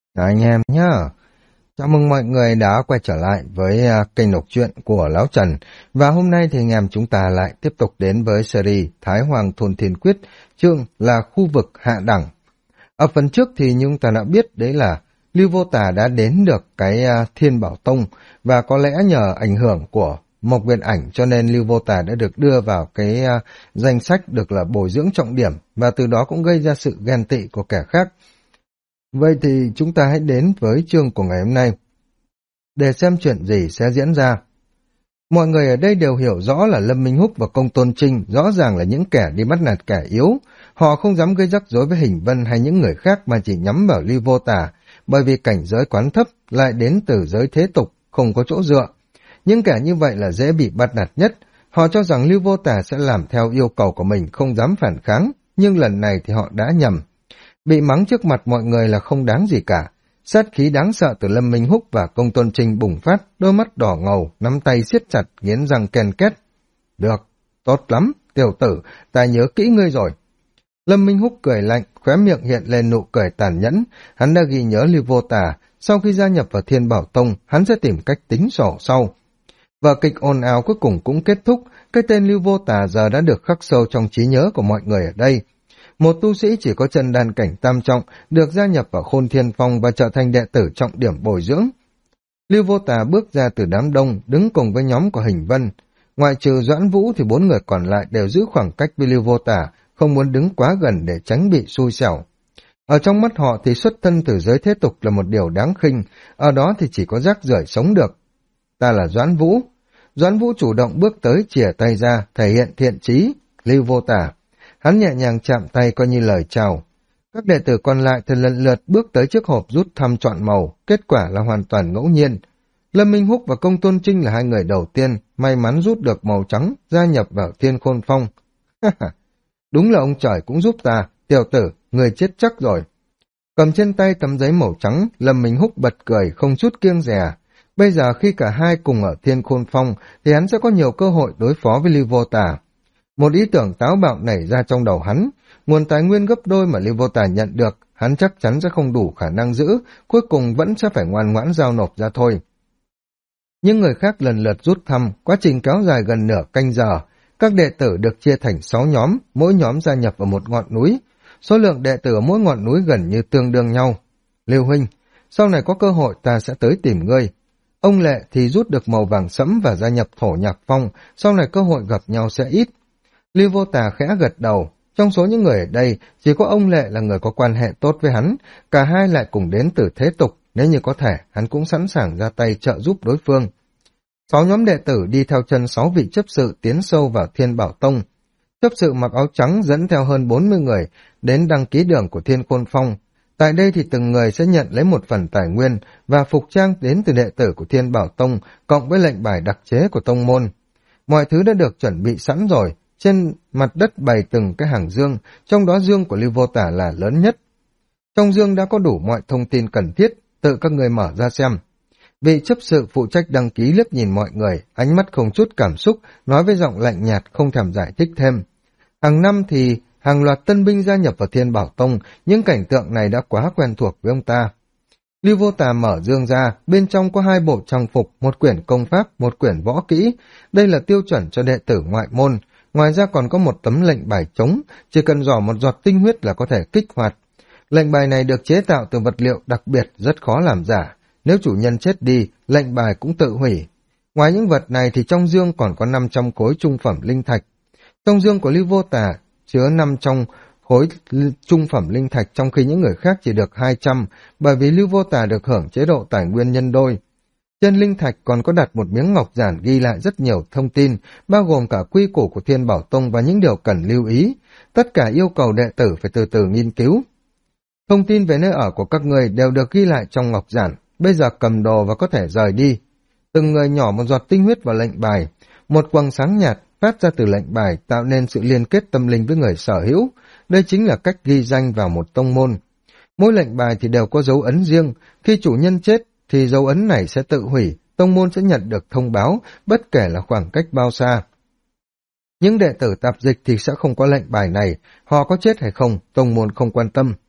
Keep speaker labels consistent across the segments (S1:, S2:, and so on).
S1: Anh em nhá, chào mừng mọi người đã quay trở lại với kênh đọc truyện của Lão Trần. Và hôm nay thì anh em chúng ta lại tiếp tục đến với series Thái Hoàng Thôn Thiên Quyết, chương là khu vực hạ đẳng. Ở phần trước thì chúng ta đã biết đấy là Lưu Vô Tà đã đến được cái Thiên Bảo Tông, và có lẽ nhờ ảnh hưởng của Mộc Nguyên Ảnh cho nên Lưu Vô Tà đã được đưa vào cái danh sách được là bồi dưỡng trọng điểm, và từ đó cũng gây ra sự ghen tị của kẻ khác. Vậy thì chúng ta hãy đến với chương của ngày hôm nay để xem chuyện gì sẽ diễn ra. Mọi người ở đây đều hiểu rõ là Lâm Minh Húc và Công Tôn Trinh rõ ràng là những kẻ đi bắt nạt kẻ yếu. Họ không dám gây rắc rối với Hình Vân hay những người khác mà chỉ nhắm vào Lưu Vô Tà, bởi vì cảnh giới quán thấp lại đến từ giới thế tục, không có chỗ dựa. Những kẻ như vậy là dễ bị bắt nạt nhất. Họ cho rằng Lưu Vô Tà sẽ làm theo yêu cầu của mình, không dám phản kháng, nhưng lần này thì họ đã nhầm. Bị mắng trước mặt mọi người là không đáng gì cả. Sát khí đáng sợ từ Lâm Minh Húc và Công Tôn Trinh bùng phát, đôi mắt đỏ ngầu, nắm tay siết chặt, nghiến răng ken két. Được, tốt lắm, tiểu tử, ta nhớ kỹ ngươi rồi. Lâm Minh Húc cười lạnh, khóe miệng hiện lên nụ cười tàn nhẫn. Hắn đã ghi nhớ Lưu Vô Tà, sau khi gia nhập vào Thiên Bảo Tông, hắn sẽ tìm cách tính sổ sau. Vở kịch ồn ào cuối cùng cũng kết thúc, cái tên Lưu Vô Tà giờ đã được khắc sâu trong trí nhớ của mọi người ở đây. Một tu sĩ chỉ có chân đan cảnh tam trọng được gia nhập vào Khôn Thiên Phong và trở thành đệ tử trọng điểm bồi dưỡng. Lưu Vô Tà bước ra từ đám đông, đứng cùng với nhóm của Hình Vân. Ngoại trừ Doãn Vũ thì 4 người còn lại đều giữ khoảng cách với Lưu Vô Tà, không muốn đứng quá gần để tránh bị xui xẻo. Ở trong mắt họ thì xuất thân từ giới thế tục là một điều đáng khinh, ở đó thì chỉ có rác rưởi sống được. Ta là Doãn Vũ. Doãn Vũ chủ động bước tới chìa tay ra, thể hiện thiện chí. Lưu Vô Tà. Hắn nhẹ nhàng chạm tay coi như lời chào. Các đệ tử còn lại thì lần lượt bước tới chiếc hộp rút thăm chọn màu, kết quả là hoàn toàn ngẫu nhiên. Lâm Minh Húc và Công Tôn Trinh là hai người đầu tiên may mắn rút được màu trắng, gia nhập vào Thiên Khôn Phong. Đúng là ông trời cũng giúp ta, tiểu tử, người chết chắc rồi. Cầm trên tay tấm giấy màu trắng, Lâm Minh Húc bật cười không chút kiêng dè. Bây giờ khi cả hai cùng ở Thiên Khôn Phong thì hắn sẽ có nhiều cơ hội đối phó với Lưu Vô Tà. Một ý tưởng táo bạo nảy ra trong đầu hắn, nguồn tài nguyên gấp đôi mà Lưu Vô Tà nhận được, hắn chắc chắn sẽ không đủ khả năng giữ, cuối cùng vẫn sẽ phải ngoan ngoãn giao nộp ra thôi. Những người khác lần lượt rút thăm, quá trình kéo dài gần nửa canh giờ, các đệ tử được chia thành 6 nhóm, mỗi nhóm gia nhập vào một ngọn núi. Số lượng đệ tử ở mỗi ngọn núi gần như tương đương nhau. Lưu huynh, sau này có cơ hội ta sẽ tới tìm ngươi. Ông Lệ thì rút được màu vàng sẫm và gia nhập Thổ Nhạc Phong, sau này cơ hội gặp nhau sẽ ít. Lưu Vô Tà khẽ gật đầu, trong số những người ở đây, chỉ có ông Lệ là người có quan hệ tốt với hắn, cả hai lại cùng đến từ thế tục, nếu như có thể, hắn cũng sẵn sàng ra tay trợ giúp đối phương. 6 nhóm đệ tử đi theo chân 6 vị chấp sự tiến sâu vào Thiên Bảo Tông. Chấp sự mặc áo trắng dẫn theo hơn 40 người đến đăng ký đường của Thiên Khôn Phong. Tại đây thì từng người sẽ nhận lấy một phần tài nguyên và phục trang đến từ đệ tử của Thiên Bảo Tông, cộng với lệnh bài đặc chế của tông môn. Mọi thứ đã được chuẩn bị sẵn rồi. Trên mặt đất bày từng cái hàng dương, trong đó dương của Lưu Vô Tà là lớn nhất. Trong dương đã có đủ mọi thông tin cần thiết, tự các người mở ra xem. Vị chấp sự phụ trách đăng ký liếc nhìn mọi người, ánh mắt không chút cảm xúc, nói với giọng lạnh nhạt không thèm giải thích thêm. Hàng năm thì hàng loạt tân binh gia nhập vào Thiên Bảo Tông, những cảnh tượng này đã quá quen thuộc với ông ta. Lưu Vô Tà mở dương ra, bên trong có 2 bộ trang phục, một quyển công pháp, một quyển võ kỹ. Đây là tiêu chuẩn cho đệ tử ngoại môn. Ngoài ra còn có một tấm lệnh bài trống, chỉ cần dò một giọt tinh huyết là có thể kích hoạt. Lệnh bài này được chế tạo từ vật liệu đặc biệt, rất khó làm giả. Nếu chủ nhân chết đi, lệnh bài cũng tự hủy. Ngoài những vật này thì trong dương còn có 500 khối trung phẩm linh thạch. Trong dương của Lưu Vô Tà chứa 500 khối trung phẩm linh thạch, trong khi những người khác chỉ được 200, bởi vì Lưu Vô Tà được hưởng chế độ tài nguyên nhân đôi. Trên linh thạch còn có đặt một miếng ngọc giản ghi lại rất nhiều thông tin, bao gồm cả quy củ của Thiên Bảo Tông và những điều cần lưu ý. Tất cả yêu cầu đệ tử phải từ từ nghiên cứu. Thông tin về nơi ở của các người đều được ghi lại trong ngọc giản, bây giờ cầm đồ và có thể rời đi. Từng người nhỏ một giọt tinh huyết vào lệnh bài, một quầng sáng nhạt phát ra từ lệnh bài tạo nên sự liên kết tâm linh với người sở hữu. Đây chính là cách ghi danh vào một tông môn. Mỗi lệnh bài thì đều có dấu ấn riêng, khi chủ nhân chết thì dấu ấn này sẽ tự hủy, tông môn sẽ nhận được thông báo, bất kể là khoảng cách bao xa. Những đệ tử tạp dịch thì sẽ không có lệnh bài này, họ có chết hay không, tông môn không quan tâm.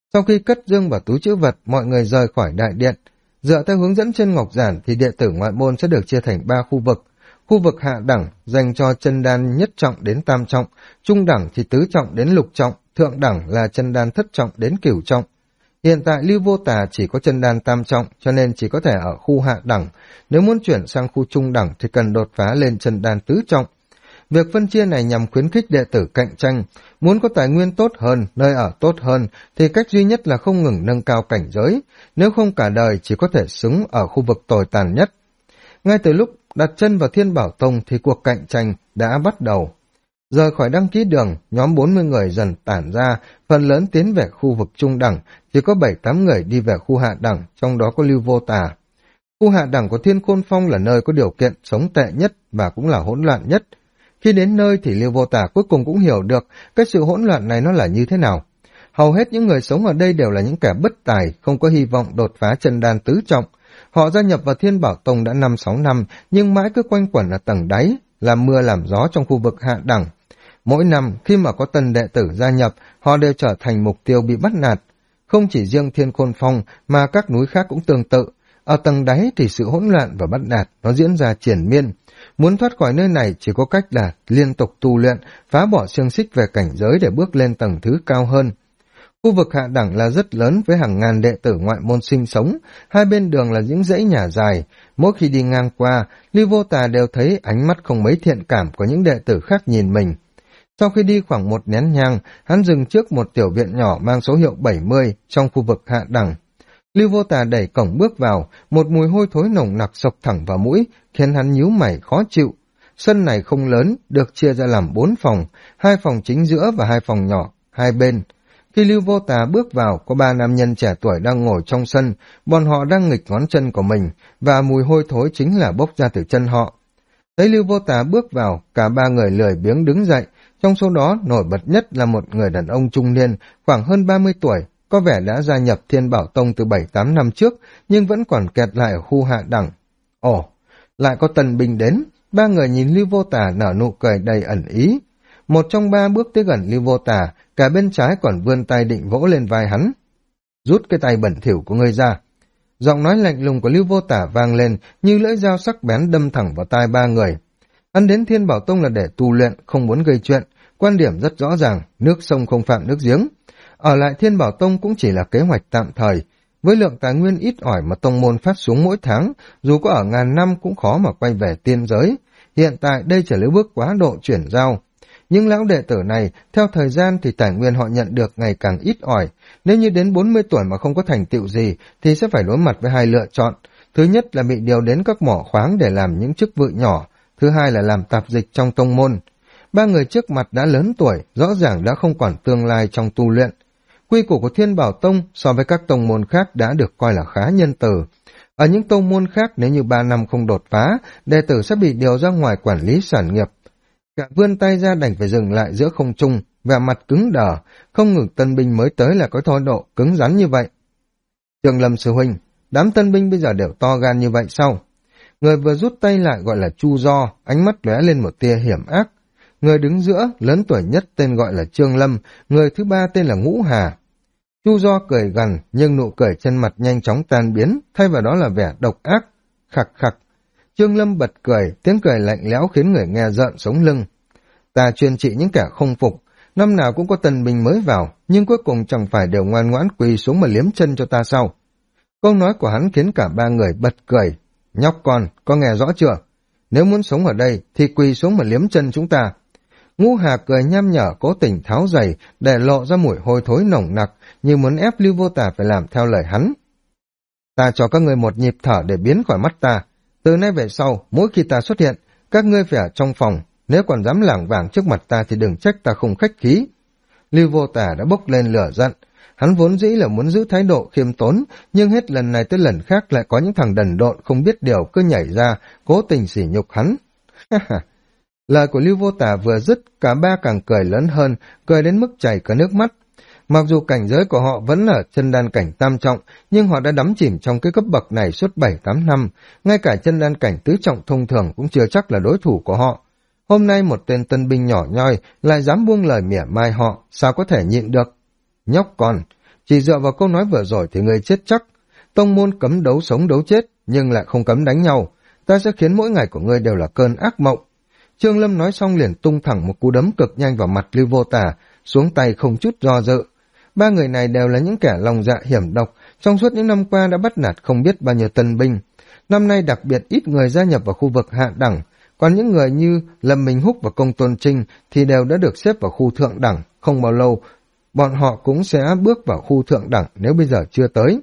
S1: Sau khi cất dương vào túi trữ vật, mọi người rời khỏi đại điện. Dựa theo hướng dẫn trên ngọc giản thì đệ tử ngoại môn sẽ được chia thành 3 khu vực. Khu vực hạ đẳng dành cho chân đan nhất trọng đến tam trọng, trung đẳng thì tứ trọng đến lục trọng, thượng đẳng là chân đan thất trọng đến cửu trọng. Hiện tại Lưu Vô Tà chỉ có chân đan tam trọng cho nên chỉ có thể ở khu hạ đẳng, nếu muốn chuyển sang khu trung đẳng thì cần đột phá lên chân đan tứ trọng. Việc phân chia này nhằm khuyến khích đệ tử cạnh tranh, muốn có tài nguyên tốt hơn, nơi ở tốt hơn thì cách duy nhất là không ngừng nâng cao cảnh giới, nếu không cả đời chỉ có thể xứng ở khu vực tồi tàn nhất. Ngay từ lúc đặt chân vào Thiên Bảo Tông thì cuộc cạnh tranh đã bắt đầu. Rời khỏi đăng ký đường, nhóm 40 người dần tản ra, phần lớn tiến về khu vực trung đẳng, chỉ có 7-8 người đi về khu hạ đẳng, trong đó có Lưu Vô Tà. Khu hạ đẳng của Thiên Khôn Phong là nơi có điều kiện sống tệ nhất và cũng là hỗn loạn nhất. Khi đến nơi thì Lưu Vô Tà cuối cùng cũng hiểu được cái sự hỗn loạn này nó là như thế nào. Hầu hết những người sống ở đây đều là những kẻ bất tài, không có hy vọng đột phá chân đan tứ trọng. Họ gia nhập vào Thiên Bảo Tông đã 5-6 năm, nhưng mãi cứ quanh quẩn ở tầng đáy, làm mưa làm gió trong khu vực hạ đẳng. Mỗi năm, khi mà có tân đệ tử gia nhập, họ đều trở thành mục tiêu bị bắt nạt. Không chỉ riêng Thiên Khôn Phong, mà các núi khác cũng tương tự. Ở tầng đáy thì sự hỗn loạn và bắt nạt nó diễn ra triền miên. Muốn thoát khỏi nơi này chỉ có cách là liên tục tu luyện, phá bỏ xiềng xích về cảnh giới để bước lên tầng thứ cao hơn. Khu vực hạ đẳng là rất lớn với hàng ngàn đệ tử ngoại môn sinh sống, hai bên đường là những dãy nhà dài. Mỗi khi đi ngang qua, Lưu Vô Tà đều thấy ánh mắt không mấy thiện cảm của những đệ tử khác nhìn mình. Sau khi đi khoảng 1 nén nhang, hắn dừng trước một tiểu viện nhỏ mang số hiệu 70 trong khu vực hạ đẳng. Lưu Vô Tà đẩy cổng bước vào, một mùi hôi thối nồng nặc xộc thẳng vào mũi, khiến hắn nhíu mày khó chịu. Sân này không lớn, được chia ra làm 4 phòng, 2 phòng chính giữa và 2 phòng nhỏ, hai bên. Khi Lưu Vô Tà bước vào, có 3 nam nhân trẻ tuổi đang ngồi trong sân, bọn họ đang nghịch ngón chân của mình, và mùi hôi thối chính là bốc ra từ chân họ. Thấy Lưu Vô Tà bước vào, cả 3 người lười biếng đứng dậy, trong số đó nổi bật nhất là một người đàn ông trung niên, khoảng hơn 30 tuổi, có vẻ đã gia nhập Thiên Bảo Tông từ 7-8 năm trước, nhưng vẫn còn kẹt lại ở khu hạ đẳng. Ồ, lại có tân binh đến, 3 người nhìn Lưu Vô Tà nở nụ cười đầy ẩn ý. Một trong 3 bước tới gần Lưu Vô Tà, cả bên trái còn vươn tay định vỗ lên vai hắn. Rút cái tay bẩn thỉu của ngươi ra. Giọng nói lạnh lùng của Lưu Vô Tà vang lên như lưỡi dao sắc bén đâm thẳng vào tai 3 người. Hắn đến Thiên Bảo Tông là để tu luyện, không muốn gây chuyện, quan điểm rất rõ ràng, nước sông không phạm nước giếng. Ở lại Thiên Bảo Tông cũng chỉ là kế hoạch tạm thời, với lượng tài nguyên ít ỏi mà tông môn phát xuống mỗi tháng, dù có ở ngàn năm cũng khó mà quay về tiên giới. Hiện tại đây chỉ là bước quá độ chuyển giao. Nhưng lão đệ tử này, theo thời gian thì tài nguyên họ nhận được ngày càng ít ỏi. Nếu như đến 40 tuổi mà không có thành tựu gì, thì sẽ phải đối mặt với 2 lựa chọn. Thứ nhất là bị điều đến các mỏ khoáng để làm những chức vụ nhỏ. Thứ hai là làm tạp dịch trong tông môn. 3 người trước mặt đã lớn tuổi, rõ ràng đã không còn tương lai trong tu luyện. Quy củ của Thiên Bảo Tông so với các tông môn khác đã được coi là khá nhân từ. Ở những tông môn khác nếu như 3 năm không đột phá, đệ tử sẽ bị điều ra ngoài quản lý sản nghiệp. Cả vươn tay ra đành phải dừng lại giữa không trung, vẻ mặt cứng đờ, không ngừng tân binh mới tới là có thái độ cứng rắn như vậy. Trường Lâm sư huynh, đám tân binh bây giờ đều to gan như vậy sao? Người vừa rút tay lại gọi là Chu Do, ánh mắt lóe lên một tia hiểm ác. Người đứng giữa, lớn tuổi nhất tên gọi là Trương Lâm, người thứ 3 tên là Ngũ Hà. Chu Do cười gằn, nhưng nụ cười trên mặt nhanh chóng tan biến, thay vào đó là vẻ độc ác. Khặc khặc. Trương Lâm bật cười, tiếng cười lạnh lẽo khiến người nghe rợn sống lưng. Ta chuyên trị những kẻ không phục, năm nào cũng có tân binh mới vào, nhưng cuối cùng chẳng phải đều ngoan ngoãn quỳ xuống mà liếm chân cho ta sao? Câu nói của hắn khiến cả 3 người bật cười. Nhóc con, có nghe rõ chưa? Nếu muốn sống ở đây thì quỳ xuống mà liếm chân chúng ta. Ngũ Hà cười nham nhở cố tình tháo giày để lộ ra mùi hôi thối nồng nặc, như muốn ép Lưu Vô Tà phải làm theo lời hắn. Ta cho các ngươi một nhịp thở để biến khỏi mắt ta. Từ nay về sau, mỗi khi ta xuất hiện, các ngươi phải ở trong phòng. Nếu còn dám lảng vảng trước mặt ta thì đừng trách ta không khách khí. Lưu Vô Tà đã bốc lên lửa giận. Hắn vốn dĩ là muốn giữ thái độ khiêm tốn, nhưng hết lần này tới lần khác lại có những thằng đần độn không biết điều cứ nhảy ra, cố tình sỉ nhục hắn. Lời của Lưu Vô Tà vừa dứt, cả 3 càng cười lớn hơn, cười đến mức chảy cả nước mắt. Mặc dù cảnh giới của họ vẫn ở chân đan cảnh tam trọng, nhưng họ đã đắm chìm trong cái cấp bậc này suốt 7-8 năm, ngay cả chân đan cảnh tứ trọng thông thường cũng chưa chắc là đối thủ của họ. Hôm nay một tên tân binh nhỏ nhoi lại dám buông lời mỉa mai họ, sao có thể nhịn được? Nhóc con, Chỉ dựa vào câu nói vừa rồi thì ngươi chết chắc. Tông môn cấm đấu sống đấu chết, nhưng lại không cấm đánh nhau. Ta sẽ khiến mỗi ngày của ngươi đều là cơn ác mộng. Trương Lâm nói xong liền tung thẳng một cú đấm cực nhanh vào mặt Lưu Vô Tả, xuống tay không chút do dự. Ba người này đều là những kẻ lòng dạ hiểm độc, trong suốt những năm qua đã bắt nạt không biết bao nhiêu tân binh. Năm nay đặc biệt ít người gia nhập vào khu vực hạ đẳng, còn những người như Lâm Minh Húc và Công Tôn Trinh thì đều đã được xếp vào khu thượng đẳng, không bao lâu bọn họ cũng sẽ bước vào khu thượng đẳng nếu bây giờ chưa tới.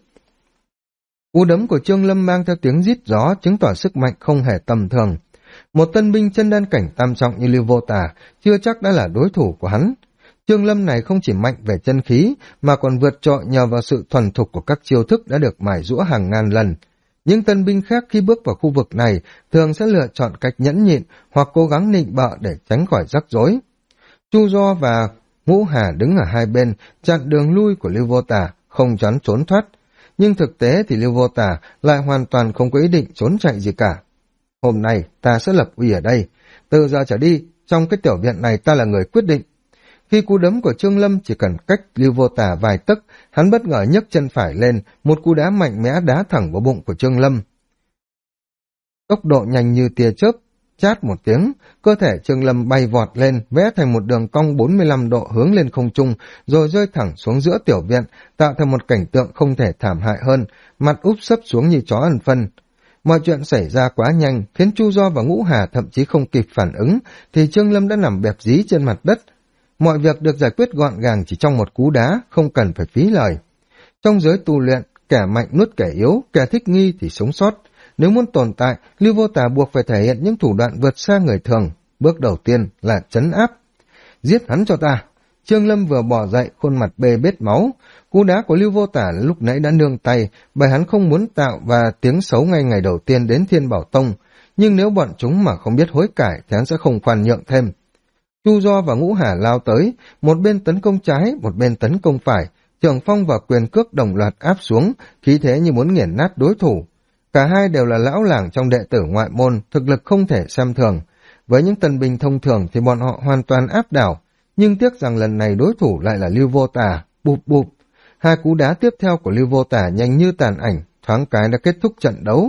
S1: Cú đấm của Trương Lâm mang theo tiếng rít gió, chứng tỏ sức mạnh không hề tầm thường. Một tân binh chân đan cảnh tam trọng như Lưu Vô Tả chưa chắc đã là đối thủ của hắn. Trương Lâm này không chỉ mạnh về chân khí mà còn vượt trội nhờ vào sự thuần thục của các chiêu thức đã được mài giũa hàng ngàn lần. Những tân binh khác khi bước vào khu vực này thường sẽ lựa chọn cách nhẫn nhịn hoặc cố gắng nịnh bợ để tránh khỏi rắc rối. Chu Do và Ngũ Hà đứng ở hai bên chặn đường lui của Lưu Vô Tả, không choán trốn thoát. Nhưng thực tế thì Lưu Vô Tả lại hoàn toàn không có ý định trốn chạy gì cả. Hôm nay ta sẽ lập uy ở đây. Từ giờ trở đi, trong cái tiểu viện này ta là người quyết định. Khi cú đấm của Trương Lâm chỉ cần cách Lưu Vô Tả vài tấc, hắn bất ngờ nhấc chân phải lên, một cú đá mạnh mẽ đá thẳng vào bụng của Trương Lâm. Tốc độ nhanh như tia chớp, chát một tiếng, cơ thể Trương Lâm bay vọt lên, vẽ thành một đường cong 45 độ hướng lên không trung, rồi rơi thẳng xuống giữa tiểu viện, tạo thành một cảnh tượng không thể thảm hại hơn, mặt úp sấp xuống như chó ăn phân. Mọi chuyện xảy ra quá nhanh, khiến Chu Do và Ngũ Hà thậm chí không kịp phản ứng, thì Trương Lâm đã nằm bẹp dí trên mặt đất. Mọi việc được giải quyết gọn gàng chỉ trong một cú đá, không cần phải phí lời. Trong giới tu luyện, kẻ mạnh nuốt kẻ yếu, kẻ thích nghi thì sống sót. Nếu muốn tồn tại, Lưu Vô Tả buộc phải thể hiện những thủ đoạn vượt xa người thường. Bước đầu tiên là trấn áp. Giết hắn cho ta. Trương Lâm vừa bỏ dậy, khuôn mặt bê bết máu. Cú đá của Lưu Vô Tả lúc nãy đã nương tay, bởi hắn không muốn tạo và tiếng xấu ngay ngày đầu tiên đến Thiên Bảo Tông. Nhưng nếu bọn chúng mà không biết hối cải thì hắn sẽ không khoan nhượng thêm. Chu Do và Ngũ Hà lao tới, một bên tấn công trái, một bên tấn công phải. Trường phong và quyền cước đồng loạt áp xuống, khí thế như muốn nghiền nát đối thủ. Cả hai đều là lão làng trong đệ tử ngoại môn, thực lực không thể xem thường. Với những tân binh thông thường thì bọn họ hoàn toàn áp đảo, nhưng tiếc rằng lần này đối thủ lại là Lưu Vô Tả. Bụp bụp, hai cú đá tiếp theo của Lưu Vô Tả nhanh như tàn ảnh, thoáng cái đã kết thúc trận đấu.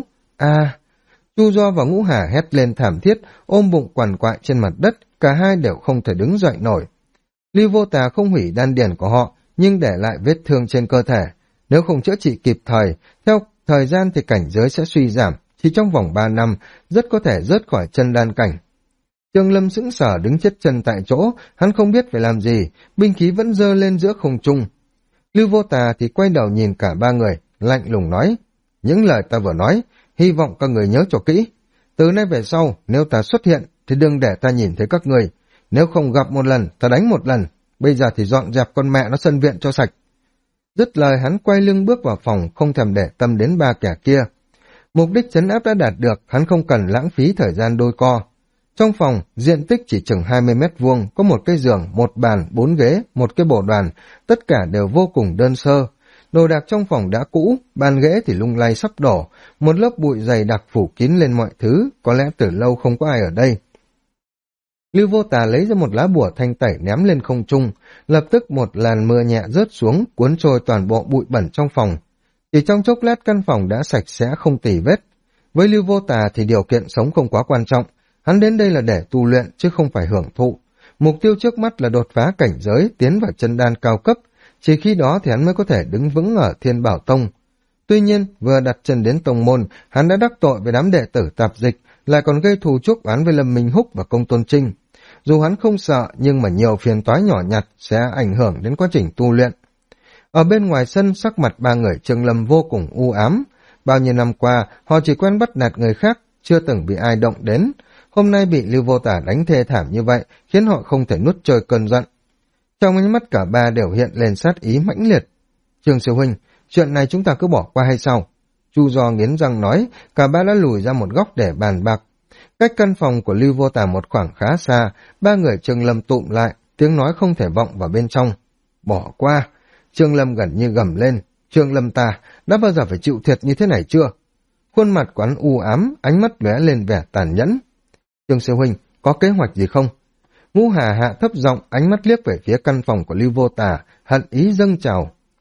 S1: Chu Do và Ngũ Hà hét lên thảm thiết, ôm bụng quằn quại trên mặt đất, cả hai đều không thể đứng dậy nổi. Lưu Vô Tả không hủy đan điền của họ, nhưng để lại vết thương trên cơ thể. Nếu không chữa trị kịp thời, theo thời gian thì cảnh giới sẽ suy giảm, chỉ trong vòng 3 năm, rất có thể rớt khỏi chân đan cảnh. Trương Lâm sững sờ đứng chết chân tại chỗ, hắn không biết phải làm gì, binh khí vẫn giơ lên giữa không trung. Lưu Vô Tả thì quay đầu nhìn cả ba người, lạnh lùng nói, những lời ta vừa nói, hy vọng các người nhớ cho kỹ. Từ nay về sau, nếu ta xuất hiện, thì đừng để ta nhìn thấy các người. Nếu không gặp một lần, ta đánh một lần. Bây giờ thì dọn dẹp con mẹ nó sân viện cho sạch. Dứt lời hắn quay lưng bước vào phòng, không thèm để tâm đến ba kẻ kia. Mục đích trấn áp đã đạt được, hắn không cần lãng phí thời gian đôi co. Trong phòng, diện tích chỉ chừng 20 mét vuông, có một cái giường, một bàn, 4 ghế, một cái bộ đoàn, tất cả đều vô cùng đơn sơ. Đồ đạc trong phòng đã cũ, bàn ghế thì lung lay sắp đổ, một lớp bụi dày đặc phủ kín lên mọi thứ, có lẽ từ lâu không có ai ở đây. Lưu Vô Tả lấy ra một lá bùa thanh tẩy ném lên không trung, lập tức một làn mưa nhẹ rớt xuống, cuốn trôi toàn bộ bụi bẩn trong phòng. Chỉ trong chốc lát căn phòng đã sạch sẽ không tì vết. Với Lưu Vô Tả thì điều kiện sống không quá quan trọng, hắn đến đây là để tu luyện chứ không phải hưởng thụ. Mục tiêu trước mắt là đột phá cảnh giới, tiến vào chân đan cao cấp, chỉ khi đó thì hắn mới có thể đứng vững ở Thiên Bảo Tông. Tuy nhiên, vừa đặt chân đến tông môn, hắn đã đắc tội với đám đệ tử tạp dịch, lại còn gây thù chuốc oán với Lâm Minh Húc và Công Tôn Trinh. Dù hắn không sợ, nhưng mà nhiều phiền toái nhỏ nhặt sẽ ảnh hưởng đến quá trình tu luyện. Ở bên ngoài sân, sắc mặt ba người Trương Lâm vô cùng u ám. Bao nhiêu năm qua, họ chỉ quen bắt nạt người khác, chưa từng bị ai động đến. Hôm nay bị Lưu Vô Tả đánh thê thảm như vậy, khiến họ không thể nuốt trôi cơn giận. Trong ánh mắt cả ba đều hiện lên sát ý mãnh liệt. Trương sư huynh, chuyện này chúng ta cứ bỏ qua hay sao? Chu Do nghiến răng nói, cả ba đã lùi ra một góc để bàn bạc. Cách căn phòng của Lưu Vô Tả một khoảng khá xa, ba người Trương Lâm tụm lại, tiếng nói không thể vọng vào bên trong. Bỏ qua. Trương Lâm gần như gầm lên. Trương Lâm ta, đã bao giờ phải chịu thiệt như thế này chưa? Khuôn mặt của hắn u ám, ánh mắt lóe lên vẻ tàn nhẫn. Trương sư huynh, có kế hoạch gì không? Ngũ Hà hạ thấp giọng, ánh mắt liếc về phía căn phòng của Lưu Vô Tả, hận ý dâng trào.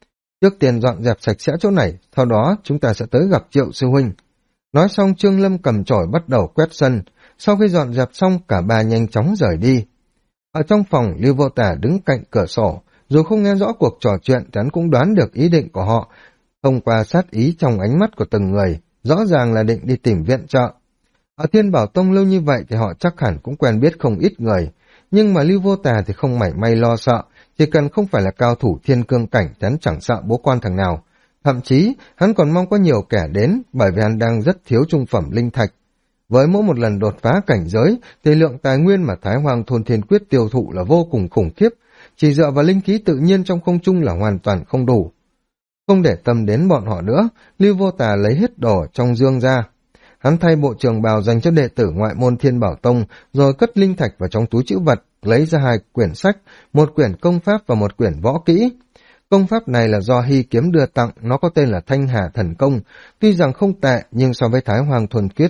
S1: Trước tiên dọn dẹp sạch sẽ chỗ này, sau đó chúng ta sẽ tới gặp Triệu sư huynh. Nói xong Trương Lâm cầm chổi bắt đầu quét sân, sau khi dọn dẹp xong cả ba nhanh chóng rời đi. Ở trong phòng, Lưu Vô Tả đứng cạnh cửa sổ, dù không nghe rõ cuộc trò chuyện thì hắn cũng đoán được ý định của họ, thông qua sát ý trong ánh mắt của từng người, rõ ràng là định đi tìm viện trợ. Ở Thiên Bảo Tông lâu như vậy thì họ chắc hẳn cũng quen biết không ít người, nhưng mà Lưu Vô Tà thì không mảy may lo sợ, chỉ cần không phải là cao thủ thiên cương cảnh thì hắn chẳng sợ bố quan thằng nào. Thậm chí, hắn còn mong có nhiều kẻ đến bởi vì hắn đang rất thiếu trung phẩm linh thạch. Với mỗi một lần đột phá cảnh giới thì lượng tài nguyên mà Thái Hoang Thôn Thiên Quyết tiêu thụ là vô cùng khủng khiếp, chỉ dựa vào linh khí tự nhiên trong không trung là hoàn toàn không đủ. Không để tâm đến bọn họ nữa, Lưu Vô Tà lấy hết đồ trong dương ra. Hắn thay bộ trường bào dành cho đệ tử ngoại môn Thiên Bảo Tông, rồi cất linh thạch vào trong túi trữ vật, lấy ra 2 quyển sách, một quyển công pháp và một quyển võ kỹ. Công pháp này là do Hy Kiếm đưa tặng, nó có tên là Thanh Hà Thần Công, tuy rằng không tệ nhưng so với Thái Hoang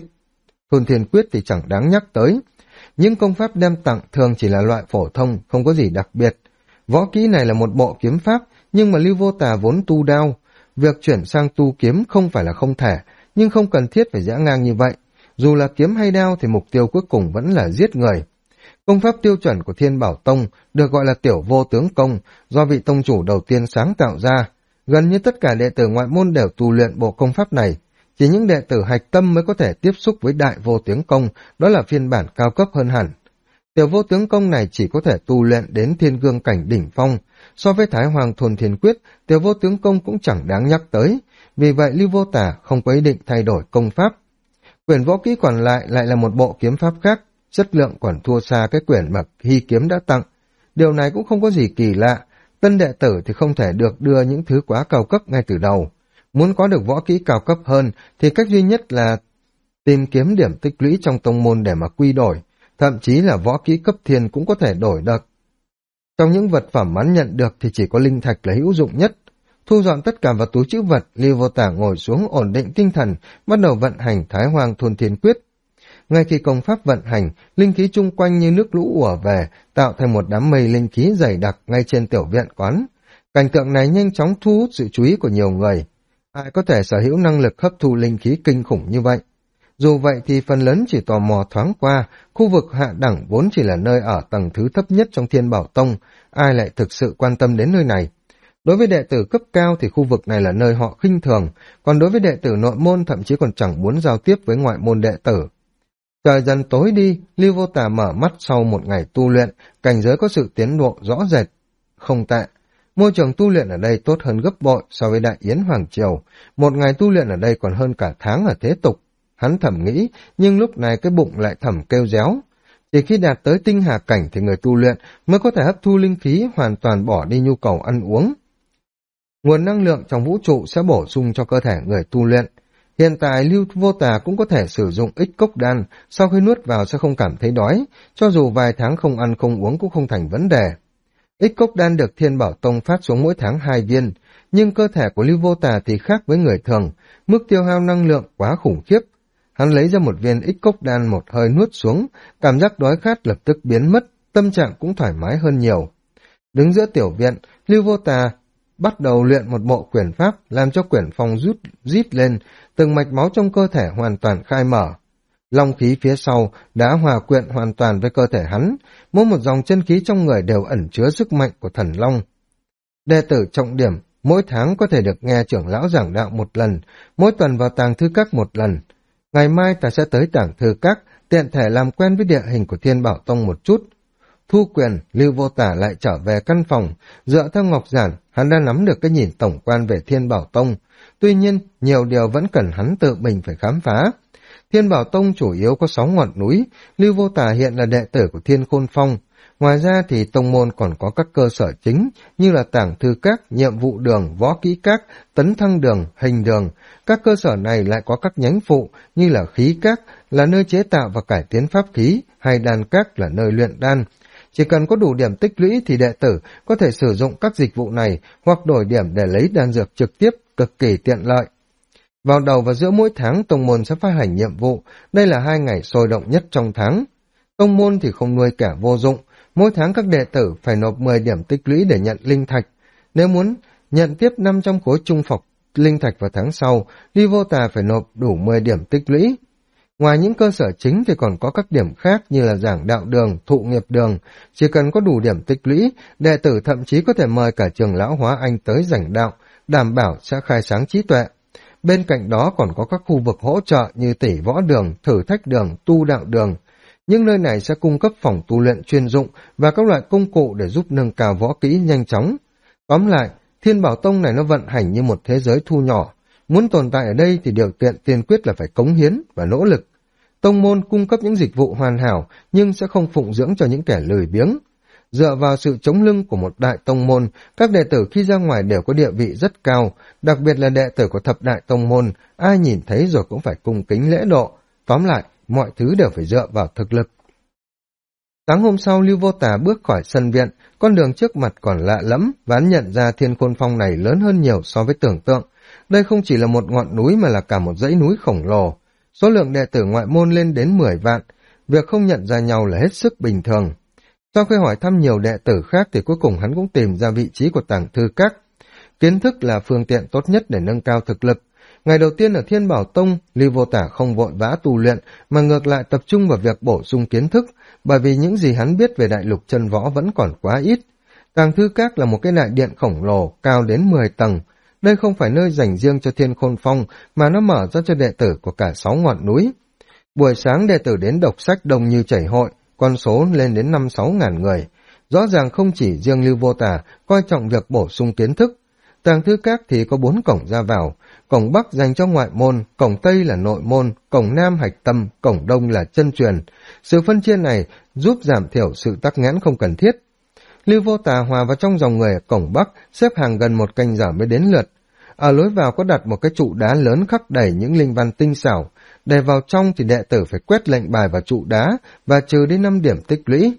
S1: Thôn Thiên Quyết thì chẳng đáng nhắc tới. Những công pháp đem tặng thường chỉ là loại phổ thông, không có gì đặc biệt. Võ kỹ này là một bộ kiếm pháp, nhưng mà Lưu Vô Tà vốn tu đao. Việc chuyển sang tu kiếm không phải là không thể, nhưng không cần thiết phải giã ngang như vậy. Dù là kiếm hay đao thì mục tiêu cuối cùng vẫn là giết người. Công pháp tiêu chuẩn của Thiên Bảo Tông được gọi là Tiểu Vô Tướng Công, do vị tông chủ đầu tiên sáng tạo ra. Gần như tất cả đệ tử ngoại môn đều tu luyện bộ công pháp này. Chỉ những đệ tử hạch tâm mới có thể tiếp xúc với Đại Vô Tướng Công, đó là phiên bản cao cấp hơn hẳn. Tiểu Vô Tướng Công này chỉ có thể tu luyện đến thiên cương cảnh đỉnh phong. So với Thái Hoàng Thôn Thiên Quyết, Tiểu Vô Tướng Công cũng chẳng đáng nhắc tới. Vì vậy Lưu Vô Tả không có ý định thay đổi công pháp. Quyển võ kỹ còn lại là một bộ kiếm pháp khác, chất lượng còn thua xa cái quyển mà Hy Kiếm đã tặng. Điều này cũng không có gì kỳ lạ, tân đệ tử thì không thể được đưa những thứ quá cao cấp ngay từ đầu. Muốn có được võ kỹ cao cấp hơn thì cách duy nhất là tìm kiếm điểm tích lũy trong tông môn để mà quy đổi, thậm chí là võ kỹ cấp thiên cũng có thể đổi được. Trong những vật phẩm hắn nhận được thì chỉ có linh thạch là hữu dụng nhất. Thu dọn tất cả vào túi trữ vật, Lưu Vô Tả ngồi xuống ổn định tinh thần, bắt đầu vận hành Thái Hoang Thôn Thiên Quyết. Ngay khi công pháp vận hành, linh khí chung quanh như nước lũ ùa về, tạo thành một đám mây linh khí dày đặc ngay trên tiểu viện quán. Cảnh tượng này nhanh chóng thu hút sự chú ý của nhiều người. Ai có thể sở hữu năng lực hấp thu linh khí kinh khủng như vậy? Dù vậy thì phần lớn chỉ tò mò thoáng qua, khu vực hạ đẳng vốn chỉ là nơi ở tầng thứ thấp nhất trong Thiên Bảo Tông, ai lại thực sự quan tâm đến nơi này? Đối với đệ tử cấp cao thì khu vực này là nơi họ khinh thường, còn đối với đệ tử nội môn thậm chí còn chẳng muốn giao tiếp với ngoại môn đệ tử. Trời dần tối đi, Lưu Vô Tà mở mắt sau một ngày tu luyện, cảnh giới có sự tiến bộ rõ rệt. Không tệ, môi trường tu luyện ở đây tốt hơn gấp bội so với Đại Yến Hoàng Triều, một ngày tu luyện ở đây còn hơn cả tháng ở thế tục. Hắn thầm nghĩ, nhưng lúc này cái bụng lại thầm kêu réo. Chỉ khi đạt tới tinh hà cảnh thì người tu luyện mới có thể hấp thu linh khí, hoàn toàn bỏ đi nhu cầu ăn uống. Nguồn năng lượng trong vũ trụ sẽ bổ sung cho cơ thể người tu luyện. Hiện tại Lưu Vô Tà cũng có thể sử dụng ích cốc đan, sau khi nuốt vào sẽ không cảm thấy đói, cho dù vài tháng không ăn không uống cũng không thành vấn đề. Ích cốc đan được Thiên Bảo Tông phát xuống mỗi tháng 2 viên, nhưng cơ thể của Lưu Vô Tà thì khác với người thường, mức tiêu hao năng lượng quá khủng khiếp. Hắn lấy ra một viên ích cốc đan một hơi nuốt xuống, cảm giác đói khát lập tức biến mất, tâm trạng cũng thoải mái hơn nhiều. Đứng giữa tiểu viện, Lưu Vô Tà bắt đầu luyện một bộ quyền pháp, làm cho quyển phong rít lên, từng mạch máu trong cơ thể hoàn toàn khai mở. Long khí phía sau đã hòa quyện hoàn toàn với cơ thể hắn, mỗi một dòng chân khí trong người đều ẩn chứa sức mạnh của thần long. Đệ tử trọng điểm, mỗi tháng có thể được nghe trưởng lão giảng đạo một lần, mỗi tuần vào tàng thư các một lần. Ngày mai ta sẽ tới tàng thư các, tiện thể làm quen với địa hình của Thiên Bảo Tông một chút. Thu quyền, Lưu Vô Tả lại trở về căn phòng, dựa theo ngọc giản, hắn đã nắm được cái nhìn tổng quan về Thiên Bảo Tông. Tuy nhiên, nhiều điều vẫn cần hắn tự mình phải khám phá. Thiên Bảo Tông chủ yếu có 6 ngọn núi, Lưu Vô Tả hiện là đệ tử của Thiên Khôn Phong. Ngoài ra thì tông môn còn có các cơ sở chính như là tàng thư các, nhiệm vụ đường, võ kỹ các, tấn thăng đường, hình đường. Các cơ sở này lại có các nhánh phụ như là khí các là nơi chế tạo và cải tiến pháp khí, hay đan các là nơi luyện đan. Chỉ cần có đủ điểm tích lũy thì đệ tử có thể sử dụng các dịch vụ này hoặc đổi điểm để lấy đan dược trực tiếp, cực kỳ tiện lợi. Vào đầu và giữa mỗi tháng, tông môn sẽ phát hành nhiệm vụ, đây là 2 ngày sôi động nhất trong tháng. Tông môn thì không nuôi kẻ vô dụng, mỗi tháng các đệ tử phải nộp 10 điểm tích lũy để nhận linh thạch. Nếu muốn nhận tiếp 500 khối trung phẩm linh thạch vào tháng sau, Ly Vô Tà phải nộp đủ 10 điểm tích lũy. Ngoài những cơ sở chính thì còn có các điểm khác như là giảng đạo đường, thụ nghiệp đường. Chỉ cần có đủ điểm tích lũy, đệ tử thậm chí có thể mời cả trưởng lão Hóa Anh tới giảng đạo, đảm bảo sẽ khai sáng trí tuệ. Bên cạnh đó còn có các khu vực hỗ trợ như tỷ võ đường, thử thách đường, tu đạo đường. Những nơi này sẽ cung cấp phòng tu luyện chuyên dụng và các loại công cụ để giúp nâng cao võ kỹ nhanh chóng. Tóm lại, Thiên Bảo Tông này nó vận hành như một thế giới thu nhỏ. Muốn tồn tại ở đây thì điều kiện tiên quyết là phải cống hiến và nỗ lực. Tông môn cung cấp những dịch vụ hoàn hảo nhưng sẽ không phụng dưỡng cho những kẻ lười biếng. Dựa vào sự chống lưng của một đại tông môn, các đệ tử khi ra ngoài đều có địa vị rất cao, đặc biệt là đệ tử của thập đại tông môn, ai nhìn thấy rồi cũng phải cung kính lễ độ. Tóm lại, mọi thứ đều phải dựa vào thực lực. Sáng hôm sau, Lưu Vô Tà bước khỏi sân viện, con đường trước mặt còn lạ lẫm, và hắn nhận ra Thiên Khôn Phong này lớn hơn nhiều so với tưởng tượng. Đây không chỉ là một ngọn núi mà là cả một dãy núi khổng lồ. Số lượng đệ tử ngoại môn lên đến 10 vạn, việc không nhận ra nhau là hết sức bình thường. Sau khi hỏi thăm nhiều đệ tử khác thì cuối cùng hắn cũng tìm ra vị trí của tàng thư các. Kiến thức là phương tiện tốt nhất để nâng cao thực lực. Ngày đầu tiên ở Thiên Bảo Tông, Lưu Vô Tả không vội vã tu luyện mà ngược lại tập trung vào việc bổ sung kiến thức, bởi vì những gì hắn biết về đại lục chân võ vẫn còn quá ít. Tàng thư các là một cái đại điện khổng lồ cao đến 10 tầng. Đây không phải nơi dành riêng cho Thiên Khôn Phong mà nó mở ra cho đệ tử của cả 6 ngọn núi. Buổi sáng đệ tử đến đọc sách đông như chảy hội, con số lên đến 5-6 ngàn người. Rõ ràng không chỉ riêng Lưu Vô Tả coi trọng việc bổ sung kiến thức. Tàng thư các thì có 4 cổng ra vào, cổng Bắc dành cho ngoại môn, cổng Tây là nội môn, cổng Nam hạch tâm, cổng Đông là chân truyền. Sự phân chia này giúp giảm thiểu sự tắc nghẽn không cần thiết. Lưu Vô Tà hòa vào trong dòng người ở cổng Bắc, xếp hàng gần một canh giờ mới đến lượt. Ở lối vào có đặt một cái trụ đá lớn khắc đầy những linh văn tinh xảo. Để vào trong thì đệ tử phải quét lệnh bài vào trụ đá và trừ đi 5 điểm tích lũy.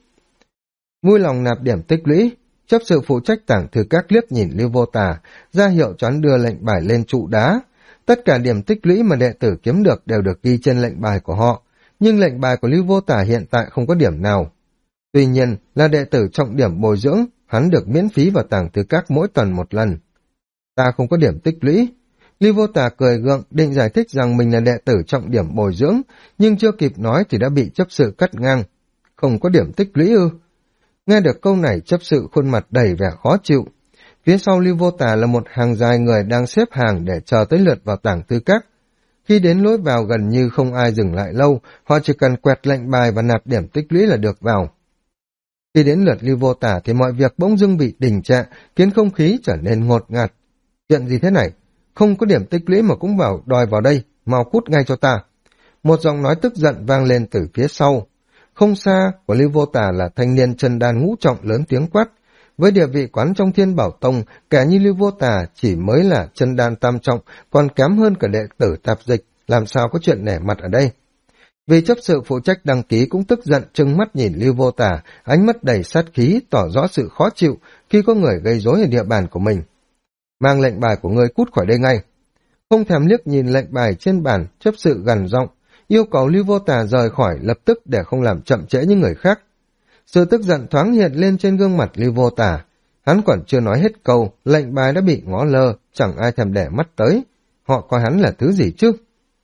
S1: Vui lòng nạp điểm tích lũy, chấp sự phụ trách tàng thư các liếc nhìn Lưu Vô Tà, ra hiệu cho hắn đưa lệnh bài lên trụ đá. Tất cả điểm tích lũy mà đệ tử kiếm được đều được ghi trên lệnh bài của họ, nhưng lệnh bài của Lưu Vô Tà hiện tại không có điểm nào. Tuy nhiên, là đệ tử trọng điểm bồi dưỡng, hắn được miễn phí vào tàng thư các mỗi tuần một lần. Ta không có điểm tích lũy. Lưu Vô Tà cười gượng, định giải thích rằng mình là đệ tử trọng điểm bồi dưỡng, nhưng chưa kịp nói thì đã bị chấp sự cắt ngang. Không có điểm tích lũy ư? Nghe được câu này, chấp sự khuôn mặt đầy vẻ khó chịu. Phía sau Lưu Vô Tà là một hàng dài người đang xếp hàng để chờ tới lượt vào tàng thư các. Khi đến lối vào gần như không ai dừng lại lâu, họ chỉ cần quẹt lệnh bài và nạp điểm tích lũy là được vào. Khi đến lượt Lưu Vô Tà thì mọi việc bỗng dưng bị đình trệ, khiến không khí trở nên ngột ngạt. Chuyện gì thế này? Không có điểm tích lũy mà cũng đòi vào đây, mau cút ngay cho ta. Một giọng nói tức giận vang lên từ phía sau. Không xa của Lưu Vô Tà là thanh niên chân đan ngũ trọng lớn tiếng quát. Với địa vị quán trong Thiên Bảo Tông, kẻ như Lưu Vô Tà chỉ mới là chân đan tam trọng, còn kém hơn cả đệ tử tạp dịch, làm sao có chuyện nể mặt ở đây. Vì chấp sự phụ trách đăng ký cũng tức giận trừng mắt nhìn Lưu Vô Tà, ánh mắt đầy sát khí, tỏ rõ sự khó chịu khi có người gây rối ở địa bàn của mình. Mang lệnh bài của ngươi cút khỏi đây ngay. Không thèm liếc nhìn lệnh bài trên bàn, chấp sự gằn giọng, yêu cầu Lưu Vô Tà rời khỏi lập tức để không làm chậm trễ những người khác. Sự tức giận thoáng hiện lên trên gương mặt Lưu Vô Tà. Hắn còn chưa nói hết câu, lệnh bài đã bị ngó lơ, chẳng ai thèm để mắt tới. Họ coi hắn là thứ gì chứ?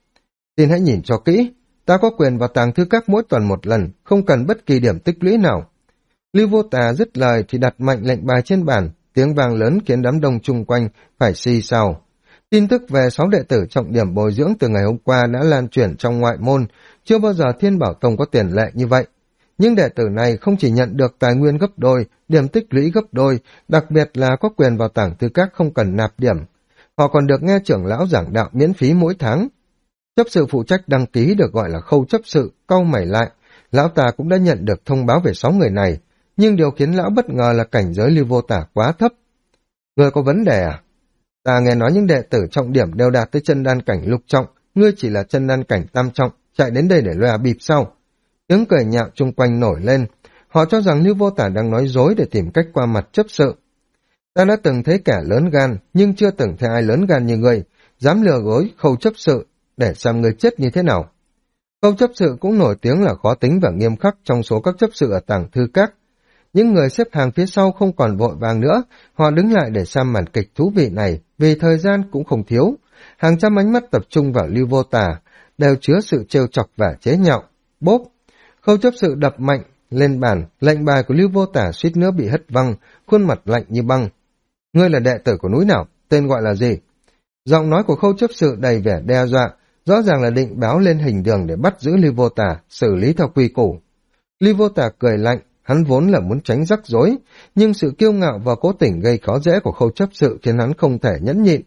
S1: Xin hãy nhìn cho kỹ, ta có quyền vào tàng thư các mỗi tuần một lần, không cần bất kỳ điểm tích lũy nào. Lưu Vô Tà dứt lời thì đặt mạnh lệnh bài trên bàn, tiếng vang lớn khiến đám đông chung quanh phải xì xào. Tin tức về 6 đệ tử trọng điểm bồi dưỡng từ ngày hôm qua đã lan truyền trong ngoại môn, chưa bao giờ Thiên Bảo Tông có tiền lệ như vậy. Nhưng đệ tử này không chỉ nhận được tài nguyên gấp đôi, điểm tích lũy gấp đôi, đặc biệt là có quyền vào tàng thư các không cần nạp điểm. Họ còn được nghe trưởng lão giảng đạo miễn phí mỗi tháng. Chấp sự phụ trách đăng ký được gọi là Khâu chấp sự, cau mày lại. Lão ta cũng đã nhận được thông báo về 6 người này, nhưng điều khiến lão bất ngờ là cảnh giới Lưu Vô Tả quá thấp. Ngươi có vấn đề à? Ta nghe nói những đệ tử trọng điểm đều đạt tới chân đan cảnh lục trọng, ngươi chỉ là chân đan cảnh tam trọng, chạy đến đây để loa bịp sau. Tiếng cười nhạo chung quanh nổi lên, họ cho rằng Lưu Vô Tả đang nói dối để tìm cách qua mặt chấp sự. Ta đã từng thấy kẻ lớn gan, nhưng chưa từng thấy ai lớn gan như ngươi, dám lừa gối Khâu chấp sự, để xem ngươi chết như thế nào. Khâu chấp sự cũng nổi tiếng là khó tính và nghiêm khắc trong số các chấp sự ở tàng thư các. Những người xếp hàng phía sau không còn vội vàng nữa, họ đứng lại để xem màn kịch thú vị này, vì thời gian cũng không thiếu. Hàng trăm ánh mắt tập trung vào Lưu Vô Tà, đều chứa sự trêu chọc và chế nhạo. Bốp! Khâu chấp sự đập mạnh lên bàn, lệnh bài của Lưu Vô Tà suýt nữa bị hất văng, khuôn mặt lạnh như băng. Ngươi là đệ tử của núi nào? Tên gọi là gì? Giọng nói của Khâu chấp sự đầy vẻ đe dọa, rõ ràng là định báo lên hình đường để bắt giữ Lưu Vô Tà, xử lý theo quy củ. Lưu Vô Tà cười lạnh, hắn vốn là muốn tránh rắc rối, nhưng sự kiêu ngạo và cố tình gây khó dễ của Khâu chấp sự khiến hắn không thể nhẫn nhịn.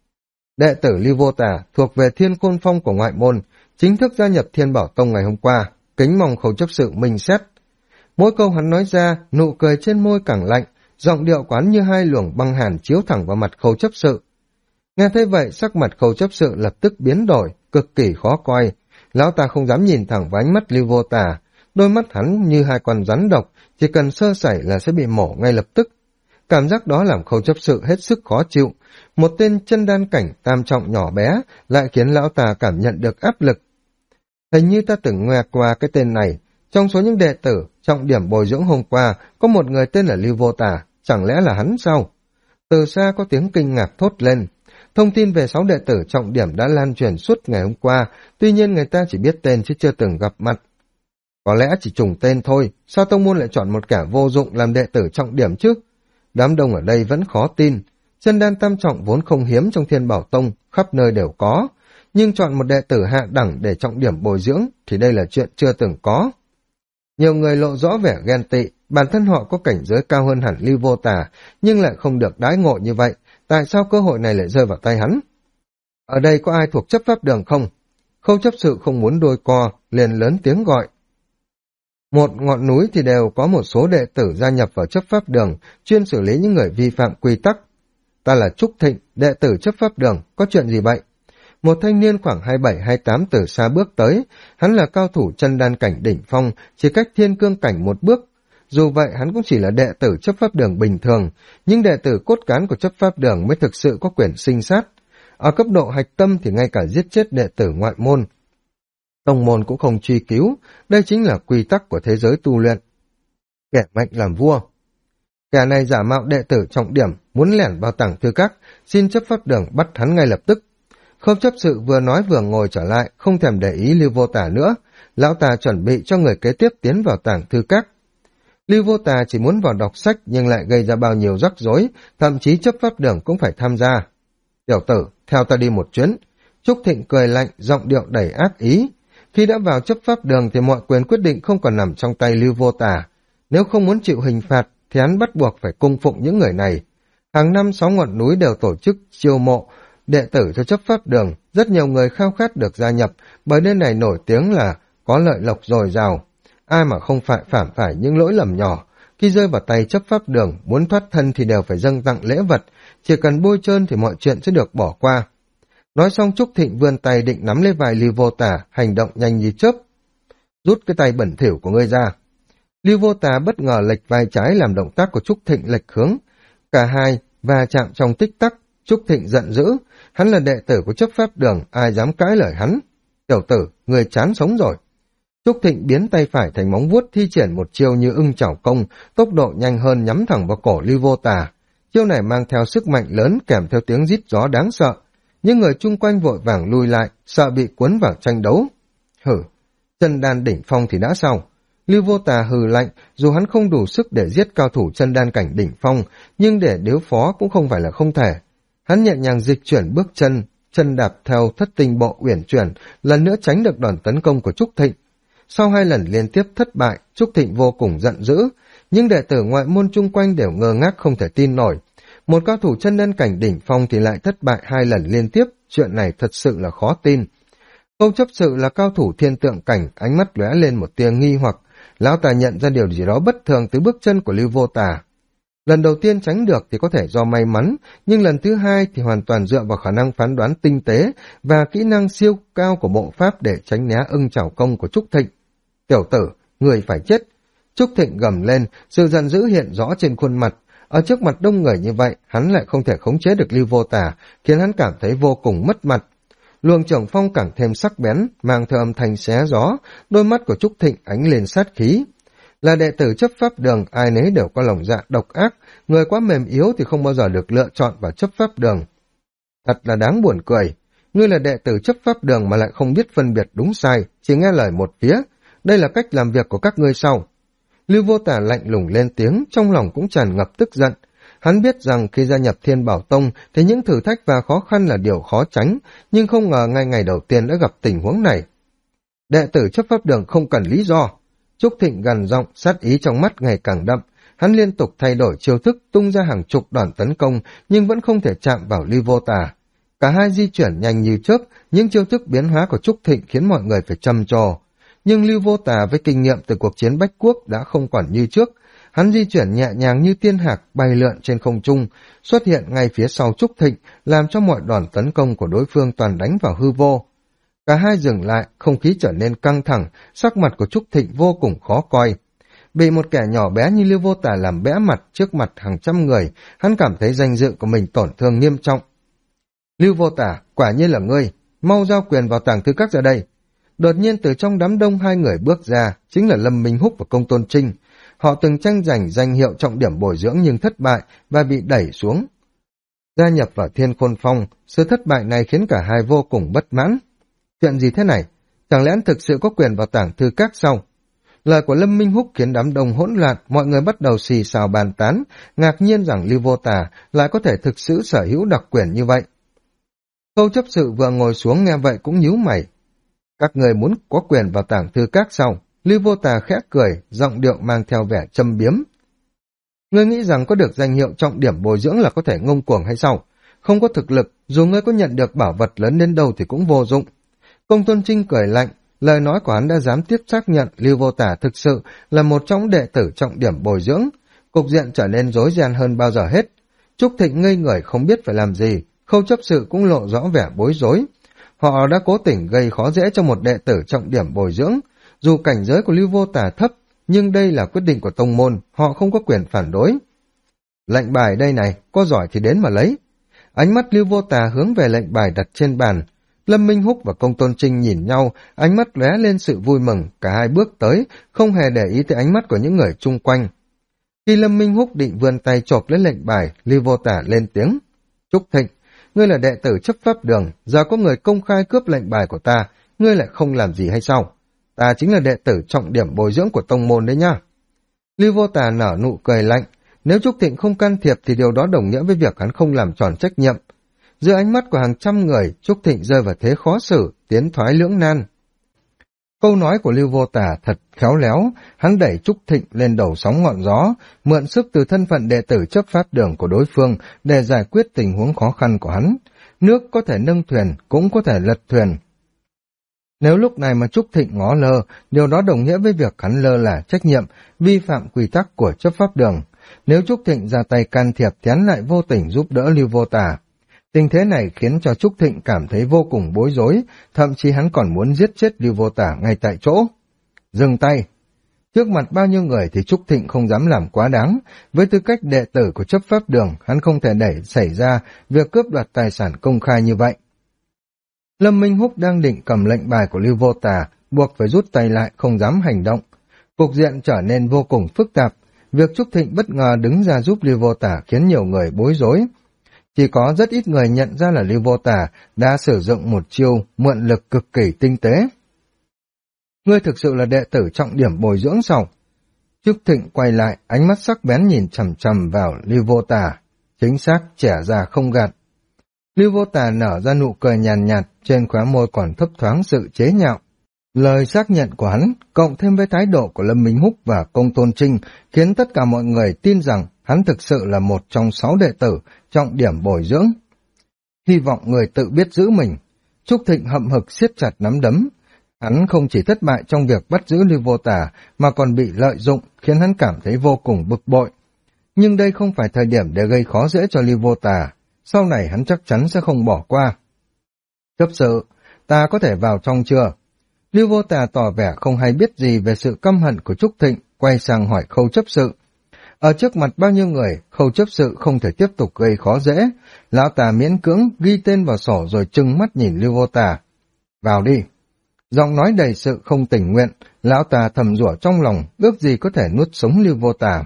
S1: Đệ tử Lưu Vô Tà thuộc về Thiên Côn Phong của ngoại môn, chính thức gia nhập Thiên Bảo Tông ngày hôm qua, kính mong Khâu chấp sự minh xét. Mỗi câu hắn nói ra, nụ cười trên môi càng lạnh, giọng điệu quán như hai luồng băng hàn chiếu thẳng vào mặt Khâu chấp sự. Nghe thấy vậy, sắc mặt Khâu chấp sự lập tức biến đổi, cực kỳ khó coi. Lão ta không dám nhìn thẳng vào ánh mắt Lưu Vô Tà, đôi mắt hắn như hai con rắn độc, chỉ cần sơ sẩy là sẽ bị mổ ngay lập tức. Cảm giác đó làm Khâu chấp sự hết sức khó chịu. Một tên chân đan cảnh tam trọng nhỏ bé lại khiến lão ta cảm nhận được áp lực. Hình như ta từng nghe qua cái tên này. Trong số những đệ tử trọng điểm bồi dưỡng hôm qua có một người tên là Lưu Vô Tà, chẳng lẽ là hắn sao? Từ xa có tiếng kinh ngạc thốt lên. Thông tin về 6 đệ tử trọng điểm đã lan truyền suốt ngày hôm qua, tuy nhiên người ta chỉ biết tên chứ chưa từng gặp mặt. Có lẽ chỉ trùng tên thôi, sao tông môn lại chọn một kẻ vô dụng làm đệ tử trọng điểm chứ? Đám đông ở đây vẫn khó tin. Chân đan tam trọng vốn không hiếm trong Thiên Bảo Tông, khắp nơi đều có. Nhưng chọn một đệ tử hạ đẳng để trọng điểm bồi dưỡng thì đây là chuyện chưa từng có. Nhiều người lộ rõ vẻ ghen tị, bản thân họ có cảnh giới cao hơn hẳn Lưu Vô Tà, nhưng lại không được đãi ngộ như vậy. Tại sao cơ hội này lại rơi vào tay hắn? Ở đây có ai thuộc chấp pháp đường không? Khâu chấp sự không muốn đôi co, liền lớn tiếng gọi. Một ngọn núi thì đều có một số đệ tử gia nhập vào chấp pháp đường, chuyên xử lý những người vi phạm quy tắc. Ta là Trúc Thịnh, đệ tử chấp pháp đường, có chuyện gì vậy? Một thanh niên khoảng 27-28 từ xa bước tới, hắn là cao thủ chân đan cảnh đỉnh phong, chỉ cách thiên cương cảnh một bước. Dù vậy hắn cũng chỉ là đệ tử chấp pháp đường bình thường, nhưng đệ tử cốt cán của chấp pháp đường mới thực sự có quyền sinh sát. Ở cấp độ hạch tâm thì ngay cả giết chết đệ tử ngoại môn, tông môn cũng không truy cứu, đây chính là quy tắc của thế giới tu luyện. Kẻ mạnh làm vua. Kẻ này giả mạo đệ tử trọng điểm, muốn lẻn vào tảng thư các, xin chấp pháp đường bắt hắn ngay lập tức. Khâu chấp sự vừa nói vừa ngồi trở lại, không thèm để ý Lưu Vô Tà nữa. Lão ta chuẩn bị cho người kế tiếp tiến vào tảng thư các. Lưu Vô Tà chỉ muốn vào đọc sách nhưng lại gây ra bao nhiêu rắc rối, thậm chí chấp pháp đường cũng phải tham gia. Tiểu tử, theo ta đi một chuyến. Trúc Thịnh cười lạnh, giọng điệu đầy ác ý. Khi đã vào chấp pháp đường thì mọi quyền quyết định không còn nằm trong tay Lưu Vô Tà. Nếu không muốn chịu hình phạt thì hắn bắt buộc phải cung phụng những người này. Hàng năm 6 ngọn núi đều tổ chức chiêu mộ đệ tử cho chấp pháp đường, rất nhiều người khao khát được gia nhập, bởi nơi này nổi tiếng là có lợi lộc dồi dào. Ai mà không phải phạm phải những lỗi lầm nhỏ, khi rơi vào tay chấp pháp đường, muốn thoát thân thì đều phải dâng tặng lễ vật, chỉ cần bôi trơn thì mọi chuyện sẽ được bỏ qua. Nói xong Trúc Thịnh vươn tay định nắm lấy vai Lưu Vô Tà, hành động nhanh như chớp. Rút cái tay bẩn thỉu của ngươi ra. Lưu Vô Tà bất ngờ lệch vai trái làm động tác của Trúc Thịnh lệch hướng. Cả hai va chạm trong tích tắc. Trúc Thịnh giận dữ, hắn là đệ tử của chấp pháp đường, ai dám cãi lời hắn. Tiểu tử, người chán sống rồi. Trúc Thịnh biến tay phải thành móng vuốt, thi triển một chiêu như ưng chảo công, tốc độ nhanh hơn nhắm thẳng vào cổ Lưu Vô Tà. Chiêu này mang theo sức mạnh lớn kèm theo tiếng rít gió đáng sợ. Những người chung quanh vội vàng lui lại, sợ bị cuốn vào tranh đấu. Hử, chân đan đỉnh phong thì đã sao? Lưu Vô Tà hừ lạnh, dù hắn không đủ sức để giết cao thủ chân đan cảnh đỉnh phong, nhưng để đối phó cũng không phải là không thể. Hắn nhẹ nhàng dịch chuyển bước chân, chân đạp theo thất tinh bộ uyển chuyển, lần nữa tránh được đòn tấn công của Trúc Thịnh. Sau 2 lần liên tiếp thất bại, Trúc Thịnh vô cùng giận dữ, nhưng đệ tử ngoại môn chung quanh đều ngơ ngác không thể tin nổi. Một cao thủ chân đan cảnh đỉnh phong thì lại thất bại 2 lần liên tiếp, chuyện này thật sự là khó tin. Khâu chấp sự là cao thủ thiên tượng cảnh, ánh mắt lóe lên một tia nghi hoặc, lão ta nhận ra điều gì đó bất thường từ bước chân của Lưu Vô Tà. Lần đầu tiên tránh được thì có thể do may mắn, nhưng lần thứ 2 thì hoàn toàn dựa vào khả năng phán đoán tinh tế và kỹ năng siêu cao của bộ pháp để tránh né ưng chảo công của Trúc Thịnh. Tiểu tử, người phải chết. Trúc Thịnh gầm lên, sự giận dữ hiện rõ trên khuôn mặt. Ở trước mặt đông người như vậy, hắn lại không thể khống chế được Lưu Vô Tà, khiến hắn cảm thấy vô cùng mất mặt. Luồng trưởng phong càng thêm sắc bén, mang theo âm thanh xé gió, đôi mắt của Trúc Thịnh ánh lên sát khí. Là đệ tử chấp pháp đường, ai nấy đều có lòng dạ độc ác, người quá mềm yếu thì không bao giờ được lựa chọn vào chấp pháp đường. Thật là đáng buồn cười. Ngươi là đệ tử chấp pháp đường mà lại không biết phân biệt đúng sai, chỉ nghe lời một phía. Đây là cách làm việc của các ngươi sau. Lưu Vô Tả lạnh lùng lên tiếng, trong lòng cũng tràn ngập tức giận. Hắn biết rằng khi gia nhập Thiên Bảo Tông thì những thử thách và khó khăn là điều khó tránh, nhưng không ngờ ngay ngày đầu tiên đã gặp tình huống này. Đệ tử chấp pháp đường không cần lý do. Trúc Thịnh gằn giọng, sát ý trong mắt ngày càng đậm. Hắn liên tục thay đổi chiêu thức, tung ra hàng chục đòn tấn công, nhưng vẫn không thể chạm vào Lưu Vô Tả. Cả hai di chuyển nhanh như chớp, những chiêu thức biến hóa của Trúc Thịnh khiến mọi người phải trầm trồ. Nhưng Lưu Vô Tả với kinh nghiệm từ cuộc chiến Bách Quốc đã không còn như trước. Hắn di chuyển nhẹ nhàng như tiên hạc bay lượn trên không trung, xuất hiện ngay phía sau Trúc Thịnh, làm cho mọi đòn tấn công của đối phương toàn đánh vào hư vô. Cả hai dừng lại, không khí trở nên căng thẳng, sắc mặt của Trúc Thịnh vô cùng khó coi. Bị một kẻ nhỏ bé như Lưu Vô Tả làm bẽ mặt trước mặt hàng trăm người, hắn cảm thấy danh dự của mình tổn thương nghiêm trọng. Lưu Vô Tả, quả nhiên là ngươi, mau giao quyền vào Tàng Thư Các ra đây. Đột nhiên từ trong đám đông hai người bước ra, chính là Lâm Minh Húc và Công Tôn Trinh. Họ từng tranh giành danh hiệu trọng điểm bồi dưỡng nhưng thất bại và bị đẩy xuống. Gia nhập vào Thiên Khôn Phong, sự thất bại này khiến cả hai vô cùng bất mãn. Chuyện gì thế này? Chẳng lẽ anh thực sự có quyền vào Tàng Thư Các sao? Lời của Lâm Minh Húc khiến đám đông hỗn loạn, mọi người bắt đầu xì xào bàn tán, ngạc nhiên rằng Lưu Vô Tả lại có thể thực sự sở hữu đặc quyền như vậy. Khâu chấp sự vừa ngồi xuống nghe vậy cũng nhíu mày. Các người muốn có quyền vào Tàng Thư Các sao? Lưu Vô Tả khẽ cười, giọng điệu mang theo vẻ châm biếm. Ngươi nghĩ rằng có được danh hiệu trọng điểm bồi dưỡng là có thể ngông cuồng hay sao? Không có thực lực, dù ngươi có nhận được bảo vật lớn đến đâu thì cũng vô dụng. Công Tôn Trinh cười lạnh, lời nói của hắn đã dám tiếp xác nhận Lưu Vô Tả thực sự là một trong đệ tử trọng điểm bồi dưỡng. Cục diện trở nên rối ren hơn bao giờ hết. Trúc Thịnh ngây người không biết phải làm gì, Khâu chấp sự cũng lộ rõ vẻ bối rối. Họ đã cố tình gây khó dễ cho một đệ tử trọng điểm bồi dưỡng. Dù cảnh giới của Lưu Vô Tả thấp, nhưng đây là quyết định của tông môn, họ không có quyền phản đối. Lệnh bài đây này, có giỏi thì đến mà lấy. Ánh mắt Lưu Vô Tả hướng về lệnh bài đặt trên bàn. Lâm Minh Húc và Công Tôn Trinh nhìn nhau, ánh mắt lóe lên sự vui mừng, cả hai bước tới, không hề để ý tới ánh mắt của những người chung quanh. Khi Lâm Minh Húc định vươn tay chộp lấy lệnh bài, Lưu Vô Tả lên tiếng. Trúc Thịnh, ngươi là đệ tử chấp pháp đường, giờ có người công khai cướp lệnh bài của ta, ngươi lại không làm gì hay sao? Ta chính là đệ tử trọng điểm bồi dưỡng của tông môn đấy nha. Lưu Vô Tả nở nụ cười lạnh, nếu Trúc Thịnh không can thiệp thì điều đó đồng nghĩa với việc hắn không làm tròn trách nhiệm. Giữa ánh mắt của hàng trăm người, Trúc Thịnh rơi vào thế khó xử, tiến thoái lưỡng nan. Câu nói của Lưu Vô Tả thật khéo léo, hắn đẩy Trúc Thịnh lên đầu sóng ngọn gió, mượn sức từ thân phận đệ tử chấp pháp đường của đối phương để giải quyết tình huống khó khăn của hắn. Nước có thể nâng thuyền, cũng có thể lật thuyền. Nếu lúc này mà Trúc Thịnh ngó lơ, điều đó đồng nghĩa với việc hắn lơ là trách nhiệm, vi phạm quy tắc của chấp pháp đường. Nếu Trúc Thịnh ra tay can thiệp thì hắn lại vô tình giúp đỡ Lưu Vô Tả. Tình thế này khiến cho Trúc Thịnh cảm thấy vô cùng bối rối, thậm chí hắn còn muốn giết chết Lưu Vô Tả ngay tại chỗ. Dừng tay! Trước mặt bao nhiêu người thì Trúc Thịnh không dám làm quá đáng. Với tư cách đệ tử của chấp pháp đường, hắn không thể để xảy ra việc cướp đoạt tài sản công khai như vậy. Lâm Minh Húc đang định cầm lệnh bài của Lưu Vô Tả, buộc phải rút tay lại không dám hành động. Cục diện trở nên vô cùng phức tạp. Việc Trúc Thịnh bất ngờ đứng ra giúp Lưu Vô Tả khiến nhiều người bối rối. Chỉ có rất ít người nhận ra là Lưu Vô Tả đã sử dụng một chiêu mượn lực cực kỳ tinh tế. Ngươi thực sự là đệ tử trọng điểm bồi dưỡng sao? Trúc Thịnh quay lại, ánh mắt sắc bén nhìn chằm chằm vào Lưu Vô Tả. Chính xác, trẻ già không gạt. Lưu Vô Tả nở ra nụ cười nhàn nhạt, trên khóe môi còn thấp thoáng sự chế nhạo. Lời xác nhận của hắn, cộng thêm với thái độ của Lâm Minh Húc và Công Tôn Trinh, khiến tất cả mọi người tin rằng hắn thực sự là một trong 6 đệ tử trọng điểm bồi dưỡng. Hy vọng người tự biết giữ mình. Trúc Thịnh hậm hực siết chặt nắm đấm. Hắn không chỉ thất bại trong việc bắt giữ Lưu Vô Tả, mà còn bị lợi dụng, khiến hắn cảm thấy vô cùng bực bội. Nhưng đây không phải thời điểm để gây khó dễ cho Lưu Vô Tả. Sau này hắn chắc chắn sẽ không bỏ qua. Chấp sự, ta có thể vào trong chưa? Lưu Vô Tả tỏ vẻ không hay biết gì về sự căm hận của Trúc Thịnh, quay sang hỏi Khâu chấp sự. Ở trước mặt bao nhiêu người, Khâu chấp sự không thể tiếp tục gây khó dễ. Lão ta miễn cưỡng ghi tên vào sổ rồi trừng mắt nhìn Lưu Vô Tả. Vào đi. Giọng nói đầy sự không tình nguyện, lão ta thầm rủa trong lòng, ước gì có thể nuốt sống Lưu Vô Tà.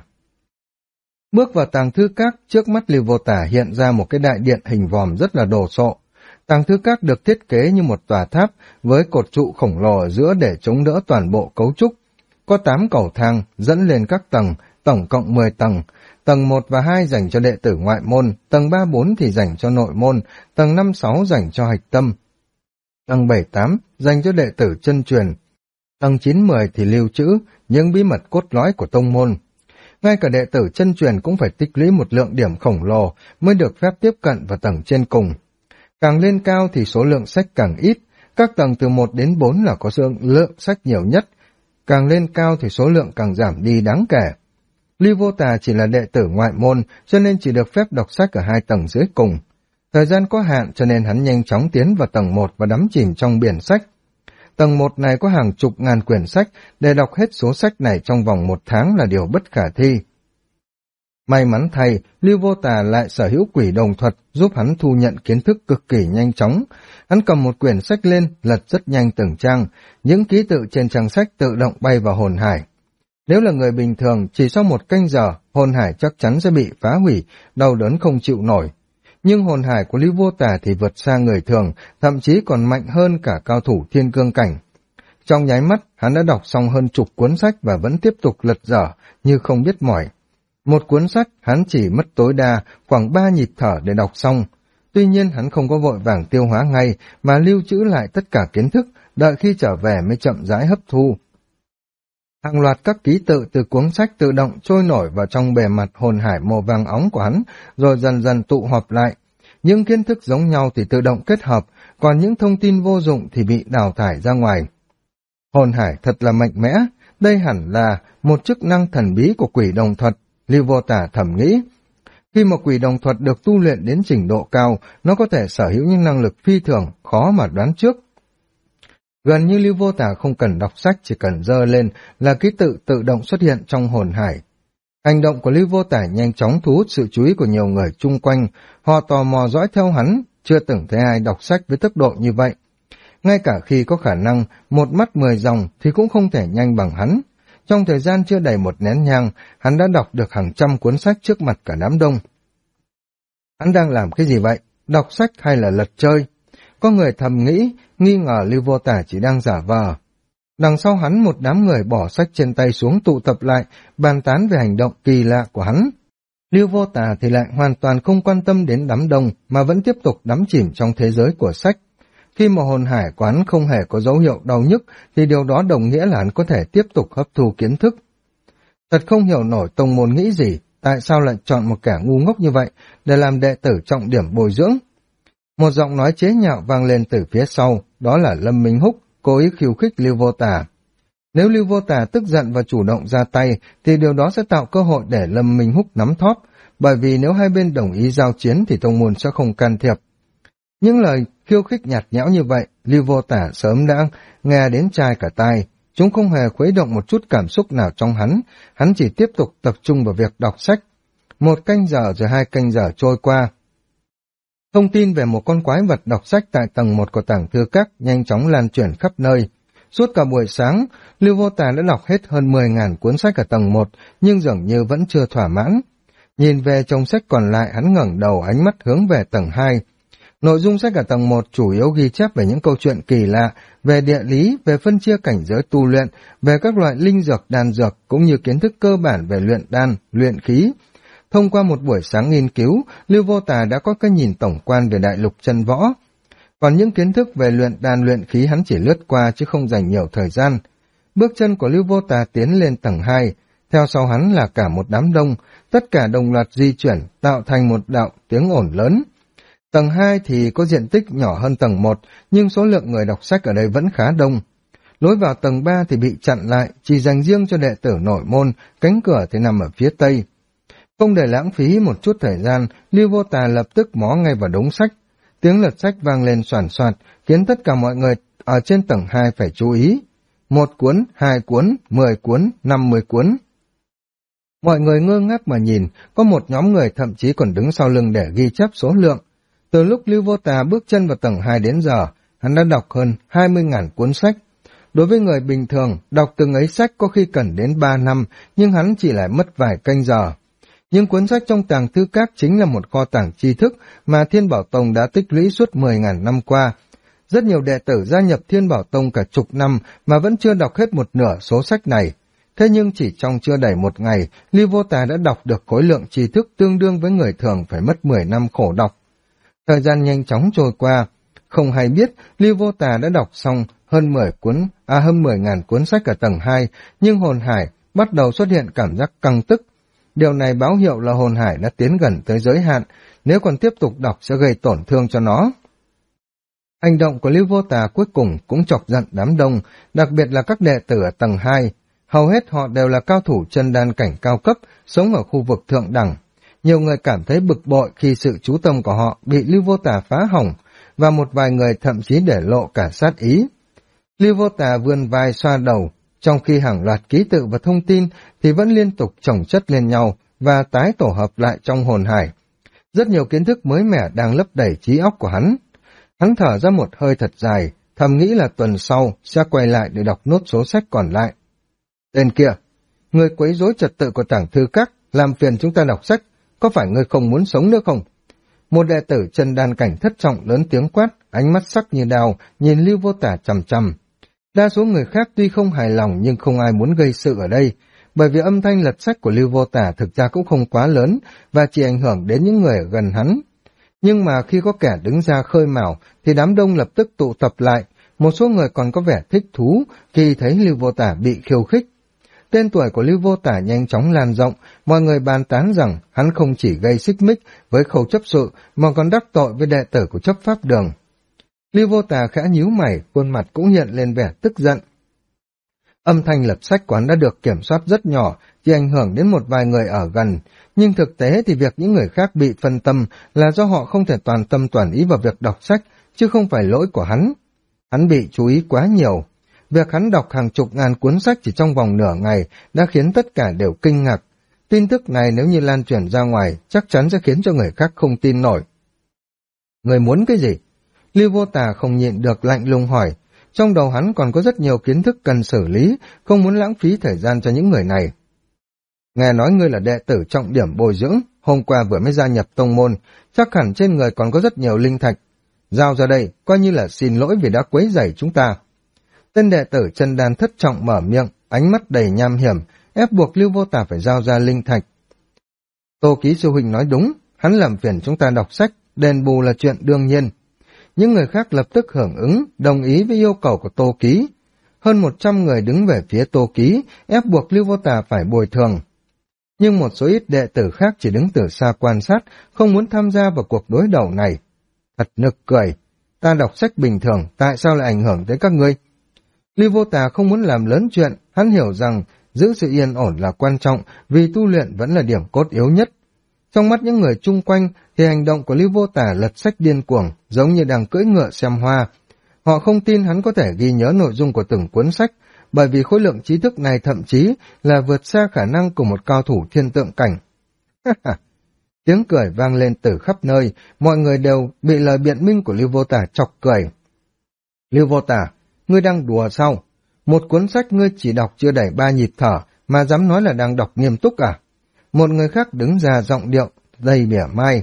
S1: Bước vào tàng thư các, trước mắt Lưu Vô Tà hiện ra một cái đại điện hình vòm rất là đồ sộ. Tàng thư các được thiết kế như một tòa tháp với cột trụ khổng lồ ở giữa để chống đỡ toàn bộ cấu trúc. Có 8 cầu thang dẫn lên các tầng, tổng cộng 10 tầng. Tầng 1 và 2 dành cho đệ tử ngoại môn, tầng 3, 4 thì dành cho nội môn, tầng 5, 6 dành cho hạch tâm. Tầng 7, 8 dành cho đệ tử chân truyền. Tầng 9, 10 thì lưu trữ những bí mật cốt lõi của tông môn. Ngay cả đệ tử chân truyền cũng phải tích lũy một lượng điểm khổng lồ mới được phép tiếp cận vào tầng trên cùng. Càng lên cao thì số lượng sách càng ít, các tầng từ 1 đến 4 là có lượng sách nhiều nhất, càng lên cao thì số lượng càng giảm đi đáng kể. Lưu Vô Tà chỉ là đệ tử ngoại môn cho nên chỉ được phép đọc sách ở 2 tầng dưới cùng. Thời gian có hạn cho nên hắn nhanh chóng tiến vào tầng 1 và đắm chìm trong biển sách. Tầng 1 này có hàng chục ngàn quyển sách, để đọc hết số sách này trong vòng 1 tháng là điều bất khả thi. May mắn thay, Lưu Vô Tà lại sở hữu quỷ đồng thuật giúp hắn thu nhận kiến thức cực kỳ nhanh chóng. Hắn cầm một quyển sách lên, lật rất nhanh từng trang, những ký tự trên trang sách tự động bay vào hồn hải. Nếu là người bình thường, chỉ sau 1 canh giờ, hồn hải chắc chắn sẽ bị phá hủy, đau đớn không chịu nổi. Nhưng hồn hải của Lưu Vô Tà thì vượt xa người thường, thậm chí còn mạnh hơn cả cao thủ thiên cương cảnh. Trong nháy mắt, hắn đã đọc xong hơn chục cuốn sách và vẫn tiếp tục lật dở như không biết mỏi. Một cuốn sách hắn chỉ mất tối đa khoảng 3 nhịp thở để đọc xong. Tuy nhiên hắn không có vội vàng tiêu hóa ngay mà lưu trữ lại tất cả kiến thức, đợi khi trở về mới chậm rãi hấp thu. Hàng loạt các ký tự từ cuốn sách tự động trôi nổi vào trong bề mặt hồn hải màu vàng óng của hắn, rồi dần dần tụ họp lại. Những kiến thức giống nhau thì tự động kết hợp, còn những thông tin vô dụng thì bị đào thải ra ngoài. Hồn hải thật là mạnh mẽ, đây hẳn là một chức năng thần bí của quỷ đồng thuật, Lưu Vô Tà thầm nghĩ. Khi mà quỷ đồng thuật được tu luyện đến trình độ cao, nó có thể sở hữu những năng lực phi thường, khó mà đoán trước. Gần như Lưu Vô Tà không cần đọc sách, chỉ cần giơ lên là ký tự tự động xuất hiện trong hồn hải. Hành động của Lưu Vô Tà nhanh chóng thu hút sự chú ý của nhiều người chung quanh, họ tò mò dõi theo hắn, chưa từng thấy ai đọc sách với tốc độ như vậy. Ngay cả khi có khả năng một mắt 10 dòng thì cũng không thể nhanh bằng hắn. Trong thời gian chưa đầy 1 nén nhang, hắn đã đọc được hàng trăm cuốn sách trước mặt cả đám đông. Hắn đang làm cái gì vậy? Đọc sách hay là lật chơi? Có người thầm nghĩ, nghi ngờ Lưu Vô Tà chỉ đang giả vờ. Đằng sau hắn một đám người bỏ sách trên tay xuống tụ tập lại, bàn tán về hành động kỳ lạ của hắn. Lưu Vô Tà thì lại hoàn toàn không quan tâm đến đám đông mà vẫn tiếp tục đắm chìm trong thế giới của sách. Khi mà hồn hải của hắn không hề có dấu hiệu đau nhức thì điều đó đồng nghĩa là hắn có thể tiếp tục hấp thu kiến thức. Thật không hiểu nổi tông môn nghĩ gì, tại sao lại chọn một kẻ ngu ngốc như vậy để làm đệ tử trọng điểm bồi dưỡng. Một giọng nói chế nhạo vang lên từ phía sau, đó là Lâm Minh Húc, cố ý khiêu khích Lưu Vô Tà. Nếu Lưu Vô Tà tức giận và chủ động ra tay, thì điều đó sẽ tạo cơ hội để Lâm Minh Húc nắm thóp, bởi vì nếu hai bên đồng ý giao chiến thì tông môn sẽ không can thiệp. Những lời khiêu khích nhạt nhẽo như vậy, Lưu Vô Tà sớm đã nghe đến chai cả tai, chúng không hề khuấy động một chút cảm xúc nào trong hắn chỉ tiếp tục tập trung vào việc đọc sách. 1 canh giờ rồi 2 canh giờ trôi qua. Thông tin về một con quái vật đọc sách tại tầng 1 của tàng thư các nhanh chóng lan truyền khắp nơi. Suốt cả buổi sáng, Lưu Vô Tà đã đọc hết hơn 10.000 cuốn sách ở tầng 1, nhưng dường như vẫn chưa thỏa mãn. Nhìn về chồng sách còn lại, hắn ngẩng đầu ánh mắt hướng về tầng 2. Nội dung sách ở tầng 1 chủ yếu ghi chép về những câu chuyện kỳ lạ, về địa lý, về phân chia cảnh giới tu luyện, về các loại linh dược, đan dược, cũng như kiến thức cơ bản về luyện đan, luyện khí. Thông qua một buổi sáng nghiên cứu, Lưu Vô Tà đã có cái nhìn tổng quan về đại lục chân võ. Còn những kiến thức về luyện đan luyện khí hắn chỉ lướt qua chứ không dành nhiều thời gian. Bước chân của Lưu Vô Tà tiến lên tầng 2, theo sau hắn là cả một đám đông, tất cả đồng loạt di chuyển tạo thành một đạo tiếng ồn lớn. Tầng 2 thì có diện tích nhỏ hơn tầng 1, nhưng số lượng người đọc sách ở đây vẫn khá đông. Lối vào tầng 3 thì bị chặn lại, chỉ dành riêng cho đệ tử nội môn, cánh cửa thì nằm ở phía tây. Không để lãng phí một chút thời gian, Lưu Vô Tà lập tức mó ngay vào đống sách. Tiếng lật sách vang lên xoàn xoạt, khiến tất cả mọi người ở trên tầng 2 phải chú ý. 1 cuốn, 2 cuốn, 10 cuốn, 50 cuốn. Mọi người ngơ ngác mà nhìn, có một nhóm người thậm chí còn đứng sau lưng để ghi chép số lượng. Từ lúc Lưu Vô Tà bước chân vào tầng 2 đến giờ, hắn đã đọc hơn 20.000 cuốn sách. Đối với người bình thường, đọc từng ấy sách có khi cần đến 3 năm, nhưng hắn chỉ lại mất vài canh giờ. Nhưng cuốn sách trong tàng thư các chính là một kho tàng tri thức mà Thiên Bảo Tông đã tích lũy suốt 10.000 năm qua. Rất nhiều đệ tử gia nhập Thiên Bảo Tông cả chục năm mà vẫn chưa đọc hết một nửa số sách này. Thế nhưng chỉ trong chưa đầy một ngày, Lưu Vô Tà đã đọc được khối lượng tri thức tương đương với người thường phải mất 10 năm khổ đọc. Thời gian nhanh chóng trôi qua, không hay biết Lưu Vô Tà đã đọc xong hơn 10.000 cuốn sách ở tầng 2, nhưng hồn hải bắt đầu xuất hiện cảm giác căng tức. Điều này báo hiệu là hồn hải đã tiến gần tới giới hạn, nếu còn tiếp tục đọc sẽ gây tổn thương cho nó. Hành động của Lưu Vô Tà cuối cùng cũng chọc giận đám đông, đặc biệt là các đệ tử ở tầng 2. Hầu hết họ đều là cao thủ chân đan cảnh cao cấp, sống ở khu vực thượng đẳng. Nhiều người cảm thấy bực bội khi sự chú tâm của họ bị Lưu Vô Tà phá hỏng, và một vài người thậm chí để lộ cả sát ý. Lưu Vô Tà vươn vai xoa đầu, trong khi hàng loạt ký tự và thông tin thì vẫn liên tục chồng chất lên nhau và tái tổ hợp lại trong hồn hải. Rất nhiều kiến thức mới mẻ đang lấp đầy trí óc của hắn. Hắn thở ra một hơi thật dài, thầm nghĩ là tuần sau sẽ quay lại để đọc nốt số sách còn lại. Tên kia, người quấy rối trật tự của tàng thư các, làm phiền chúng ta đọc sách, có phải ngươi không muốn sống nữa không? Một đệ tử chân đan cảnh thất trọng lớn tiếng quát, ánh mắt sắc như đao, nhìn Lưu Vô Tà chằm chằm. Đa số người khác tuy không hài lòng nhưng không ai muốn gây sự ở đây, bởi vì âm thanh lật sách của Lưu Vô Tà thực ra cũng không quá lớn và chỉ ảnh hưởng đến những người ở gần hắn. Nhưng mà khi có kẻ đứng ra khơi mào thì đám đông lập tức tụ tập lại, một số người còn có vẻ thích thú khi thấy Lưu Vô Tà bị khiêu khích. Tên tuổi của Lưu Vô Tà nhanh chóng lan rộng, mọi người bàn tán rằng hắn không chỉ gây xích mích với Khâu chấp sự mà còn đắc tội với đệ tử của chấp pháp đường. Lưu Vô Tà khẽ nhíu mày, khuôn mặt cũng hiện lên vẻ tức giận. Âm thanh lật sách quán đã được kiểm soát rất nhỏ, chỉ ảnh hưởng đến một vài người ở gần, nhưng thực tế thì việc những người khác bị phân tâm là do họ không thể toàn tâm toàn ý vào việc đọc sách, chứ không phải lỗi của hắn. Hắn bị chú ý quá nhiều. Việc hắn đọc hàng chục ngàn cuốn sách chỉ trong vòng nửa ngày đã khiến tất cả đều kinh ngạc. Tin tức này nếu như lan truyền ra ngoài chắc chắn sẽ khiến cho người khác không tin nổi. Người muốn cái gì? Lưu Vô Tà không nhịn được lạnh lùng hỏi. Trong đầu hắn còn có rất nhiều kiến thức cần xử lý, không muốn lãng phí thời gian cho những người này. Nghe nói ngươi là đệ tử trọng điểm bồi dưỡng, hôm qua vừa mới gia nhập tông môn, chắc hẳn trên người còn có rất nhiều linh thạch. Giao ra đây, coi như là xin lỗi vì đã quấy rầy chúng ta. Tên đệ tử chân đan thất trọng mở miệng, ánh mắt đầy nham hiểm, ép buộc Lưu Vô Tà phải giao ra linh thạch. Tô Ký sư huynh nói đúng, hắn làm phiền chúng ta đọc sách, đền bù là chuyện đương nhiên. Những người khác lập tức hưởng ứng, đồng ý với yêu cầu của Tô Ký. Hơn 100 người đứng về phía Tô Ký, ép buộc Lưu Vô Tà phải bồi thường. Nhưng một số ít đệ tử khác chỉ đứng từ xa quan sát, không muốn tham gia vào cuộc đối đầu này. Thật nực cười, ta đọc sách bình thường, tại sao lại ảnh hưởng tới các ngươi? Lưu Vô Tà không muốn làm lớn chuyện, hắn hiểu rằng giữ sự yên ổn là quan trọng vì tu luyện vẫn là điểm cốt yếu nhất. Trong mắt những người chung quanh thì hành động của Lưu Vô Tà lật sách điên cuồng, giống như đang cưỡi ngựa xem hoa. Họ không tin hắn có thể ghi nhớ nội dung của từng cuốn sách, bởi vì khối lượng trí thức này thậm chí là vượt xa khả năng của một cao thủ thiên tượng cảnh. Tiếng cười vang lên từ khắp nơi, mọi người đều bị lời biện minh của Lưu Vô Tà chọc cười. Lưu Vô Tà, ngươi đang đùa sao? Một cuốn sách ngươi chỉ đọc chưa đầy 3 nhịp thở mà dám nói là đang đọc nghiêm túc à? Một người khác đứng ra giọng điệu đầy mỉa mai.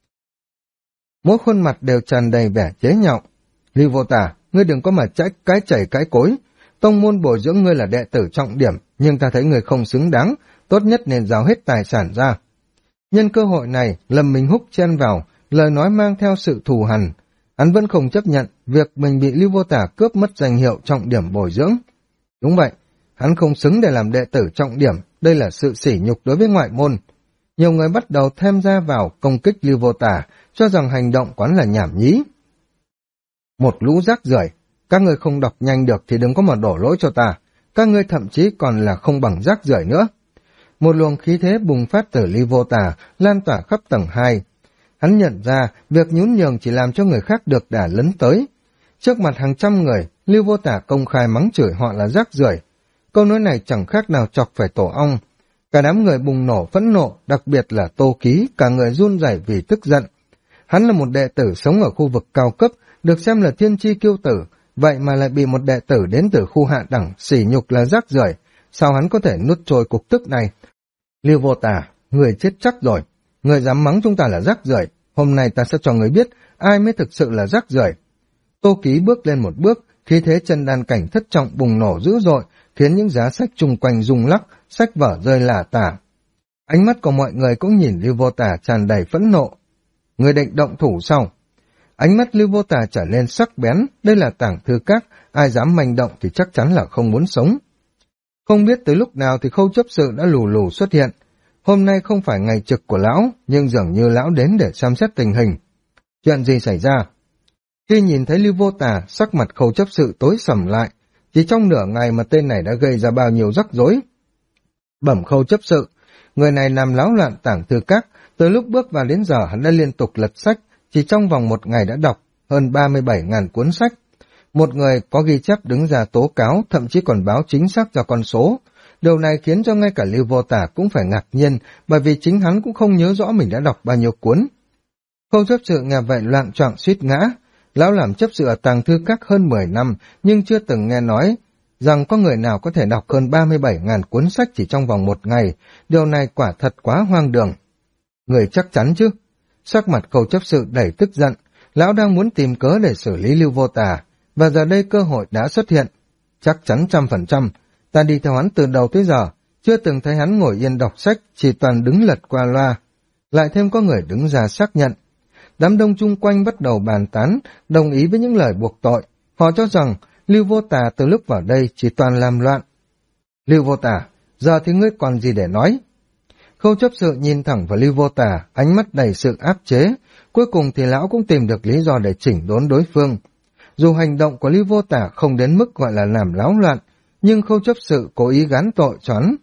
S1: Mỗi khuôn mặt đều tràn đầy vẻ chế nhạo. Lưu Vô Tà, ngươi đừng có mà cái chảy cái cối. Tông môn bồi dưỡng ngươi là đệ tử trọng điểm, nhưng ta thấy ngươi không xứng đáng, tốt nhất nên giao hết tài sản ra. Nhân cơ hội này, Lâm Minh Húc chen vào, lời nói mang theo sự thù hằn. Hắn vẫn không chấp nhận việc mình bị Lưu Vô Tà cướp mất danh hiệu trọng điểm bồi dưỡng. Đúng vậy, hắn không xứng để làm đệ tử trọng điểm, đây là sự sỉ nhục đối với ngoại môn. Nhiều người bắt đầu tham gia vào công kích Lưu Vô Tà, cho rằng hành động quán là nhảm nhí. Một lũ rác rưởi, các ngươi không đọc nhanh được thì đừng có mà đổ lỗi cho ta, các ngươi thậm chí còn là không bằng rác rưởi nữa. Một luồng khí thế bùng phát từ Lưu Vô Tà, lan tỏa khắp tầng 2. Hắn nhận ra việc nhún nhường chỉ làm cho người khác được đà lấn tới. Trước mặt hàng trăm người, Lưu Vô Tà công khai mắng chửi họ là rác rưởi. Câu nói này chẳng khác nào chọc phải tổ ong. Cả đám người bùng nổ phẫn nộ, đặc biệt là Tô Ký, cả người run rẩy vì tức giận. Hắn là một đệ tử sống ở khu vực cao cấp, được xem là thiên chi kiêu tử, vậy mà lại bị một đệ tử đến từ khu hạ đẳng sỉ nhục là rác rưởi, sao hắn có thể nuốt trôi cục tức này? Lưu Vô Tà, người chết chắc rồi, người dám mắng chúng ta là rác rưởi, hôm nay ta sẽ cho người biết ai mới thực sự là rác rưởi. Tô Ký bước lên một bước, khí thế chân đan cảnh thất trọng bùng nổ dữ dội, khiến những giá sách chung quanh rung lắc, sách vở rơi lả tả. Ánh mắt của mọi người cũng nhìn Lưu Vô Tà tràn đầy phẫn nộ. Người định động thủ sao? Ánh mắt Lưu Vô Tà trở lên sắc bén, đây là Tàng Thư Các, ai dám manh động thì chắc chắn là không muốn sống. Không biết tới lúc nào thì Khâu chấp sự đã lù lù xuất hiện. Hôm nay không phải ngày trực của lão, nhưng dường như lão đến để xem xét tình hình. Chuyện gì xảy ra? Khi nhìn thấy Lưu Vô Tà, sắc mặt Khâu chấp sự tối sầm lại. Chỉ trong nửa ngày mà tên này đã gây ra bao nhiêu rắc rối. Bẩm Khâu chấp sự, người này làm náo loạn Tàng Thư Các, từ lúc bước vào đến giờ hắn đã liên tục lật sách, chỉ trong vòng một ngày đã đọc hơn 37.000 cuốn sách. Một người có ghi chép đứng ra tố cáo, thậm chí còn báo chính xác ra con số. Điều này khiến cho ngay cả Lưu Vô Tà cũng phải ngạc nhiên, bởi vì chính hắn cũng không nhớ rõ mình đã đọc bao nhiêu cuốn. Khâu chấp sự nghe vậy loạng choạng suýt ngã. Lão làm chấp sự ở Tàng Thư Các hơn 10 năm, nhưng chưa từng nghe nói rằng có người nào có thể đọc hơn 37.000 cuốn sách chỉ trong vòng một ngày. Điều này quả thật quá hoang đường. Người chắc chắn chứ? Sắc mặt Khâu chấp sự đầy tức giận. Lão đang muốn tìm cớ để xử lý Lưu Vô Tà, và giờ đây cơ hội đã xuất hiện. Chắc chắn 100%. Ta đi theo hắn từ đầu tới giờ, chưa từng thấy hắn ngồi yên đọc sách, chỉ toàn đứng lật qua loa. Lại thêm có người đứng ra xác nhận. Đám đông chung quanh bắt đầu bàn tán, đồng ý với những lời buộc tội. Họ cho rằng Lưu Vô Tà từ lúc vào đây chỉ toàn làm loạn. Lưu Vô Tà, giờ thì ngươi còn gì để nói? Khâu chấp sự nhìn thẳng vào Lưu Vô Tà, ánh mắt đầy sự áp chế. Cuối cùng thì lão cũng tìm được lý do để chỉnh đốn đối phương. Dù hành động của Lưu Vô Tà không đến mức gọi là làm náo loạn, nhưng Khâu chấp sự cố ý gán tội cho hắn.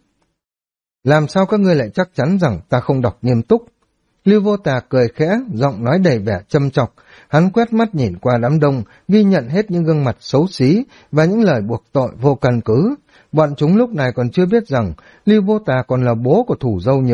S1: Làm sao các ngươi lại chắc chắn rằng ta không đọc nghiêm túc? Lưu Vô Tà cười khẽ, giọng nói đầy vẻ châm chọc. Hắn quét mắt nhìn qua đám đông, ghi nhận hết những gương mặt xấu xí và những lời buộc tội vô căn cứ. Bọn chúng lúc này còn chưa biết rằng Lưu Vô Tà còn là bố của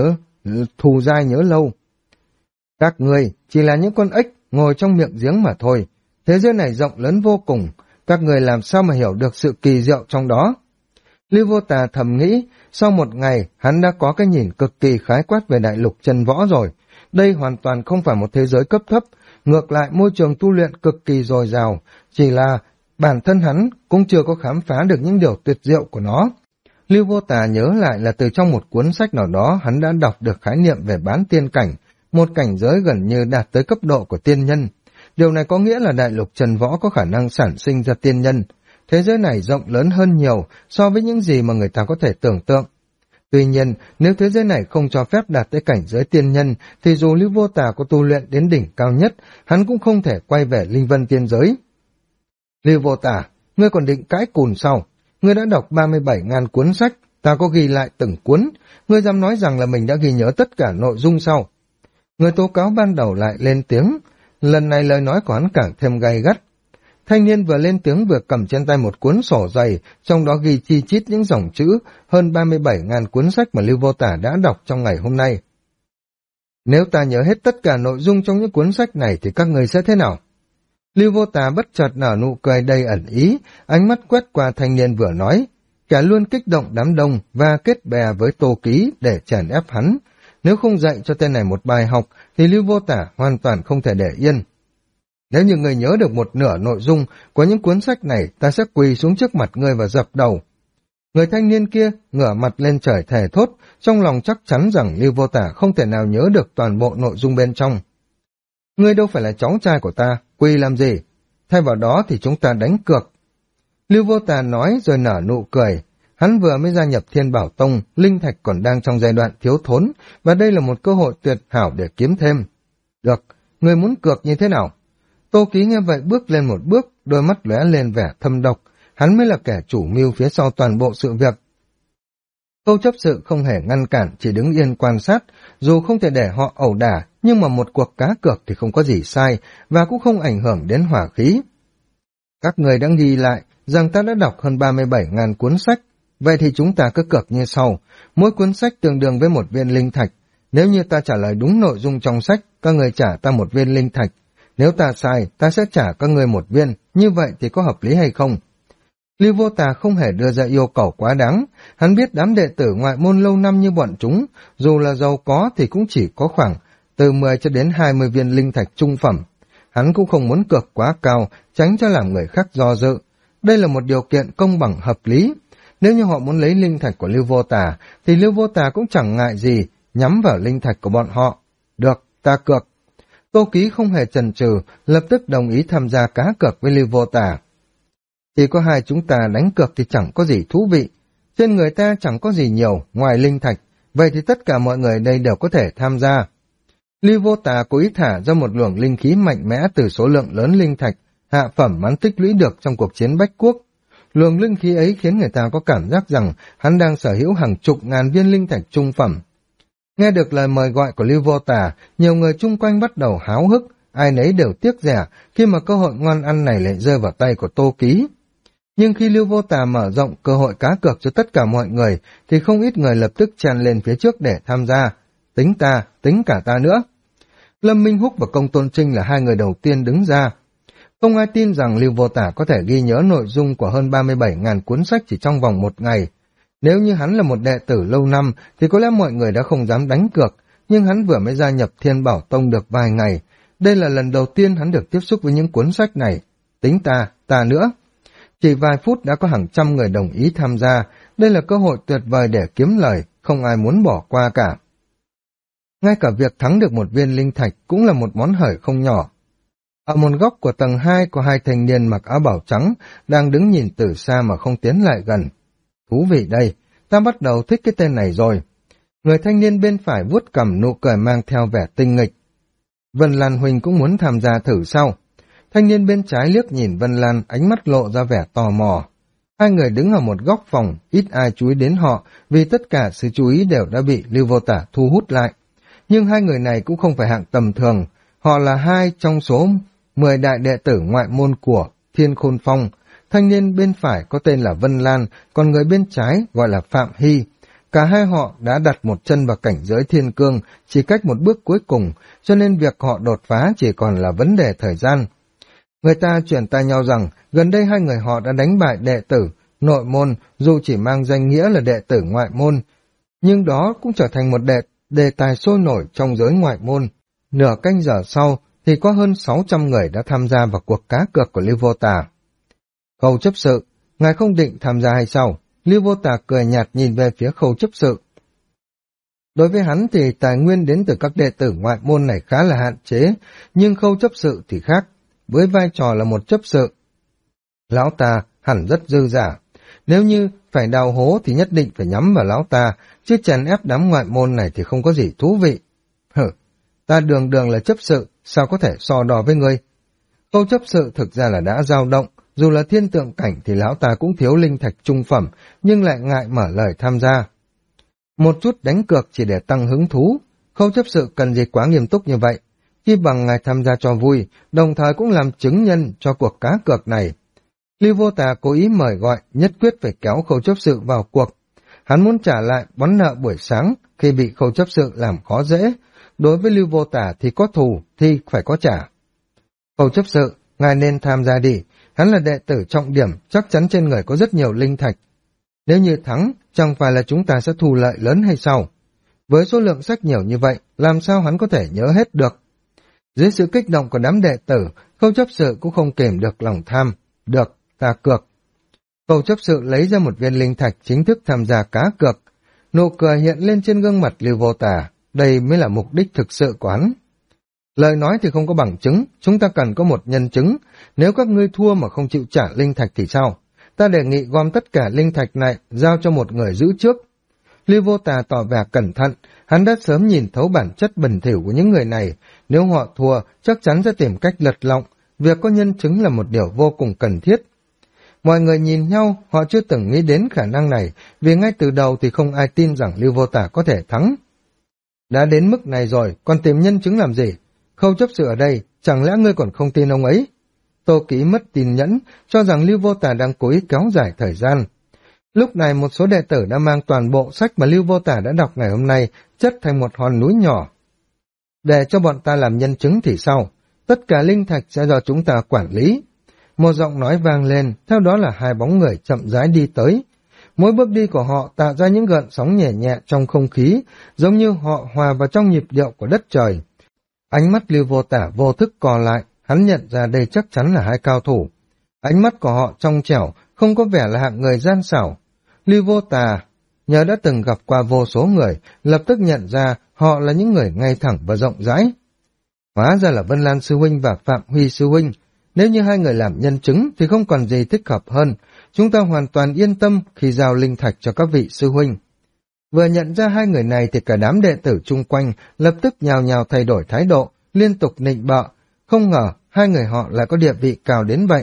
S1: Thù Giai Nhớ Lâu. Các ngươi chỉ là những con ếch ngồi trong miệng giếng mà thôi. Thế giới này rộng lớn vô cùng, các người làm sao mà hiểu được sự kỳ diệu trong đó? Lưu Vô Tà thầm nghĩ, sau một ngày hắn đã có cái nhìn cực kỳ khái quát về đại lục chân võ rồi. Đây hoàn toàn không phải một thế giới cấp thấp, ngược lại môi trường tu luyện cực kỳ dồi dào, chỉ là bản thân hắn cũng chưa có khám phá được những điều tuyệt diệu của nó. Lưu Vô Tà nhớ lại là từ trong một cuốn sách nào đó hắn đã đọc được khái niệm về bán tiên cảnh, một cảnh giới gần như đạt tới cấp độ của tiên nhân. Điều này có nghĩa là đại lục Trần Võ có khả năng sản sinh ra tiên nhân. Thế giới này rộng lớn hơn nhiều so với những gì mà người ta có thể tưởng tượng. Tuy nhiên, nếu thế giới này không cho phép đạt tới cảnh giới tiên nhân, thì dù Lưu Vô Tà có tu luyện đến đỉnh cao nhất, hắn cũng không thể quay về linh vân tiên giới. Lưu Vô Tà, ngươi còn định cãi cùn sao? Ngươi đã đọc 37.000 cuốn sách, ta có ghi lại từng cuốn, ngươi dám nói rằng là mình đã ghi nhớ tất cả nội dung sao? Người tố cáo ban đầu lại lên tiếng, lần này lời nói của hắn càng thêm gay gắt. Thanh niên vừa lên tiếng vừa cầm trên tay một cuốn sổ dày, trong đó ghi chi chít những dòng chữ hơn 37.000 cuốn sách mà Lưu Vô Tà đã đọc trong ngày hôm nay. Nếu ta nhớ hết tất cả nội dung trong những cuốn sách này thì các người sẽ thế nào? Lưu Vô Tà bất chợt nở nụ cười đầy ẩn ý, ánh mắt quét qua thanh niên vừa nói, kẻ luôn kích động đám đông và kết bè với Tô Ký để chèn ép hắn. Nếu không dạy cho tên này một bài học thì Lưu Vô Tà hoàn toàn không thể để yên. Nếu như người nhớ được một nửa nội dung của những cuốn sách này, ta sẽ quỳ xuống trước mặt ngươi và dập đầu. Người thanh niên kia ngửa mặt lên trời thề thốt, trong lòng chắc chắn rằng Lưu Vô Tà không thể nào nhớ được toàn bộ nội dung bên trong. Ngươi đâu phải là cháu trai của ta, quỳ làm gì? Thay vào đó thì chúng ta đánh cược. Lưu Vô Tà nói rồi nở nụ cười. Hắn vừa mới gia nhập Thiên Bảo Tông, linh thạch còn đang trong giai đoạn thiếu thốn, và đây là một cơ hội tuyệt hảo để kiếm thêm. Được, ngươi muốn cược như thế nào? Tô Ký nghe vậy bước lên một bước, đôi mắt lóe lên vẻ thâm độc, hắn mới là kẻ chủ mưu phía sau toàn bộ sự việc. Khâu chấp sự không hề ngăn cản, chỉ đứng yên quan sát, dù không thể để họ ẩu đả, nhưng mà một cuộc cá cược thì không có gì sai, và cũng không ảnh hưởng đến hỏa khí. Các người đã ghi lại rằng ta đã đọc hơn 37.000 cuốn sách, vậy thì chúng ta cứ cược như sau, mỗi cuốn sách tương đương với một viên linh thạch. Nếu như ta trả lời đúng nội dung trong sách, các người trả ta một viên linh thạch. Nếu ta sai, ta sẽ trả các ngươi một viên, như vậy thì có hợp lý hay không? Lưu Vô Tà không hề đưa ra yêu cầu quá đáng, hắn biết đám đệ tử ngoại môn lâu năm như bọn chúng, dù là giàu có thì cũng chỉ có khoảng từ 10 cho đến 20 viên linh thạch trung phẩm. Hắn cũng không muốn cược quá cao, tránh cho làm người khác do dự. Đây là một điều kiện công bằng hợp lý. Nếu như họ muốn lấy linh thạch của Lưu Vô Tà, thì Lưu Vô Tà cũng chẳng ngại gì nhắm vào linh thạch của bọn họ. Được, ta cược. Tô Ký không hề chần chừ, lập tức đồng ý tham gia cá cược với Lưu Vô Tà. Chỉ có hai chúng ta đánh cược thì chẳng có gì thú vị. Trên người ta chẳng có gì nhiều ngoài linh thạch, vậy thì tất cả mọi người đây đều có thể tham gia. Lưu Vô Tà cố ý thả ra một luồng linh khí mạnh mẽ từ số lượng lớn linh thạch, hạ phẩm hắn tích lũy được trong cuộc chiến Bách Quốc. Luồng linh khí ấy khiến người ta có cảm giác rằng hắn đang sở hữu hàng chục ngàn viên linh thạch trung phẩm. Nghe được lời mời gọi của Lưu Vô Tà, nhiều người chung quanh bắt đầu háo hức, ai nấy đều tiếc rẻ khi mà cơ hội ngon ăn này lại rơi vào tay của Tô Ký. Nhưng khi Lưu Vô Tà mở rộng cơ hội cá cược cho tất cả mọi người, thì không ít người lập tức tràn lên phía trước để tham gia. Tính ta, tính cả ta nữa. Lâm Minh Húc và Công Tôn Trinh là hai người đầu tiên đứng ra. Không ai tin rằng Lưu Vô Tà có thể ghi nhớ nội dung của hơn 37.000 cuốn sách chỉ trong vòng một ngày. Nếu như hắn là một đệ tử lâu năm thì có lẽ mọi người đã không dám đánh cược, nhưng hắn vừa mới gia nhập Thiên Bảo Tông được vài ngày. Đây là lần đầu tiên hắn được tiếp xúc với những cuốn sách này. Tính ta nữa. Chỉ vài phút đã có hàng trăm người đồng ý tham gia. Đây là cơ hội tuyệt vời để kiếm lời, không ai muốn bỏ qua cả. Ngay cả việc thắng được một viên linh thạch cũng là một món hời không nhỏ. Ở một góc của tầng 2 có hai thanh niên mặc áo bảo trắng, đang đứng nhìn từ xa mà không tiến lại gần. Thú vị đây, ta bắt đầu thích cái tên này rồi. Người thanh niên bên phải vuốt cằm, nụ cười mang theo vẻ tinh nghịch. Vân Lan huynh cũng muốn tham gia thử sau. Thanh niên bên trái liếc nhìn Vân Lan, ánh mắt lộ ra vẻ tò mò. Hai người đứng ở một góc phòng, ít ai chú ý đến họ, vì tất cả sự chú ý đều đã bị Lưu Vô Tà thu hút lại. Nhưng hai người này cũng không phải hạng tầm thường, họ là hai trong số 10 đại đệ tử ngoại môn của Thiên Khôn Phong. Thanh niên bên phải có tên là Vân Lan, còn người bên trái gọi là Phạm Hy. Cả hai họ đã đặt một chân vào cảnh giới thiên cương, chỉ cách một bước cuối cùng, cho nên việc họ đột phá chỉ còn là vấn đề thời gian. Người ta truyền tai nhau rằng gần đây hai người họ đã đánh bại đệ tử nội môn, dù chỉ mang danh nghĩa là đệ tử ngoại môn, nhưng đó cũng trở thành một đề tài sôi nổi trong giới ngoại môn. Nửa canh giờ sau thì có hơn 600 người đã tham gia vào cuộc cá cược của Lưu Vô Tà. Khâu chấp sự, ngài không định tham gia hay sao? Lưu Vô Tà cười nhạt nhìn về phía Khâu chấp sự. Đối với hắn thì tài nguyên đến từ các đệ tử ngoại môn này khá là hạn chế, nhưng Khâu chấp sự thì khác, với vai trò là một chấp sự. Lão ta hẳn rất dư dả. Nếu như phải đào hố thì nhất định phải nhắm vào lão ta, chứ chèn ép đám ngoại môn này thì không có gì thú vị. Ta đường đường là chấp sự, sao có thể so đo với ngươi? Khâu chấp sự thực ra là đã dao động, dù là thiên tượng cảnh thì lão ta cũng thiếu linh thạch trung phẩm, nhưng lại ngại mở lời tham gia. Một chút đánh cược chỉ để tăng hứng thú, Khâu chấp sự cần gì quá nghiêm túc như vậy? Chi bằng ngài tham gia cho vui, đồng thời cũng làm chứng nhân cho cuộc cá cược này. Lưu Vô Tà cố ý mời gọi, nhất quyết phải kéo Khâu chấp sự vào cuộc. Hắn muốn trả lại món nợ buổi sáng khi bị Khâu chấp sự làm khó dễ. Đối với Lưu Vô Tà thì có thù thì phải có trả. Khâu chấp sự, ngài nên tham gia đi. Hắn là đệ tử trọng điểm, chắc chắn trên người có rất nhiều linh thạch. Nếu như thắng, chẳng phải là chúng ta sẽ thu lợi lớn hay sao? Với số lượng sách nhiều như vậy, làm sao hắn có thể nhớ hết được? Dưới sự kích động của đám đệ tử, Khâu chấp sự cũng không kềm được lòng tham. Được, ta cược. Khâu chấp sự lấy ra một viên linh thạch chính thức tham gia cá cược. Nụ cười hiện lên trên gương mặt Lưu Vô Tà. Đây mới là mục đích thực sự của hắn. Lời nói thì không có bằng chứng, chúng ta cần có một nhân chứng. Nếu các ngươi thua mà không chịu trả linh thạch thì sao? Ta đề nghị gom tất cả linh thạch này giao cho một người giữ trước. Lưu Vô Tà tỏ vẻ cẩn thận, hắn đã sớm nhìn thấu bản chất bẩn thỉu của những người này. Nếu họ thua, chắc chắn sẽ tìm cách lật lọng. Việc có nhân chứng là một điều vô cùng cần thiết. Mọi người nhìn nhau, họ chưa từng nghĩ đến khả năng này, vì ngay từ đầu thì không ai tin rằng Lưu Vô Tà có thể thắng. Đã đến mức này rồi, còn tìm nhân chứng làm gì? Khâu chấp sự ở đây, chẳng lẽ ngươi còn không tin ông ấy? Tô Ký mất tin nhẫn, cho rằng Lưu Vô Tà đang cố ý kéo dài thời gian. Lúc này một số đệ tử đã mang toàn bộ sách mà Lưu Vô Tà đã đọc ngày hôm nay chất thành một hòn núi nhỏ. Để cho bọn ta làm nhân chứng thì sao? tất cả linh thạch sẽ do chúng ta quản lý. Một giọng nói vang lên, theo đó là hai bóng người chậm rãi đi tới. Mỗi bước đi của họ tạo ra những gợn sóng nhẹ nhẹ trong không khí, giống như họ hòa vào trong nhịp điệu của đất trời. Ánh mắt Lưu Vô Tả vô thức co lại, hắn nhận ra đây chắc chắn là hai cao thủ. Ánh mắt của họ trong trẻo, không có vẻ là hạng người gian xảo. Lưu Vô Tà nhờ đã từng gặp qua vô số người, lập tức nhận ra họ là những người ngay thẳng và rộng rãi. Hóa ra là Vân Lan sư huynh và Phạm Huy sư huynh. Nếu như hai người làm nhân chứng thì không còn gì thích hợp hơn. Chúng ta hoàn toàn yên tâm khi giao linh thạch cho các vị sư huynh. Vừa nhận ra hai người này thì cả đám đệ tử chung quanh lập tức nhào nhào thay đổi thái độ, liên tục nịnh bợ. Không ngờ hai người họ lại có địa vị cao đến vậy.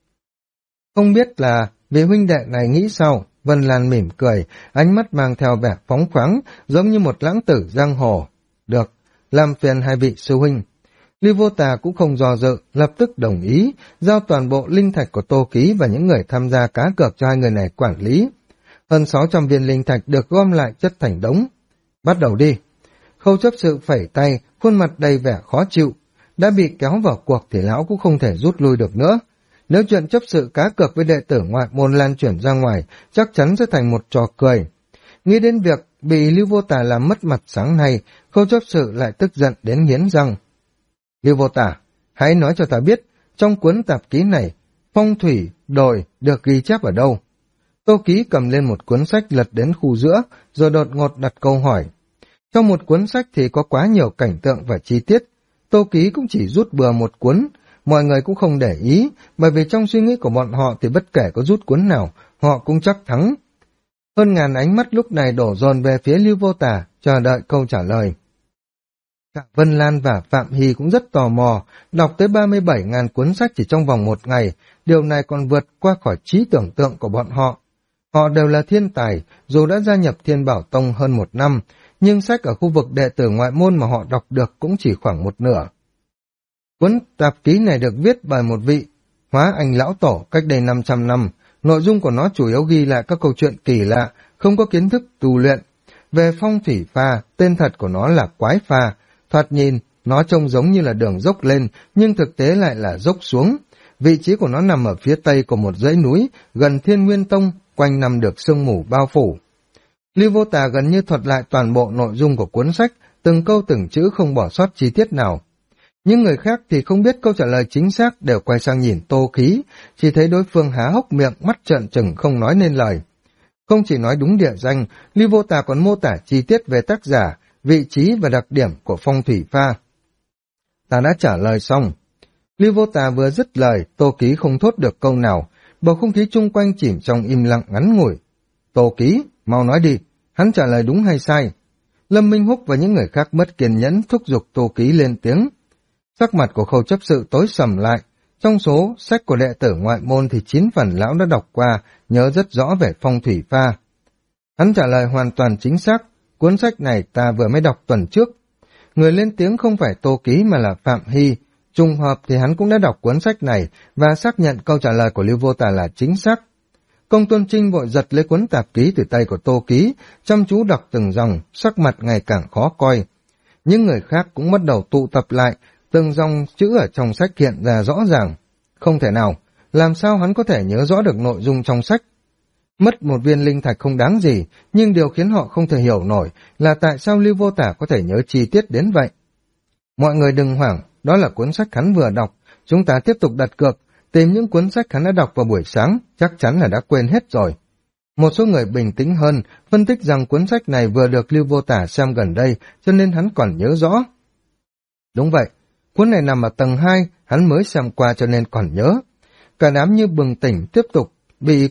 S1: Không biết là vị huynh đệ này nghĩ sao? Vân Lan mỉm cười, ánh mắt mang theo vẻ phóng khoáng, giống như một lãng tử giang hồ. Được, làm phiền hai vị sư huynh. Lưu Vô Tà cũng không do dự, lập tức đồng ý, giao toàn bộ linh thạch của Tô Ký và những người tham gia cá cược cho hai người này quản lý. Hơn 600 viên linh thạch được gom lại chất thành đống. Bắt đầu đi. Khâu chấp sự phẩy tay, khuôn mặt đầy vẻ khó chịu. Đã bị kéo vào cuộc thì lão cũng không thể rút lui được nữa. Nếu chuyện chấp sự cá cược với đệ tử ngoại môn lan truyền ra ngoài, chắc chắn sẽ thành một trò cười. Nghĩ đến việc bị Lưu Vô Tà làm mất mặt sáng nay, khâu chấp sự lại tức giận đến nghiến răng. Lưu Vô Tà, hãy nói cho ta biết, trong cuốn tạp ký này, phong thủy, đồi được ghi chép ở đâu? Tô Ký cầm lên một cuốn sách lật đến khu giữa, rồi đột ngột đặt câu hỏi. Trong một cuốn sách thì có quá nhiều cảnh tượng và chi tiết. Tô Ký cũng chỉ rút bừa một cuốn, mọi người cũng không để ý, bởi vì trong suy nghĩ của bọn họ thì bất kể có rút cuốn nào, họ cũng chắc thắng. Hơn ngàn ánh mắt lúc này đổ dồn về phía Lưu Vô Tà, chờ đợi câu trả lời. Cả Vân Lan và Phạm Hy cũng rất tò mò, đọc tới 37.000 cuốn sách chỉ trong vòng một ngày, điều này còn vượt qua khỏi trí tưởng tượng của bọn họ. Họ đều là thiên tài, dù đã gia nhập Thiên Bảo Tông hơn một năm, nhưng sách ở khu vực đệ tử ngoại môn mà họ đọc được cũng chỉ khoảng một nửa. Cuốn tạp ký này được viết bởi một vị Hóa Anh Lão Tổ cách đây 500 năm, nội dung của nó chủ yếu ghi lại các câu chuyện kỳ lạ, không có kiến thức tu luyện. Về phong thủy pha, tên thật của nó là Quái Pha, thoạt nhìn nó trông giống như là đường dốc lên, nhưng thực tế lại là dốc xuống. Vị trí của nó nằm ở phía tây của một dãy núi, gần Thiên Nguyên Tông, quanh năm được sương mù bao phủ. Lưu Vô Tà gần như thuật lại toàn bộ nội dung của cuốn sách, từng câu từng chữ không bỏ sót chi tiết nào. Những người khác thì không biết câu trả lời chính xác, đều quay sang nhìn Tô Ký, chỉ thấy đối phương há hốc miệng, mắt trợn trừng không nói nên lời. Không chỉ nói đúng địa danh, Lưu Vô Tà còn mô tả chi tiết về tác giả, vị trí và đặc điểm của phong thủy pha. Ta đã trả lời xong. Lưu Vô Tà vừa dứt lời, Tô Ký không thốt được câu nào, bầu không khí chung quanh chìm trong im lặng ngắn ngủi. Tô Ký, mau nói đi, hắn trả lời đúng hay sai? Lâm Minh Húc và những người khác mất kiên nhẫn thúc giục Tô Ký lên tiếng. Sắc mặt của Khâu chấp sự tối sầm lại, trong số sách của đệ tử ngoại môn thì 9 phần lão đã đọc qua, nhớ rất rõ về phong thủy pha. Hắn trả lời hoàn toàn chính xác, cuốn sách này ta vừa mới đọc tuần trước. Người lên tiếng không phải Tô Ký mà là Phạm Hy, trùng hợp thì hắn cũng đã đọc cuốn sách này và xác nhận câu trả lời của Lưu Vô Tà là chính xác. Công Tôn Trinh vội giật lấy cuốn tạp ký từ tay của Tô Ký, chăm chú đọc từng dòng, sắc mặt ngày càng khó coi. Những người khác cũng bắt đầu tụ tập lại, từng dòng chữ ở trong sách hiện ra rõ ràng. Không thể nào, làm sao hắn có thể nhớ rõ được nội dung trong sách? Mất một viên linh thạch không đáng gì, nhưng điều khiến họ không thể hiểu nổi là tại sao Lưu Vô Tả có thể nhớ chi tiết đến vậy. Mọi người đừng hoảng, đó là cuốn sách hắn vừa đọc, chúng ta tiếp tục đặt cược, tìm những cuốn sách hắn đã đọc vào buổi sáng, chắc chắn là đã quên hết rồi. Một số người bình tĩnh hơn, phân tích rằng cuốn sách này vừa được Lưu Vô Tả xem gần đây, cho nên hắn còn nhớ rõ. Đúng vậy, cuốn này nằm ở tầng 2, hắn mới xem qua cho nên còn nhớ. Cả đám như bừng tỉnh tiếp tục bị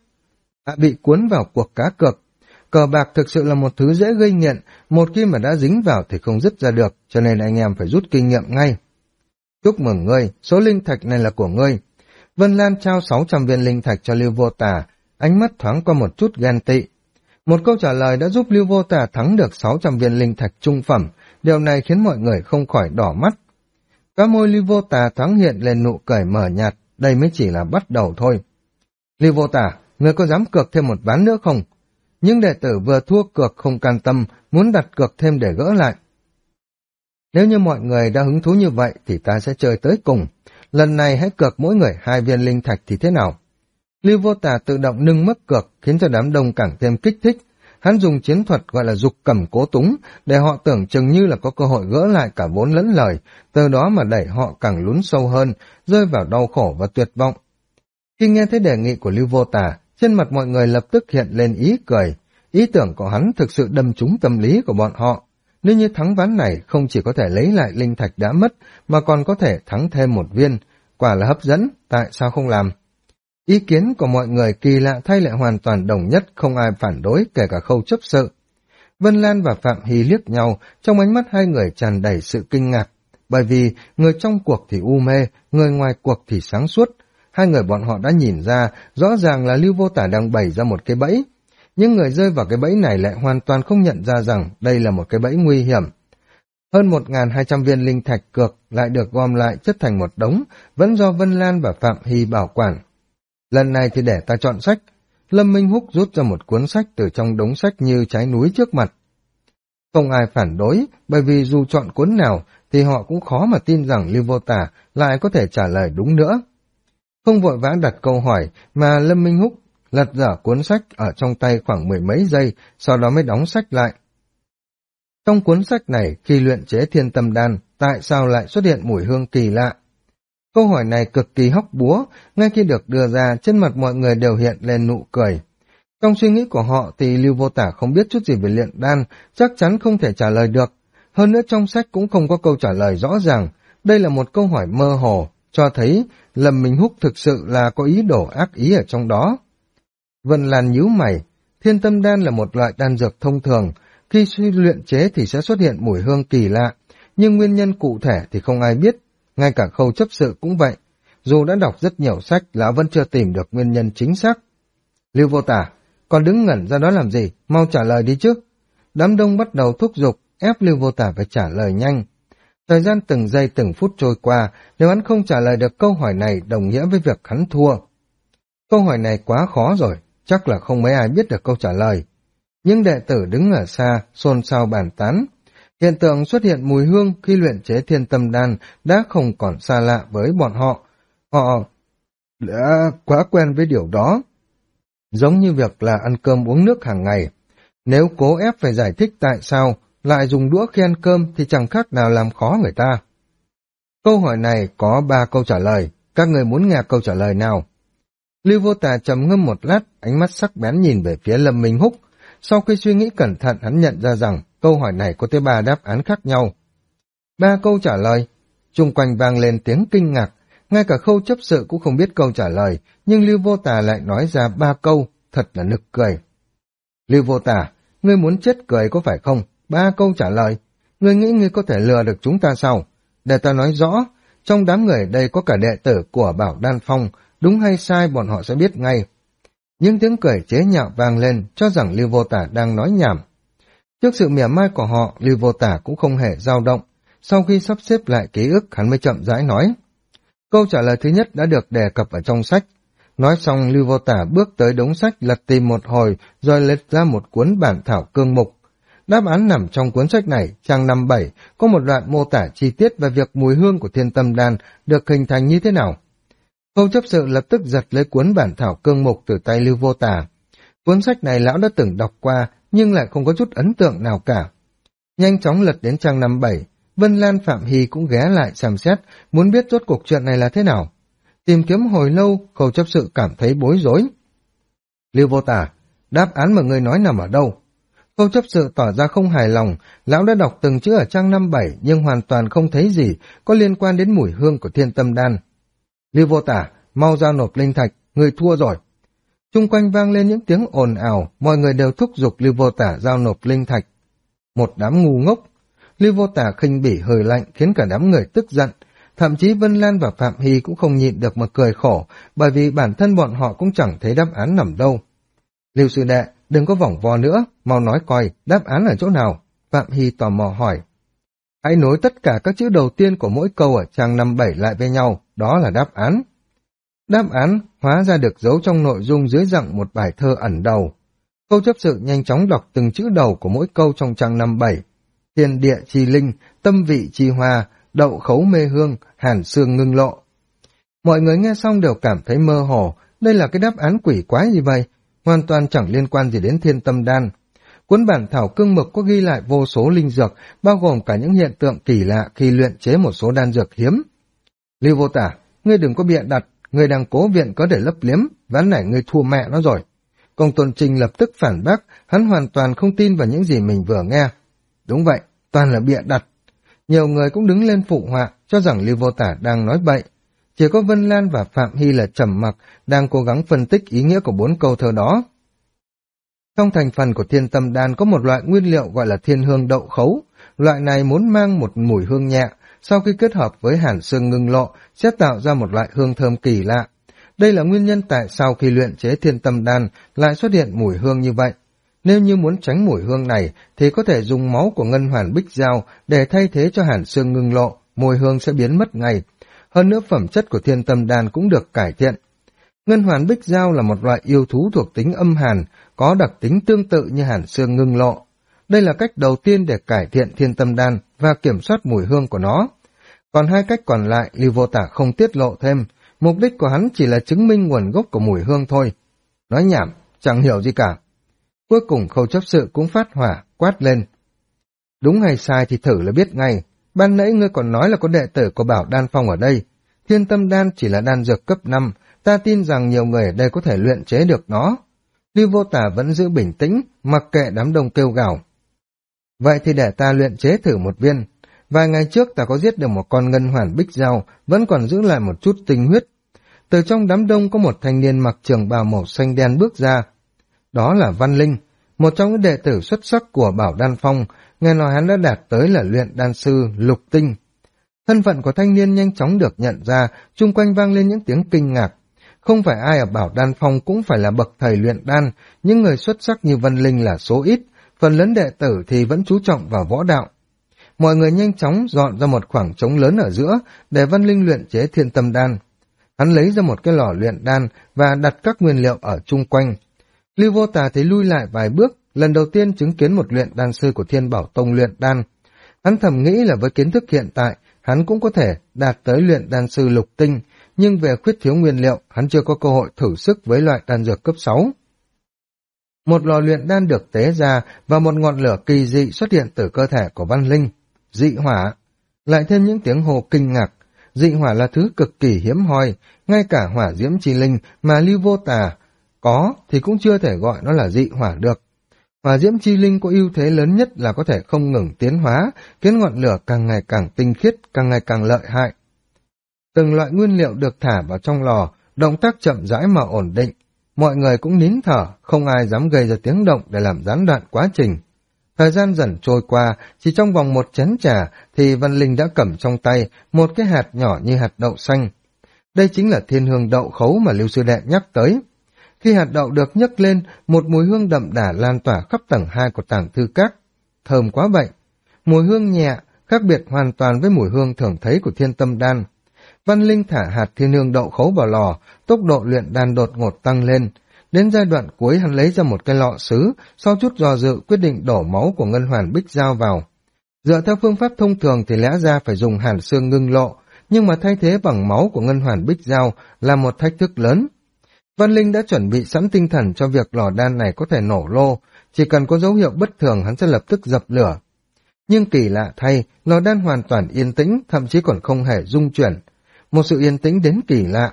S1: bị cuốn vào cuộc cá cược. Cờ bạc thực sự là một thứ dễ gây nghiện, một khi mà đã dính vào thì không dứt ra được, cho nên anh em phải rút kinh nghiệm ngay. Chúc mừng ngươi, số linh thạch này là của ngươi. Vân Lan trao 600 viên linh thạch cho Lưu Vô Tà, ánh mắt thoáng qua một chút ghen tị. Một câu trả lời đã giúp Lưu Vô Tà thắng được 600 viên linh thạch trung phẩm, điều này khiến mọi người không khỏi đỏ mắt. Cá môi Lưu Vô Tà thoáng hiện lên nụ cười mờ nhạt, đây mới chỉ là bắt đầu thôi. Lưu Vô Tà, ngươi có dám cược thêm một ván nữa không? Những đệ tử vừa thua cược không can tâm, muốn đặt cược thêm để gỡ lại. Nếu như mọi người đã hứng thú như vậy thì ta sẽ chơi tới cùng. Lần này hãy cược mỗi người 2 viên linh thạch thì thế nào? Lưu Vô Tà tự động nâng mức cược khiến cho đám đông càng thêm kích thích. Hắn dùng chiến thuật gọi là dục cầm cố túng để họ tưởng chừng như là có cơ hội gỡ lại cả vốn lẫn lời, từ đó mà đẩy họ càng lún sâu hơn, rơi vào đau khổ và tuyệt vọng. Khi nghe thấy đề nghị của Lưu Vô Tà, trên mặt mọi người lập tức hiện lên ý cười. Ý tưởng của hắn thực sự đâm trúng tâm lý của bọn họ. Nếu như thắng ván này không chỉ có thể lấy lại linh thạch đã mất, mà còn có thể thắng thêm 1 viên. Quả là hấp dẫn, tại sao không làm? Ý kiến của mọi người kỳ lạ thay lại hoàn toàn đồng nhất, không ai phản đối, kể cả Khâu chấp sự. Vân Lan và Phạm Hy liếc nhau, trong ánh mắt hai người tràn đầy sự kinh ngạc. Bởi vì người trong cuộc thì u mê, người ngoài cuộc thì sáng suốt. Hai người bọn họ đã nhìn ra, rõ ràng là Lưu Vô Tà đang bày ra một cái bẫy. Nhưng người rơi vào cái bẫy này lại hoàn toàn không nhận ra rằng đây là một cái bẫy nguy hiểm. Hơn 1.200 viên linh thạch cược lại được gom lại chất thành một đống, vẫn do Vân Lan và Phạm Hy bảo quản. Lần này thì để ta chọn sách. Lâm Minh Húc rút ra một cuốn sách từ trong đống sách như trái núi trước mặt. Không ai phản đối, bởi vì dù chọn cuốn nào thì họ cũng khó mà tin rằng Lưu Vô Tà lại có thể trả lời đúng nữa. Không vội vã đặt câu hỏi mà Lâm Minh Húc lật dở cuốn sách ở trong tay khoảng 10 mấy giây, sau đó mới đóng sách lại. Trong cuốn sách này, khi luyện chế Thiên Tâm Đan, tại sao lại xuất hiện mùi hương kỳ lạ? Câu hỏi này cực kỳ hóc búa, ngay khi được đưa ra, trên mặt mọi người đều hiện lên nụ cười. Trong suy nghĩ của họ thì Lưu Vô Tà không biết chút gì về luyện đan, chắc chắn không thể trả lời được. Hơn nữa trong sách cũng không có câu trả lời rõ ràng, đây là một câu hỏi mơ hồ, cho thấy Lâm Minh Húc thực sự là có ý đồ ác ý ở trong đó. Vân Lan nhíu mày, Thiên Tâm Đan là một loại đan dược thông thường, khi suy luyện chế thì sẽ xuất hiện mùi hương kỳ lạ, nhưng nguyên nhân cụ thể thì không ai biết, ngay cả Khâu chấp sự cũng vậy. Dù đã đọc rất nhiều sách, lão vẫn chưa tìm được nguyên nhân chính xác. Lưu Vô Tà, còn đứng ngẩn ra đó làm gì, mau trả lời đi chứ. Đám đông bắt đầu thúc giục, ép Lưu Vô Tà phải trả lời nhanh. Thời gian từng giây từng phút trôi qua, nếu hắn không trả lời được câu hỏi này đồng nghĩa với việc hắn thua. Câu hỏi này quá khó rồi, chắc là không mấy ai biết được câu trả lời. Nhưng đệ tử đứng ở xa, xôn xao bàn tán. Hiện tượng xuất hiện mùi hương khi luyện chế Thiên Tâm Đan đã không còn xa lạ với bọn họ. Họ đã quá quen với điều đó. Giống như việc là ăn cơm uống nước hàng ngày. Nếu cố ép phải giải thích tại sao lại dùng đũa khi ăn cơm thì chẳng khác nào làm khó người ta. Câu hỏi này có 3 câu trả lời, các người muốn nghe câu trả lời nào? Lưu Vô Tà trầm ngâm một lát, ánh mắt sắc bén nhìn về phía Lâm Minh Húc. Sau khi suy nghĩ cẩn thận, hắn nhận ra rằng câu hỏi này có tới 3 đáp án khác nhau. 3 câu trả lời, chung quanh vang lên tiếng kinh ngạc, ngay cả Khâu chấp sự cũng không biết câu trả lời, nhưng Lưu Vô Tà lại nói ra 3 câu, thật là nực cười. Lưu Vô Tà, ngươi muốn chết cười có phải không? 3 câu trả lời, ngươi nghĩ ngươi có thể lừa được chúng ta sao? Để ta nói rõ, trong đám người đây có cả đệ tử của Bảo Đan Phong, đúng hay sai bọn họ sẽ biết ngay. Những tiếng cười chế nhạo vang lên, cho rằng Lưu Vô Tà đang nói nhảm. Trước sự mỉa mai của họ, Lưu Vô Tà cũng không hề dao động. Sau khi sắp xếp lại ký ức, hắn mới chậm rãi nói. Câu trả lời thứ nhất đã được đề cập ở trong sách. Nói xong, Lưu Vô Tà bước tới đống sách lật tìm một hồi, rồi lật ra một cuốn bản thảo cương mục. Đáp án nằm trong cuốn sách này, trang 57, có một đoạn mô tả chi tiết về việc mùi hương của Thiên Tâm Đan được hình thành như thế nào. Khâu chấp sự lập tức giật lấy cuốn bản thảo cương mục từ tay Lưu Vô Tà. Cuốn sách này lão đã từng đọc qua, nhưng lại không có chút ấn tượng nào cả. Nhanh chóng lật đến trang 57, Vân Lan Phạm Hy cũng ghé lại xem xét, muốn biết rốt cuộc chuyện này là thế nào. Tìm kiếm hồi lâu, Khâu chấp sự cảm thấy bối rối. Lưu Vô Tà, đáp án mà ngươi nói nằm ở đâu? Khâu chấp sự tỏ ra không hài lòng, lão đã đọc từng chữ ở trang 57 nhưng hoàn toàn không thấy gì có liên quan đến mùi hương của Thiên Tâm Đan. Lưu Vô Tà, mau giao nộp linh thạch, ngươi thua rồi. Chung quanh vang lên những tiếng ồn ào, mọi người đều thúc giục Lưu Vô Tà giao nộp linh thạch. Một đám ngu ngốc. Lưu Vô Tà khinh bỉ hơi lạnh khiến cả đám người tức giận. Thậm chí Vân Lan và Phạm Hy cũng không nhịn được mà cười khổ, bởi vì bản thân bọn họ cũng chẳng thấy đáp án nằm đâu. Lưu sư đệ, đừng có vòng vo nữa, mau nói coi, đáp án ở chỗ nào? Phạm Hy tò mò hỏi. Hãy nối tất cả các chữ đầu tiên của mỗi câu ở trang 57 lại với nhau, đó là đáp án. Đáp án hóa ra được giấu trong nội dung dưới dạng một bài thơ ẩn đầu. Khâu chấp sự nhanh chóng đọc từng chữ đầu của mỗi câu trong trang 57. Thiên địa chi linh, tâm vị chi hoa, đậu khấu mê hương, hàn xương ngưng lộ. Mọi người nghe xong đều cảm thấy mơ hồ, đây là cái đáp án quỷ quái gì vậy, hoàn toàn chẳng liên quan gì đến Thiên Tâm Đan. Cuốn bản thảo cương mực có ghi lại vô số linh dược, bao gồm cả những hiện tượng kỳ lạ khi luyện chế một số đan dược hiếm. Lưu Vô Tả, ngươi đừng có bịa đặt, ngươi đang cố viện có để lấp liếm, ván này ngươi thua mẹ nó rồi. Công Tôn Trinh lập tức phản bác, hắn hoàn toàn không tin vào những gì mình vừa nghe. Đúng vậy, toàn là bịa đặt. Nhiều người cũng đứng lên phụ họa, cho rằng Lưu Vô Tả đang nói bậy. Chỉ có Vân Lan và Phạm Hy là trầm mặc, đang cố gắng phân tích ý nghĩa của 4 câu thơ đó. Trong thành phần của Thiên Tâm Đan có một loại nguyên liệu gọi là thiên hương đậu khấu. Loại này muốn mang một mùi hương nhẹ, sau khi kết hợp với hàn xương ngưng lộ sẽ tạo ra một loại hương thơm kỳ lạ. Đây là nguyên nhân tại sao khi luyện chế Thiên Tâm Đan lại xuất hiện mùi hương như vậy. Nếu như muốn tránh mùi hương này thì có thể dùng máu của ngân hoàn bích dao để thay thế cho hàn xương ngưng lộ, mùi hương sẽ biến mất ngay. Hơn nữa phẩm chất của Thiên Tâm Đan cũng được cải thiện. Ngân hoàn bích dao là một loại yêu thú thuộc tính âm hàn, có đặc tính tương tự như hàn xương ngưng lộ. Đây là cách đầu tiên để cải thiện Thiên Tâm Đan và kiểm soát mùi hương của nó. Còn 2 cách còn lại, Lưu Vô Tả không tiết lộ thêm, mục đích của hắn chỉ là chứng minh nguồn gốc của mùi hương thôi. Nói nhảm, chẳng hiểu gì cả. Cuối cùng Khâu chấp sự cũng phát hỏa, quát lên. Đúng hay sai thì thử là biết ngay, ban nãy ngươi còn nói là có đệ tử của Bảo Đan Phong ở đây. Thiên Tâm Đan chỉ là đan dược cấp 5, ta tin rằng nhiều người ở đây có thể luyện chế được nó. Lưu Vô Tả vẫn giữ bình tĩnh, mặc kệ đám đông kêu gào. Vậy thì để ta luyện chế thử một viên. Vài ngày trước ta có giết được một con ngân hoàn bích dao, vẫn còn giữ lại một chút tinh huyết. Từ trong đám đông có một thanh niên mặc trường bào màu xanh đen bước ra. Đó là Văn Linh, một trong những đệ tử xuất sắc của Bảo Đan Phong, nghe nói hắn đã đạt tới là luyện đan sư lục tinh. Thân phận của thanh niên nhanh chóng được nhận ra, chung quanh vang lên những tiếng kinh ngạc. Không phải ai ở Bảo Đan Phong cũng phải là bậc thầy luyện đan, những người xuất sắc như Văn Linh là số ít, phần lớn đệ tử thì vẫn chú trọng vào võ đạo. Mọi người nhanh chóng dọn ra một khoảng trống lớn ở giữa để Văn Linh luyện chế Thiên Tâm Đan. Hắn lấy ra một cái lò luyện đan và đặt các nguyên liệu ở chung quanh. Lưu Vô Tả thấy lui lại vài bước, lần đầu tiên chứng kiến một luyện đan sư của Thiên Bảo Tông luyện đan. Hắn thầm nghĩ là với kiến thức hiện tại, hắn cũng có thể đạt tới luyện đan sư lục tinh, nhưng về khuyết thiếu nguyên liệu, hắn chưa có cơ hội thử sức với loại đan dược cấp 6. Một lò luyện đan được tế ra và một ngọn lửa kỳ dị xuất hiện từ cơ thể của Văn Linh. Dị hỏa. Lại thêm những tiếng hô kinh ngạc. Dị hỏa là thứ cực kỳ hiếm hoi, ngay cả hỏa diễm chi linh mà Lưu Vô Tả có thì cũng chưa thể gọi nó là dị hỏa được. Hỏa diễm chi linh có ưu thế lớn nhất là có thể không ngừng tiến hóa, khiến ngọn lửa càng ngày càng tinh khiết, càng ngày càng lợi hại. Từng loại nguyên liệu được thả vào trong lò, động tác chậm rãi mà ổn định. Mọi người cũng nín thở, không ai dám gây ra tiếng động để làm gián đoạn quá trình. Thời gian dần trôi qua, chỉ trong vòng một chén trà thì Văn Linh đã cầm trong tay một cái hạt nhỏ như hạt đậu xanh. Đây chính là thiên hương đậu khấu mà Lưu sư đệ nhắc tới. Khi hạt đậu được nhấc lên, một mùi hương đậm đà lan tỏa khắp tầng 2 của tàng thư các. Thơm quá vậy. Mùi hương nhẹ, khác biệt hoàn toàn với mùi hương thường thấy của Thiên Tâm Đan. Văn Linh thả hạt thiên hương đậu khấu vào lò, tốc độ luyện đan đột ngột tăng lên. Đến giai đoạn cuối hắn lấy ra một cái lọ sứ, sau chút do dự quyết định đổ máu của ngân hoàn bích dao vào. Dựa theo phương pháp thông thường thì lẽ ra phải dùng hàn xương ngưng lộ, nhưng mà thay thế bằng máu của ngân hoàn bích dao là một thách thức lớn. Văn Linh đã chuẩn bị sẵn tinh thần cho việc lò đan này có thể nổ lô, chỉ cần có dấu hiệu bất thường hắn sẽ lập tức dập lửa. Nhưng kỳ lạ thay, lò đan hoàn toàn yên tĩnh, thậm chí còn không hề rung chuyển. Một sự yên tĩnh đến kỳ lạ.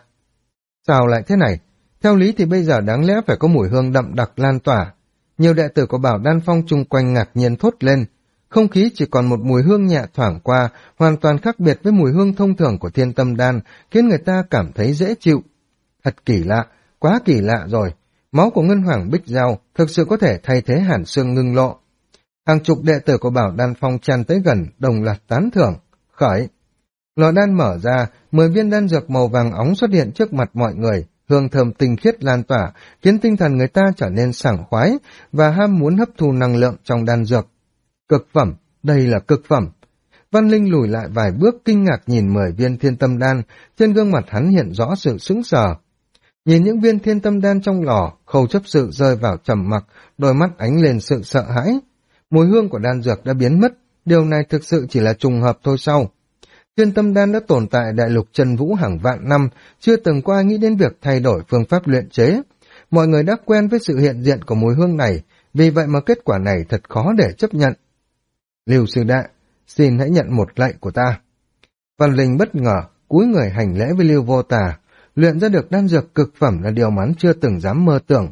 S1: Sao lại thế này? Theo lý thì bây giờ đáng lẽ phải có mùi hương đậm đặc lan tỏa. Nhiều đệ tử của Bảo Đan Phong chung quanh ngạc nhiên thốt lên. Không khí chỉ còn một mùi hương nhẹ thoảng qua, hoàn toàn khác biệt với mùi hương thông thường của Thiên Tâm Đan, khiến người ta cảm thấy dễ chịu. Thật kỳ lạ, quá kỳ lạ rồi. Máu của ngân hoàng bích dao thực sự có thể thay thế hàn xương ngưng lộ. Hàng chục đệ tử của Bảo Đan Phong tràn tới gần, đồng loạt tán thưởng. Khởi! Lò đan mở ra, 10 viên đan dược màu vàng óng xuất hiện trước mặt mọi người, hương thơm tinh khiết lan tỏa, khiến tinh thần người ta trở nên sảng khoái và ham muốn hấp thu năng lượng trong đan dược. Cực phẩm, đây là cực phẩm. Văn Linh lùi lại vài bước kinh ngạc nhìn 10 viên thiên tâm đan, trên gương mặt hắn hiện rõ sự sững sờ. Nhìn những viên thiên tâm đan trong lò, Khâu chấp sự rơi vào trầm mặc, đôi mắt ánh lên sự sợ hãi. Mùi hương của đan dược đã biến mất, điều này thực sự chỉ là trùng hợp thôi sao? Thiên tâm đan đã tồn tại đại lục chân vũ hàng vạn năm, chưa từng có ai nghĩ đến việc thay đổi phương pháp luyện chế. Mọi người đã quen với sự hiện diện của mùi hương này, vì vậy mà kết quả này thật khó để chấp nhận. Lưu sư đệ, xin hãy nhận một lạy của ta. Văn Linh bất ngờ, cúi người hành lễ với Lưu Vô Tà, luyện ra được đan dược cực phẩm là điều mà hắn chưa từng dám mơ tưởng.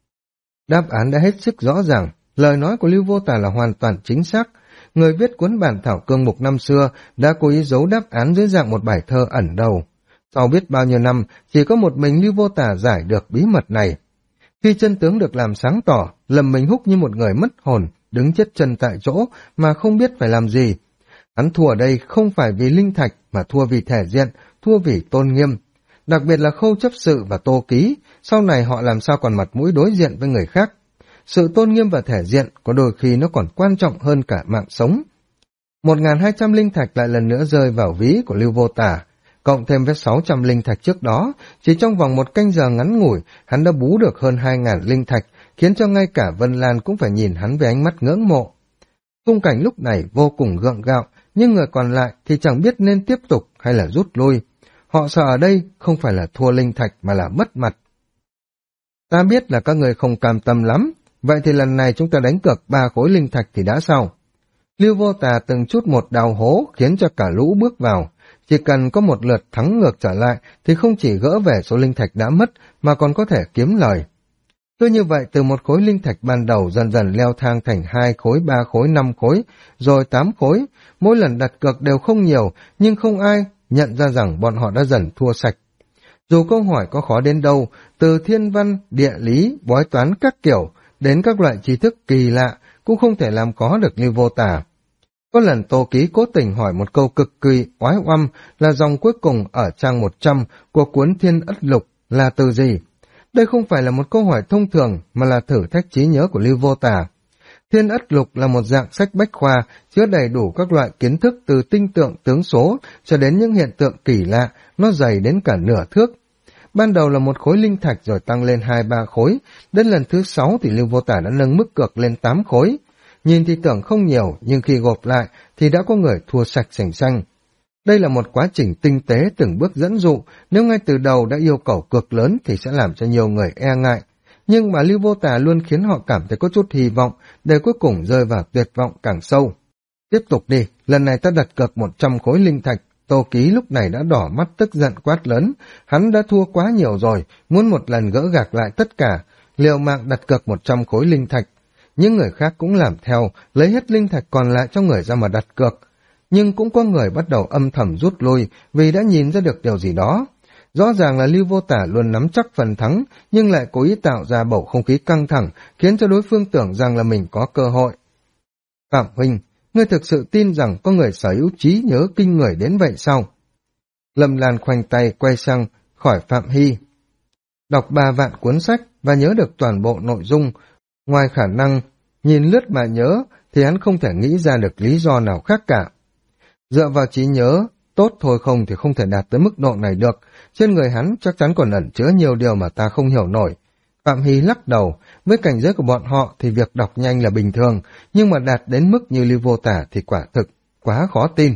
S1: Đáp án đã hết sức rõ ràng, lời nói của Lưu Vô Tà là hoàn toàn chính xác. Người viết cuốn bản thảo cương mục năm xưa đã cố ý giấu đáp án dưới dạng một bài thơ ẩn đầu. Sau biết bao nhiêu năm, chỉ có một mình Lưu Vô Tà giải được bí mật này. Khi chân tướng được làm sáng tỏ, Lâm Minh Húc như một người mất hồn, đứng chết chân tại chỗ mà không biết phải làm gì. Hắn thua ở đây không phải vì linh thạch mà thua vì thể diện, thua vì tôn nghiêm. Đặc biệt là Khâu chấp sự và Tô Ký, sau này họ làm sao còn mặt mũi đối diện với người khác. Sự tôn nghiêm và thể diện có đôi khi nó còn quan trọng hơn cả mạng sống. 1.200 linh thạch lại lần nữa rơi vào ví của Lưu Vô Tà, cộng thêm với 600 linh thạch trước đó, chỉ trong vòng một canh giờ ngắn ngủi, hắn đã bú được hơn 2.000 linh thạch, khiến cho ngay cả Vân Lan cũng phải nhìn hắn với ánh mắt ngưỡng mộ. Khung cảnh lúc này vô cùng gượng gạo, nhưng người còn lại thì chẳng biết nên tiếp tục hay là rút lui. Họ sợ ở đây không phải là thua linh thạch mà là mất mặt. Ta biết là các người không cam tâm lắm, vậy thì lần này chúng ta đánh cược 3 khối linh thạch thì đã sao? Lưu Vô Tà từng chút một đào hố khiến cho cả lũ bước vào. Chỉ cần có một lượt thắng ngược trở lại thì không chỉ gỡ về số linh thạch đã mất mà còn có thể kiếm lời. Cứ như vậy từ một khối linh thạch ban đầu dần dần leo thang thành 2 khối, 3 khối, 5 khối, rồi 8 khối. Mỗi lần đặt cược đều không nhiều, nhưng không ai nhận ra rằng bọn họ đã dần thua sạch. Dù câu hỏi có khó đến đâu, từ thiên văn, địa lý, bói toán các kiểu, đến các loại tri thức kỳ lạ, cũng không thể làm khó được Lưu Vô Tà. Có lần Tô Ký cố tình hỏi một câu cực kỳ oái oăm là dòng cuối cùng ở trang 100 của cuốn Thiên Ất Lục là từ gì? Đây không phải là một câu hỏi thông thường mà là thử thách trí nhớ của Lưu Vô Tà. Thiên Ất Lục là một dạng sách bách khoa chứa đầy đủ các loại kiến thức từ tinh tượng tướng số cho đến những hiện tượng kỳ lạ, nó dày đến cả nửa thước. Ban đầu là một khối linh thạch rồi tăng lên 2-3 khối, đến lần thứ 6 thì Lưu Vô Tà đã nâng mức cược lên 8 khối. Nhìn thì tưởng không nhiều, nhưng khi gộp lại thì đã có người thua sạch sành xanh. Đây là một quá trình tinh tế từng bước dẫn dụ, nếu ngay từ đầu đã yêu cầu cược lớn thì sẽ làm cho nhiều người e ngại. Nhưng mà Lưu Vô Tà luôn khiến họ cảm thấy có chút hy vọng, để cuối cùng rơi vào tuyệt vọng càng sâu. Tiếp tục đi, lần này ta đặt cược 100 khối linh thạch. Tô Ký lúc này đã đỏ mắt tức giận quát lớn, hắn đã thua quá nhiều rồi, muốn một lần gỡ gạc lại tất cả, liều mạng đặt cược 100 khối linh thạch. Những người khác cũng làm theo, lấy hết linh thạch còn lại cho người ra mà đặt cược. Nhưng cũng có người bắt đầu âm thầm rút lui vì đã nhìn ra được điều gì đó. Rõ ràng là Lưu Vô Tà luôn nắm chắc phần thắng, nhưng lại cố ý tạo ra bầu không khí căng thẳng, khiến cho đối phương tưởng rằng là mình có cơ hội. Phạm huynh, ngươi thực sự tin rằng có người sở hữu trí nhớ kinh người đến vậy sao? Lâm Lan khoanh tay quay sang khỏi Phạm Hy. Đọc 3 vạn cuốn sách và nhớ được toàn bộ nội dung. Ngoài khả năng nhìn lướt mà nhớ thì hắn không thể nghĩ ra được lý do nào khác cả. Dựa vào trí nhớ, tốt thôi không thì không thể đạt tới mức độ này được. Trên người hắn chắc chắn còn ẩn chứa nhiều điều mà ta không hiểu nổi. Phạm Hy lắc đầu, với cảnh giới của bọn họ thì việc đọc nhanh là bình thường, nhưng mà đạt đến mức như Lưu Vô Tà thì quả thực quá khó tin.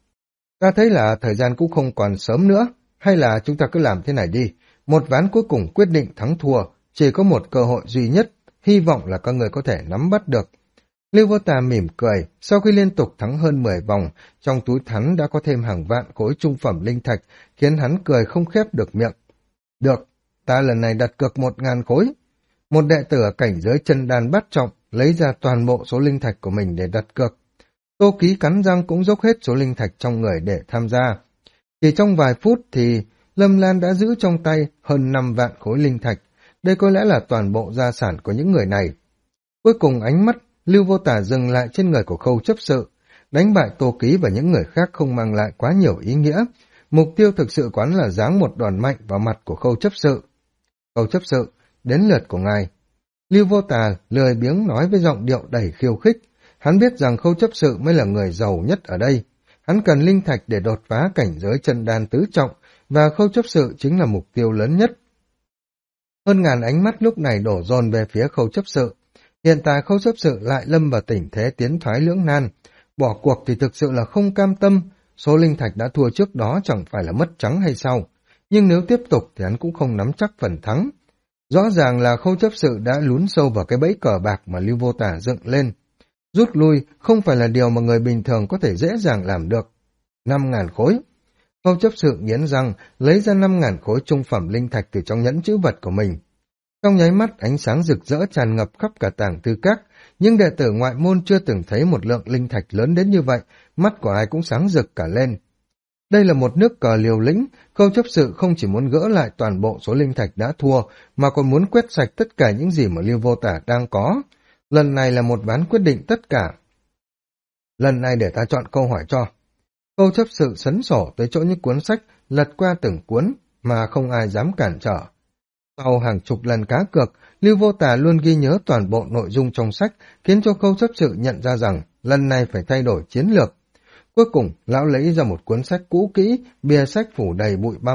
S1: Ta thấy là thời gian cũng không còn sớm nữa, hay là chúng ta cứ làm thế này đi. Một ván cuối cùng quyết định thắng thua, chỉ có một cơ hội duy nhất, hy vọng là các người có thể nắm bắt được. Lưu Vô Tà mỉm cười, sau khi liên tục thắng hơn 10 vòng, trong túi hắn đã có thêm hàng vạn khối trung phẩm linh thạch, khiến hắn cười không khép được miệng. Được, ta lần này đặt cược 1.000 khối. Một đệ tử ở cảnh giới chân đan bát trọng, lấy ra toàn bộ số linh thạch của mình để đặt cược. Tô Ký cắn răng cũng dốc hết số linh thạch trong người để tham gia. Chỉ trong vài phút thì Lâm Lan đã giữ trong tay hơn 5 vạn khối linh thạch. Đây có lẽ là toàn bộ gia sản của những người này. Cuối cùng ánh mắt Lưu Vô Tà dừng lại trên người của Khâu chấp sự. Đánh bại Tô Ký và những người khác không mang lại quá nhiều ý nghĩa. Mục tiêu thực sự quán là giáng một đòn mạnh vào mặt của Khâu chấp sự. Khâu chấp sự, đến lượt của ngài. Lưu Vô Tà lười biếng nói với giọng điệu đầy khiêu khích. Hắn biết rằng Khâu chấp sự mới là người giàu nhất ở đây. Hắn cần linh thạch để đột phá cảnh giới chân đan tứ trọng, và Khâu chấp sự chính là mục tiêu lớn nhất. Hơn ngàn ánh mắt lúc này đổ dồn về phía Khâu chấp sự. Hiện tại Khâu chấp sự lại lâm vào tình thế tiến thoái lưỡng nan. Bỏ cuộc thì thực sự là không cam tâm, số linh thạch đã thua trước đó chẳng phải là mất trắng hay sao? Nhưng nếu tiếp tục thì hắn cũng không nắm chắc phần thắng. Rõ ràng là Khâu chấp sự đã lún sâu vào cái bẫy cờ bạc mà Lưu Vô Tả dựng lên. Rút lui không phải là điều mà người bình thường có thể dễ dàng làm được. 5.000 khối. Khâu chấp sự nghiến răng, lấy ra 5.000 khối trung phẩm linh thạch từ trong nhẫn chữ vật của mình. Trong nháy mắt ánh sáng rực rỡ tràn ngập khắp cả tàng thư các, nhưng đệ tử ngoại môn chưa từng thấy một lượng linh thạch lớn đến như vậy, mắt của ai cũng sáng rực cả lên. Đây là một nước cờ liều lĩnh, Khâu chấp sự không chỉ muốn gỡ lại toàn bộ số linh thạch đã thua, mà còn muốn quét sạch tất cả những gì mà Lưu Vô Tả đang có. Lần này là một ván quyết định tất cả. Lần này để ta chọn câu hỏi cho. Khâu chấp sự sấn sổ tới chỗ những cuốn sách, lật qua từng cuốn, mà không ai dám cản trở. Sau hàng chục lần cá cược, Lưu Vô Tả luôn ghi nhớ toàn bộ nội dung trong sách, khiến cho Khâu chấp sự nhận ra rằng lần này phải thay đổi chiến lược. Cuối cùng, lão lấy ra một cuốn sách cũ kỹ, bìa sách phủ đầy bụi bặm.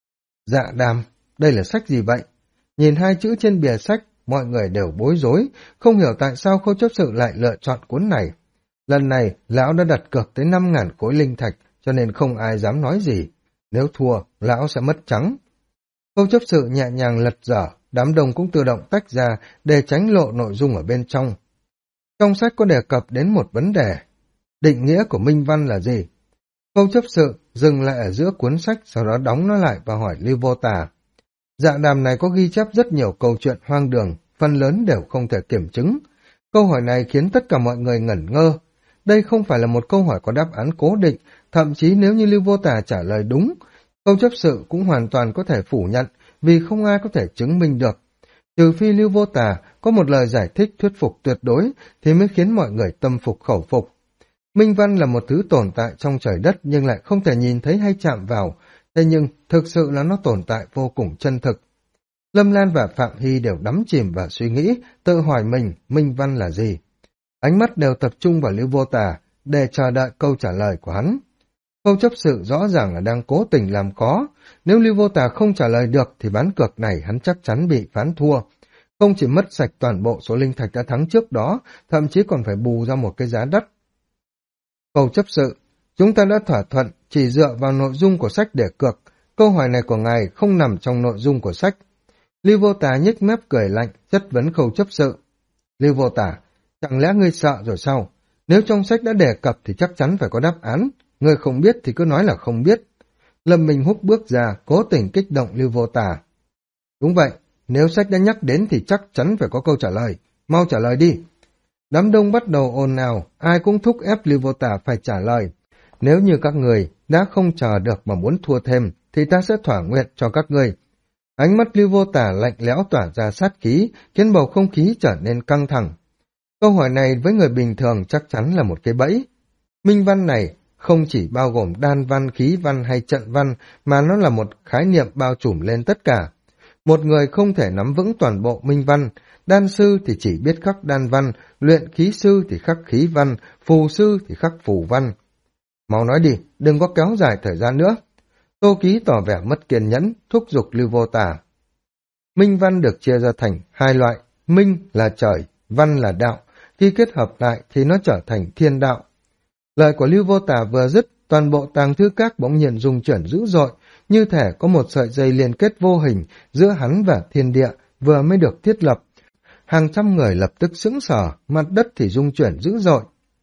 S1: Dạ đàm, đây là sách gì vậy? Nhìn hai chữ trên bìa sách, mọi người đều bối rối, không hiểu tại sao Khâu chấp sự lại lựa chọn cuốn này. Lần này, lão đã đặt cược tới 5.000 khối linh thạch, cho nên không ai dám nói gì. Nếu thua, lão sẽ mất trắng. Khâu chấp sự nhẹ nhàng lật dở, đám đông cũng tự động tách ra để tránh lộ nội dung ở bên trong. Trong sách có đề cập đến một vấn đề. Định nghĩa của minh văn là gì? Khâu chấp sự dừng lại ở giữa cuốn sách, sau đó đóng nó lại và hỏi Lưu Vô Tả. Dạ đàm này có ghi chép rất nhiều câu chuyện hoang đường, phần lớn đều không thể kiểm chứng. Câu hỏi này khiến tất cả mọi người ngẩn ngơ. Đây không phải là một câu hỏi có đáp án cố định, thậm chí nếu như Lưu Vô Tả trả lời đúng, Khâu chấp sự cũng hoàn toàn có thể phủ nhận, vì không ai có thể chứng minh được. Trừ phi Lưu Vô Tả có một lời giải thích thuyết phục tuyệt đối, thì mới khiến mọi người tâm phục khẩu phục. Minh văn là một thứ tồn tại trong trời đất nhưng lại không thể nhìn thấy hay chạm vào, thế nhưng thực sự là nó tồn tại vô cùng chân thực. Lâm Lan và Phạm Hy đều đắm chìm vào suy nghĩ, tự hỏi mình minh văn là gì. Ánh mắt đều tập trung vào Lưu Vô Tả để chờ đợi câu trả lời của hắn. Khâu chấp sự rõ ràng là đang cố tình làm khó, nếu Lưu Vô Tả không trả lời được thì ván cược này hắn chắc chắn bị phán thua. Không chỉ mất sạch toàn bộ số linh thạch đã thắng trước đó, thậm chí còn phải bù ra một cái giá đắt. Khâu chấp sự, chúng ta đã thỏa thuận chỉ dựa vào nội dung của sách để cược, câu hỏi này của ngài không nằm trong nội dung của sách. Lưu Vô Tả nhếch mép cười lạnh, chất vấn Khâu chấp sự. Lưu Vô Tả, chẳng lẽ ngươi sợ rồi sao? Nếu trong sách đã đề cập thì chắc chắn phải có đáp án, ngươi không biết thì cứ nói là không biết. Lâm Minh Húc bước ra, cố tình kích động Lưu Vô Tả. Đúng vậy, nếu sách đã nhắc đến thì chắc chắn phải có câu trả lời, mau trả lời đi. Đám đông bắt đầu ồn ào, ai cũng thúc ép Lưu Vô Tả phải trả lời. Nếu như các người đã không chờ được mà muốn thua thêm, thì ta sẽ thỏa nguyện cho các ngươi. Ánh mắt Lưu Vô Tả lạnh lẽo tỏa ra sát khí, khiến bầu không khí trở nên căng thẳng. Câu hỏi này với người bình thường chắc chắn là một cái bẫy. Minh văn này không chỉ bao gồm đan văn, khí văn hay trận văn, mà nó là một khái niệm bao trùm lên tất cả. Một người không thể nắm vững toàn bộ minh văn, đan sư thì chỉ biết khắc đan văn, luyện khí sư thì khắc khí văn, phù sư thì khắc phù văn. Mau nói đi, đừng có kéo dài thời gian nữa. Tô Ký tỏ vẻ mất kiên nhẫn, thúc giục Lưu Vô Tả. Minh văn được chia ra thành hai loại, minh là trời, văn là đạo, khi kết hợp lại thì nó trở thành thiên đạo. Lời của Lưu Vô Tả vừa dứt, toàn bộ tàng thư các bỗng nhiên rung chuyển dữ dội, như thể có một sợi dây liên kết vô hình giữa hắn và thiên địa vừa mới được thiết lập. Hàng trăm người lập tức sững sờ, mặt đất thì rung chuyển dữ dội.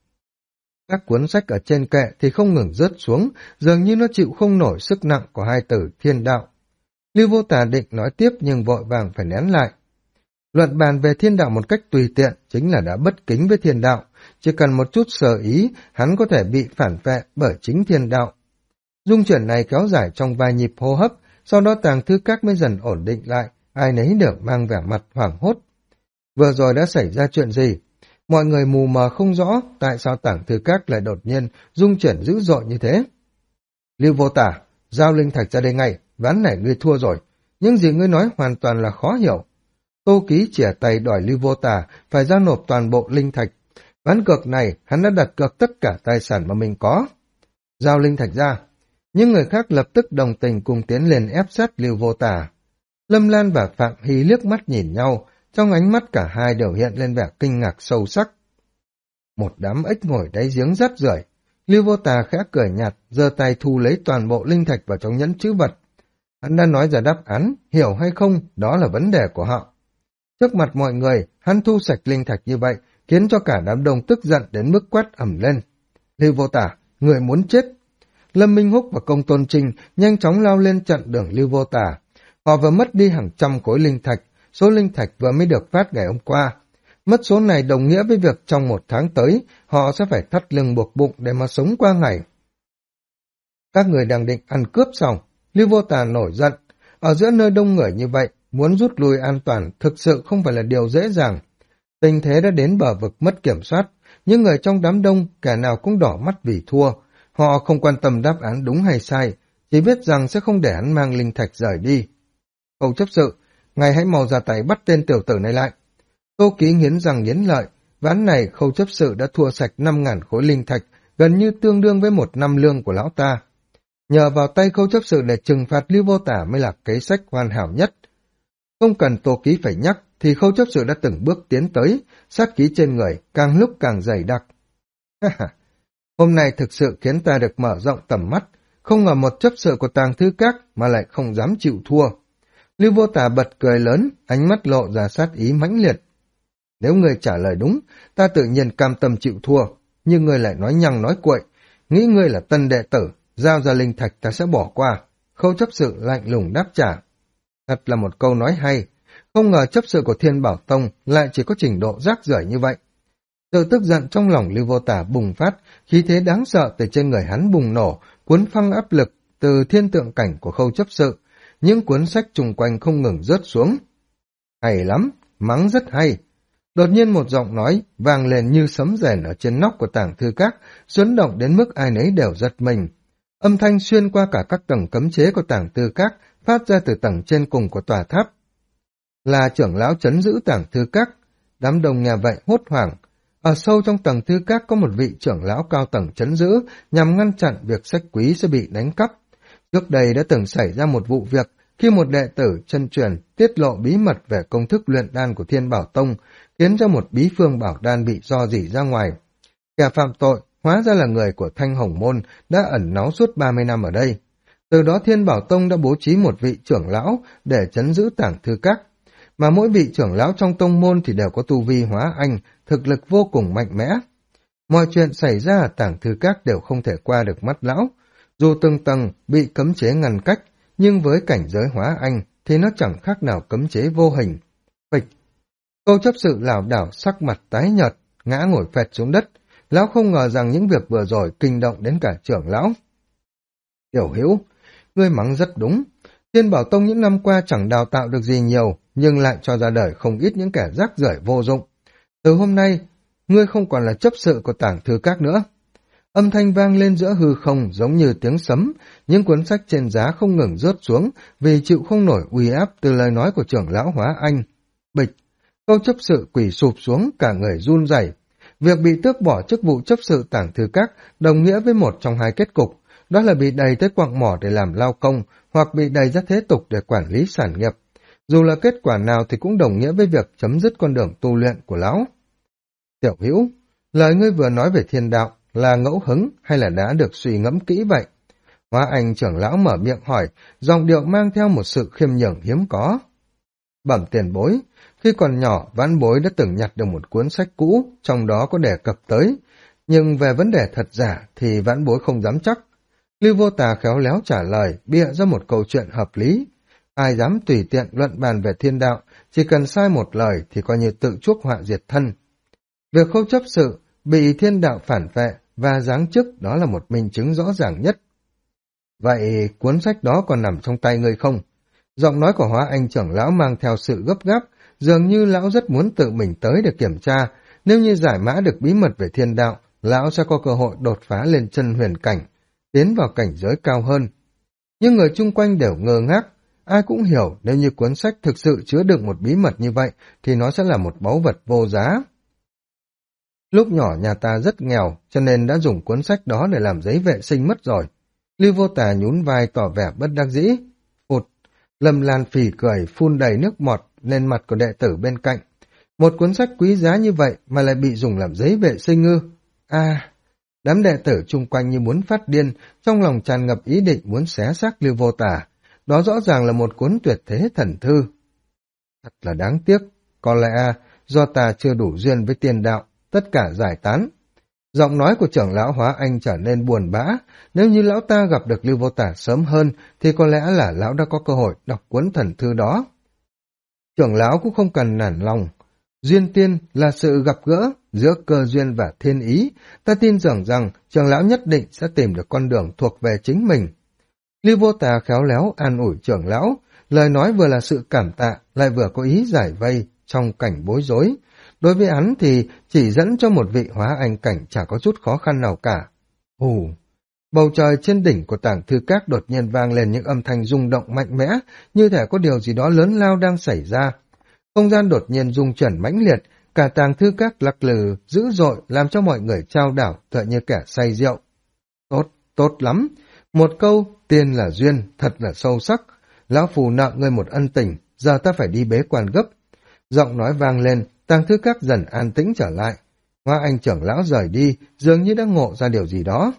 S1: Các cuốn sách ở trên kệ thì không ngừng rớt xuống, dường như nó chịu không nổi sức nặng của hai từ thiên đạo. Lưu Vô Tả định nói tiếp nhưng vội vàng phải nén lại. Luận bàn về thiên đạo một cách tùy tiện chính là đã bất kính với thiên đạo, chỉ cần một chút sơ ý, hắn có thể bị phản vệ bởi chính thiên đạo. Dung chuyển này kéo dài trong vài nhịp hô hấp, sau đó tàng thư các mới dần ổn định lại, ai nấy đều mang vẻ mặt hoảng hốt. Vừa rồi đã xảy ra chuyện gì? Mọi người mù mờ không rõ tại sao tàng thư các lại đột nhiên dung chuyển dữ dội như thế. Lưu Vô Tả, giao linh thạch ra đây ngay, ván này ngươi thua rồi. Những gì ngươi nói hoàn toàn là khó hiểu. Tô Ký chìa tay đòi Lưu Vô Tả phải giao nộp toàn bộ linh thạch. Ván cược này hắn đã đặt cược tất cả tài sản mà mình có. Giao linh thạch ra. Những người khác lập tức đồng tình cùng tiến lên ép sát Lưu Vô Tả. Lâm Lan và Phạm Hy liếc mắt nhìn nhau, trong ánh mắt cả hai đều hiện lên vẻ kinh ngạc sâu sắc. Một đám ếch ngồi đáy giếng rắt rưởi. Lưu Vô Tà khẽ cười nhạt, giơ tay thu lấy toàn bộ linh thạch vào trong nhẫn trữ vật. Hắn đã nói ra đáp án, hiểu hay không, đó là vấn đề của họ. Trước mặt mọi người, hắn thu sạch linh thạch như vậy, khiến cho cả đám đông tức giận đến mức quát ầm lên. Lưu Vô Tà, người muốn chết. Lâm Minh Húc và Công Tôn Trinh nhanh chóng lao lên chặn đường Lưu Vô Tà. Họ vừa mất đi hàng trăm khối linh thạch, số linh thạch vừa mới được phát ngày hôm qua. Mất số này đồng nghĩa với việc trong 1 tháng tới, họ sẽ phải thắt lưng buộc bụng để mà sống qua ngày. Các người đang định ăn cướp xong, Lưu Vô Tà nổi giận. Ở giữa nơi đông người như vậy, muốn rút lui an toàn thực sự không phải là điều dễ dàng. Tình thế đã đến bờ vực mất kiểm soát, những người trong đám đông kẻ nào cũng đỏ mắt vì thua. Họ không quan tâm đáp án đúng hay sai, chỉ biết rằng sẽ không để hắn mang linh thạch rời đi. Khâu chấp sự, ngài hãy mau ra tay bắt tên tiểu tử này lại. Tô Ký nghiến răng nghiến lợi, ván này Khâu chấp sự đã thua sạch 5.000 khối linh thạch, gần như tương đương với 1 năm lương của lão ta. Nhờ vào tay Khâu chấp sự để trừng phạt Lưu Vô Tà mới là kế sách hoàn hảo nhất. Không cần Tô Ký phải nhắc, thì Khâu chấp sự đã từng bước tiến tới, sát khí trên người càng lúc càng dày đặc. Hôm nay thực sự khiến ta được mở rộng tầm mắt, không ngờ một chấp sự của Tàng Thư Các mà lại không dám chịu thua. Lưu Vô Tà bật cười lớn, ánh mắt lộ ra sát ý mãnh liệt. Nếu ngươi trả lời đúng, ta tự nhiên cam tâm chịu thua, nhưng ngươi lại nói nhăng nói cuội, nghĩ ngươi là tân đệ tử, giao ra linh thạch ta sẽ bỏ qua. Khâu chấp sự lạnh lùng đáp trả. Thật là một câu nói hay, không ngờ chấp sự của Thiên Bảo Tông lại chỉ có trình độ rác rưởi như vậy. Sự tức giận trong lòng Lưu Vô Tà bùng phát, khí thế đáng sợ từ trên người hắn bùng nổ, cuốn phăng áp lực từ thiên tượng cảnh của Khâu chấp sự, những cuốn sách chung quanh không ngừng rớt xuống. Hay lắm, mắng rất hay. Đột nhiên một giọng nói vang lên như sấm rền ở trên nóc của Tàng Thư Các, xuấn động đến mức ai nấy đều giật mình. Âm thanh xuyên qua cả các tầng cấm chế của Tàng Thư Các, phát ra từ tầng trên cùng của tòa tháp. Là trưởng lão trấn giữ Tàng Thư Các. Đám đông nghe vậy hốt hoảng. Ở sâu trong Tàng Thư Các có một vị trưởng lão cao tầng trấn giữ nhằm ngăn chặn việc sách quý sẽ bị đánh cắp. Trước đây đã từng xảy ra một vụ việc khi một đệ tử chân truyền tiết lộ bí mật về công thức luyện đan của Thiên Bảo Tông, khiến cho một bí phương bảo đan bị rò rỉ ra ngoài. Kẻ phạm tội hóa ra là người của Thanh Hồng Môn đã ẩn náu suốt 30 năm ở đây. Từ đó Thiên Bảo Tông đã bố trí một vị trưởng lão để trấn giữ Tàng Thư Các, mà mỗi vị trưởng lão trong tông môn thì đều có tu vi hóa anh, thực lực vô cùng mạnh mẽ. Mọi chuyện xảy ra ở Tàng Thư Các đều không thể qua được mắt lão. Dù từng tầng bị cấm chế ngăn cách, nhưng với cảnh giới hóa anh thì nó chẳng khác nào cấm chế vô hình. Phịch! Câu chấp sự lảo đảo sắc mặt tái nhợt, ngã ngồi phẹt xuống đất. Lão không ngờ rằng những việc vừa rồi kinh động đến cả trưởng lão. Tiểu Hữu, ngươi mắng rất đúng. Thiên Bảo Tông những năm qua chẳng đào tạo được gì nhiều, nhưng lại cho ra đời không ít những kẻ rác rưởi vô dụng. Từ hôm nay, ngươi không còn là chấp sự của Tàng Thư Các nữa. Âm thanh vang lên giữa hư không giống như tiếng sấm, những cuốn sách trên giá không ngừng rớt xuống vì chịu không nổi uy áp từ lời nói của trưởng lão hóa anh. Bịch! Câu chấp sự quỳ sụp xuống, cả người run rẩy. Việc bị tước bỏ chức vụ chấp sự Tàng Thư Các đồng nghĩa với một trong hai kết cục, đó là bị đày tới quặng mỏ để làm lao công, hoặc bị đày ra thế tục để quản lý sản nghiệp. Dù là kết quả nào thì cũng đồng nghĩa với việc chấm dứt con đường tu luyện của lão. Tiểu Hữu, lời ngươi vừa nói về thiên đạo là ngẫu hứng hay là đã được suy ngẫm kỹ vậy? Hóa anh trưởng lão mở miệng hỏi, giọng điệu mang theo một sự khiêm nhường hiếm có. Bẩm tiền bối, khi còn nhỏ vãn bối đã từng nhặt được một cuốn sách cũ, trong đó có đề cập tới, nhưng về vấn đề thật giả thì vãn bối không dám chắc. Lưu Vô Tà khéo léo trả lời, bịa ra một câu chuyện hợp lý. Ai dám tùy tiện luận bàn về thiên đạo, chỉ cần sai một lời thì coi như tự chuốc họa diệt thân. Việc Khâu chấp sự bị thiên đạo phản vệ và giáng chức đó là một minh chứng rõ ràng nhất. Vậy cuốn sách đó còn nằm trong tay ngươi không? Giọng nói của Hóa Anh trưởng lão mang theo sự gấp gáp, dường như lão rất muốn tự mình tới để kiểm tra. Nếu như giải mã được bí mật về thiên đạo, lão sẽ có cơ hội đột phá lên chân huyền cảnh, tiến vào cảnh giới cao hơn. Nhưng người chung quanh đều ngơ ngác, ai cũng hiểu nếu như cuốn sách thực sự chứa đựng một bí mật như vậy thì nó sẽ là một báu vật vô giá. Lúc nhỏ nhà ta rất nghèo, cho nên đã dùng cuốn sách đó để làm giấy vệ sinh mất rồi. Lưu Vô Tà nhún vai tỏ vẻ bất đắc dĩ. Phụt! Lâm Lan phì cười phun đầy nước bọt lên mặt của đệ tử bên cạnh. Một cuốn sách quý giá như vậy mà lại bị dùng làm giấy vệ sinh ư? À, đám đệ tử chung quanh như muốn phát điên, trong lòng tràn ngập ý định muốn xé xác Lưu Vô Tả. Đó rõ ràng là một cuốn tuyệt thế thần thư. Thật là đáng tiếc, có lẽ do ta chưa đủ duyên với tiền đạo, tất cả giải tán. Giọng nói của trưởng lão Hóa Anh trở nên buồn bã, nếu như lão ta gặp được Lưu Vô Tả sớm hơn thì có lẽ là lão đã có cơ hội đọc cuốn thần thư đó. Trưởng lão cũng không cần nản lòng. Duyên tiên là sự gặp gỡ giữa cơ duyên và thiên ý, ta tin tưởng rằng trưởng lão nhất định sẽ tìm được con đường thuộc về chính mình. Lưu Vô Tà khéo léo an ủi trưởng lão, lời nói vừa là sự cảm tạ, lại vừa có ý giải vây trong cảnh bối rối. Đối với hắn thì chỉ dẫn cho một vị hóa anh cảnh chả có chút khó khăn nào cả. Hù! Bầu trời trên đỉnh của tảng thư các đột nhiên vang lên những âm thanh rung động mạnh mẽ, như thể có điều gì đó lớn lao đang xảy ra. Không gian đột nhiên rung chuyển mãnh liệt, cả tàng thư các lắc lư dữ dội làm cho mọi người chao đảo tựa như kẻ say rượu. Tốt, tốt lắm. Một câu, tiền là duyên, thật là sâu sắc. Lão phù nợ ngươi một ân tình, giờ ta phải đi bế quan gấp. Giọng nói vang lên, tàng thư các dần an tĩnh trở lại. Hoa Anh trưởng lão rời đi, dường như đã ngộ ra điều gì đó.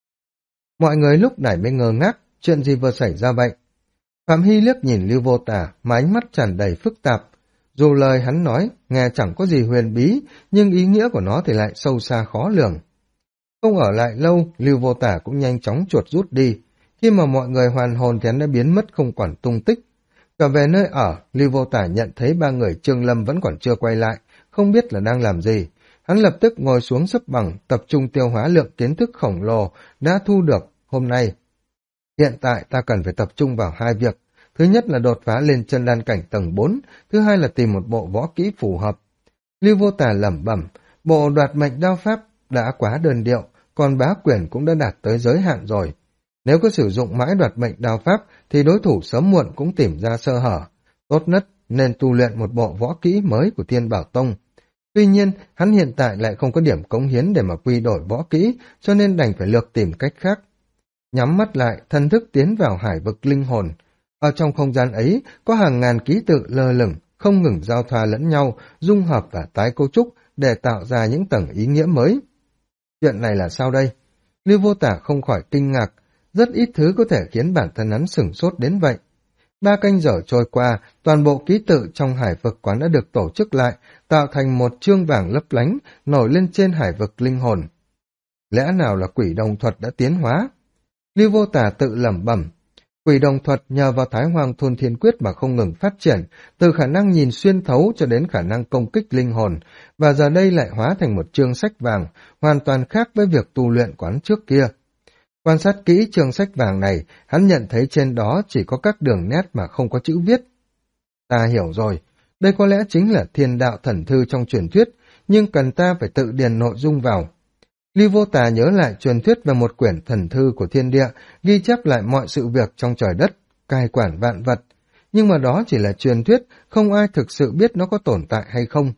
S1: Mọi người lúc này mới ngơ ngác, chuyện gì vừa xảy ra vậy? Phạm Hy liếc nhìn Lưu Vô Tả, mà ánh mắt tràn đầy phức tạp. Dù lời hắn nói, nghe chẳng có gì huyền bí, nhưng ý nghĩa của nó thì lại sâu xa khó lường. Không ở lại lâu, Lưu Vô Tả cũng nhanh chóng chuột rút đi. Khi mà mọi người hoàn hồn thì hắn đã biến mất không còn tung tích. Trở về nơi ở, Lưu Vô Tả nhận thấy ba người Trương Lâm vẫn còn chưa quay lại, không biết là đang làm gì. Hắn lập tức ngồi xuống xếp bằng, tập trung tiêu hóa lượng kiến thức khổng lồ đã thu được hôm nay. Hiện tại ta cần phải tập trung vào hai việc. Thứ nhất là đột phá lên chân đan cảnh tầng 4, thứ hai là tìm một bộ võ kỹ phù hợp. Lưu Vô Tả lẩm bẩm, bộ đoạt mệnh đao pháp đã quá đơn điệu, còn bá quyền cũng đã đạt tới giới hạn rồi. Nếu có sử dụng mãi đoạt mệnh đao pháp thì đối thủ sớm muộn cũng tìm ra sơ hở. Tốt nhất nên tu luyện một bộ võ kỹ mới của Thiên Bảo Tông. Tuy nhiên, hắn hiện tại lại không có điểm cống hiến để mà quy đổi võ kỹ, cho nên đành phải lược tìm cách khác. Nhắm mắt lại, thần thức tiến vào hải vực linh hồn. Ở trong không gian ấy, có hàng ngàn ký tự lơ lửng, không ngừng giao thoa lẫn nhau, dung hợp và tái cấu trúc để tạo ra những tầng ý nghĩa mới. Chuyện này là sao đây? Lưu Vô Tả không khỏi kinh ngạc, rất ít thứ có thể khiến bản thân hắn sửng sốt đến vậy. 3 canh giờ trôi qua, toàn bộ ký tự trong hải vực quán đã được tổ chức lại, tạo thành một chương vàng lấp lánh, nổi lên trên hải vực linh hồn. Lẽ nào là quỷ đồng thuật đã tiến hóa? Lưu Vô Tả tự lẩm bẩm. Quỷ đồng thuật nhờ vào Thái Hoàng Thôn Thiên Quyết mà không ngừng phát triển, từ khả năng nhìn xuyên thấu cho đến khả năng công kích linh hồn, và giờ đây lại hóa thành một chương sách vàng, hoàn toàn khác với việc tu luyện quán trước kia. Quan sát kỹ chương sách vàng này, hắn nhận thấy trên đó chỉ có các đường nét mà không có chữ viết. Ta hiểu rồi, đây có lẽ chính là thiên đạo thần thư trong truyền thuyết, nhưng cần ta phải tự điền nội dung vào. Lưu Vô Tà nhớ lại truyền thuyết về một quyển thần thư của thiên địa, ghi chép lại mọi sự việc trong trời đất, cai quản vạn vật. Nhưng mà đó chỉ là truyền thuyết, không ai thực sự biết nó có tồn tại hay không.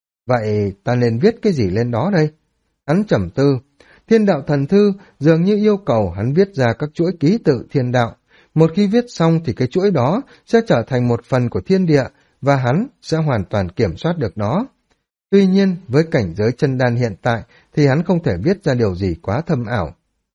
S1: Vậy ta nên viết cái gì lên đó đây? Hắn trầm tư. Thiên đạo thần thư dường như yêu cầu hắn viết ra các chuỗi ký tự thiên đạo. Một khi viết xong thì cái chuỗi đó sẽ trở thành một phần của thiên địa và hắn sẽ hoàn toàn kiểm soát được nó. Tuy nhiên, với cảnh giới chân đan hiện tại thì hắn không thể viết ra điều gì quá thâm ảo.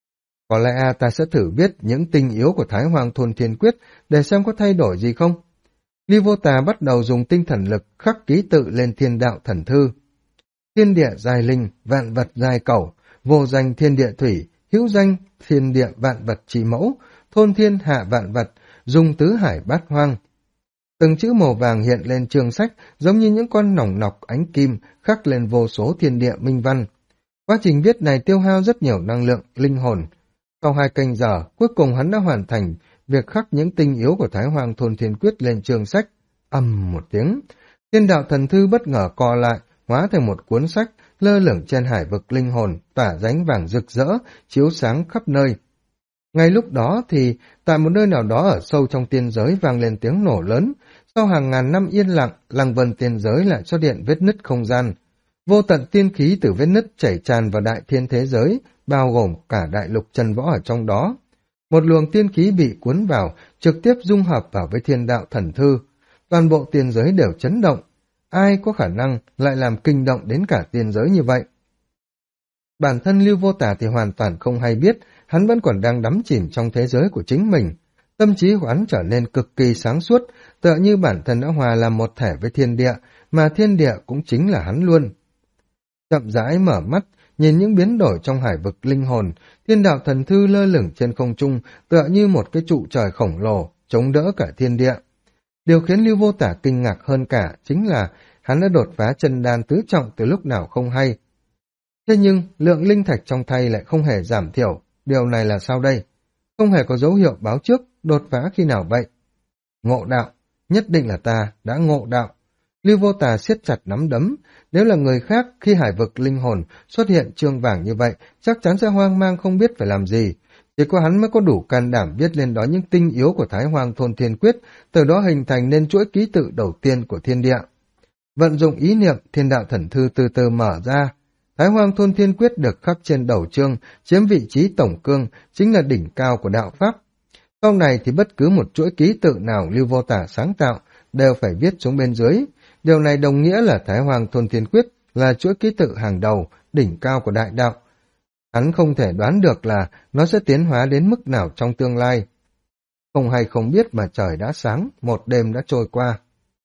S1: Có lẽ ta sẽ thử viết những tinh yếu của Thái Hoàng Thôn Thiên Quyết để xem có thay đổi gì không. Lưu Vô Tà bắt đầu dùng tinh thần lực khắc ký tự lên thiên đạo thần thư. Thiên địa giai linh, vạn vật giai cẩu, vô danh thiên địa thủy, hữu danh thiên địa vạn vật chỉ mẫu, thôn thiên hạ vạn vật, dùng tứ hải bát hoang. Từng chữ màu vàng hiện lên chương sách giống như những con nòng nọc ánh kim khắc lên vô số thiên địa minh văn. Quá trình viết này tiêu hao rất nhiều năng lượng, linh hồn. Sau 2 canh giờ, cuối cùng hắn đã hoàn thành việc khắc những tinh yếu của Thái Hoàng Thôn Thiên Quyết lên chương sách. Ầm một tiếng, thiên đạo thần thư bất ngờ co lại, hóa thành một cuốn sách lơ lửng trên hải vực linh hồn, tỏa ránh vàng rực rỡ, chiếu sáng khắp nơi. Ngay lúc đó thì, tại một nơi nào đó ở sâu trong tiên giới vang lên tiếng nổ lớn. Sau hàng ngàn năm yên lặng, lăng vân tiên giới lại xuất hiện vết nứt không gian. Vô tận tiên khí từ vết nứt chảy tràn vào đại thiên thế giới, bao gồm cả đại lục chân võ ở trong đó. Một luồng tiên khí bị cuốn vào, trực tiếp dung hợp vào với thiên đạo thần thư. Toàn bộ tiên giới đều chấn động. ai có khả năng lại làm kinh động đến cả tiên giới như vậy? Bản thân Lưu Vô Tà thì hoàn toàn không hay biết, hắn vẫn còn đang đắm chìm trong thế giới của chính mình. Tâm trí của hắn trở nên cực kỳ sáng suốt, tựa như bản thân đã hòa làm một thể với thiên địa, mà thiên địa cũng chính là hắn luôn. Chậm rãi mở mắt, nhìn những biến đổi trong hải vực linh hồn, thiên đạo thần thư lơ lửng trên không trung, tựa như một cái trụ trời khổng lồ, chống đỡ cả thiên địa. Điều khiến Lưu Vô Tả kinh ngạc hơn cả chính là hắn đã đột phá chân đan tứ trọng từ lúc nào không hay. Thế nhưng lượng linh thạch trong tay lại không hề giảm thiểu, điều này là sao đây? Không hề có dấu hiệu báo trước, đột phá khi nào vậy? Ngộ đạo, nhất định là ta đã ngộ đạo. Lưu Vô Tà siết chặt nắm đấm, nếu là người khác khi hải vực linh hồn xuất hiện chương vàng như vậy, chắc chắn sẽ hoang mang không biết phải làm gì. Chỉ có hắn mới có đủ can đảm viết lên đó những tinh yếu của Thái Hoang Thôn Thiên Quyết, từ đó hình thành nên chuỗi ký tự đầu tiên của thiên địa. Vận dụng ý niệm, thiên đạo thần thư từ từ mở ra. Thái Hoang Thôn Thiên Quyết được khắc trên đầu chương, chiếm vị trí tổng cương, chính là đỉnh cao của đạo Pháp. Sau này thì bất cứ một chuỗi ký tự nào Lưu Vô Tả sáng tạo đều phải viết xuống bên dưới. Điều này đồng nghĩa là Thái Hoang Thôn Thiên Quyết là chuỗi ký tự hàng đầu, đỉnh cao của đại đạo. Hắn không thể đoán được là nó sẽ tiến hóa đến mức nào trong tương lai. Không hay không biết mà trời đã sáng, một đêm đã trôi qua.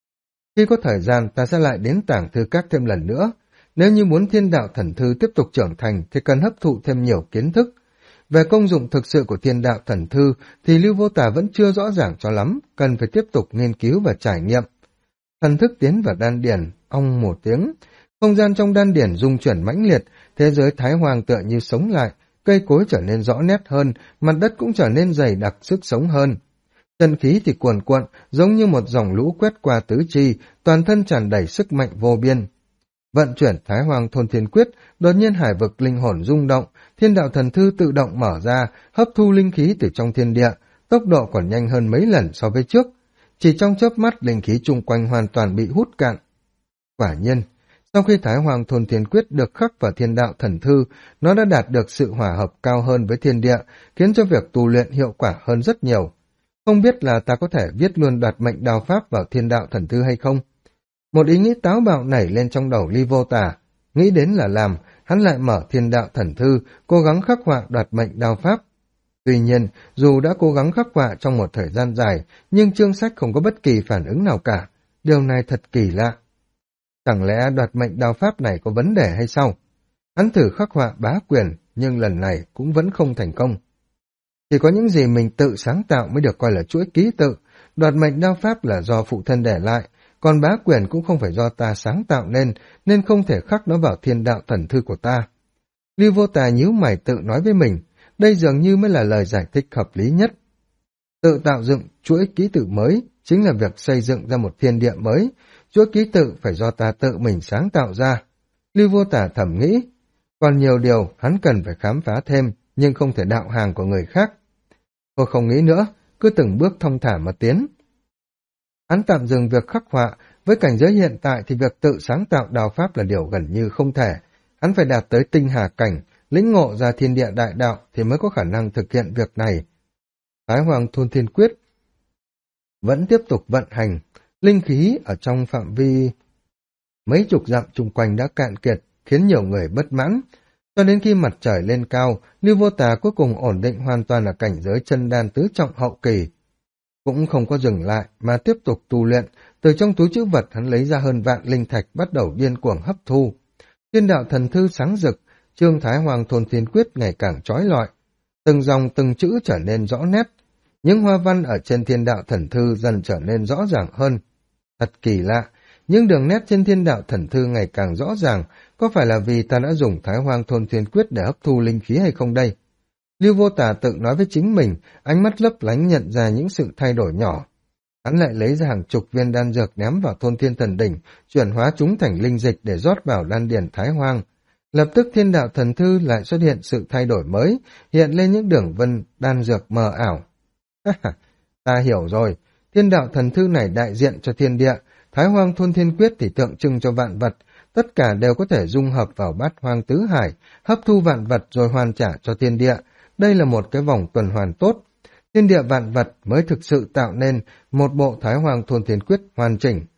S1: Khi có thời gian ta sẽ lại đến tảng thư các thêm lần nữa. Nếu như muốn thiên đạo thần thư tiếp tục trưởng thành thì cần hấp thụ thêm nhiều kiến thức. Về công dụng thực sự của thiên đạo thần thư thì Lưu Vô Tà vẫn chưa rõ ràng cho lắm, cần phải tiếp tục nghiên cứu và trải nghiệm. Thần thức tiến vào đan điển, ong một tiếng. Không gian trong đan điển rung chuyển mãnh liệt, thế giới Thái Hoang tựa như sống lại, cây cối trở nên rõ nét hơn, mặt đất cũng trở nên dày đặc sức sống hơn. Chân khí thì cuồn cuộn, giống như một dòng lũ quét qua tứ chi, toàn thân tràn đầy sức mạnh vô biên. Vận chuyển Thái Hoang Thôn Thiên Quyết, đột nhiên hải vực linh hồn rung động, thiên đạo thần thư tự động mở ra, hấp thu linh khí từ trong thiên địa, tốc độ còn nhanh hơn mấy lần so với trước. Chỉ trong chớp mắt linh khí chung quanh hoàn toàn bị hút cạn. Quả nhiên, sau khi Thái Hoang Thôn Thiên Quyết được khắc vào thiên đạo thần thư, nó đã đạt được sự hòa hợp cao hơn với thiên địa, khiến cho việc tu luyện hiệu quả hơn rất nhiều. Không biết là ta có thể viết luôn đoạt mệnh đao pháp vào thiên đạo thần thư hay không? Một ý nghĩ táo bạo nảy lên trong đầu Ly Vô Tả, nghĩ đến là làm, hắn lại mở thiên đạo thần thư, cố gắng khắc họa đoạt mệnh đao pháp. Tuy nhiên, dù đã cố gắng khắc họa trong một thời gian dài, nhưng chương sách không có bất kỳ phản ứng nào cả. Điều này thật kỳ lạ. Chẳng lẽ đoạt mệnh đao pháp này có vấn đề hay sao? Hắn thử khắc họa bá quyền, nhưng lần này cũng vẫn không thành công. Chỉ có những gì mình tự sáng tạo mới được coi là chuỗi ký tự. Đoạt mệnh đao pháp là do phụ thân để lại, còn bá quyền cũng không phải do ta sáng tạo nên không thể khắc nó vào thiên đạo thần thư của ta. Lưu Vô Tà nhíu mày tự nói với mình, đây dường như mới là lời giải thích hợp lý nhất. Tự tạo dựng chuỗi ký tự mới chính là việc xây dựng ra một thiên địa mới, chuỗi ký tự phải do ta tự mình sáng tạo ra. Lưu Vô Tà thầm nghĩ, còn nhiều điều hắn cần phải khám phá thêm, nhưng không thể đạo hàng của người khác. Tôi không nghĩ nữa, cứ từng bước thong thả mà tiến. Hắn tạm dừng việc khắc họa, với cảnh giới hiện tại thì việc tự sáng tạo đao pháp là điều gần như không thể. Hắn phải đạt tới tinh hà cảnh, lĩnh ngộ ra thiên địa đại đạo thì mới có khả năng thực hiện việc này. Thái Hoang Thôn Thiên Quyết vẫn tiếp tục vận hành, linh khí ở trong phạm vi mấy chục dặm chung quanh đã cạn kiệt, khiến nhiều người bất mãn. Cho đến khi mặt trời lên cao, Lưu Vô Tà cuối cùng ổn định hoàn toàn ở cảnh giới chân đan tứ trọng hậu kỳ. Cũng không có dừng lại mà tiếp tục tu luyện, từ trong túi trữ vật hắn lấy ra hơn vạn linh thạch bắt đầu điên cuồng hấp thu. Thiên đạo thần thư sáng rực, chương Thái Hoang Thôn Thiên Quyết ngày càng chói lọi. Từng dòng từng chữ trở nên rõ nét, những hoa văn ở trên thiên đạo thần thư dần trở nên rõ ràng hơn. Thật kỳ lạ, những đường nét trên thiên đạo thần thư ngày càng rõ ràng, có phải là vì ta đã dùng Thái Hoang Thôn Thiên Quyết để hấp thu linh khí hay không đây? Lưu Vô Tà tự nói với chính mình, ánh mắt lấp lánh nhận ra những sự thay đổi nhỏ. Hắn lại lấy ra hàng chục viên đan dược ném vào Thôn Thiên Thần Đỉnh, chuyển hóa chúng thành linh dịch để rót vào đan điền Thái Hoang. Lập tức thiên đạo thần thư lại xuất hiện sự thay đổi mới, hiện lên những đường vân đan dược mờ ảo. Ta hiểu rồi, thiên đạo thần thư này đại diện cho thiên địa, Thái Hoang Thôn Thiên Quyết thì tượng trưng cho vạn vật, tất cả đều có thể dung hợp vào bát hoang tứ hải, hấp thu vạn vật rồi hoàn trả cho thiên địa. Đây là một cái vòng tuần hoàn tốt. Thiên địa vạn vật mới thực sự tạo nên một bộ Thái Hoang Thôn Thiên Quyết hoàn chỉnh.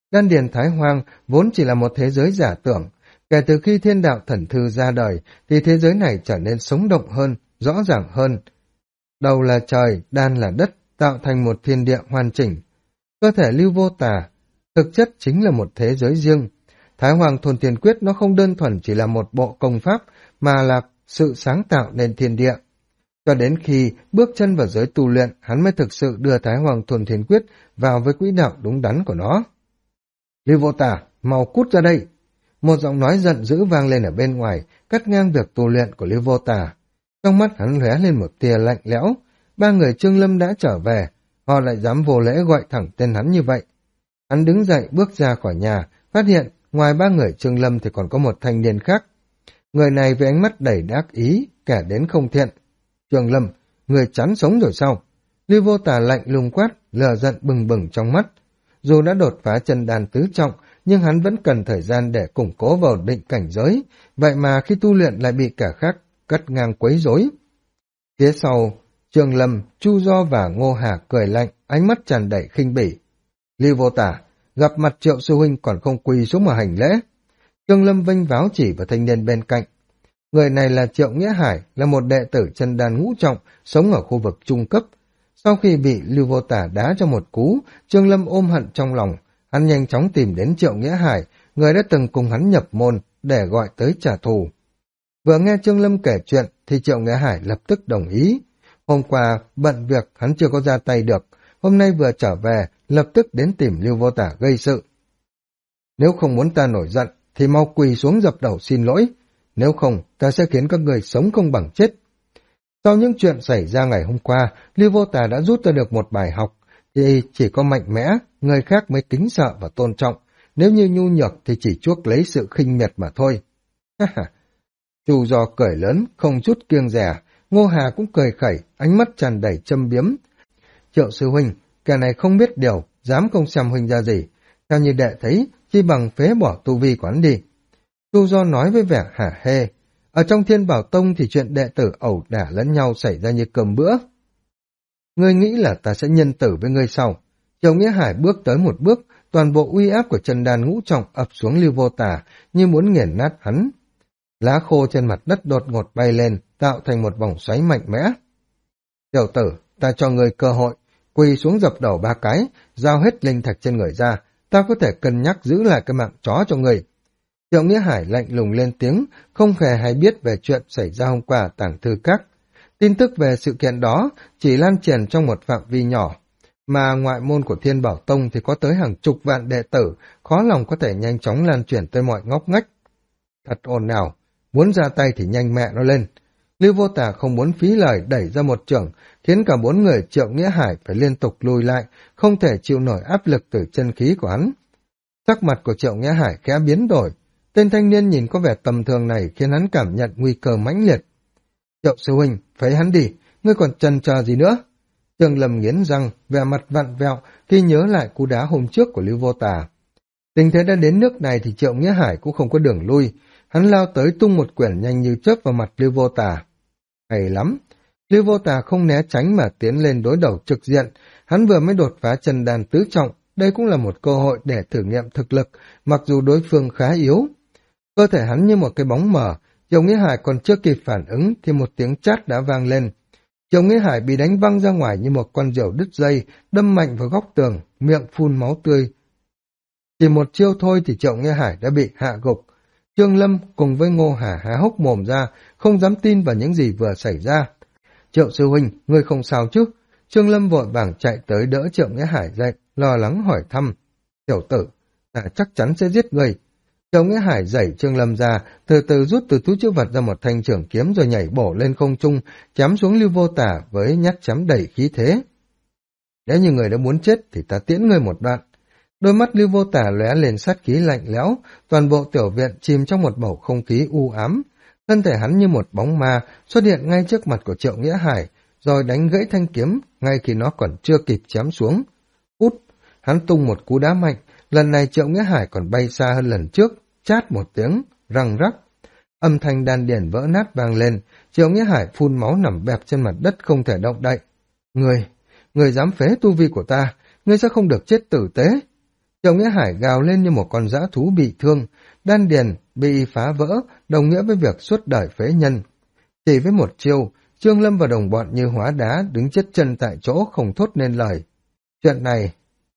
S1: Đan điền Thái Hoang vốn chỉ là một thế giới giả tưởng. Kể từ khi thiên đạo thần thư ra đời, thì thế giới này trở nên sống động hơn, rõ ràng hơn. Đầu là trời, đan là đất, tạo thành một thiên địa hoàn chỉnh. Cơ thể Lưu Vô Tà, thực chất chính là một thế giới riêng. Thái Hoàng Thôn Thiên Quyết nó không đơn thuần chỉ là một bộ công pháp, mà là sự sáng tạo nên thiên địa. Cho đến khi bước chân vào giới tu luyện, hắn mới thực sự đưa Thái Hoàng Thôn Thiên Quyết vào với quỹ đạo đúng đắn của nó. Lưu Vô Tà, mau cút ra đây! Một giọng nói giận dữ vang lên ở bên ngoài, cắt ngang việc tu luyện của Lưu Vô Tà. Trong mắt hắn lóe lên một tia lạnh lẽo. Ba người Trương Lâm đã trở về, họ lại dám vô lễ gọi thẳng tên hắn như vậy. Hắn đứng dậy bước ra khỏi nhà, phát hiện ngoài ba người Trương Lâm thì còn có một thanh niên khác. Người này với ánh mắt đầy đắc ý, kẻ đến không thiện. Trương Lâm, người chán sống rồi sao? Lưu Vô Tà lạnh lùng quát, lửa giận bừng bừng trong mắt. Dù đã đột phá chân đan tứ trọng, nhưng hắn vẫn cần thời gian để củng cố vào định cảnh giới, vậy mà khi tu luyện lại bị kẻ khác cắt ngang quấy rối. Phía sau, Trương Lâm, Chu Do và Ngô Hà cười lạnh, ánh mắt tràn đầy khinh bỉ. Lưu Vô Tà, gặp mặt Triệu sư huynh còn không quỳ xuống mà hành lễ. Trương Lâm vênh váo chỉ vào thanh niên bên cạnh. Người này là Triệu Nghĩa Hải, là một đệ tử chân đan ngũ trọng, sống ở khu vực trung cấp. Sau khi bị Lưu Vô Tà đá cho một cú, Trương Lâm ôm hận trong lòng. Hắn nhanh chóng tìm đến Triệu Nghĩa Hải, người đã từng cùng hắn nhập môn, để gọi tới trả thù. Vừa nghe Trương Lâm kể chuyện, thì Triệu Nghĩa Hải lập tức đồng ý. Hôm qua, bận việc, hắn chưa có ra tay được. Hôm nay vừa trở về, lập tức đến tìm Lưu Vô Tà gây sự. Nếu không muốn ta nổi giận, thì mau quỳ xuống dập đầu xin lỗi. Nếu không, ta sẽ khiến các người sống không bằng chết. Sau những chuyện xảy ra ngày hôm qua, Lưu Vô Tà đã rút ra được một bài học. Thì chỉ có mạnh mẽ, người khác mới kính sợ và tôn trọng. Nếu như nhu nhược thì chỉ chuốc lấy sự khinh miệt mà thôi. Chu Do cười lớn, không chút kiêng dè. Ngô Hà cũng cười khẩy, ánh mắt tràn đầy châm biếm. Triệu sư huynh, kẻ này không biết điều, dám không xem huynh ra gì. Theo như đệ thấy, chi bằng phế bỏ tu vi của hắn đi. Chu Do nói với vẻ hả hê. Ở trong Thiên Bảo Tông thì chuyện đệ tử ẩu đả lẫn nhau xảy ra như cơm bữa. Ngươi nghĩ là ta sẽ nhân tử với ngươi sau? Triệu Nghĩa Hải bước tới một bước, toàn bộ uy áp của Trần Đàn ngũ trọng ập xuống Lưu Vô Tà như muốn nghiền nát hắn. Lá khô trên mặt đất đột ngột bay lên, tạo thành một vòng xoáy mạnh mẽ. Tiểu tử, ta cho ngươi cơ hội, quỳ xuống dập đầu 3 cái, giao hết linh thạch trên người ra, ta có thể cân nhắc giữ lại cái mạng chó cho ngươi. Triệu Nghĩa Hải lạnh lùng lên tiếng, không hề hay biết về chuyện xảy ra hôm qua ở Tàng Thư Các. Tin tức về sự kiện đó chỉ lan truyền trong một phạm vi nhỏ, mà ngoại môn của Thiên Bảo Tông thì có tới hàng chục vạn đệ tử, khó lòng có thể nhanh chóng lan truyền tới mọi ngóc ngách. Thật ồn ào, muốn ra tay thì nhanh mẹ nó lên. Lưu Vô Tà không muốn phí lời đẩy ra một chưởng, khiến cả 4 người Triệu Nghĩa Hải phải liên tục lùi lại, không thể chịu nổi áp lực từ chân khí của hắn. Sắc mặt của Triệu Nghĩa Hải khẽ biến đổi, tên thanh niên nhìn có vẻ tầm thường này khiến hắn cảm nhận nguy cơ mãnh liệt. Triệu sư huynh, phế hắn đi, ngươi còn chần chờ gì nữa? Trương Lâm nghiến răng, vẻ mặt vặn vẹo khi nhớ lại cú đá hôm trước của Lưu Vô Tà. Tình thế đã đến nước này thì Triệu Nghĩa Hải cũng không có đường lui, hắn lao tới tung một quyển nhanh như chớp vào mặt Lưu Vô Tà. Hay lắm! Lưu Vô Tà không né tránh mà tiến lên đối đầu trực diện, hắn vừa mới đột phá chân đan tứ trọng, đây cũng là một cơ hội để thử nghiệm thực lực, mặc dù đối phương khá yếu. Cơ thể hắn như một cái bóng mờ, Triệu Nghĩa Hải còn chưa kịp phản ứng thì một tiếng chát đã vang lên. Triệu Nghĩa Hải bị đánh văng ra ngoài như một con diều đứt dây, đâm mạnh vào góc tường, miệng phun máu tươi. Chỉ một chiêu thôi thì Triệu Nghĩa Hải đã bị hạ gục. Trương Lâm cùng với Ngô Hà há hốc mồm ra, không dám tin vào những gì vừa xảy ra. Triệu sư huynh, ngươi không sao chứ? Trương Lâm vội vàng chạy tới đỡ Triệu Nghĩa Hải dậy, lo lắng hỏi thăm. Tiểu tử, ta chắc chắn sẽ giết ngươi. Triệu Nghĩa Hải đẩy Trương Lâm ra, từ từ rút từ túi trữ vật ra một thanh trường kiếm rồi nhảy bổ lên không trung, chém xuống Lưu Vô Tà với nhát chém đầy khí thế. Nếu như người đã muốn chết thì ta tiễn ngươi một đoạn. Đôi mắt Lưu Vô Tà lóe lên sát khí lạnh lẽo, toàn bộ tiểu viện chìm trong một bầu không khí u ám. Thân thể hắn như một bóng ma xuất hiện ngay trước mặt của Triệu Nghĩa Hải, rồi đánh gãy thanh kiếm ngay khi nó còn chưa kịp chém xuống. Út, hắn tung một cú đá mạnh, lần này Triệu Nghĩa Hải còn bay xa hơn lần trước, chát một tiếng, răng rắc. Âm thanh đan điền vỡ nát vang lên, Triệu Nghĩa Hải phun máu nằm bẹp trên mặt đất không thể động đậy. Người dám phế tu vi của ta, ngươi sẽ không được chết tử tế. Triệu Nghĩa Hải gào lên như một con dã thú bị thương, đan điền bị phá vỡ, đồng nghĩa với việc suốt đời phế nhân. Chỉ với một chiêu, Trương Lâm và đồng bọn như hóa đá đứng chết chân tại chỗ không thốt nên lời. Chuyện này,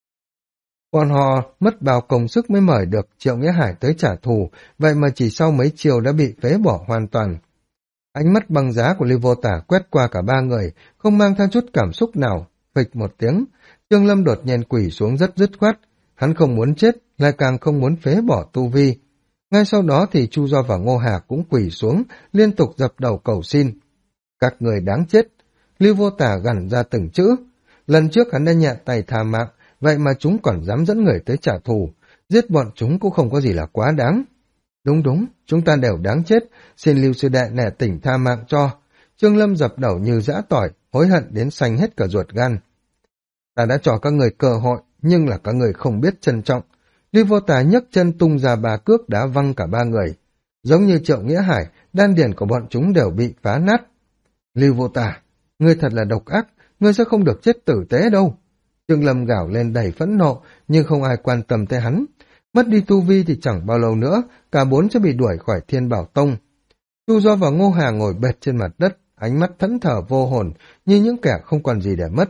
S1: bọn họ mất bao công sức mới mời được Triệu Nghĩa Hải tới trả thù, vậy mà chỉ sau mấy chiều đã bị phế bỏ hoàn toàn. Ánh mắt băng giá của Lưu Vô Tả quét qua cả ba người, không mang theo chút cảm xúc nào. Phịch một tiếng, Trương Lâm đột nhiên quỳ xuống rất dứt khoát. Hắn không muốn chết, lại càng không muốn phế bỏ tu vi. Ngay sau đó thì Chu Do và Ngô Hà cũng quỳ xuống, liên tục dập đầu cầu xin. Các người đáng chết. Lưu Vô Tả gằn ra từng chữ. Lần trước hắn đã nhẹ tay tha mạng, vậy mà chúng còn dám dẫn người tới trả thù. Giết bọn chúng cũng không có gì là quá đáng. Đúng, chúng ta đều đáng chết, xin Lưu sư đệ nể tình tha mạng cho. Trương Lâm dập đầu như giã tỏi, hối hận đến xanh hết cả ruột gan. Ta đã cho các người cơ hội, nhưng là các người không biết trân trọng. Lưu Vô Tà nhấc chân tung ra ba cước đá văng cả ba người. Giống như Triệu Nghĩa Hải, đan điền của bọn chúng đều bị phá nát. Lưu Vô Tà, ngươi thật là độc ác, ngươi sẽ không được chết tử tế đâu. Trương Lâm gào lên đầy phẫn nộ, nhưng không ai quan tâm tới hắn. Mất đi tu vi thì chẳng bao lâu nữa, cả bốn sẽ bị đuổi khỏi Thiên Bảo Tông. Chu Do và Ngô Hà ngồi bệt trên mặt đất, ánh mắt thẫn thờ vô hồn, như những kẻ không còn gì để mất.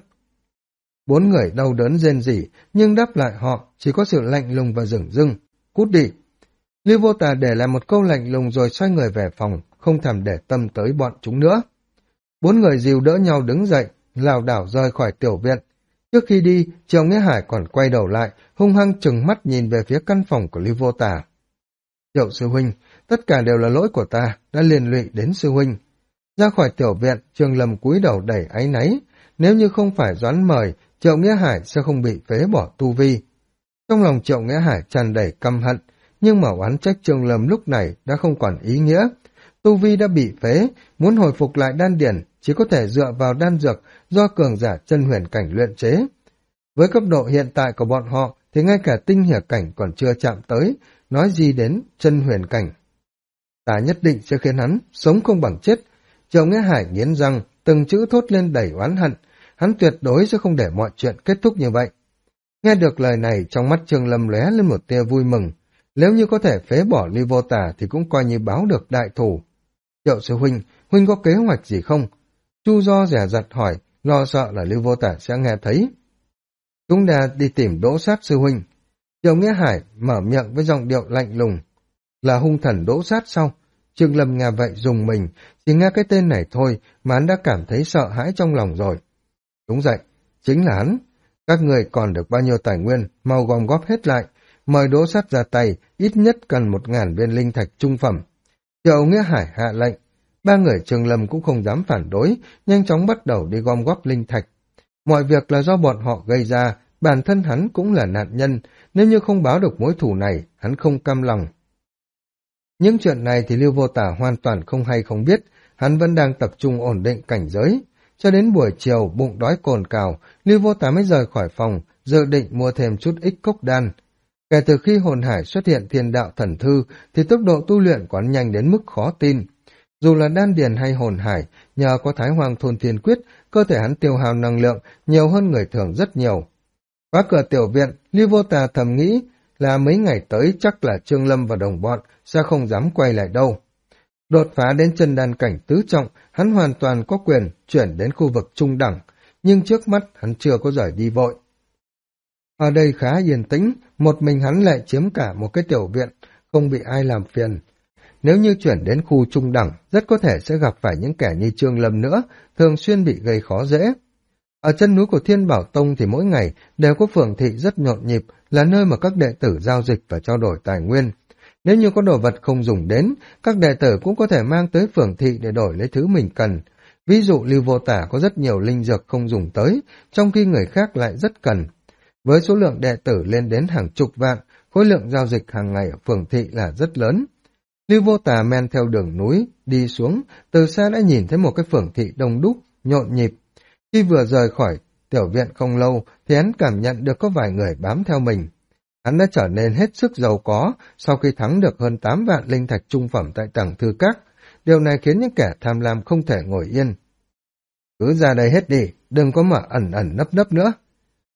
S1: Bốn người đau đớn rên rỉ, nhưng đáp lại họ chỉ có sự lạnh lùng và dửng dưng. Cút đi! Lưu Vô Tà để lại một câu lạnh lùng rồi xoay người về phòng, không thèm để tâm tới bọn chúng nữa. Bốn người dìu đỡ nhau đứng dậy, lảo đảo rời khỏi tiểu viện. Trước khi đi, Triệu Nghĩa Hải còn quay đầu lại, hung hăng trừng mắt nhìn về phía căn phòng của Lưu Vô Tà. Triệu sư huynh, tất cả đều là lỗi của ta, đã liên lụy đến sư huynh. Ra khỏi tiểu viện, Trương Lâm cúi đầu đầy áy náy. Nếu như không phải Doãn mời, Triệu Nghĩa Hải sẽ không bị phế bỏ tu vi. Trong lòng Triệu Nghĩa Hải tràn đầy căm hận, nhưng mà oán trách Trương Lâm lúc này đã không còn ý nghĩa. Tu vi đã bị phế, muốn hồi phục lại đan điển chỉ có thể dựa vào đan dược do cường giả chân huyền cảnh luyện chế. Với cấp độ hiện tại của bọn họ thì ngay cả tinh hiệp cảnh còn chưa chạm tới, nói gì đến chân huyền cảnh. Ta nhất định sẽ khiến hắn sống không bằng chết. Triệu Nghĩa Hải nghiến răng, từng chữ thốt lên đầy oán hận. Hắn tuyệt đối sẽ không để mọi chuyện kết thúc như vậy. Nghe được lời này, trong mắt Trương Lâm lóe lên một tia vui mừng. Nếu như có thể phế bỏ Lưu Vô Tà thì cũng coi như báo được đại thủ. Triệu sư huynh có kế hoạch gì không? Chu Do dè dặt hỏi, lo sợ là Lưu Vô Tà sẽ nghe thấy. Chúng ta đi tìm Đỗ Sát sư huynh. Triệu Nghĩa Hải mở miệng với giọng điệu lạnh lùng. Là hung thần Đỗ Sát sao? Trương Lâm nghe vậy dùng mình, chỉ nghe cái tên này thôi mà hắn đã cảm thấy sợ hãi trong lòng rồi. Đúng vậy, chính là hắn. Các người còn được bao nhiêu tài nguyên, mau gom góp hết lại, mời Đỗ Sát ra tay, ít nhất cần 1000 viên linh thạch trung phẩm. Triệu Nghĩa Hải hạ lệnh, ba người Trương Lâm cũng không dám phản đối, nhanh chóng bắt đầu đi gom góp linh thạch. Mọi việc là do bọn họ gây ra, bản thân hắn cũng là nạn nhân, nếu như không báo được mối thù này, hắn không cam lòng. Những chuyện này thì Lưu Vô Tả hoàn toàn không hay không biết, hắn vẫn đang tập trung ổn định cảnh giới. Cho đến buổi chiều, bụng đói cồn cào, Lưu Vô Tả mới rời khỏi phòng, dự định mua thêm chút ít cốc đan. Kể từ khi hồn hải xuất hiện thiên đạo thần thư, thì tốc độ tu luyện của hắn nhanh đến mức khó tin. Dù là đan điền hay hồn hải, nhờ có Thái Hoàng Thôn Thiên Quyết, cơ thể hắn tiêu hao năng lượng nhiều hơn người thường rất nhiều. Khóa cửa tiểu viện, Lưu Vô Tà thầm nghĩ là mấy ngày tới chắc là Trương Lâm và đồng bọn sẽ không dám quay lại đâu. Đột phá đến chân đan cảnh tứ trọng, hắn hoàn toàn có quyền chuyển đến khu vực trung đẳng, nhưng trước mắt hắn chưa có rời đi vội. Ở đây khá yên tĩnh, một mình hắn lại chiếm cả một cái tiểu viện, không bị ai làm phiền. Nếu như chuyển đến khu trung đẳng, rất có thể sẽ gặp phải những kẻ như Trương Lâm nữa, thường xuyên bị gây khó dễ. Ở chân núi của Thiên Bảo Tông thì mỗi ngày đều có phường thị rất nhộn nhịp, là nơi mà các đệ tử giao dịch và trao đổi tài nguyên. Nếu như có đồ vật không dùng đến, các đệ tử cũng có thể mang tới phường thị để đổi lấy thứ mình cần. Ví dụ Lưu Vô Tả có rất nhiều linh dược không dùng tới, trong khi người khác lại rất cần. Với số lượng đệ tử lên đến hàng chục vạn, khối lượng giao dịch hàng ngày ở phường thị là rất lớn. Lưu Vô Tả men theo đường núi, đi xuống, từ xa đã nhìn thấy một cái phường thị đông đúc, nhộn nhịp. Khi vừa rời khỏi tiểu viện không lâu, thì hắn cảm nhận được có vài người bám theo mình. Hắn đã trở nên hết sức giàu có sau khi thắng được hơn 8 vạn linh thạch trung phẩm tại tầng thư các. Điều này khiến những kẻ tham lam không thể ngồi yên. Cứ ra đây hết đi, đừng có mà ẩn ẩn nấp nấp nữa.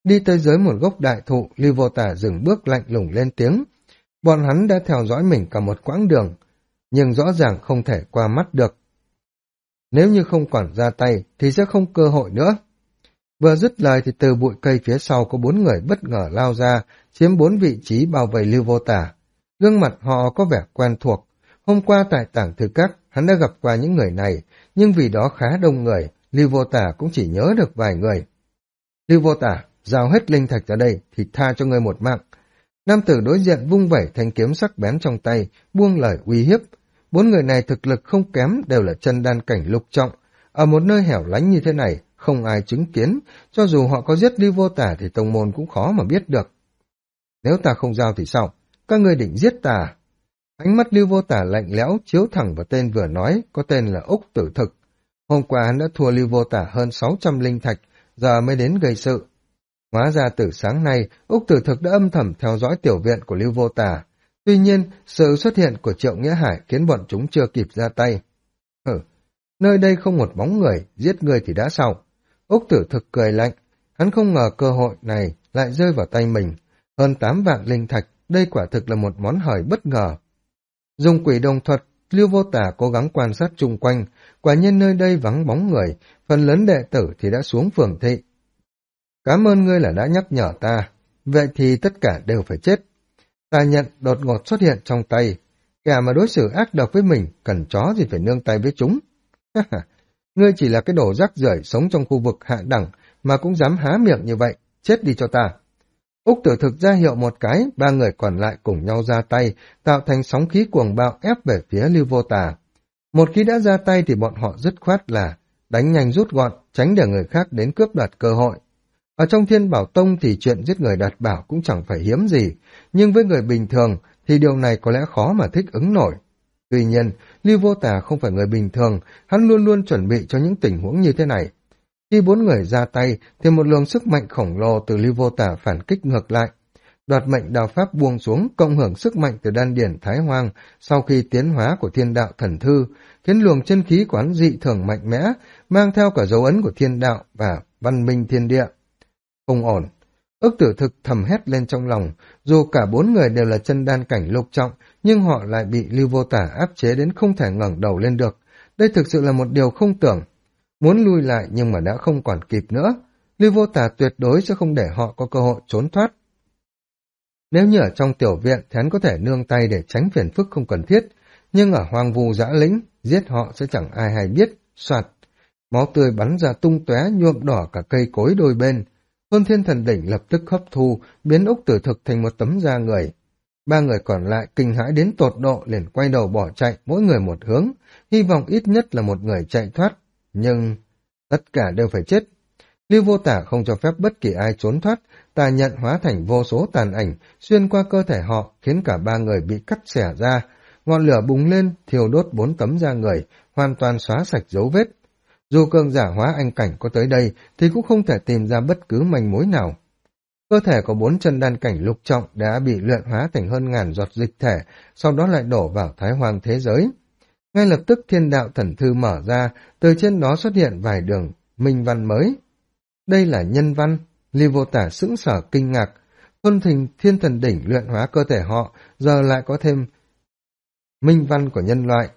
S1: Đi tới dưới một gốc đại thụ, Lưu Vô Tả dừng bước lạnh lùng lên tiếng. Bọn hắn đã theo dõi mình cả một quãng đường, nhưng rõ ràng không thể qua mắt được. Nếu như không còn ra tay thì sẽ không cơ hội nữa. Vừa dứt lời thì từ bụi cây phía sau có 4 người bất ngờ lao ra, chiếm 4 vị trí bao vây Lưu Vô Tả. Gương mặt họ có vẻ quen thuộc. Hôm qua tại tảng thư các, hắn đã gặp qua những người này, nhưng vì đó khá đông người, Lưu Vô Tả cũng chỉ nhớ được vài người. Lưu Vô Tả, giao hết linh thạch ra đây thì tha cho ngươi một mạng. Nam tử đối diện vung vẩy thanh kiếm sắc bén trong tay, buông lời uy hiếp. 4 người này thực lực không kém, đều là chân đan cảnh lục trọng. Ở một nơi hẻo lánh như thế này, không ai chứng kiến, cho dù họ có giết Lưu Vô Tả thì tông môn cũng khó mà biết được. Nếu ta không giao thì sao? Các ngươi định giết ta à? Ánh mắt Lưu Vô Tả lạnh lẽo chiếu thẳng vào tên vừa nói, có tên là Úc Tử Thực. Hôm qua hắn đã thua Lưu Vô Tả hơn 600 linh thạch, giờ mới đến gây sự. Hóa ra từ sáng nay, Úc Tử Thực đã âm thầm theo dõi tiểu viện của Lưu Vô Tả. Tuy nhiên, sự xuất hiện của Triệu Nghĩa Hải khiến bọn chúng chưa kịp ra tay. Nơi đây không một bóng người, giết người thì đã sao? Úc Tử Thực cười lạnh, hắn không ngờ cơ hội này lại rơi vào tay mình. Hơn 8 vạn linh thạch, đây quả thực là một món hời bất ngờ. Dùng quỷ đồng thuật, Lưu Vô Tả cố gắng quan sát chung quanh, quả nhiên nơi đây vắng bóng người, phần lớn đệ tử thì đã xuống phường thị. Cảm ơn ngươi là đã nhắc nhở ta, vậy thì tất cả đều phải chết. Ta nhận đột ngột xuất hiện trong tay, kẻ mà đối xử ác độc với mình, cần chó gì phải nương tay với chúng. Ngươi chỉ là cái đồ rác rưởi sống trong khu vực hạ đẳng mà cũng dám há miệng như vậy, chết đi cho ta. Úc Tử Thực ra hiệu một cái, 3 người còn lại cùng nhau ra tay, tạo thành sóng khí cuồng bạo ép về phía Lưu Vô Tả. Một khi đã ra tay thì bọn họ dứt khoát là đánh nhanh rút gọn, tránh để người khác đến cướp đoạt cơ hội. Ở trong Thiên Bảo Tông thì chuyện giết người đoạt bảo cũng chẳng phải hiếm gì, nhưng với người bình thường thì điều này có lẽ khó mà thích ứng nổi. Tuy nhiên, Lưu Vô Tả không phải người bình thường, hắn luôn luôn chuẩn bị cho những tình huống như thế này. Khi 4 người ra tay, thì một luồng sức mạnh khổng lồ từ Lưu Vô Tả phản kích ngược lại. Đoạt mệnh đao pháp buông xuống, cộng hưởng sức mạnh từ đan điển Thái Hoang sau khi tiến hóa của Thiên Đạo Thần Thư, khiến luồng chân khí của hắn dị thường mạnh mẽ, mang theo cả dấu ấn của Thiên Đạo và văn minh thiên địa. Không ổn. Ức Tử Thực thầm hét lên trong lòng, dù cả 4 người đều là chân đan cảnh lục trọng, nhưng họ lại bị Lưu Vô Tả áp chế đến không thể ngẩng đầu lên được. Đây thực sự là một điều không tưởng. Muốn lui lại nhưng mà đã không còn kịp nữa. Lưu Vô Tả tuyệt đối sẽ không để họ có cơ hội trốn thoát. Nếu như ở trong tiểu viện thì hắn có thể nương tay để tránh phiền phức không cần thiết, nhưng ở hoang vu dã lĩnh, giết họ sẽ chẳng ai hay biết. Soạt, máu tươi bắn ra tung tóe nhuộm đỏ cả cây cối đôi bên. Hôn Thiên Thần Đỉnh lập tức hấp thu, biến Úc Tử Thực thành một tấm da người. 3 người còn lại kinh hãi đến tột độ liền quay đầu bỏ chạy, mỗi người một hướng, hy vọng ít nhất là một người chạy thoát. Nhưng tất cả đều phải chết. Lưu Vô Tả không cho phép bất kỳ ai trốn thoát, tà nhận hóa thành vô số tàn ảnh, xuyên qua cơ thể họ, khiến cả 3 người bị cắt xẻ ra. Ngọn lửa bùng lên, thiêu đốt 4 tấm da người, hoàn toàn xóa sạch dấu vết. Dù cường giả hóa anh cảnh có tới đây, thì cũng không thể tìm ra bất cứ manh mối nào. Cơ thể của 4 chân đan cảnh lục trọng đã bị luyện hóa thành hơn ngàn giọt dịch thể, sau đó lại đổ vào Thái Hoang thế giới. Ngay lập tức Thiên Đạo Thần Thư mở ra, từ trên đó xuất hiện vài đường minh văn mới. Đây là nhân văn. Lưu Vô Tả sững sờ kinh ngạc. Tuân Thình Thiên Thần Đỉnh luyện hóa cơ thể họ, giờ lại có thêm minh văn của nhân loại.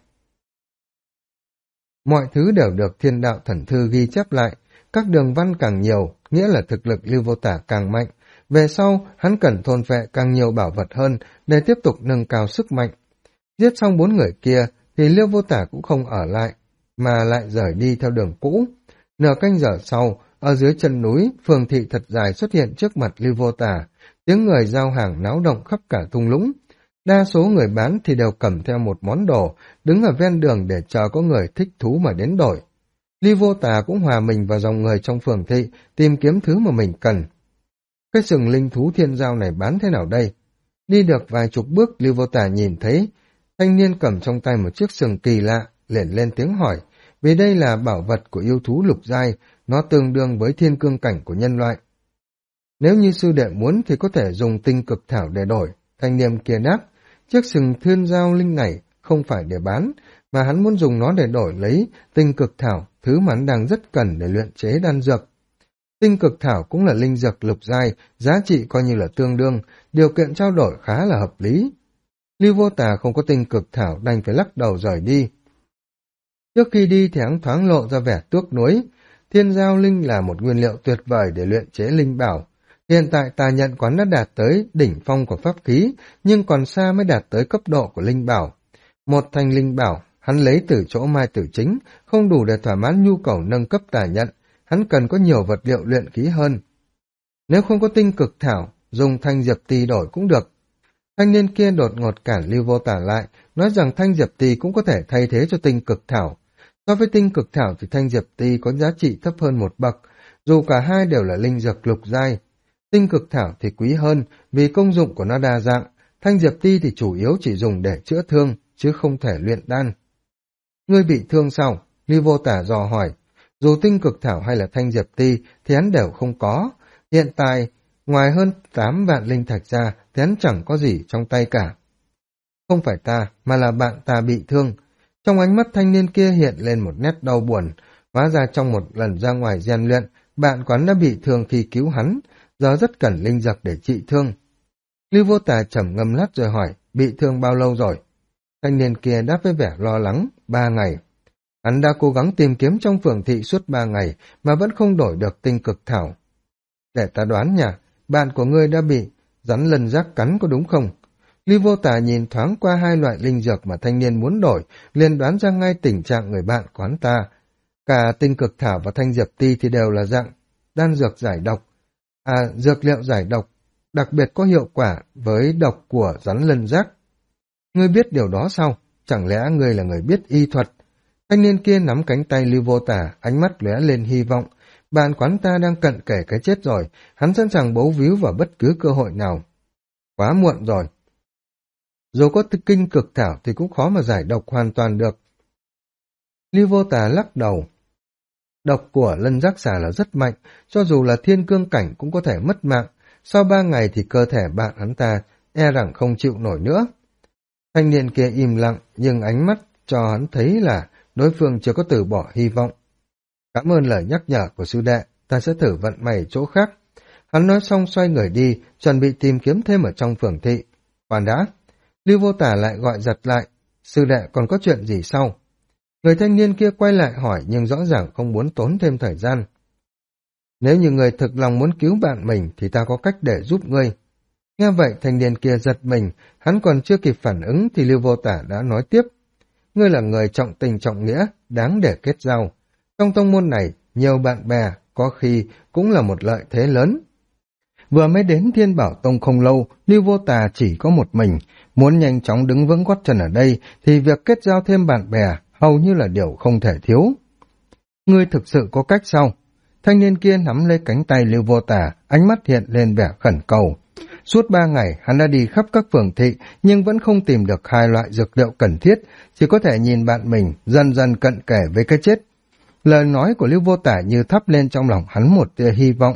S1: Mọi thứ đều được Thiên Đạo Thần Thư ghi chép lại, các đường văn càng nhiều, nghĩa là thực lực Lưu Vô Tả càng mạnh. Về sau, hắn cần thôn phệ càng nhiều bảo vật hơn để tiếp tục nâng cao sức mạnh. Giết xong 4 người kia, thì Lưu Vô Tả cũng không ở lại, mà lại rời đi theo đường cũ. Nửa canh giờ sau, ở dưới chân núi, phường thị thật dài xuất hiện trước mặt Lưu Vô Tả, tiếng người giao hàng náo động khắp cả thung lũng. Đa số người bán thì đều cầm theo một món đồ, đứng ở ven đường để chờ có người thích thú mà đến đổi. Lưu Vô Tả cũng hòa mình vào dòng người trong phường thị, tìm kiếm thứ mà mình cần. Cái sừng linh thú thiên giao này bán thế nào đây? Đi được vài chục bước, Lưu Vô Tả nhìn thấy thanh niên cầm trong tay một chiếc sừng kỳ lạ, liền lên tiếng hỏi, vì đây là bảo vật của yêu thú lục giai, nó tương đương với thiên cương cảnh của nhân loại. Nếu như sư đệ muốn thì có thể dùng tinh cực thảo để đổi. Thanh niên kia đáp, chiếc sừng thiên giao linh này không phải để bán, mà hắn muốn dùng nó để đổi lấy tinh cực thảo, thứ mà hắn đang rất cần để luyện chế đan dược. Tinh cực thảo cũng là linh dược lục giai, giá trị coi như là tương đương, điều kiện trao đổi khá là hợp lý. Lưu Vô Tà không có tinh cực thảo đành phải lắc đầu rời đi. Trước khi đi thì hắn thoáng lộ ra vẻ tiếc nuối. Thiên giao linh là một nguyên liệu tuyệt vời để luyện chế linh bảo. Hiện tại tà nhận quán đã đạt tới đỉnh phong của pháp khí, nhưng còn xa mới đạt tới cấp độ của linh bảo. Một thanh linh bảo, hắn lấy từ chỗ Mai Tử Chính, không đủ để thỏa mãn nhu cầu nâng cấp tà nhận, hắn cần có nhiều vật liệu luyện khí hơn. Nếu không có tinh cực thảo, dùng thanh diệp tì đổi cũng được. Thanh niên kia đột ngột cản Lưu Vô Tà lại, nói rằng thanh diệp tì cũng có thể thay thế cho tinh cực thảo. So với tinh cực thảo thì thanh diệp tì có giá trị thấp hơn một bậc, dù cả hai đều là linh dược lục giai. Tinh cực thảo thì quý hơn vì công dụng của nó đa dạng, thanh diệp ti thì chủ yếu chỉ dùng để chữa thương, chứ không thể luyện đan. Ngươi bị thương sao? Lưu Vô Tà dò hỏi. Dù tinh cực thảo hay là thanh diệp ti thì hắn đều không có. Hiện tại, ngoài hơn 8 vạn linh thạch ra thì hắn chẳng có gì trong tay cả. Không phải ta, mà là bạn ta bị thương. Trong ánh mắt thanh niên kia hiện lên một nét đau buồn. Hóa ra trong một lần ra ngoài rèn luyện, bạn quán đã bị thương khi cứu hắn, giờ rất cần linh dược để trị thương. Lưu Vô Tà trầm ngâm lát rồi hỏi, bị thương bao lâu rồi? Thanh niên kia đáp với vẻ lo lắng, 3 ngày. Hắn đã cố gắng tìm kiếm trong phường thị suốt 3 ngày mà vẫn không đổi được tinh cực thảo. Để ta đoán nha, bạn của ngươi đã bị rắn lân giác cắn có đúng không? Lưu Vô Tà nhìn thoáng qua hai loại linh dược mà thanh niên muốn đổi, liền đoán ra ngay tình trạng người bạn của hắn ta. Cả tinh cực thảo và thanh diệp ti thì đều là dạng đan dược giải độc. Dược liệu giải độc, đặc biệt có hiệu quả với độc của rắn lân giác. Ngươi biết điều đó sao? Chẳng lẽ ngươi là người biết y thuật? Thanh niên kia nắm cánh tay Lưu Vô Tà, ánh mắt lóe lên hy vọng. Bạn quán ta đang cận kề cái chết rồi, hắn sẵn sàng bấu víu vào bất cứ cơ hội nào. Quá muộn rồi. Dù có kinh cực thảo thì cũng khó mà giải độc hoàn toàn được. Lưu Vô Tà lắc đầu. Độc của lân giác xà là rất mạnh, cho dù là thiên cương cảnh cũng có thể mất mạng. Sau 3 ngày thì cơ thể bạn hắn ta e rằng không chịu nổi nữa. Thanh niên kia im lặng, nhưng ánh mắt cho hắn thấy là đối phương chưa có từ bỏ hy vọng. Cảm ơn lời nhắc nhở của sư đệ, ta sẽ thử vận may chỗ khác. Hắn nói xong xoay người đi, chuẩn bị tìm kiếm thêm ở trong phường thị. Khoan đã, Lưu Vô Tà lại gọi giật lại, sư đệ còn có chuyện gì sau? Người thanh niên kia quay lại hỏi nhưng rõ ràng không muốn tốn thêm thời gian. Nếu như người thực lòng muốn cứu bạn mình thì ta có cách để giúp ngươi. Nghe vậy thanh niên kia giật mình, hắn còn chưa kịp phản ứng thì Lưu Vô Tà đã nói tiếp. Ngươi là người trọng tình trọng nghĩa, đáng để kết giao. Trong tông môn này, nhiều bạn bè, có khi cũng là một lợi thế lớn. Vừa mới đến Thiên Bảo Tông không lâu, Lưu Vô Tà chỉ có một mình. Muốn nhanh chóng đứng vững gót chân ở đây thì việc kết giao thêm bạn bè hầu như là điều không thể thiếu. Ngươi thực sự có cách sao? Thanh niên kia nắm lấy cánh tay Lưu Vô Tà, ánh mắt hiện lên vẻ khẩn cầu. Suốt 3 ngày, hắn đã đi khắp các phường thị, nhưng vẫn không tìm được hai loại dược liệu cần thiết, chỉ có thể nhìn bạn mình dần dần cận kề với cái chết. Lời nói của Lưu Vô Tà như thắp lên trong lòng hắn một tia hy vọng.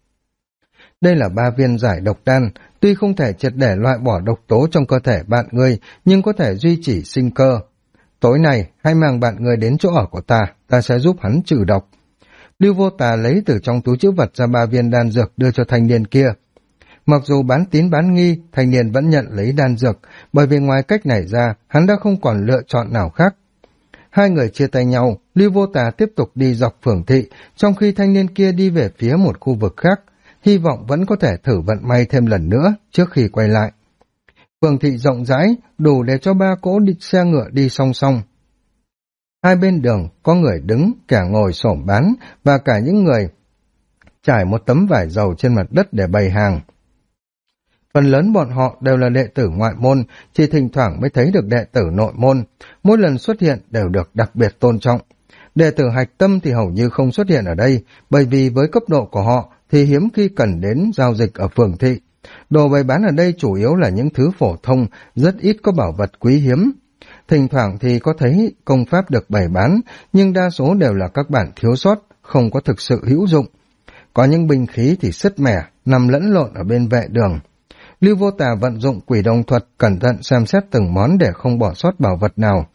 S1: Đây là 3 viên giải độc đan, tuy không thể triệt để loại bỏ độc tố trong cơ thể bạn ngươi, nhưng có thể duy trì sinh cơ. Tối nay, hãy mang bạn ngươi đến chỗ ở của ta sẽ giúp hắn trừ độc. Lưu Vô Tà lấy từ trong túi trữ vật ra 3 viên đan dược đưa cho thanh niên kia. Mặc dù bán tín bán nghi, thanh niên vẫn nhận lấy đan dược, bởi vì ngoài cách này ra, hắn đã không còn lựa chọn nào khác. Hai người chia tay nhau, Lưu Vô Tà tiếp tục đi dọc phường thị, trong khi thanh niên kia đi về phía một khu vực khác, hy vọng vẫn có thể thử vận may thêm lần nữa trước khi quay lại. Phường thị rộng rãi, đủ để cho 3 cỗ xe ngựa đi song song. Hai bên đường có người đứng, kẻ ngồi xổm bán và cả những người trải một tấm vải dầu trên mặt đất để bày hàng. Phần lớn bọn họ đều là đệ tử ngoại môn, chỉ thỉnh thoảng mới thấy được đệ tử nội môn, mỗi lần xuất hiện đều được đặc biệt tôn trọng. Đệ tử hạch tâm thì hầu như không xuất hiện ở đây, bởi vì với cấp độ của họ thì hiếm khi cần đến giao dịch ở phường thị. Đồ bày bán ở đây chủ yếu là những thứ phổ thông, rất ít có bảo vật quý hiếm. Thỉnh thoảng thì có thấy công pháp được bày bán, nhưng đa số đều là các bản thiếu sót, không có thực sự hữu dụng. Có những binh khí thì sứt mẻ, nằm lẫn lộn ở bên vệ đường. Lưu Vô Tà vận dụng quỷ đồng thuật, cẩn thận xem xét từng món để không bỏ sót bảo vật nào.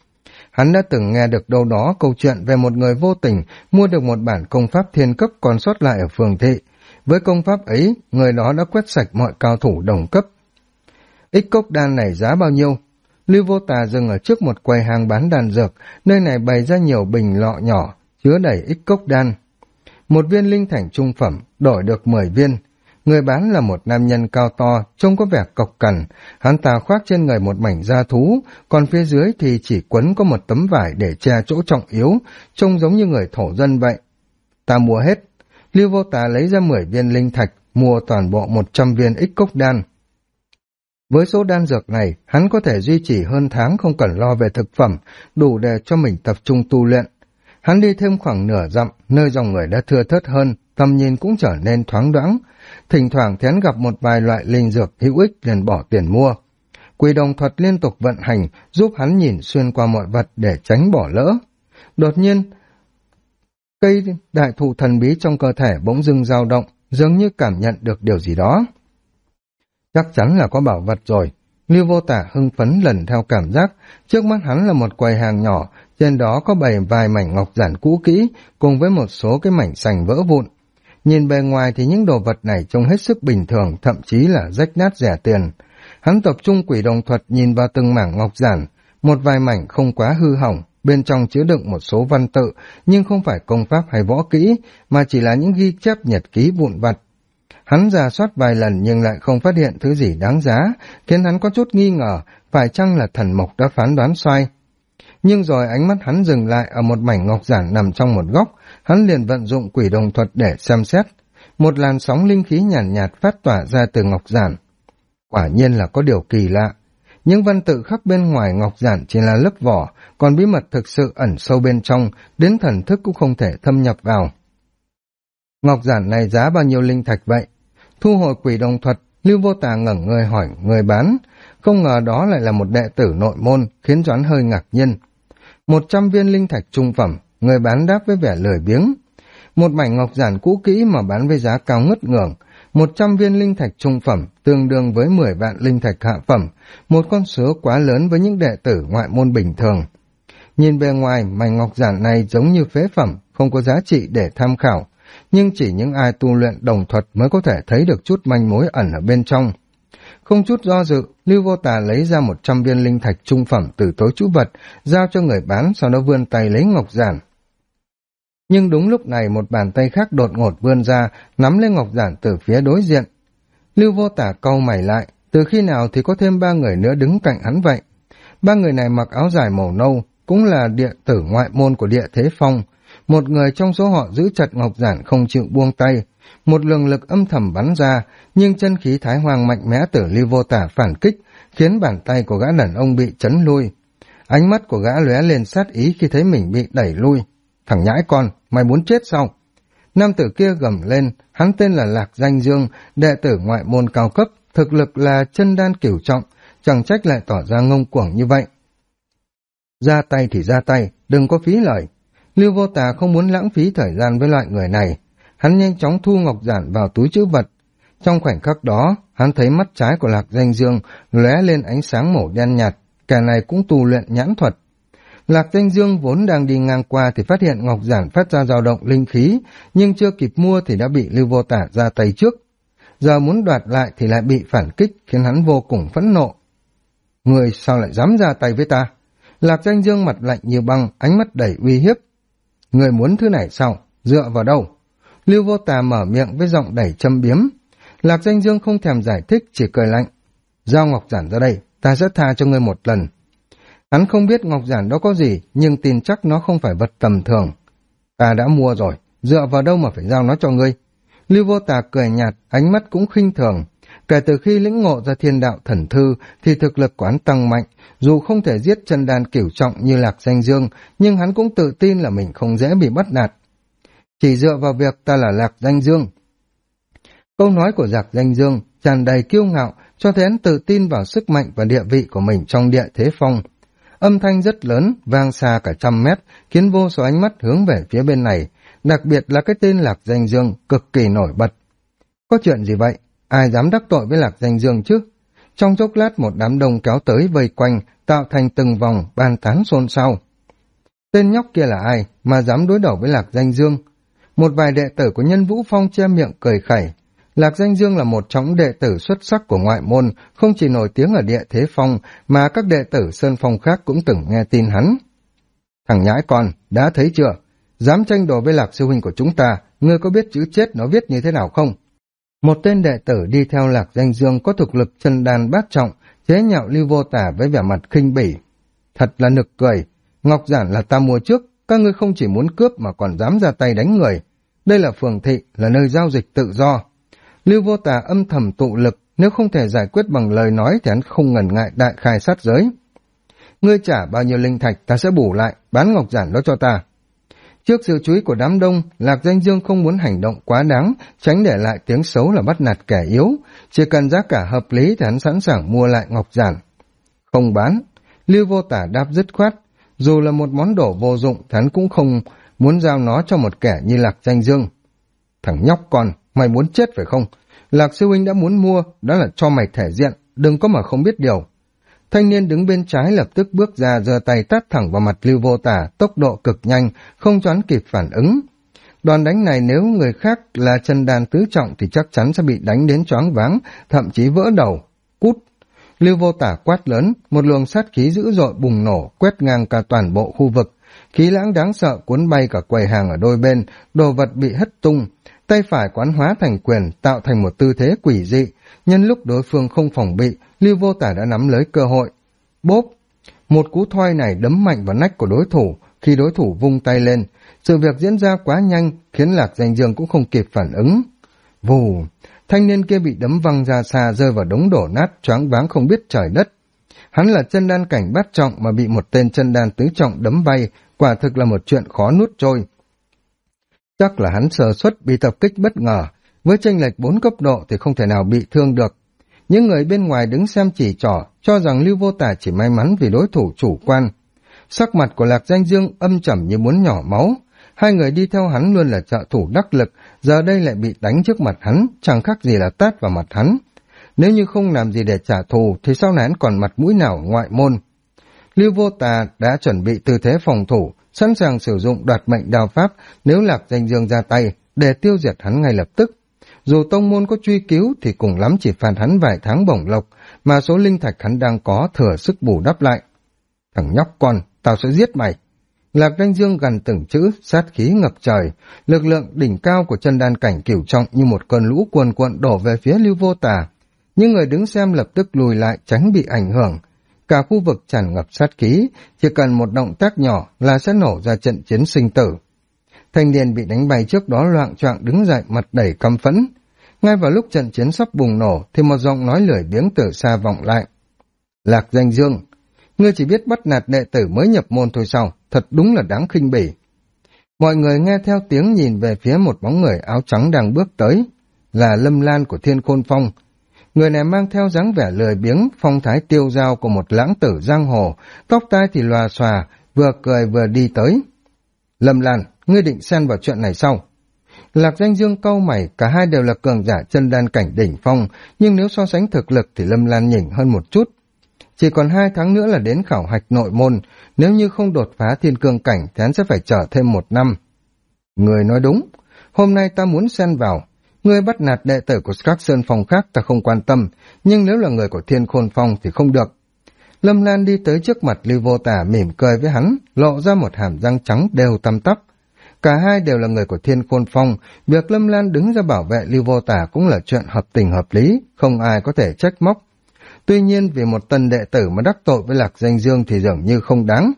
S1: Hắn đã từng nghe được đâu đó câu chuyện về một người vô tình mua được một bản công pháp thiên cấp còn sót lại ở phường thị. Với công pháp ấy, người đó đã quét sạch mọi cao thủ đồng cấp. Ích cốc đan này giá bao nhiêu? Lưu Vô Tà dừng ở trước một quầy hàng bán đan dược, nơi này bày ra nhiều bình lọ nhỏ, chứa đầy ích cốc đan. Một viên linh thạch trung phẩm, đổi được 10 viên. Người bán là một nam nhân cao to, trông có vẻ cộc cằn, hắn ta khoác trên người một mảnh da thú, còn phía dưới thì chỉ quấn có một tấm vải để che chỗ trọng yếu, trông giống như người thổ dân vậy. Ta mua hết. Lưu Vô Tà lấy ra 10 viên linh thạch, mua toàn bộ 100 viên ích cốc đan. Với số đan dược này, hắn có thể duy trì hơn tháng không cần lo về thực phẩm, đủ để cho mình tập trung tu luyện. Hắn đi thêm khoảng nửa dặm, nơi dòng người đã thưa thớt hơn, tầm nhìn cũng trở nên thoáng đoãng. Thỉnh thoảng thì hắn gặp một vài loại linh dược hữu ích liền bỏ tiền mua. Quỷ đồng thuật liên tục vận hành, giúp hắn nhìn xuyên qua mọi vật để tránh bỏ lỡ. Đột nhiên, cây đại thụ thần bí trong cơ thể bỗng dưng dao động, dường như cảm nhận được điều gì đó. Chắc chắn là có bảo vật rồi. Lưu Vô Tà hưng phấn lần theo cảm giác, trước mắt hắn là một quầy hàng nhỏ, trên đó có bày vài mảnh ngọc giản cũ kỹ, cùng với một số cái mảnh sành vỡ vụn. Nhìn bề ngoài thì những đồ vật này trông hết sức bình thường, thậm chí là rách nát rẻ tiền. Hắn tập trung quỷ đồng thuật nhìn vào từng mảng ngọc giản, một vài mảnh không quá hư hỏng, bên trong chứa đựng một số văn tự, nhưng không phải công pháp hay võ kỹ, mà chỉ là những ghi chép nhật ký vụn vặt. Hắn rà soát vài lần nhưng lại không phát hiện thứ gì đáng giá, khiến hắn có chút nghi ngờ, phải chăng là thần mộc đã phán đoán sai. Nhưng rồi ánh mắt hắn dừng lại ở một mảnh ngọc giản nằm trong một góc, hắn liền vận dụng quỷ đồng thuật để xem xét. Một làn sóng linh khí nhàn nhạt phát tỏa ra từ ngọc giản. Quả nhiên là có điều kỳ lạ. Những văn tự khắc bên ngoài ngọc giản chỉ là lớp vỏ, còn bí mật thực sự ẩn sâu bên trong, đến thần thức cũng không thể thâm nhập vào. Ngọc giản này giá bao nhiêu linh thạch vậy? Thu hồi quỷ đồng thuật, Lưu Vô Tà ngẩng người hỏi người bán, không ngờ đó lại là một đệ tử nội môn, khiến cho hắn hơi ngạc nhiên. 100 viên linh thạch trung phẩm, người bán đáp với vẻ lười biếng. Một mảnh ngọc giản cũ kỹ mà bán với giá cao ngất ngưởng, 100 viên linh thạch trung phẩm tương đương với 10 vạn linh thạch hạ phẩm, một con số quá lớn với những đệ tử ngoại môn bình thường. Nhìn bề ngoài, mảnh ngọc giản này giống như phế phẩm, không có giá trị để tham khảo, nhưng chỉ những ai tu luyện đồng thuật mới có thể thấy được chút manh mối ẩn ở bên trong. Không chút do dự, Lưu Vô Tà lấy ra 100 viên linh thạch trung phẩm từ túi trữ vật, giao cho người bán, sau đó vươn tay lấy ngọc giản. Nhưng đúng lúc này một bàn tay khác đột ngột vươn ra, nắm lấy ngọc giản từ phía đối diện. Lưu Vô Tà cau mày lại, từ khi nào thì có thêm 3 người nữa đứng cạnh hắn vậy? 3 người này mặc áo dài màu nâu, cũng là đệ tử ngoại môn của Địa Thế Phong. Một người trong số họ giữ chặt ngọc giản không chịu buông tay. Một luồng lực âm thầm bắn ra, nhưng chân khí thái hoàng mạnh mẽ từ Lưu Vô Tà phản kích, khiến bàn tay của gã đàn ông bị chấn lui. Ánh mắt của gã lóe lên sát ý khi thấy mình bị đẩy lui. Thằng nhãi con, mày muốn chết sao? Nam tử kia gầm lên, hắn tên là Lạc Danh Dương, đệ tử ngoại môn cao cấp, thực lực là chân đan cửu trọng, chẳng trách lại tỏ ra ngông cuồng như vậy. Ra tay thì ra tay, đừng có phí lời. Lưu Vô Tà không muốn lãng phí thời gian với loại người này. Hắn nhanh chóng thu ngọc giản vào túi trữ vật. Trong khoảnh khắc đó, hắn thấy mắt trái của Lạc Danh Dương lóe lên ánh sáng màu đen nhạt, kẻ này cũng tu luyện nhãn thuật. Lạc Danh Dương vốn đang đi ngang qua thì phát hiện ngọc giản phát ra dao động linh khí, nhưng chưa kịp mua thì đã bị Lưu Vô Tà ra tay trước. Giờ muốn đoạt lại thì lại bị phản kích, khiến hắn vô cùng phẫn nộ. Người sao lại dám ra tay với ta? Lạc Danh Dương mặt lạnh như băng, ánh mắt đầy uy hiếp. Người muốn thứ này sao? Dựa vào đâu? Lưu Vô Tà mở miệng với giọng đầy châm biếm. Lạc Danh Dương không thèm giải thích, chỉ cười lạnh. Giao ngọc giản ra đây, ta sẽ tha cho ngươi một lần. Hắn không biết ngọc giản đó có gì, nhưng tin chắc nó không phải vật tầm thường. Ta đã mua rồi, dựa vào đâu mà phải giao nó cho ngươi? Lưu Vô Tà cười nhạt, ánh mắt cũng khinh thường. Kể từ khi lĩnh ngộ ra thiên đạo thần thư thì thực lực của hắn tăng mạnh, dù không thể giết chân đan cửu trọng như Lạc Danh Dương, nhưng hắn cũng tự tin là mình không dễ bị bắt nạt. Chỉ dựa vào việc ta là Lạc Danh Dương. Câu nói của Lạc Danh Dương tràn đầy kiêu ngạo, cho thấy hắn tự tin vào sức mạnh và địa vị của mình trong Địa Thế Phong. Âm thanh rất lớn, vang xa cả 100 mét, khiến vô số ánh mắt hướng về phía bên này, đặc biệt là cái tên Lạc Danh Dương cực kỳ nổi bật. Có chuyện gì vậy? Ai dám đắc tội với Lạc Danh Dương chứ? Trong chốc lát một đám đông kéo tới vây quanh, tạo thành từng vòng, bàn tán xôn xao. Tên nhóc kia là ai mà dám đối đầu với Lạc Danh Dương? Một vài đệ tử của Nhân Vũ Phong che miệng cười khẩy. Lạc Danh Dương là một trong đệ tử xuất sắc của ngoại môn, không chỉ nổi tiếng ở Địa Thế Phong mà các đệ tử Sơn Phong khác cũng từng nghe tin hắn. Thằng nhãi con, đã thấy chưa? Dám tranh đồ với Lạc sư huynh của chúng ta, ngươi có biết chữ chết nó viết như thế nào không? Một tên đệ tử đi theo Lạc Danh Dương có thực lực chân đan bát trọng, chế nhạo Lưu Vô Tả với vẻ mặt khinh bỉ. Thật là nực cười, ngọc giản là ta mua trước, các ngươi không chỉ muốn cướp mà còn dám ra tay đánh người. Đây là phường thị, là nơi giao dịch tự do. Lưu Vô Tả âm thầm tụ lực, nếu không thể giải quyết bằng lời nói thì hắn không ngần ngại đại khai sát giới. Ngươi trả bao nhiêu linh thạch ta sẽ bù lại, bán ngọc giản đó cho ta. Trước sự chú ý của đám đông, Lạc Danh Dương không muốn hành động quá đáng, tránh để lại tiếng xấu là bắt nạt kẻ yếu. Chỉ cần giá cả hợp lý thì hắn sẵn sàng mua lại ngọc giản. Không bán. Lưu Vô Tả đáp dứt khoát. Dù là một món đồ vô dụng thì hắn cũng không muốn giao nó cho một kẻ như Lạc Danh Dương. Thằng nhóc con, mày muốn chết phải không? Lạc sư huynh đã muốn mua, đó là cho mày thể diện, đừng có mà không biết điều. Thanh niên đứng bên trái lập tức bước ra giơ tay tát thẳng vào mặt Lưu Vô Tả, tốc độ cực nhanh, không choán kịp phản ứng. Đòn đánh này nếu người khác là chân đan tứ trọng thì chắc chắn sẽ bị đánh đến choáng váng, thậm chí vỡ đầu. Cút! Lưu Vô Tả quát lớn, một luồng sát khí dữ dội bùng nổ, quét ngang cả toàn bộ khu vực. Khí lãng đáng sợ cuốn bay cả quầy hàng ở đôi bên, đồ vật bị hất tung. Tay phải quán hóa thành quyền, tạo thành một tư thế quỷ dị. Nhân lúc đối phương không phòng bị, Lưu Vô Tả đã nắm lấy cơ hội. Bốp! Một cú thoi này đấm mạnh vào nách của đối thủ, khi đối thủ vung tay lên. Sự việc diễn ra quá nhanh, khiến Lạc Danh Dương cũng không kịp phản ứng. Vù! Thanh niên kia bị đấm văng ra xa, rơi vào đống đổ nát, choáng váng không biết trời đất. Hắn là chân đan cảnh bát trọng mà bị một tên chân đan tứ trọng đấm bay, quả thực là một chuyện khó nuốt trôi. Chắc là hắn sơ suất bị tập kích bất ngờ, với chênh lệch 4 cấp độ thì không thể nào bị thương được. Những người bên ngoài đứng xem chỉ trỏ, cho rằng Lưu Vô Tả chỉ may mắn vì đối thủ chủ quan. Sắc mặt của Lạc Danh Dương âm trầm như muốn nhỏ máu. Hai người đi theo hắn luôn là trợ thủ đắc lực, giờ đây lại bị đánh trước mặt hắn, chẳng khác gì là tát vào mặt hắn. Nếu như không làm gì để trả thù thì sau này hắn còn mặt mũi nào ngoại môn. Lưu Vô Tả đã chuẩn bị tư thế phòng thủ, sẵn sàng sử dụng đoạt mệnh đao pháp nếu Lạc Danh Dương ra tay để tiêu diệt hắn ngay lập tức. Dù tông môn có truy cứu thì cùng lắm chỉ phạt hắn vài tháng bổng lộc, mà số linh thạch hắn đang có thừa sức bù đắp lại. Thằng nhóc con, tao sẽ giết mày. Lạc Danh Dương gần từng chữ, sát khí ngập trời, lực lượng đỉnh cao của chân đan cảnh cửu trọng như một cơn lũ cuồn cuộn đổ về phía Lưu Vô Tả. Những người đứng xem lập tức lùi lại tránh bị ảnh hưởng. Cả khu vực tràn ngập sát khí, chỉ cần một động tác nhỏ là sẽ nổ ra trận chiến sinh tử. Thanh niên bị đánh bay trước đó loạng choạng đứng dậy, mặt đầy căm phẫn. Ngay vào lúc trận chiến sắp bùng nổ thì một giọng nói lười biếng từ xa vọng lại. Lạc Danh Dương, ngươi chỉ biết bắt nạt đệ tử mới nhập môn thôi sao, thật đúng là đáng khinh bỉ. Mọi người nghe theo tiếng nhìn về phía một bóng người áo trắng đang bước tới, là Lâm Lan của Thiên Khôn Phong. Người này mang theo dáng vẻ lười biếng, phong thái tiêu dao của một lãng tử giang hồ, tóc tai thì lòa xòa, vừa cười vừa đi tới. Lâm Lan, ngươi định xen vào chuyện này sao? Lạc Danh Dương cau mày, cả hai đều là cường giả chân đan cảnh đỉnh phong, nhưng nếu so sánh thực lực thì Lâm Lan nhỉnh hơn một chút. Chỉ còn 2 tháng nữa là đến khảo hạch nội môn, nếu như không đột phá thiên cương cảnh thì hắn sẽ phải chờ thêm 1 năm. Người nói đúng, hôm nay ta muốn xen vào. Ngươi bắt nạt đệ tử của các sơn phong khác ta không quan tâm, nhưng nếu là người của Thiên Khôn Phong thì không được. Lâm Lan đi tới trước mặt Lưu Vô Tả mỉm cười với hắn, lộ ra một hàm răng trắng đều tăm tắp. Cả hai đều là người của Thiên Khôn Phong, việc Lâm Lan đứng ra bảo vệ Lưu Vô Tả cũng là chuyện hợp tình hợp lý, không ai có thể trách móc. Tuy nhiên vì một tân đệ tử mà đắc tội với Lạc Danh Dương thì dường như không đáng.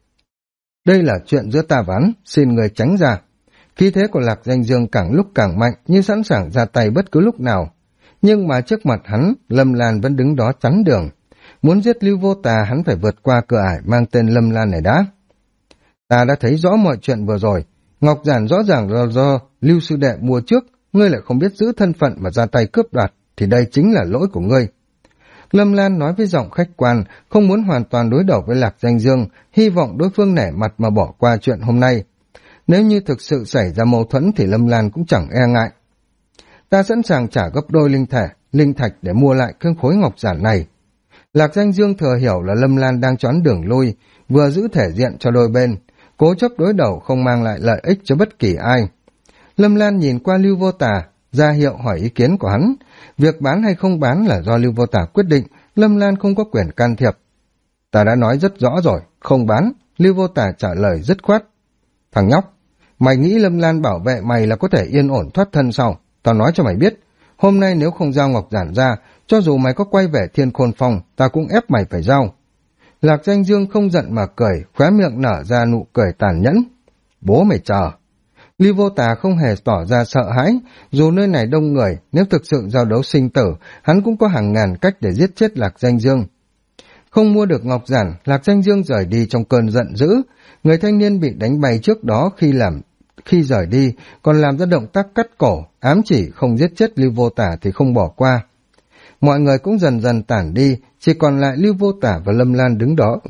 S1: Đây là chuyện giữa ta và hắn, xin người tránh ra. Khí thế của Lạc Danh Dương càng lúc càng mạnh, như sẵn sàng ra tay bất cứ lúc nào. Nhưng mà trước mặt hắn, Lâm Lan vẫn đứng đó chắn đường. Muốn giết Lưu Vô Tả hắn phải vượt qua cửa ải mang tên Lâm Lan này đã. Ta đã thấy rõ mọi chuyện vừa rồi. Ngọc giản rõ ràng là do Lưu sư đệ mua trước, ngươi lại không biết giữ thân phận mà ra tay cướp đoạt, thì đây chính là lỗi của ngươi. Lâm Lan nói với giọng khách quan, không muốn hoàn toàn đối đầu với Lạc Danh Dương, hy vọng đối phương nể mặt mà bỏ qua chuyện hôm nay. Nếu như thực sự xảy ra mâu thuẫn thì Lâm Lan cũng chẳng e ngại. Ta sẵn sàng trả gấp đôi linh thạch để mua lại cái khối ngọc giản này. Lạc Danh Dương thừa hiểu là Lâm Lan đang choán đường lui, vừa giữ thể diện cho đôi bên. cố chấp đối đầu không mang lại lợi ích cho bất kỳ ai. Lâm Lan nhìn qua Lưu Vô Tà, ra hiệu hỏi ý kiến của hắn. Việc bán hay không bán là do Lưu Vô Tà quyết định, Lâm Lan không có quyền can thiệp. Ta đã nói rất rõ rồi, không bán, Lưu Vô Tà trả lời dứt khoát. Thằng nhóc, mày nghĩ Lâm Lan bảo vệ mày là có thể yên ổn thoát thân sao? Tao nói cho mày biết, hôm nay nếu không giao ngọc giản ra, cho dù mày có quay về Thiên Khôn Phong, ta cũng ép mày phải giao. Lạc Danh Dương không giận mà cười, khóe miệng nở ra nụ cười tàn nhẫn. Bố mày chờ. Lưu Vô Tà không hề tỏ ra sợ hãi, dù nơi này đông người, nếu thực sự giao đấu sinh tử, hắn cũng có hàng ngàn cách để giết chết Lạc Danh Dương. Không mua được ngọc giản, Lạc Danh Dương rời đi trong cơn giận dữ. Người thanh niên bị đánh bay trước đó khi rời đi, còn làm ra động tác cắt cổ, ám chỉ không giết chết Lưu Vô Tà thì không bỏ qua. Mọi người cũng dần dần tản đi, chỉ còn lại Lưu Vô Tà và Lâm Lan đứng đó.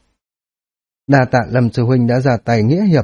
S1: Đa tạ Lâm sư huynh đã ra tay nghĩa hiệp.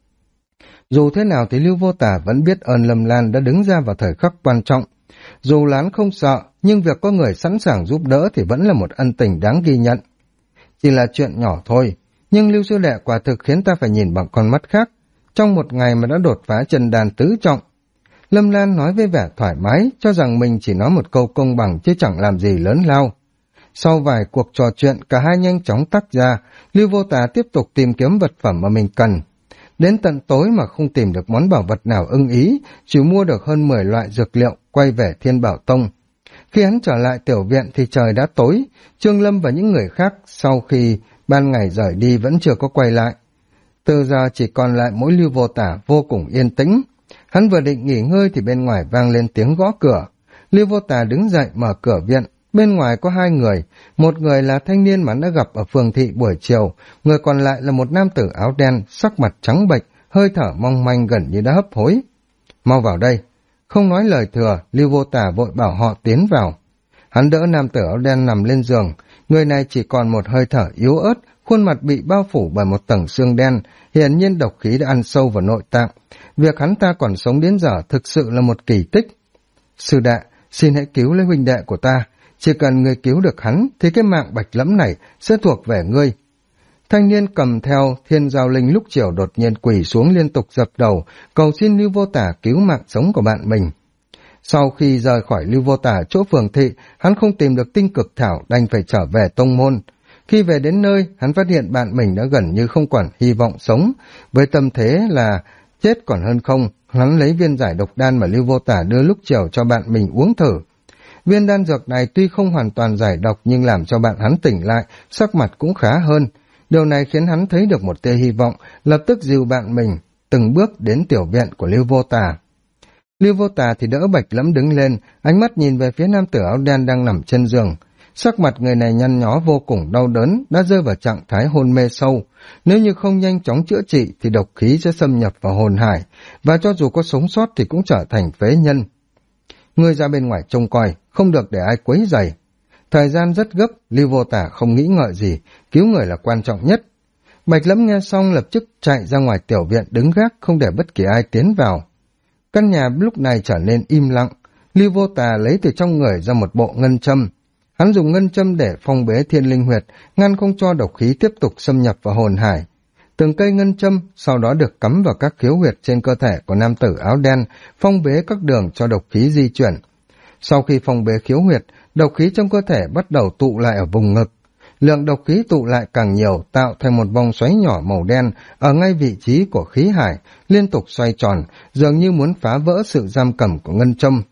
S1: Dù thế nào thì Lưu Vô Tà vẫn biết ơn Lâm Lan đã đứng ra vào thời khắc quan trọng. Dù Lán không sợ, nhưng việc có người sẵn sàng giúp đỡ thì vẫn là một ân tình đáng ghi nhận. Chỉ là chuyện nhỏ thôi, nhưng Lưu sư đệ quả thực khiến ta phải nhìn bằng con mắt khác. Trong một ngày mà đã đột phá chân đàn tứ trọng. Lâm Lan nói với vẻ thoải mái, cho rằng mình chỉ nói một câu công bằng chứ chẳng làm gì lớn lao. Sau vài cuộc trò chuyện, cả hai nhanh chóng tách ra, Lưu Vô Tà tiếp tục tìm kiếm vật phẩm mà mình cần. Đến tận tối mà không tìm được món bảo vật nào ưng ý, chỉ mua được hơn 10 loại dược liệu, quay về Thiên Bảo Tông. Khi hắn trở lại tiểu viện thì trời đã tối, Trương Lâm và những người khác sau khi ban ngày rời đi vẫn chưa có quay lại. Từ giờ chỉ còn lại mỗi Lưu Vô Tà vô cùng yên tĩnh. Hắn vừa định nghỉ ngơi thì bên ngoài vang lên tiếng gõ cửa. Lưu Vô Tà đứng dậy mở cửa viện. Bên ngoài có hai người, một người là thanh niên mà hắn đã gặp ở phường thị buổi chiều, người còn lại là một nam tử áo đen, sắc mặt trắng bệch, hơi thở mong manh gần như đã hấp hối. Mau vào đây. Không nói lời thừa, Lưu Vô Tà vội bảo họ tiến vào. Hắn đỡ nam tử áo đen nằm lên giường, người này chỉ còn một hơi thở yếu ớt, khuôn mặt bị bao phủ bởi một tầng xương đen, hiển nhiên độc khí đã ăn sâu vào nội tạng. Việc hắn ta còn sống đến giờ thực sự là một kỳ tích. Sư đệ, xin hãy cứu lấy huynh đệ của ta. Chỉ cần ngươi cứu được hắn, thì cái mạng bạch lẫm này sẽ thuộc về ngươi. Thanh niên cầm theo Thiên Giao Linh lúc chiều đột nhiên quỳ xuống liên tục dập đầu, cầu xin Lưu Vô Tà cứu mạng sống của bạn mình. Sau khi rời khỏi Lưu Vô Tà chỗ phường thị, hắn không tìm được tinh cực thảo, đành phải trở về tông môn. Khi về đến nơi, hắn phát hiện bạn mình đã gần như không còn hy vọng sống. Với tâm thế là chết còn hơn không, hắn lấy viên giải độc đan mà Lưu Vô Tà đưa lúc chiều cho bạn mình uống thử. Viên đan dược này tuy không hoàn toàn giải độc nhưng làm cho bạn hắn tỉnh lại, sắc mặt cũng khá hơn. Điều này khiến hắn thấy được một tia hy vọng, lập tức dìu bạn mình từng bước đến tiểu viện của Lưu Vô Tà. Lưu Vô Tà thì đỡ Bạch Lẫm đứng lên, ánh mắt nhìn về phía nam tử áo đen đang nằm trên giường. Sắc mặt người này nhăn nhó vô cùng đau đớn, đã rơi vào trạng thái hôn mê sâu. Nếu như không nhanh chóng chữa trị thì độc khí sẽ xâm nhập vào hồn hải, và cho dù có sống sót thì cũng trở thành phế nhân. Ngươi ra bên ngoài trông coi, không được để ai quấy rầy. Thời gian rất gấp, Lưu Vô Tà không nghĩ ngợi gì, cứu người là quan trọng nhất. Bạch Lẫm nghe xong lập tức chạy ra ngoài tiểu viện đứng gác, không để bất kỳ ai tiến vào. Căn nhà lúc này trở nên im lặng. Lưu Vô Tà lấy từ trong người ra một bộ ngân châm. Hắn dùng ngân châm để phong bế thiên linh huyệt, ngăn không cho độc khí tiếp tục xâm nhập vào hồn hải. Từng cây ngân châm sau đó được cắm vào các khiếu huyệt trên cơ thể của nam tử áo đen, phong bế các đường cho độc khí di chuyển. Sau khi phong bế khiếu huyệt, độc khí trong cơ thể bắt đầu tụ lại ở vùng ngực. Lượng độc khí tụ lại càng nhiều, tạo thành một vòng xoáy nhỏ màu đen ở ngay vị trí của khí hải, liên tục xoay tròn, dường như muốn phá vỡ sự giam cầm của ngân châm.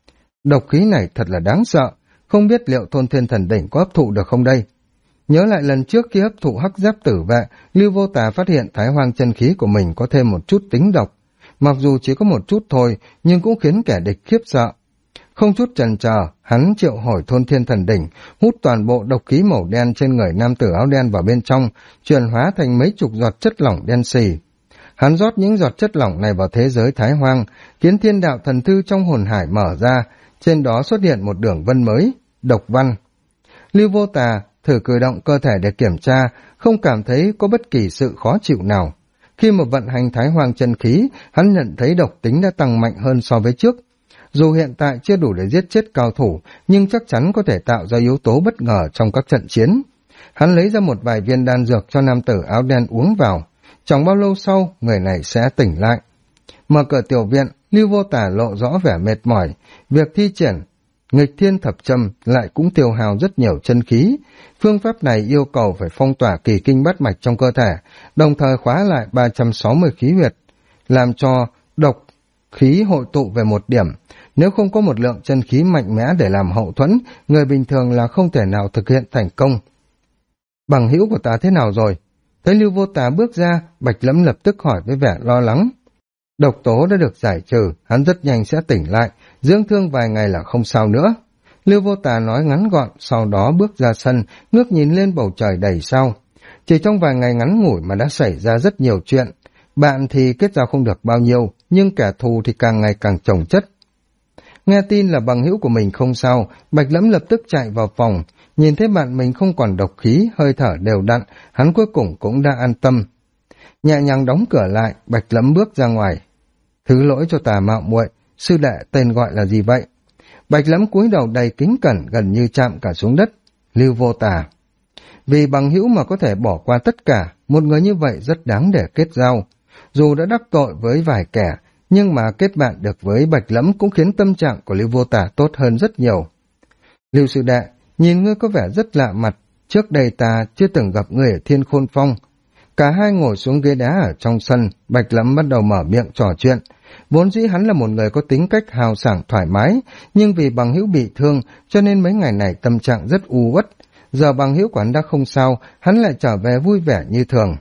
S1: Độc khí này thật là đáng sợ, không biết liệu Thôn Thiên Thần Đỉnh có hấp thụ được không đây? Nhớ lại lần trước khi hấp thụ hắc giáp tử vệ, Lưu Vô Tà phát hiện Thái Hoang chân khí của mình có thêm một chút tính độc. Mặc dù chỉ có một chút thôi, nhưng cũng khiến kẻ địch khiếp sợ. Không chút chần chờ, hắn triệu hồi Thôn Thiên Thần Đỉnh, hút toàn bộ độc khí màu đen trên người nam tử áo đen vào bên trong, chuyển hóa thành mấy chục giọt chất lỏng đen xì. Hắn rót những giọt chất lỏng này vào thế giới Thái Hoang, khiến thiên đạo thần thư trong hồn hải mở ra, trên đó xuất hiện một đường vân mới, độc văn. Lưu Vô Tà thử cử động cơ thể để kiểm tra, không cảm thấy có bất kỳ sự khó chịu nào. Khi mà vận hành Thái Hoang chân khí, hắn nhận thấy độc tính đã tăng mạnh hơn so với trước. Dù hiện tại chưa đủ để giết chết cao thủ, nhưng chắc chắn có thể tạo ra yếu tố bất ngờ trong các trận chiến. Hắn lấy ra một vài viên đan dược cho nam tử áo đen uống vào. Chẳng bao lâu sau, người này sẽ tỉnh lại. Mở cửa tiểu viện, Lưu Vô Tà lộ rõ vẻ mệt mỏi. Việc thi triển nghịch thiên thập châm lại cũng tiêu hao rất nhiều chân khí. Phương pháp này yêu cầu phải phong tỏa kỳ kinh bát mạch trong cơ thể, đồng thời khóa lại 360 khí huyệt, làm cho độc khí hội tụ về một điểm. Nếu không có một lượng chân khí mạnh mẽ để làm hậu thuẫn, người bình thường là không thể nào thực hiện thành công. Bằng hữu của ta thế nào rồi? Thấy Lưu Vô Tà bước ra, Bạch Lẫm lập tức hỏi với vẻ lo lắng. Độc tố đã được giải trừ, hắn rất nhanh sẽ tỉnh lại, dưỡng thương vài ngày là không sao nữa. Lưu Vô Tà nói ngắn gọn, sau đó bước ra sân, ngước nhìn lên bầu trời đầy sao. Chỉ trong vài ngày ngắn ngủi mà đã xảy ra rất nhiều chuyện. Bạn thì kết giao không được bao nhiêu, nhưng kẻ thù thì càng ngày càng chồng chất. Nghe tin là bằng hữu của mình không sao, Bạch Lẫm lập tức chạy vào phòng, nhìn thấy bạn mình không còn độc khí, hơi thở đều đặn, hắn cuối cùng cũng đã an tâm. Nhẹ nhàng đóng cửa lại, Bạch Lẫm bước ra ngoài. Thứ lỗi cho Tà mạo muội, sư đệ tên gọi là gì vậy? Bạch Lẫm cúi đầu đầy kính cẩn, gần như chạm cả xuống đất. Lưu Vô Tà. Vì bằng hữu mà có thể bỏ qua tất cả, một người như vậy rất đáng để kết giao. Dù đã đắc tội với vài kẻ, nhưng mà kết bạn được với Bạch Lẫm cũng khiến tâm trạng của Lưu Vô Tà tốt hơn rất nhiều. Lưu sư đệ, nhìn ngươi có vẻ rất lạ mặt, trước đây ta chưa từng gặp ngươi ở Thiên Khôn Phong. Cả hai ngồi xuống ghế đá ở trong sân, Bạch Lẫm bắt đầu mở miệng trò chuyện. Vốn dĩ hắn là một người có tính cách hào sảng thoải mái, nhưng vì bằng hữu bị thương, cho nên mấy ngày này tâm trạng rất u uất. Giờ bằng hữu của hắn đã không sao, hắn lại trở về vui vẻ như thường.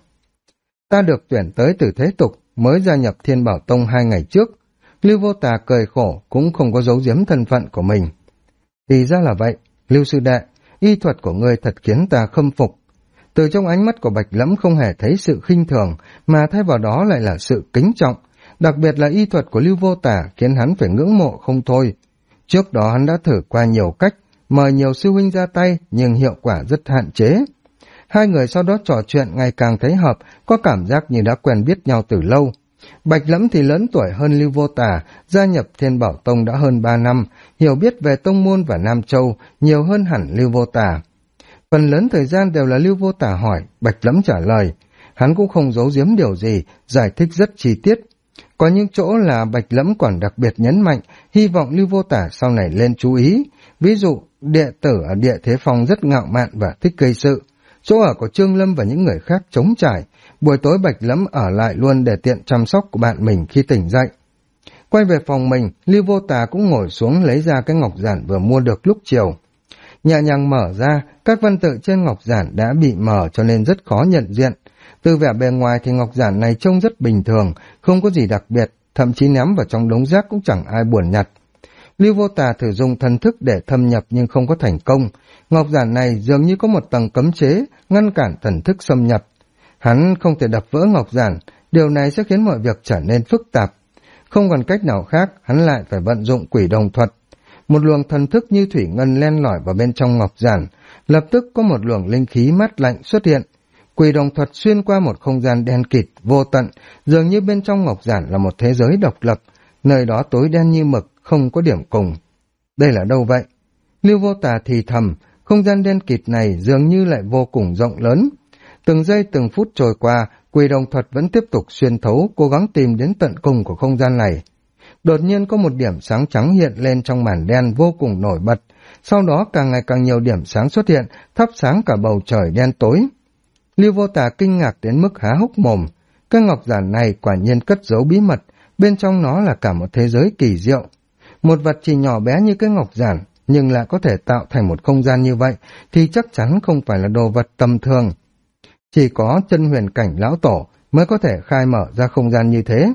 S1: Ta được tuyển tới từ thế tục, mới gia nhập Thiên Bảo Tông 2 ngày trước. Lưu Vô Tà cười khổ, cũng không có giấu giếm thân phận của mình. Thì ra là vậy, Lưu sư đệ, y thuật của ngươi thật khiến ta khâm phục. Từ trong ánh mắt của Bạch Lẫm không hề thấy sự khinh thường, mà thay vào đó lại là sự kính trọng. Đặc biệt là y thuật của Lưu Vô Tà khiến hắn phải ngưỡng mộ không thôi. Trước đó hắn đã thử qua nhiều cách, mời nhiều sư huynh ra tay, nhưng hiệu quả rất hạn chế. Hai người sau đó trò chuyện ngày càng thấy hợp, có cảm giác như đã quen biết nhau từ lâu. Bạch Lẫm thì lớn tuổi hơn Lưu Vô Tà, gia nhập Thiên Bảo Tông đã hơn 3 năm, hiểu biết về tông môn và Nam Châu nhiều hơn hẳn Lưu Vô Tà. Phần lớn thời gian đều là Lưu Vô Tà hỏi, Bạch Lẫm trả lời. Hắn cũng không giấu giếm điều gì, giải thích rất chi tiết. Có những chỗ là Bạch Lẫm còn đặc biệt nhấn mạnh, hy vọng Lưu Vô Tà sau này lên chú ý. Ví dụ, đệ tử ở Địa Thế Phong rất ngạo mạn và thích gây sự. Chỗ ở của Trương Lâm và những người khác trống trải. Buổi tối Bạch Lẫm ở lại luôn để tiện chăm sóc của bạn mình khi tỉnh dậy. Quay về phòng mình, Lưu Vô Tà cũng ngồi xuống lấy ra cái ngọc giản vừa mua được lúc chiều. Nhẹ nhàng mở ra, các văn tự trên ngọc giản đã bị mờ cho nên rất khó nhận diện. Từ vẻ bề ngoài thì ngọc giản này trông rất bình thường, không có gì đặc biệt, thậm chí ném vào trong đống rác cũng chẳng ai buồn nhặt. Lưu Vô Tà thử dùng thần thức để thâm nhập nhưng không có thành công. Ngọc giản này dường như có một tầng cấm chế, ngăn cản thần thức xâm nhập. Hắn không thể đập vỡ ngọc giản, điều này sẽ khiến mọi việc trở nên phức tạp. Không còn cách nào khác, hắn lại phải vận dụng quỷ đồng thuật. Một luồng thần thức như thủy ngân len lỏi vào bên trong ngọc giản, lập tức có một luồng linh khí mát lạnh xuất hiện. Quỷ đồng thuật xuyên qua một không gian đen kịt, vô tận, dường như bên trong ngọc giản là một thế giới độc lập, nơi đó tối đen như mực, không có điểm cùng. Đây là đâu vậy? Lưu Vô Tà thì thầm, không gian đen kịt này dường như lại vô cùng rộng lớn. Từng giây từng phút trôi qua, quỷ đồng thuật vẫn tiếp tục xuyên thấu, cố gắng tìm đến tận cùng của không gian này. Đột nhiên có một điểm sáng trắng hiện lên trong màn đen vô cùng nổi bật, sau đó càng ngày càng nhiều điểm sáng xuất hiện, thắp sáng cả bầu trời đen tối. Lưu Vô Tà kinh ngạc đến mức há hốc mồm. Cái ngọc giản này quả nhiên cất giấu bí mật, bên trong nó là cả một thế giới kỳ diệu. Một vật chỉ nhỏ bé như cái ngọc giản, nhưng lại có thể tạo thành một không gian như vậy, thì chắc chắn không phải là đồ vật tầm thường. Chỉ có chân huyền cảnh lão tổ mới có thể khai mở ra không gian như thế.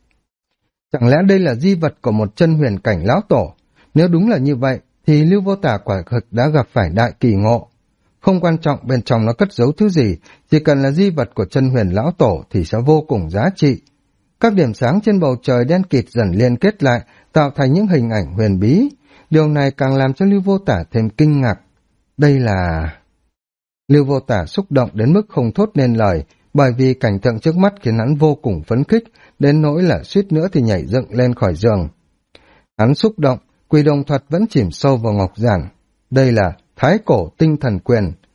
S1: Chẳng lẽ đây là di vật của một chân huyền cảnh lão tổ? Nếu đúng là như vậy, thì Lưu Vô Tà quả thực đã gặp phải đại kỳ ngộ. Không quan trọng bên trong nó cất giấu thứ gì, chỉ cần là di vật của chân huyền lão tổ thì sẽ vô cùng giá trị. Các điểm sáng trên bầu trời đen kịt dần liên kết lại, tạo thành những hình ảnh huyền bí. Điều này càng làm cho Lưu Vô Tà thêm kinh ngạc. Đây là... Lưu Vô Tà xúc động đến mức không thốt nên lời, bởi vì cảnh tượng trước mắt khiến hắn vô cùng phấn khích, đến nỗi là suýt nữa thì nhảy dựng lên khỏi giường. Hắn xúc động, quỷ đồng thuật vẫn chìm sâu vào ngọc giản. Đây là Thái Cổ Tinh Thần Quyền.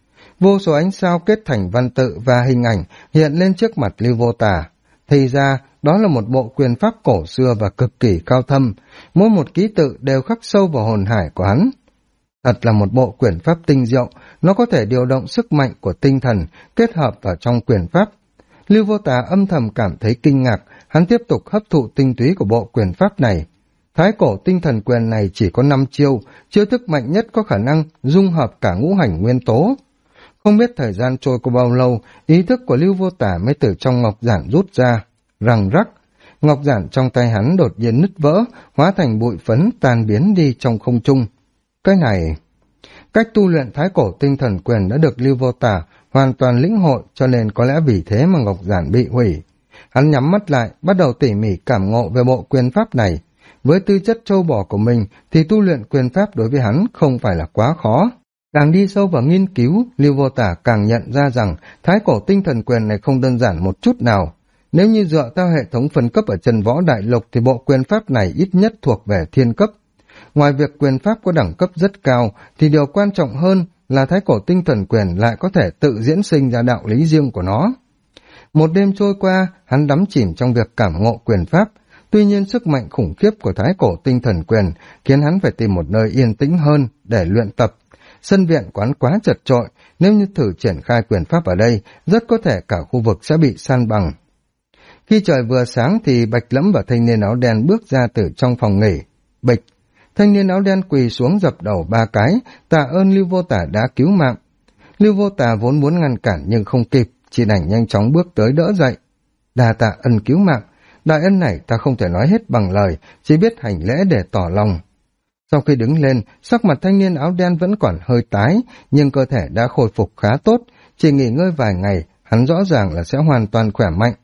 S1: Vô số ánh sao kết thành văn tự và hình ảnh hiện lên trước mặt Lưu Vô Tà. Thì ra, đó là một bộ quyền pháp cổ xưa và cực kỳ cao thâm, mỗi một ký tự đều khắc sâu vào hồn hải của hắn. Thật là một bộ quyền pháp tinh diệu, nó có thể điều động sức mạnh của tinh thần kết hợp vào trong quyền pháp. Lưu Vô Tà âm thầm cảm thấy kinh ngạc, hắn tiếp tục hấp thụ tinh túy của bộ quyền pháp này. Thái cổ tinh thần quyền này chỉ có 5 chiêu, chiêu thức mạnh nhất có khả năng dung hợp cả ngũ hành nguyên tố. Không biết thời gian trôi qua bao lâu, ý thức của Lưu Vô Tà mới từ trong ngọc giản rút ra, răng rắc. Ngọc giản trong tay hắn đột nhiên nứt vỡ, hóa thành bụi phấn tan biến đi trong không trung. Cái này... Cách tu luyện thái cổ tinh thần quyền đã được Lưu Vô Tà hoàn toàn lĩnh hội, cho nên có lẽ vì thế mà ngọc giản bị hủy. Hắn nhắm mắt lại, bắt đầu tỉ mỉ cảm ngộ về bộ quyền pháp này. Với tư chất trâu bò của mình thì tu luyện quyền pháp đối với hắn không phải là quá khó. Càng đi sâu vào nghiên cứu, Lưu Vô Tà càng nhận ra rằng thái cổ tinh thần quyền này không đơn giản một chút nào. Nếu như dựa theo hệ thống phân cấp ở Trần Võ Đại Lục thì bộ quyền pháp này ít nhất thuộc về thiên cấp. Ngoài việc quyền pháp có đẳng cấp rất cao thì điều quan trọng hơn là thái cổ tinh thần quyền lại có thể tự diễn sinh ra đạo lý riêng của nó. Một đêm trôi qua, hắn đắm chìm trong việc cảm ngộ quyền pháp. Tuy nhiên sức mạnh khủng khiếp của thái cổ tinh thần quyền khiến hắn phải tìm một nơi yên tĩnh hơn để luyện tập. Sân viện quán quá chật chội, nếu như thử triển khai quyền pháp ở đây, rất có thể cả khu vực sẽ bị san bằng. Khi trời vừa sáng thì Bạch Lẫm và thanh niên áo đen bước ra từ trong phòng nghỉ. Bịch! Thanh niên áo đen quỳ xuống dập đầu 3 cái, tạ ơn Lưu Vô Tà đã cứu mạng. Lưu Vô Tà vốn muốn ngăn cản nhưng không kịp, chỉ đành nhanh chóng bước tới đỡ dậy. Đa tạ ân cứu mạng, đại ân này ta không thể nói hết bằng lời, chỉ biết hành lễ để tỏ lòng. Sau khi đứng lên, sắc mặt thanh niên áo đen vẫn còn hơi tái, nhưng cơ thể đã khôi phục khá tốt, chỉ nghỉ ngơi vài ngày, hắn rõ ràng là sẽ hoàn toàn khỏe mạnh.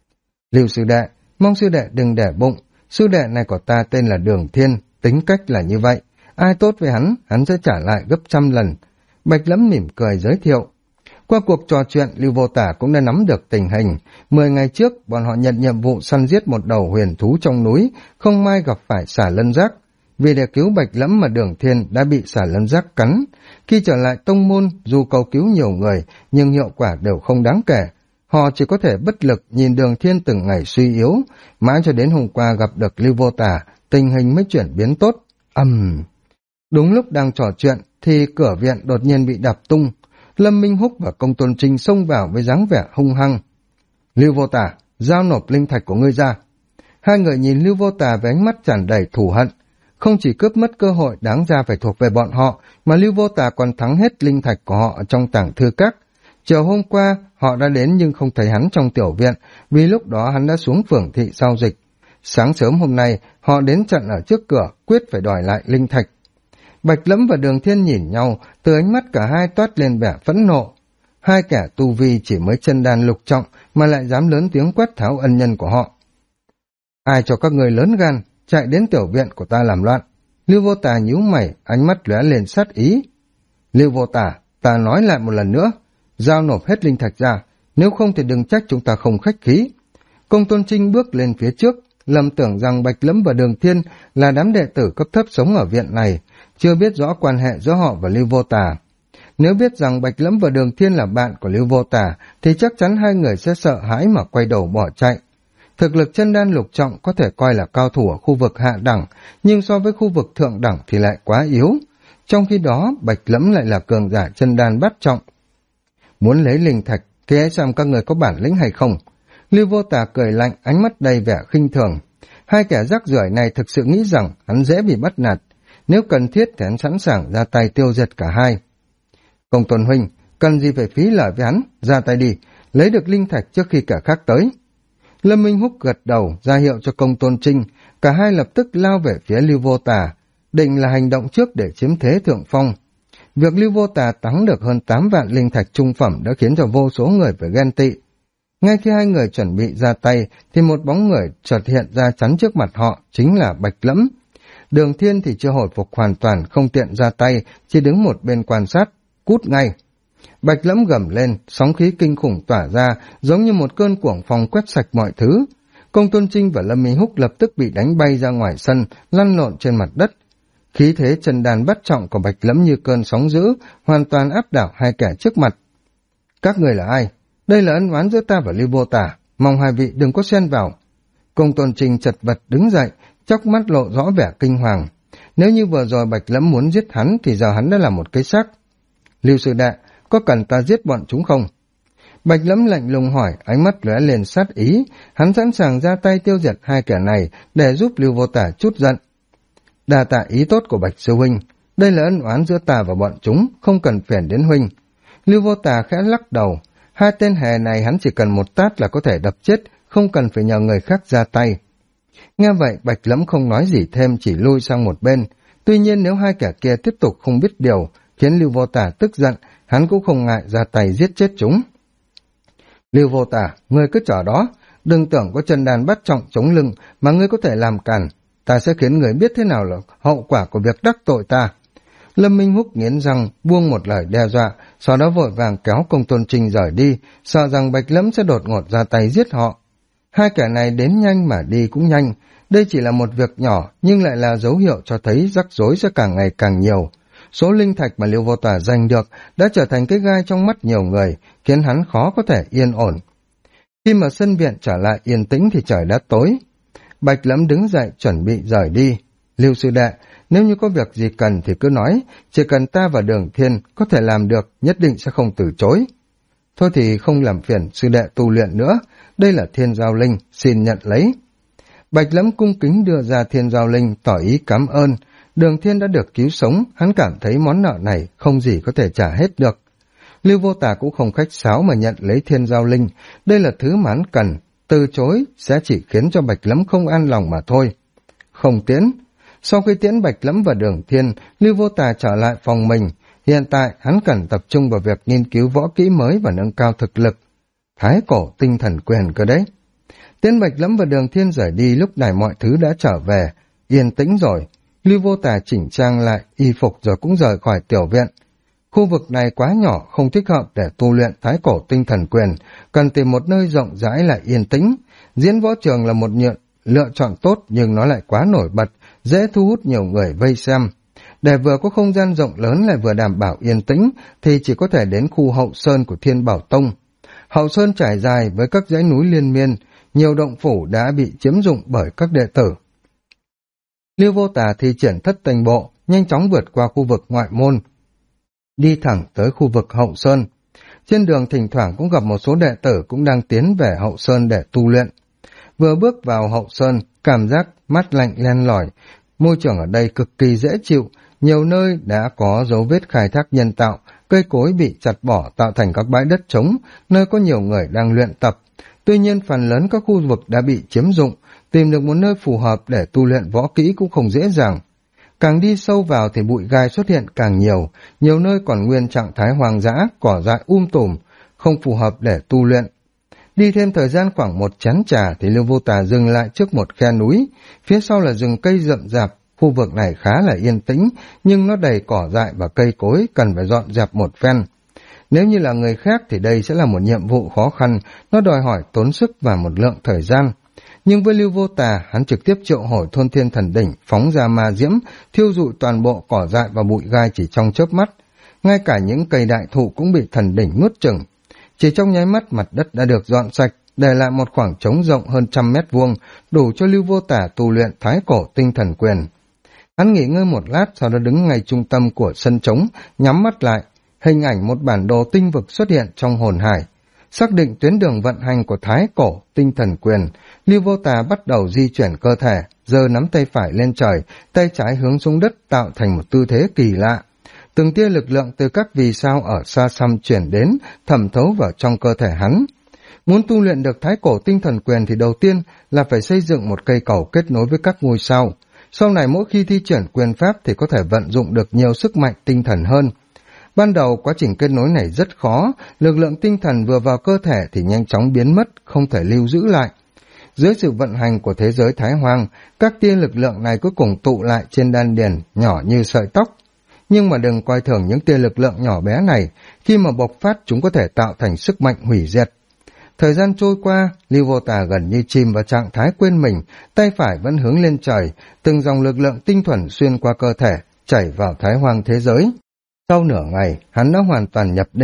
S1: Lưu sư đệ, mong sư đệ đừng để bụng, sư đệ này của ta tên là Đường Thiên, tính cách là như vậy, ai tốt với hắn sẽ trả lại gấp 100 lần. Bạch Lẫm mỉm cười giới thiệu. Qua cuộc trò chuyện, Lưu Vô Tà cũng đã nắm được tình hình. 10 ngày trước, bọn họ nhận nhiệm vụ săn giết một đầu huyền thú trong núi, không may gặp phải xà lân giác. Vì để cứu Bạch Lẫm mà Đường Thiên đã bị xà lân giác cắn. Khi trở lại tông môn, dù cầu cứu nhiều người, nhưng hiệu quả đều không đáng kể. Họ chỉ có thể bất lực nhìn Đường Thiên từng ngày suy yếu, mãi cho đến hôm qua gặp được Lưu Vô Tà, tình hình mới chuyển biến tốt. Đúng lúc đang trò chuyện, thì cửa viện đột nhiên bị đập tung. Lâm Minh Húc và Công Tôn Trinh xông vào với dáng vẻ hung hăng. Lưu Vô Tà, giao nộp linh thạch của ngươi ra. Hai người nhìn Lưu Vô Tà với ánh mắt tràn đầy thù hận. Không chỉ cướp mất cơ hội đáng ra phải thuộc về bọn họ, mà Lưu Vô Tà còn thắng hết linh thạch của họ trong tàng thư các. Chiều hôm qua, họ đã đến nhưng không thấy hắn trong tiểu viện, vì lúc đó hắn đã xuống phường thị giao dịch. Sáng sớm hôm nay, họ đến chặn ở trước cửa, quyết phải đòi lại linh thạch. Bạch Lẫm và Đường Thiên nhìn nhau, từ ánh mắt cả hai toát lên vẻ phẫn nộ. Hai kẻ tu vi chỉ mới chân đan lục trọng mà lại dám lớn tiếng quát tháo ân nhân của họ. Ai cho các người lớn gan, chạy đến tiểu viện của ta làm loạn? Lưu Vô Tà nhíu mày, ánh mắt lóe lên sát ý. Lưu Vô Tà, ta nói lại một lần nữa, giao nộp hết linh thạch ra, nếu không thì đừng trách chúng ta không khách khí. Công Tôn Trinh bước lên phía trước, lầm tưởng rằng Bạch Lẫm và Đường Thiên là đám đệ tử cấp thấp sống ở viện này, chưa biết rõ quan hệ giữa họ và Lưu Vô Tà. Nếu biết rằng Bạch Lẫm và Đường Thiên là bạn của Lưu Vô Tà, thì chắc chắn hai người sẽ sợ hãi mà quay đầu bỏ chạy. Thực lực chân đan lục trọng có thể coi là cao thủ ở khu vực hạ đẳng, nhưng so với khu vực thượng đẳng thì lại quá yếu. Trong khi đó, Bạch Lẫm lại là cường giả chân đan bát trọng. Muốn lấy linh thạch, thì hãy xem các người có bản lĩnh hay không. Lưu Vô Tà cười lạnh, ánh mắt đầy vẻ khinh thường. Hai kẻ rác rưởi này thực sự nghĩ rằng hắn dễ bị bắt nạt. Nếu cần thiết thì hắn sẵn sàng ra tay tiêu diệt cả hai. Công Tôn huynh, cần gì phải phí lời với hắn, ra tay đi, lấy được linh thạch trước khi kẻ khác tới. Lâm Minh Húc gật đầu, ra hiệu cho Công Tôn Trinh, cả hai lập tức lao về phía Lưu Vô Tà, định là hành động trước để chiếm thế thượng phong. Việc Lưu Vô Tà thắng được hơn 8 vạn linh thạch trung phẩm đã khiến cho vô số người phải ghen tị. Ngay khi hai người chuẩn bị ra tay, thì một bóng người chợt hiện ra chắn trước mặt họ, chính là Bạch Lẫm. Đường Thiên thì chưa hồi phục hoàn toàn, không tiện ra tay, chỉ đứng một bên quan sát, cút ngay. Bạch Lẫm gầm lên, sóng khí kinh khủng tỏa ra, giống như một cơn cuồng phong quét sạch mọi thứ. Công Tôn Trinh và Lâm Minh Húc lập tức bị đánh bay ra ngoài sân, lăn lộn trên mặt đất. Khí thế chân đàn bắt trọng của Bạch Lẫm như cơn sóng dữ, hoàn toàn áp đảo hai kẻ trước mặt. Các người là ai? Đây là ân oán giữa ta và Lưu Vô Tả, mong hai vị đừng có xen vào. Công Tôn Trinh chật vật đứng dậy, chốc mắt lộ rõ vẻ kinh hoàng. Nếu như vừa rồi Bạch Lẫm muốn giết hắn thì giờ hắn đã là một cái xác. Lưu sư đệ, có cần ta giết bọn chúng không? Bạch Lẫm lạnh lùng hỏi, ánh mắt lóe lên sát ý, hắn sẵn sàng ra tay tiêu diệt hai kẻ này để giúp Lưu Vô Tả chút giận. Đa tạ ý tốt của Bạch sư huynh, đây là ân oán giữa ta và bọn chúng, không cần phiền đến huynh. Lưu Vô Tả khẽ lắc đầu, hai tên hề này hắn chỉ cần một tát là có thể đập chết, không cần phải nhờ người khác ra tay. Nghe vậy Bạch Lẫm không nói gì thêm, chỉ lui sang một bên. Tuy nhiên nếu hai kẻ kia tiếp tục không biết điều, khiến Lưu Vô Tả tức giận, hắn cũng không ngại ra tay giết chết chúng. Lưu Vô Tả, ngươi cứ chờ đó, đừng tưởng có chân đàn bắt trọng chống lưng mà ngươi có thể làm cản, ta sẽ khiến người biết thế nào là hậu quả của việc đắc tội ta. Lâm Minh Húc nghiến răng, buông một lời đe dọa, sau đó vội vàng kéo Công Tôn Trinh rời đi, sợ rằng Bạch Lẫm sẽ đột ngột ra tay giết họ. Hai kẻ này đến nhanh mà đi cũng nhanh, đây chỉ là một việc nhỏ nhưng lại là dấu hiệu cho thấy rắc rối sẽ càng ngày càng nhiều. Số linh thạch mà Lưu Vô Tả giành được đã trở thành cái gai trong mắt nhiều người, khiến hắn khó có thể yên ổn. Khi mà sân viện trở lại yên tĩnh thì trời đã tối. Bạch Lẫm đứng dậy chuẩn bị rời đi. Lưu sư đệ, nếu như có việc gì cần thì cứ nói, chỉ cần ta và Đường Thiên có thể làm được, nhất định sẽ không từ chối. Thôi thì không làm phiền sư đệ tu luyện nữa, đây là Thiên Giao Linh, xin nhận lấy. Bạch Lẫm cung kính đưa ra Thiên Giao Linh, tỏ ý cảm ơn. Đường Thiên đã được cứu sống, hắn cảm thấy món nợ này không gì có thể trả hết được. Lưu Vô Tả cũng không khách sáo mà nhận lấy Thiên Giao Linh, đây là thứ mà hắn cần, từ chối sẽ chỉ khiến cho Bạch Lẫm không an lòng mà thôi. Không tiễn. Sau khi tiễn Bạch Lẫm và Đường Thiên, Lưu Vô Tả trở lại phòng mình. Hiện tại hắn cần tập trung vào việc nghiên cứu võ kỹ mới và nâng cao thực lực. Thái cổ tinh thần quyền cơ đấy. Tiễn Bạch Lẫm và Đường Thiên rời đi, lúc này mọi thứ đã trở về, yên tĩnh rồi. Lưu Vô Tả chỉnh trang lại y phục rồi cũng rời khỏi tiểu viện. Khu vực này quá nhỏ, không thích hợp để tu luyện thái cổ tinh thần quyền, cần tìm một nơi rộng rãi lại yên tĩnh. Diễn võ trường là một lựa chọn tốt nhưng nó lại quá nổi bật, dễ thu hút nhiều người vây xem. Để vừa có không gian rộng lớn lại vừa đảm bảo yên tĩnh thì chỉ có thể đến khu hậu sơn của Thiên Bảo Tông. Hậu sơn trải dài với các dãy núi liên miên, nhiều động phủ đã bị chiếm dụng bởi các đệ tử. Lưu Vô Tả thi triển thất tình bộ, nhanh chóng vượt qua khu vực ngoại môn, đi thẳng tới khu vực hậu sơn. Trên đường thỉnh thoảng cũng gặp một số đệ tử cũng đang tiến về hậu sơn để tu luyện. Vừa bước vào hậu sơn, cảm giác mát lạnh len lỏi, môi trường ở đây cực kỳ dễ chịu, nhiều nơi đã có dấu vết khai thác nhân tạo, cây cối bị chặt bỏ tạo thành các bãi đất trống, nơi có nhiều người đang luyện tập. Tuy nhiên phần lớn các khu vực đã bị chiếm dụng, tìm được một nơi phù hợp để tu luyện võ kỹ cũng không dễ dàng. Càng đi sâu vào thì bụi gai xuất hiện càng nhiều nơi còn nguyên trạng thái hoang dã, cỏ dại tùm, không phù hợp để tu luyện. Đi thêm thời gian khoảng một chén trà thì Lưu Vô Tả dừng lại trước một khe núi, phía sau là rừng cây rậm rạp, khu vực này khá là yên tĩnh, nhưng nó đầy cỏ dại và cây cối, cần phải dọn dẹp một phen. Nếu như là người khác thì đây sẽ là một nhiệm vụ khó khăn, nó đòi hỏi tốn sức và một lượng thời gian. Nhưng với Lưu Vô Tả, hắn trực tiếp triệu hồi Thôn Thiên Thần Đỉnh, phóng ra ma diễm, thiêu rụi toàn bộ cỏ dại và bụi gai chỉ trong chớp mắt. Ngay cả những cây đại thụ cũng bị thần đỉnh nuốt chửng. Chỉ trong nháy mắt mặt đất đã được dọn sạch, để lại một khoảng trống rộng hơn 100 m², đủ cho Lưu Vô Tả tu luyện thái cổ tinh thần quyền. Hắn nghỉ ngơi một lát, sau đó đứng ngay trung tâm của sân trống, nhắm mắt lại. Hình ảnh một bản đồ tinh vực xuất hiện trong hồn hải. Xác định tuyến đường vận hành của thái cổ tinh thần quyền, Lưu Vô Tả bắt đầu di chuyển cơ thể, giơ nắm tay phải lên trời, tay trái hướng xuống đất tạo thành một tư thế kỳ lạ. Từng tia lực lượng từ các vì sao ở xa xăm chuyển đến, thẩm thấu vào trong cơ thể hắn. Muốn tu luyện được thái cổ tinh thần quyền thì đầu tiên là phải xây dựng một cây cầu kết nối với các ngôi sao. Sau này mỗi khi thi triển quyền pháp thì có thể vận dụng được nhiều sức mạnh tinh thần hơn. Ban đầu quá trình kết nối này rất khó, lực lượng tinh thần vừa vào cơ thể thì nhanh chóng biến mất, không thể lưu giữ lại. Dưới sự vận hành của thế giới Thái Hoang, các tia lực lượng này cuối cùng tụ lại trên đan điền, nhỏ như sợi tóc. Nhưng mà đừng coi thường những tia lực lượng nhỏ bé này, khi mà bộc phát chúng có thể tạo thành sức mạnh hủy diệt. Thời gian trôi qua, Lưu Vô Tả gần như chìm vào trạng thái quên mình, tay phải vẫn hướng lên trời, từng dòng lực lượng tinh thuần xuyên qua cơ thể, chảy vào Thái Hoang thế giới. Sau nửa ngày, hắn đã hoàn toàn nhập định,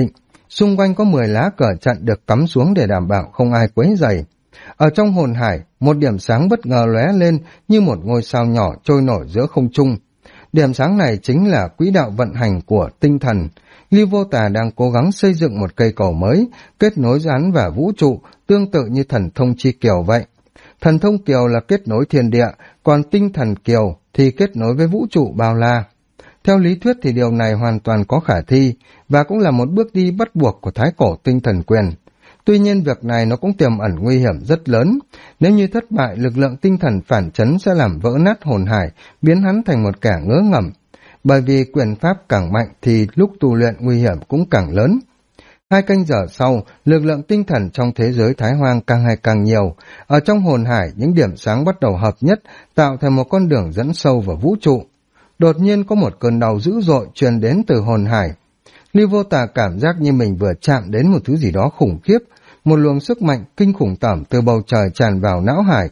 S1: xung quanh có 10 lá cờ trận được cắm xuống để đảm bảo không ai quấy rầy. Ở trong hồn hải, một điểm sáng bất ngờ lóe lên như một ngôi sao nhỏ trôi nổi giữa không trung. Điểm sáng này chính là quỹ đạo vận hành của tinh thần. Lưu Vô Tà đang cố gắng xây dựng một cây cầu mới, kết nối hắn và vũ trụ, tương tự như thần thông chi kiều vậy. Thần thông kiều là kết nối thiên địa, còn tinh thần kiều thì kết nối với vũ trụ bao la. Theo lý thuyết thì điều này hoàn toàn có khả thi, và cũng là một bước đi bắt buộc của thái cổ tinh thần quyền. Tuy nhiên việc này nó cũng tiềm ẩn nguy hiểm rất lớn. Nếu như thất bại, lực lượng tinh thần phản chấn sẽ làm vỡ nát hồn hải, biến hắn thành một kẻ ngớ ngẩn. Bởi vì quyền pháp càng mạnh thì lúc tu luyện nguy hiểm cũng càng lớn. 2 canh giờ sau, lực lượng tinh thần trong thế giới Thái Hoang càng ngày càng nhiều. Ở trong hồn hải, những điểm sáng bắt đầu hợp nhất, tạo thành một con đường dẫn sâu vào vũ trụ. Đột nhiên có một cơn đau dữ dội truyền đến từ hồn hải. Lưu Vô Tà cảm giác như mình vừa chạm đến một thứ gì đó khủng khiếp. Một luồng sức mạnh kinh khủng tởm từ bầu trời tràn vào não hải.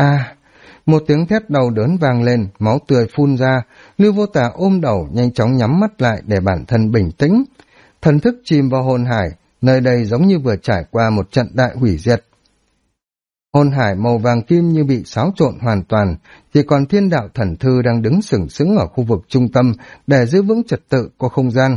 S1: Một tiếng thét đau đớn vang lên, máu tươi phun ra. Lưu Vô Tà ôm đầu, nhanh chóng nhắm mắt lại để bản thân bình tĩnh. Thần thức chìm vào hồn hải, nơi đây giống như vừa trải qua một trận đại hủy diệt. Hồn hải màu vàng kim như bị xáo trộn hoàn toàn, chỉ còn thiên đạo thần thư đang đứng sừng sững ở khu vực trung tâm để giữ vững trật tự của không gian.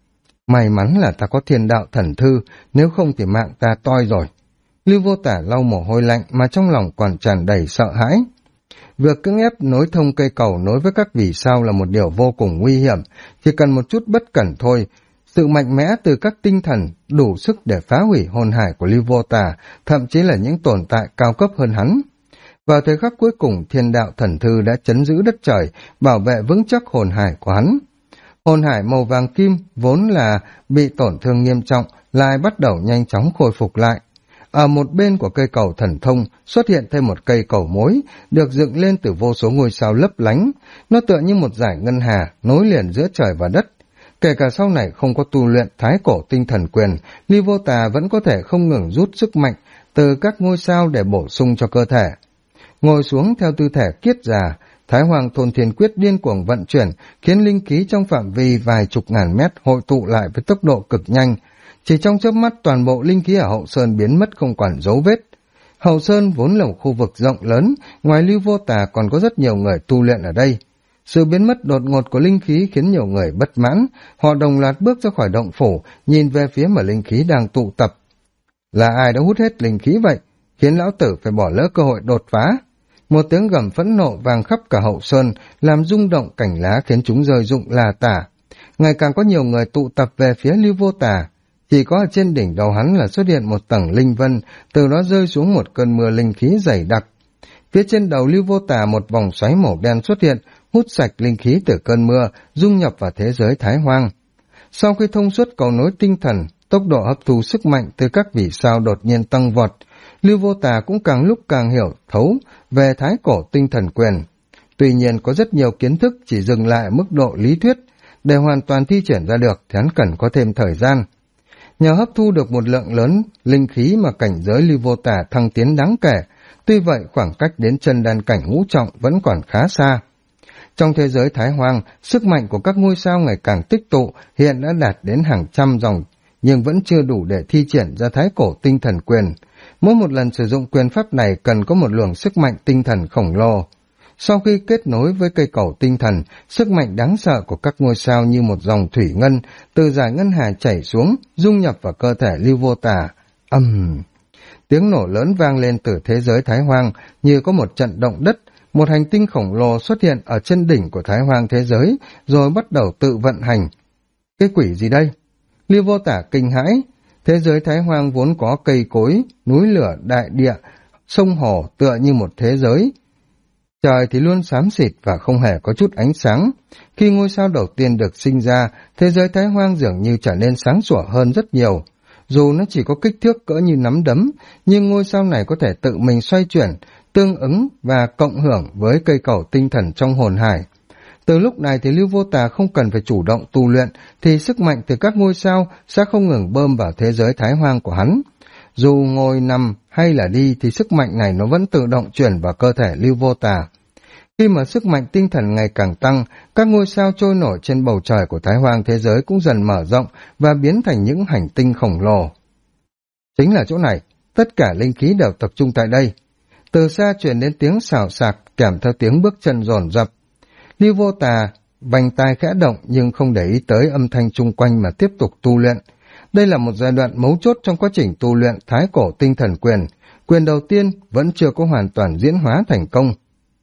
S1: May mắn là ta có thiên đạo thần thư, nếu không thì mạng ta toi rồi. Lưu Vô Tà lau mồ hôi lạnh mà trong lòng còn tràn đầy sợ hãi. Việc cưỡng ép nối thông cây cầu nối với các vì sao là một điều vô cùng nguy hiểm, chỉ cần một chút bất cẩn thôi. Sự mạnh mẽ từ các tinh thần đủ sức để phá hủy hồn hải của Lưu Vô Tà, thậm chí là những tồn tại cao cấp hơn hắn. Vào thời khắc cuối cùng, thiên đạo thần thư đã trấn giữ đất trời, bảo vệ vững chắc hồn hải của hắn. Hồn hải màu vàng kim vốn là bị tổn thương nghiêm trọng, lại bắt đầu nhanh chóng khôi phục lại. Ở một bên của cây cầu thần thông xuất hiện thêm một cây cầu mối, được dựng lên từ vô số ngôi sao lấp lánh. Nó tựa như một dải ngân hà nối liền giữa trời và đất. Kể cả sau này không có tu luyện thái cổ tinh thần quyền, Lưu Vô Tà vẫn có thể không ngừng rút sức mạnh từ các ngôi sao để bổ sung cho cơ thể. Ngồi xuống theo tư thể kiết già, Thái Hoàng Thôn Thiên Quyết điên cuồng vận chuyển, khiến linh khí trong phạm vi vài chục ngàn mét hội tụ lại với tốc độ cực nhanh. Chỉ trong chớp mắt toàn bộ linh khí ở Hậu Sơn biến mất không còn dấu vết. Hậu Sơn vốn là một khu vực rộng lớn, ngoài Lưu Vô Tà còn có rất nhiều người tu luyện ở đây. Sự biến mất đột ngột của linh khí khiến nhiều người bất mãn, họ đồng loạt bước ra khỏi động phủ, nhìn về phía mà linh khí đang tụ tập. Là ai đã hút hết linh khí vậy, khiến lão tử phải bỏ lỡ cơ hội đột phá? Một tiếng gầm phẫn nộ vang khắp cả Hậu Sơn, làm rung động cành lá khiến chúng rơi rụng là tả. Ngày càng có nhiều người tụ tập về phía Lưu Vô Tà. Chỉ có ở trên đỉnh đầu hắn là xuất hiện một tầng linh vân, từ đó rơi xuống một cơn mưa linh khí dày đặc. Phía trên đầu Lưu Vô Tà một vòng xoáy màu đen xuất hiện, hút sạch linh khí từ cơn mưa, dung nhập vào thế giới Thái Hoang. Sau khi thông suốt cầu nối tinh thần, tốc độ hấp thu sức mạnh từ các vì sao đột nhiên tăng vọt. Lưu Vô Tà cũng càng lúc càng hiểu thấu về thái cổ tinh thần quyền. Tuy nhiên có rất nhiều kiến thức chỉ dừng lại ở mức độ lý thuyết, để hoàn toàn thi triển ra được thì hắn cần có thêm thời gian. Nhờ hấp thu được một lượng lớn linh khí mà cảnh giới Lưu Vô Tà thăng tiến đáng kể, tuy vậy khoảng cách đến chân đan cảnh ngũ trọng vẫn còn khá xa. Trong thế giới Thái Hoang, sức mạnh của các ngôi sao ngày càng tích tụ, hiện đã đạt đến hàng trăm dòng, nhưng vẫn chưa đủ để thi triển ra thái cổ tinh thần quyền. Mỗi một lần sử dụng quyền pháp này cần có một luồng sức mạnh tinh thần khổng lồ. Sau khi kết nối với cây cầu tinh thần, sức mạnh đáng sợ của các ngôi sao như một dòng thủy ngân từ dải ngân hà chảy xuống, dung nhập vào cơ thể Lưu Vô Tà. Tiếng nổ lớn vang lên từ thế giới Thái Hoang như có một trận động đất. Một hành tinh khổng lồ xuất hiện ở trên đỉnh của Thái Hoang thế giới, rồi bắt đầu tự vận hành. Cái quỷ gì đây? Lưu Vô Tà kinh hãi. Thế giới Thái Hoang vốn có cây cối, núi lửa, đại địa, sông hồ tựa như một thế giới. Trời thì luôn xám xịt và không hề có chút ánh sáng. Khi ngôi sao đầu tiên được sinh ra, thế giới Thái Hoang dường như trở nên sáng sủa hơn rất nhiều. Dù nó chỉ có kích thước cỡ như nắm đấm, nhưng ngôi sao này có thể tự mình xoay chuyển, tương ứng và cộng hưởng với cây cầu tinh thần trong hồn hải. Từ lúc này thì Lưu Vô Tà không cần phải chủ động tu luyện, thì sức mạnh từ các ngôi sao sẽ không ngừng bơm vào thế giới Thái Hoang của hắn. Dù ngồi nằm hay là đi thì sức mạnh này nó vẫn tự động chuyển vào cơ thể Lưu Vô Tà. Khi mà sức mạnh tinh thần ngày càng tăng, các ngôi sao trôi nổi trên bầu trời của Thái Hoang thế giới cũng dần mở rộng và biến thành những hành tinh khổng lồ. Chính là chỗ này, tất cả linh khí đều tập trung tại đây. Từ xa truyền đến tiếng xào xạc kèm theo tiếng bước chân dồn dập. Lưu Vô Tà vành tai khẽ động nhưng không để ý tới âm thanh chung quanh mà tiếp tục tu luyện. Đây là một giai đoạn mấu chốt trong quá trình tu luyện Thái Cổ Tinh Thần Quyền. Quyền đầu tiên vẫn chưa có hoàn toàn diễn hóa thành công.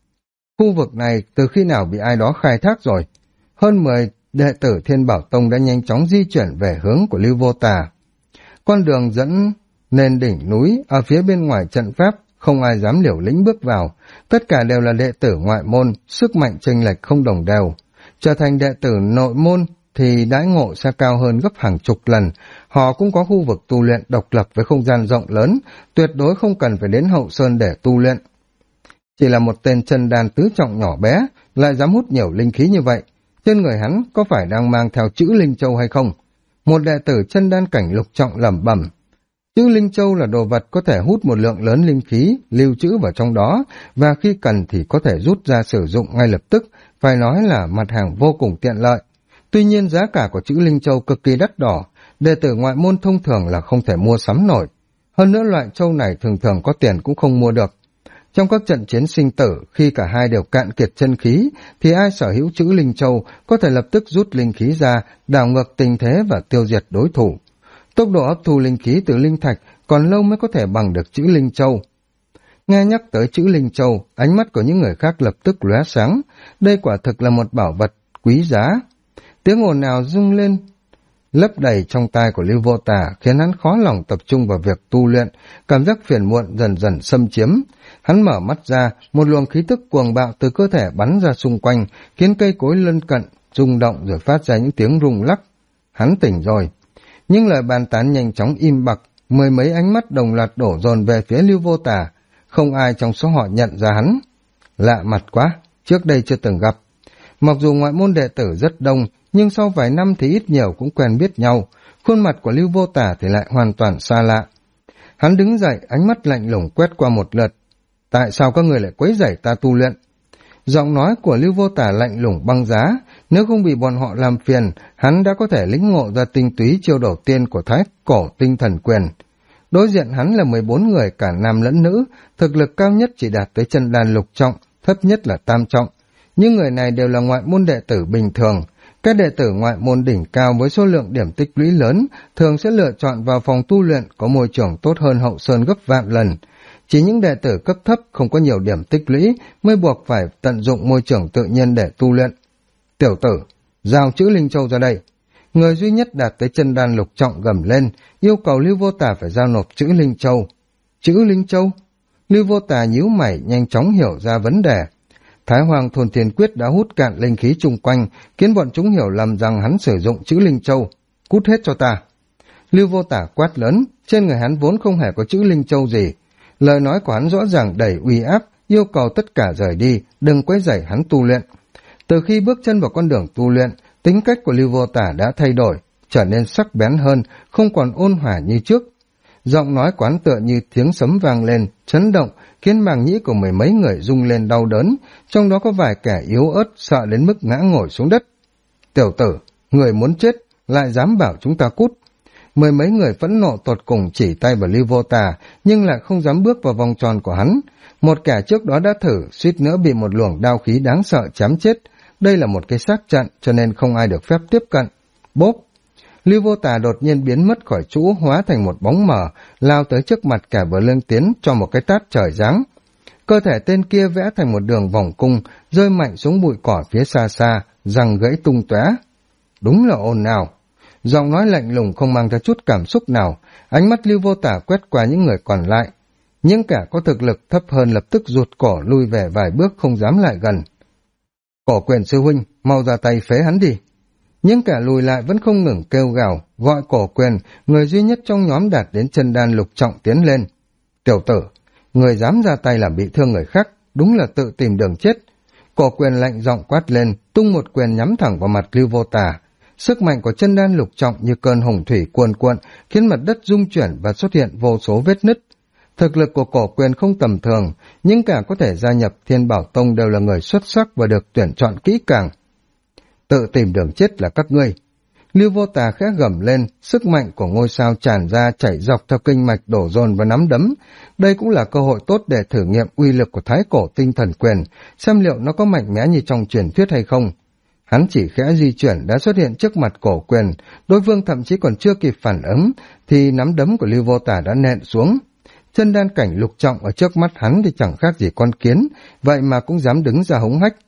S1: Khu vực này từ khi nào bị ai đó khai thác rồi? Hơn 10 đệ tử Thiên Bảo Tông đã nhanh chóng di chuyển về hướng của Lưu Vô Tà. Con đường dẫn lên đỉnh núi ở phía bên ngoài trận pháp, không ai dám liều lĩnh bước vào. Tất cả đều là đệ tử ngoại môn, sức mạnh chênh lệch không đồng đều. Trở thành đệ tử nội môn thì đãi ngộ sẽ cao hơn gấp hàng chục lần. Họ cũng có khu vực tu luyện độc lập với không gian rộng lớn, tuyệt đối không cần phải đến hậu sơn để tu luyện. Chỉ là một tên chân đan tứ trọng nhỏ bé, lại dám hút nhiều linh khí như vậy. Trên người hắn có phải đang mang theo chữ Linh Châu hay không? Một đệ tử chân đan cảnh lục trọng lẩm bẩm. Chữ Linh Châu là đồ vật có thể hút một lượng lớn linh khí, lưu trữ vào trong đó, và khi cần thì có thể rút ra sử dụng ngay lập tức, phải nói là mặt hàng vô cùng tiện lợi. Tuy nhiên giá cả của chữ Linh Châu cực kỳ đắt đỏ, đệ tử ngoại môn thông thường là không thể mua sắm nổi. Hơn nữa loại châu này thường thường có tiền cũng không mua được. Trong các trận chiến sinh tử, khi cả hai đều cạn kiệt chân khí, thì ai sở hữu chữ Linh Châu có thể lập tức rút linh khí ra, đảo ngược tình thế và tiêu diệt đối thủ. Tốc độ hấp thu linh khí từ linh thạch còn lâu mới có thể bằng được chữ Linh Châu. Nghe nhắc tới chữ Linh Châu, ánh mắt của những người khác lập tức lóe sáng. Đây quả thực là một bảo vật quý giá. Tiếng ồn ào rung lên, lấp đầy trong tai của Lưu Vô Tà, khiến hắn khó lòng tập trung vào việc tu luyện, cảm giác phiền muộn dần dần xâm chiếm. Hắn mở mắt ra, một luồng khí tức cuồng bạo từ cơ thể bắn ra xung quanh, khiến cây cối lân cận rung động rồi phát ra những tiếng rung lắc. Hắn tỉnh rồi. Nhưng lời bàn tán nhanh chóng im bặt, mười mấy ánh mắt đồng loạt đổ dồn về phía Lưu Vô Tà. Không ai trong số họ nhận ra hắn. Lạ mặt quá, trước đây chưa từng gặp. Mặc dù ngoại môn đệ tử rất đông, nhưng sau vài năm thì ít nhiều cũng quen biết nhau. Khuôn mặt của Lưu Vô Tà thì lại hoàn toàn xa lạ. Hắn đứng dậy, ánh mắt lạnh lùng quét qua một lượt. Tại sao các người lại quấy rầy ta tu luyện? Giọng nói của Lưu Vô Tà lạnh lùng băng giá. Nếu không bị bọn họ làm phiền, hắn đã có thể lĩnh ngộ ra tinh túy chiêu đầu tiên của Thái Cổ Tinh Thần Quyền. Đối diện hắn là 14 người cả nam lẫn nữ, thực lực cao nhất chỉ đạt tới chân đan lục trọng, thấp nhất là tam trọng. Những người này đều là ngoại môn đệ tử bình thường. Các đệ tử ngoại môn đỉnh cao với số lượng điểm tích lũy lớn thường sẽ lựa chọn vào phòng tu luyện có môi trường tốt hơn hậu sơn gấp vạn lần. Chỉ những đệ tử cấp thấp không có nhiều điểm tích lũy mới buộc phải tận dụng môi trường tự nhiên để tu luyện. Tiểu tử, giao chữ Linh Châu ra đây. Người duy nhất đạt tới chân đan lục trọng gầm lên, yêu cầu Lưu Vô Tà phải giao nộp chữ Linh Châu. Chữ Linh Châu? Lưu Vô Tà nhíu mày nhanh chóng hiểu ra vấn đề. Thái Hoàng Thôn Thiên Quyết đã hút cạn linh khí chung quanh, khiến bọn chúng hiểu lầm rằng hắn sử dụng chữ Linh Châu. Cút hết cho ta. Lưu Vô Tà quát lớn, trên người hắn vốn không hề có chữ Linh Châu gì. Lời nói của hắn rõ ràng đầy uy áp, yêu cầu tất cả rời đi, đừng quấy rầy hắn tu luyện. Từ khi bước chân vào con đường tu luyện, tính cách của Lưu Vô Tà đã thay đổi, trở nên sắc bén hơn, không còn ôn hòa như trước. Giọng nói quán tựa như tiếng sấm vang lên, chấn động, khiến màng nhĩ của mười mấy người rung lên đau đớn, trong đó có vài kẻ yếu ớt sợ đến mức ngã ngồi xuống đất. Tiểu tử, người muốn chết, lại dám bảo chúng ta cút. Mười mấy người phẫn nộ tột cùng chỉ tay vào Lưu Vô Tà, nhưng lại không dám bước vào vòng tròn của hắn. Một kẻ trước đó đã thử, suýt nữa bị một luồng đao khí đáng sợ chém chết. Đây là một cái xác trận, cho nên không ai được phép tiếp cận. Bốp! Lưu Vô Tà đột nhiên biến mất khỏi chỗ, hóa thành một bóng mờ, lao tới trước mặt kẻ vừa lên tiến cho một cái tát trời giáng. Cơ thể tên kia vẽ thành một đường vòng cung, rơi mạnh xuống bụi cỏ phía xa xa, răng gãy tung tóe. Đúng là ồn ào. Giọng nói lạnh lùng không mang theo chút cảm xúc nào, ánh mắt Lưu Vô Tà quét qua những người còn lại. Những kẻ có thực lực thấp hơn lập tức rụt cổ lui về vài bước không dám lại gần. Cổ Quyền sư huynh, mau ra tay phế hắn đi. Những kẻ lùi lại vẫn không ngừng kêu gào, gọi Cổ Quyền, người duy nhất trong nhóm đạt đến chân đan lục trọng tiến lên. Tiểu tử, người dám ra tay làm bị thương người khác, đúng là tự tìm đường chết. Cổ Quyền lạnh giọng quát lên, tung một quyền nhắm thẳng vào mặt Lưu Vô Tà. Sức mạnh của chân đan lục trọng như cơn hồng thủy cuồn cuộn, khiến mặt đất rung chuyển và xuất hiện vô số vết nứt. Thực lực của Cổ Quyền không tầm thường, nhưng cả có thể gia nhập Thiên Bảo Tông đều là người xuất sắc và được tuyển chọn kỹ càng. Tự tìm đường chết là các ngươi. Lưu Vô Tà khẽ gầm lên, sức mạnh của ngôi sao tràn ra chảy dọc theo kinh mạch đổ dồn và nắm đấm. Đây cũng là cơ hội tốt để thử nghiệm uy lực của Thái Cổ Tinh Thần Quyền, xem liệu nó có mạnh mẽ như trong truyền thuyết hay không. Hắn chỉ khẽ di chuyển đã xuất hiện trước mặt Cổ Quyền, đối phương thậm chí còn chưa kịp phản ứng, thì nắm đấm của Lưu Vô Tà đã nện xuống. Chân đan cảnh lục trọng ở trước mắt hắn thì chẳng khác gì con kiến, vậy mà cũng dám đứng ra hống hách.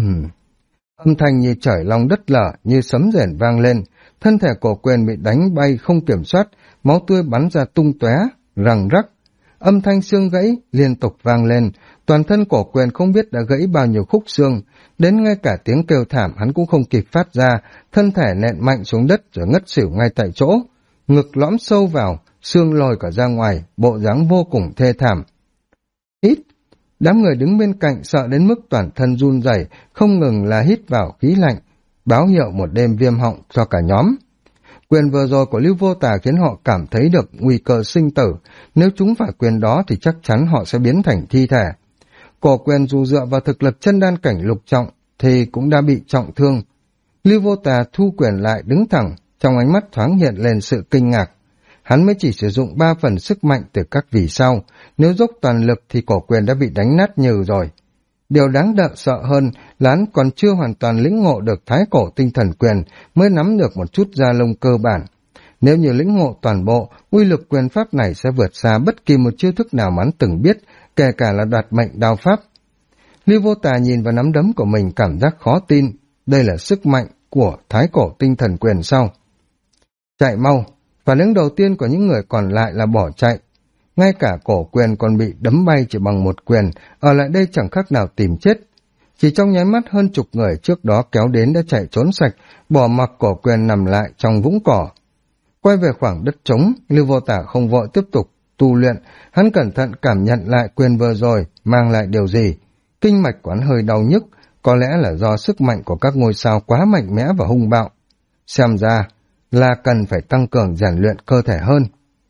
S1: Âm thanh như trời long đất lở, như sấm rền vang lên, thân thể Cổ Quyền bị đánh bay không kiểm soát, máu tươi bắn ra tung tóe, răng rắc. Âm thanh xương gãy liên tục vang lên, toàn thân Cổ Quyền không biết đã gãy bao nhiêu khúc xương, đến ngay cả tiếng kêu thảm hắn cũng không kịp phát ra, thân thể nện mạnh xuống đất rồi ngất xỉu ngay tại chỗ, ngực lõm sâu vào, xương lồi cả ra ngoài, bộ dáng vô cùng thê thảm. Hít! Đám người đứng bên cạnh sợ đến mức toàn thân run rẩy, không ngừng là hít vào khí lạnh, báo hiệu một đêm viêm họng cho cả nhóm. Quyền vừa rồi của Lưu Vô Tà khiến họ cảm thấy được nguy cơ sinh tử, nếu chúng phải quyền đó thì chắc chắn họ sẽ biến thành thi thể. Cổ Quyền dù dựa vào thực lực chân đan cảnh lục trọng thì cũng đã bị trọng thương. Lưu Vô Tà thu quyền lại đứng thẳng, trong ánh mắt thoáng hiện lên sự kinh ngạc. Hắn mới chỉ sử dụng 3 phần sức mạnh từ các vì sao, nếu dốc toàn lực thì Cổ Quyền đã bị đánh nát nhừ rồi. Điều đáng sợ hơn là hắn còn chưa hoàn toàn lĩnh ngộ được Thái Cổ Tinh Thần Quyền, mới nắm được một chút da lông cơ bản. Nếu như lĩnh ngộ toàn bộ, uy lực quyền pháp này sẽ vượt xa bất kỳ một chiêu thức nào mà hắn từng biết, kể cả là đoạt mệnh đao pháp. Lưu Vô Tà nhìn vào nắm đấm của mình cảm giác khó tin, đây là sức mạnh của Thái Cổ Tinh Thần Quyền sao? Chạy mau! Phản ứng đầu tiên của những người còn lại là bỏ chạy. Ngay cả Cổ Quyền còn bị đấm bay chỉ bằng một quyền, ở lại đây chẳng khác nào tìm chết. Chỉ trong nháy mắt hơn chục người trước đó kéo đến đã chạy trốn sạch, bỏ mặc Cổ Quyền nằm lại trong vũng cỏ. Quay về khoảng đất trống, Lưu Vô Tà không vội tiếp tục tu luyện, hắn cẩn thận cảm nhận lại quyền vừa rồi mang lại điều gì. Kinh mạch quán hơi đau nhức, có lẽ là do sức mạnh của các ngôi sao quá mạnh mẽ và hung bạo. Xem ra là cần phải tăng cường rèn luyện cơ thể hơn.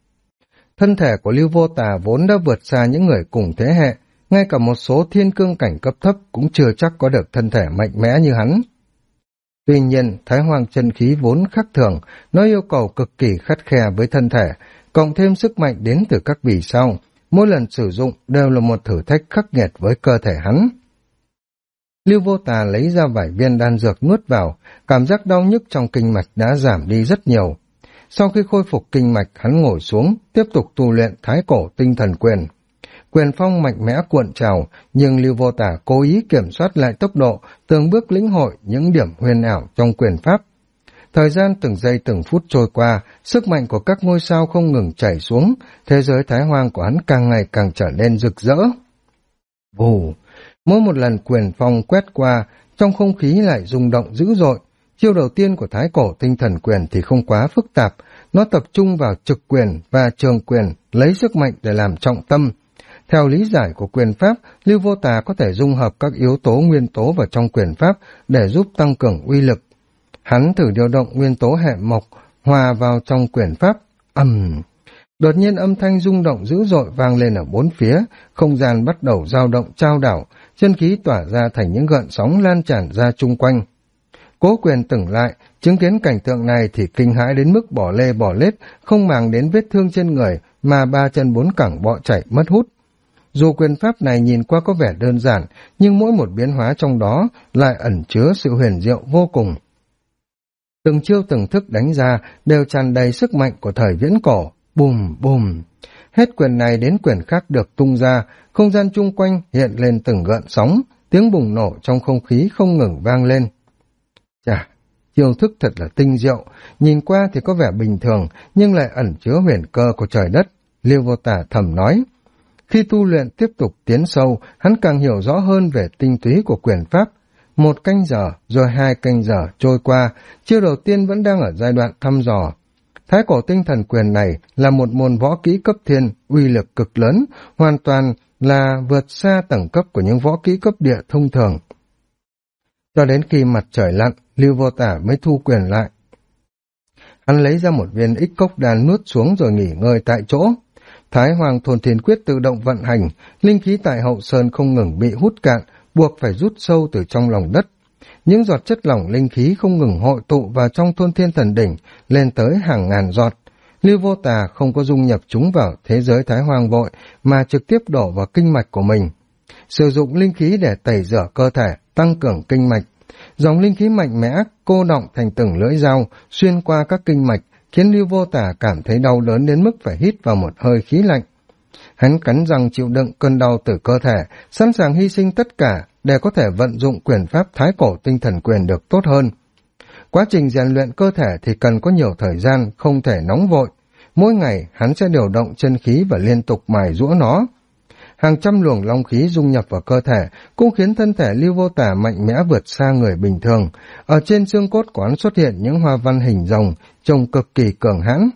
S1: Thân thể của Lưu Vô Tà vốn đã vượt xa những người cùng thế hệ, ngay cả một số thiên cương cảnh cấp thấp cũng chưa chắc có được thân thể mạnh mẽ như hắn. Tuy nhiên, Thái Hoàng chân khí vốn khác thường, nó yêu cầu cực kỳ khắt khe với thân thể, cộng thêm sức mạnh đến từ các vì sao, mỗi lần sử dụng đều là một thử thách khắc nghiệt với cơ thể hắn. Lưu Vô Tà lấy ra vài viên đan dược nuốt vào, cảm giác đau nhức trong kinh mạch đã giảm đi rất nhiều. Sau khi khôi phục kinh mạch, hắn ngồi xuống, tiếp tục tu luyện Thái Cổ Tinh Thần Quyền. Quyền phong mạnh mẽ cuộn trào, nhưng Lưu Vô Tà cố ý kiểm soát lại tốc độ, từng bước lĩnh hội những điểm huyền ảo trong quyền pháp. Thời gian từng giây từng phút trôi qua, sức mạnh của các ngôi sao không ngừng chảy xuống, thế giới Thái Hoang của hắn càng ngày càng trở nên rực rỡ. Vù! Mỗi một lần quyền phong quét qua, trong không khí lại rung động dữ dội. Chiêu đầu tiên của Thái Cổ Tinh Thần Quyền thì không quá phức tạp, nó tập trung vào trực quyền và trường quyền, lấy sức mạnh để làm trọng tâm. Theo lý giải của quyền pháp, Lưu Vô Tà có thể dung hợp các yếu tố nguyên tố vào trong quyền pháp để giúp tăng cường uy lực. Hắn thử điều động nguyên tố hệ mộc hòa vào trong quyền pháp. Đột nhiên âm thanh rung động dữ dội vang lên ở bốn phía, không gian bắt đầu dao động chao đảo, chân khí tỏa ra thành những gợn sóng lan tràn ra chung quanh. Cố Quyền tỉnh lại, chứng kiến cảnh tượng này thì kinh hãi đến mức bỏ lê bỏ lết, không màng đến vết thương trên người mà 3 chân 4 cẳng bọ chạy mất hút. Dù quyền pháp này nhìn qua có vẻ đơn giản, nhưng mỗi một biến hóa trong đó lại ẩn chứa sự huyền diệu vô cùng. Từng chiêu từng thức đánh ra đều tràn đầy sức mạnh của thời viễn cổ. Bùm bùm, hết quyền này đến quyền khác được tung ra, không gian chung quanh hiện lên từng gợn sóng, tiếng bùng nổ trong không khí không ngừng vang lên. Chà, chiêu thức thật là tinh diệu, nhìn qua thì có vẻ bình thường, nhưng lại ẩn chứa huyền cơ của trời đất, Lưu Vô Tà thầm nói. Khi tu luyện tiếp tục tiến sâu, hắn càng hiểu rõ hơn về tinh túy của quyền pháp. 1 canh giờ, rồi 2 canh giờ trôi qua, chiêu đầu tiên vẫn đang ở giai đoạn thăm dò. Thái Cổ Tinh Thần Quyền này là một môn võ kỹ cấp thiên, uy lực cực lớn, hoàn toàn là vượt xa tầng cấp của những võ kỹ cấp địa thông thường. Cho đến khi mặt trời lặn, Lưu Vô Tà mới thu quyền lại. Hắn lấy ra một viên ích cốc đan nuốt xuống rồi nghỉ ngơi tại chỗ. Thái Hoàng Thôn Thiên Quyết tự động vận hành, linh khí tại hậu sơn không ngừng bị hút cạn, buộc phải rút sâu từ trong lòng đất. Những giọt chất lỏng linh khí không ngừng hội tụ vào trong Thôn Thiên Thần Đỉnh, lên tới hàng ngàn giọt. Lưu Vô Tà không có dung nhập chúng vào thế giới Thái Hoàng vội, mà trực tiếp đổ vào kinh mạch của mình. Sử dụng linh khí để tẩy rửa cơ thể, tăng cường kinh mạch. Dòng linh khí mạnh mẽ, cô đọng thành từng lưỡi dao, xuyên qua các kinh mạch, khiến Lưu Vô Tà cảm thấy đau đớn đến mức phải hít vào một hơi khí lạnh. Hắn cắn răng chịu đựng cơn đau từ cơ thể, sẵn sàng hy sinh tất cả để có thể vận dụng quyền pháp Thái Cổ Tinh Thần Quyền được tốt hơn. Quá trình rèn luyện cơ thể thì cần có nhiều thời gian, không thể nóng vội. Mỗi ngày hắn sẽ điều động chân khí và liên tục mài giũa nó. Hàng trăm luồng long khí dung nhập vào cơ thể cũng khiến thân thể Lưu Vô Tà mạnh mẽ vượt xa người bình thường. Ở trên xương cốt của hắn xuất hiện những hoa văn hình rồng, trông cực kỳ cường hãn.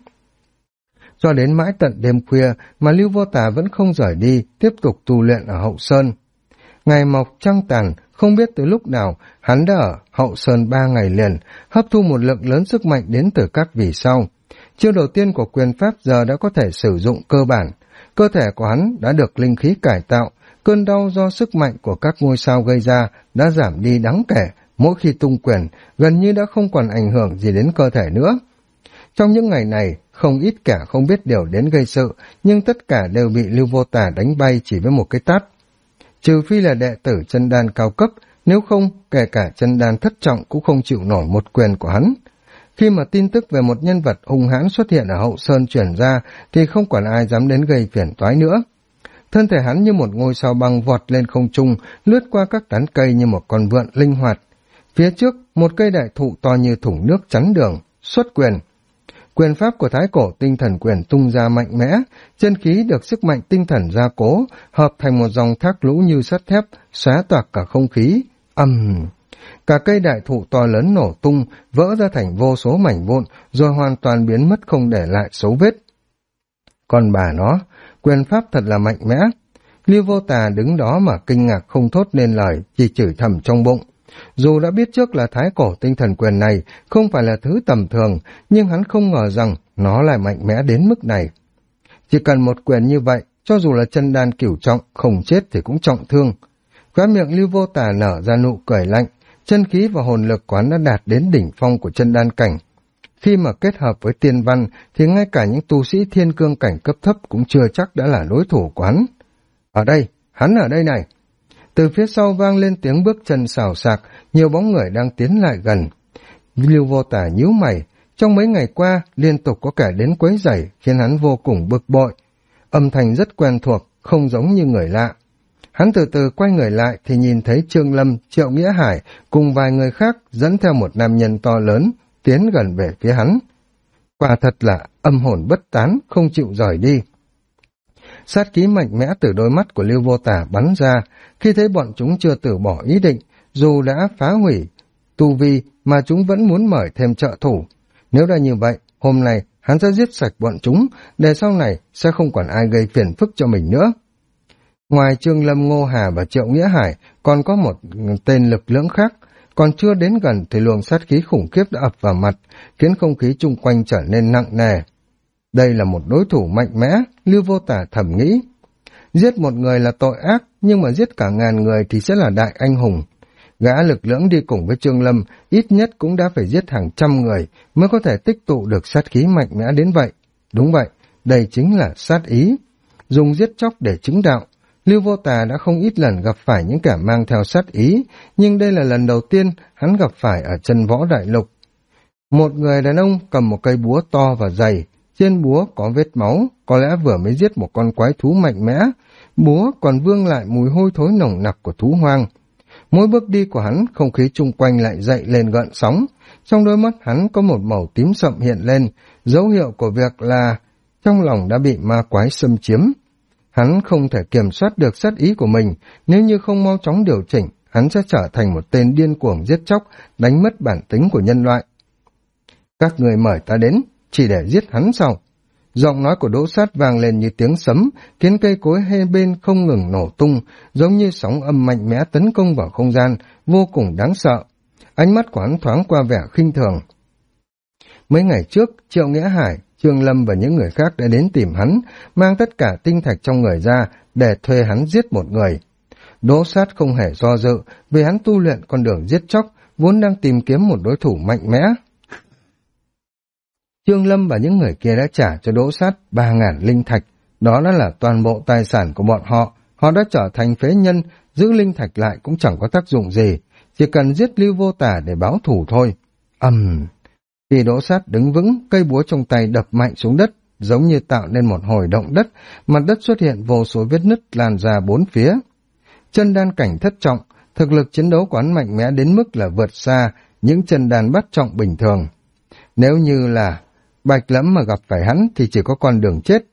S1: Cho đến mãi tận đêm khuya mà Lưu Vô Tà vẫn không rời đi, tiếp tục tu luyện ở hậu sơn. Ngày mọc trăng tàn, không biết từ lúc nào, hắn đã ở hậu sơn 3 ngày liền, hấp thu một lượng lớn sức mạnh đến từ các vì sao. Chiêu đầu tiên của quyền pháp giờ đã có thể sử dụng cơ bản. Cơ thể của hắn đã được linh khí cải tạo, cơn đau do sức mạnh của các ngôi sao gây ra đã giảm đi đáng kể, mỗi khi tung quyền, gần như đã không còn ảnh hưởng gì đến cơ thể nữa. Trong những ngày này, không ít kẻ không biết điều đến gây sự, nhưng tất cả đều bị Lưu Vô Tà đánh bay chỉ với một cái tát. Trừ phi là đệ tử chân đan cao cấp, nếu không, kể cả chân đan thất trọng cũng không chịu nổi một quyền của hắn. Khi mà tin tức về một nhân vật hung hãn xuất hiện ở hậu sơn truyền ra, thì không còn ai dám đến gây phiền toái nữa. Thân thể hắn như một ngôi sao băng vọt lên không trung, lướt qua các tán cây như một con vượn linh hoạt. Phía trước, một cây đại thụ to như thùng nước chắn đường, xuất quyền. Quyền pháp của Thái Cổ Tinh Thần Quyền tung ra mạnh mẽ, chân khí được sức mạnh tinh thần gia cố, hợp thành một dòng thác lũ như sắt thép, xóa toạc cả không khí. Cả cây đại thụ to lớn nổ tung, vỡ ra thành vô số mảnh vụn, rồi hoàn toàn biến mất không để lại dấu vết. Còn bà nó, quyền pháp thật là mạnh mẽ. Lưu Vô Tà đứng đó mà kinh ngạc không thốt nên lời, chỉ chửi thầm trong bụng. Dù đã biết trước là Thái Cổ Tinh Thần Quyền này không phải là thứ tầm thường, nhưng hắn không ngờ rằng nó lại mạnh mẽ đến mức này. Chỉ cần một quyền như vậy, cho dù là chân đan cửu trọng, không chết thì cũng trọng thương. Khóe miệng Lưu Vô Tà nở ra nụ cười lạnh, chân khí và hồn lực quán đã đạt đến đỉnh phong của chân đan cảnh. Khi mà kết hợp với tiên văn thì ngay cả những tu sĩ thiên cương cảnh cấp thấp cũng chưa chắc đã là đối thủ của hắn. Ở đây, hắn ở đây này. Từ phía sau vang lên tiếng bước chân xào xạc, nhiều bóng người đang tiến lại gần. Lưu Vô Tà nhíu mày, trong mấy ngày qua liên tục có kẻ đến quấy rầy khiến hắn vô cùng bực bội. Âm thanh rất quen thuộc, không giống như người lạ. Hắn từ từ quay người lại thì nhìn thấy Trương Lâm, Triệu Nghĩa Hải cùng vài người khác dẫn theo một nam nhân to lớn tiến gần về phía hắn. Quả thật là âm hồn bất tán, không chịu rời đi. Sát khí mạnh mẽ từ đôi mắt của Lưu Vô Tà bắn ra, khi thấy bọn chúng chưa từ bỏ ý định, dù đã phá hủy tu vi mà chúng vẫn muốn mời thêm trợ thủ. Nếu đã như vậy, hôm nay hắn sẽ giết sạch bọn chúng, để sau này sẽ không còn ai gây phiền phức cho mình nữa. Ngoài Trương Lâm, Ngô Hà và Triệu Nghĩa Hải, còn có một tên lực lượng khác, còn chưa đến gần thì luồng sát khí khủng khiếp đã ập vào mặt, khiến không khí chung quanh trở nên nặng nề. Đây là một đối thủ mạnh mẽ, Lưu Vô Tà thầm nghĩ. Giết một người là tội ác, nhưng mà giết cả ngàn người thì sẽ là đại anh hùng. Gã lực lưỡng đi cùng với Trương Lâm, ít nhất cũng đã phải giết hàng trăm người mới có thể tích tụ được sát khí mạnh mẽ đến vậy. Đúng vậy, đây chính là sát ý. Dùng giết chóc để chứng đạo. Lưu Vô Tà đã không ít lần gặp phải những kẻ mang theo sát ý, nhưng đây là lần đầu tiên hắn gặp phải ở chân võ đại lục. Một người đàn ông cầm một cây búa to và dày, trên búa có vết máu, có lẽ vừa mới giết một con quái thú mạnh mẽ, búa còn vương lại mùi hôi thối nồng nặc của thú hoang. Mỗi bước đi của hắn, không khí chung quanh lại dậy lên gợn sóng, trong đôi mắt hắn có một màu tím sậm hiện lên, dấu hiệu của việc là trong lòng đã bị ma quái xâm chiếm. Hắn không thể kiểm soát được sát ý của mình, nếu như không mau chóng điều chỉnh, hắn sẽ trở thành một tên điên cuồng giết chóc, đánh mất bản tính của nhân loại. Các người mời ta đến, chỉ để giết hắn sao? Giọng nói của Đỗ Sát vang lên như tiếng sấm, khiến cây cối hai bên không ngừng nổ tung, giống như sóng âm mạnh mẽ tấn công vào không gian, vô cùng đáng sợ. Ánh mắt của hắn thoáng qua vẻ khinh thường. Mấy ngày trước, Triệu Nghĩa Hải Trương Lâm và những người khác đã đến tìm hắn, mang tất cả tinh thạch trong người ra để thuê hắn giết một người. Đỗ Sát không hề do dự, vì hắn tu luyện con đường giết chóc, vốn đang tìm kiếm một đối thủ mạnh mẽ. Trương Lâm và những người kia đã trả cho Đỗ Sát 3.000 linh thạch, đó đã là toàn bộ tài sản của bọn họ. Họ đã trở thành phế nhân, giữ linh thạch lại cũng chẳng có tác dụng gì, chỉ cần giết Lưu Vô Tả để báo thù thôi. Khi Đỗ Sát đứng vững, cây búa trong tay đập mạnh xuống đất, giống như tạo nên một hồi động đất, mặt đất xuất hiện vô số vết nứt lan ra bốn phía. Chân đan cảnh thất trọng, thực lực chiến đấu của hắn mạnh mẽ đến mức là vượt xa những chân đan bát trọng bình thường. Nếu như là Bạch Lẫm mà gặp phải hắn thì chỉ có con đường chết.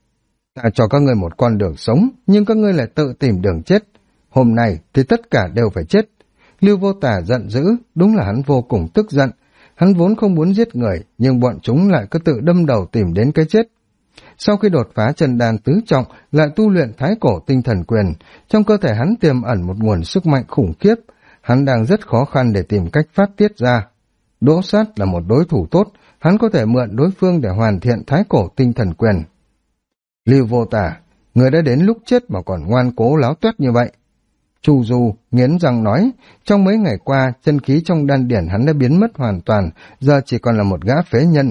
S1: Ta cho các ngươi một con đường sống, nhưng các ngươi lại tự tìm đường chết. Hôm nay thì tất cả đều phải chết. Lưu Vô Tả giận dữ, đúng là hắn vô cùng tức giận. Hắn vốn không muốn giết người, nhưng bọn chúng lại cứ tự đâm đầu tìm đến cái chết. Sau khi đột phá chân đan tứ trọng, lại tu luyện thái cổ tinh thần quyền, trong cơ thể hắn tiềm ẩn một nguồn sức mạnh khủng khiếp. Hắn đang rất khó khăn để tìm cách phát tiết ra. Đỗ Sát là một đối thủ tốt, hắn có thể mượn đối phương để hoàn thiện thái cổ tinh thần quyền. Lưu Vô Tả, người đã đến lúc chết mà còn ngoan cố láo toét như vậy. Chu Du nghiến răng nói, trong mấy ngày qua, chân khí trong đan điển hắn đã biến mất hoàn toàn, giờ chỉ còn là một gã phế nhân.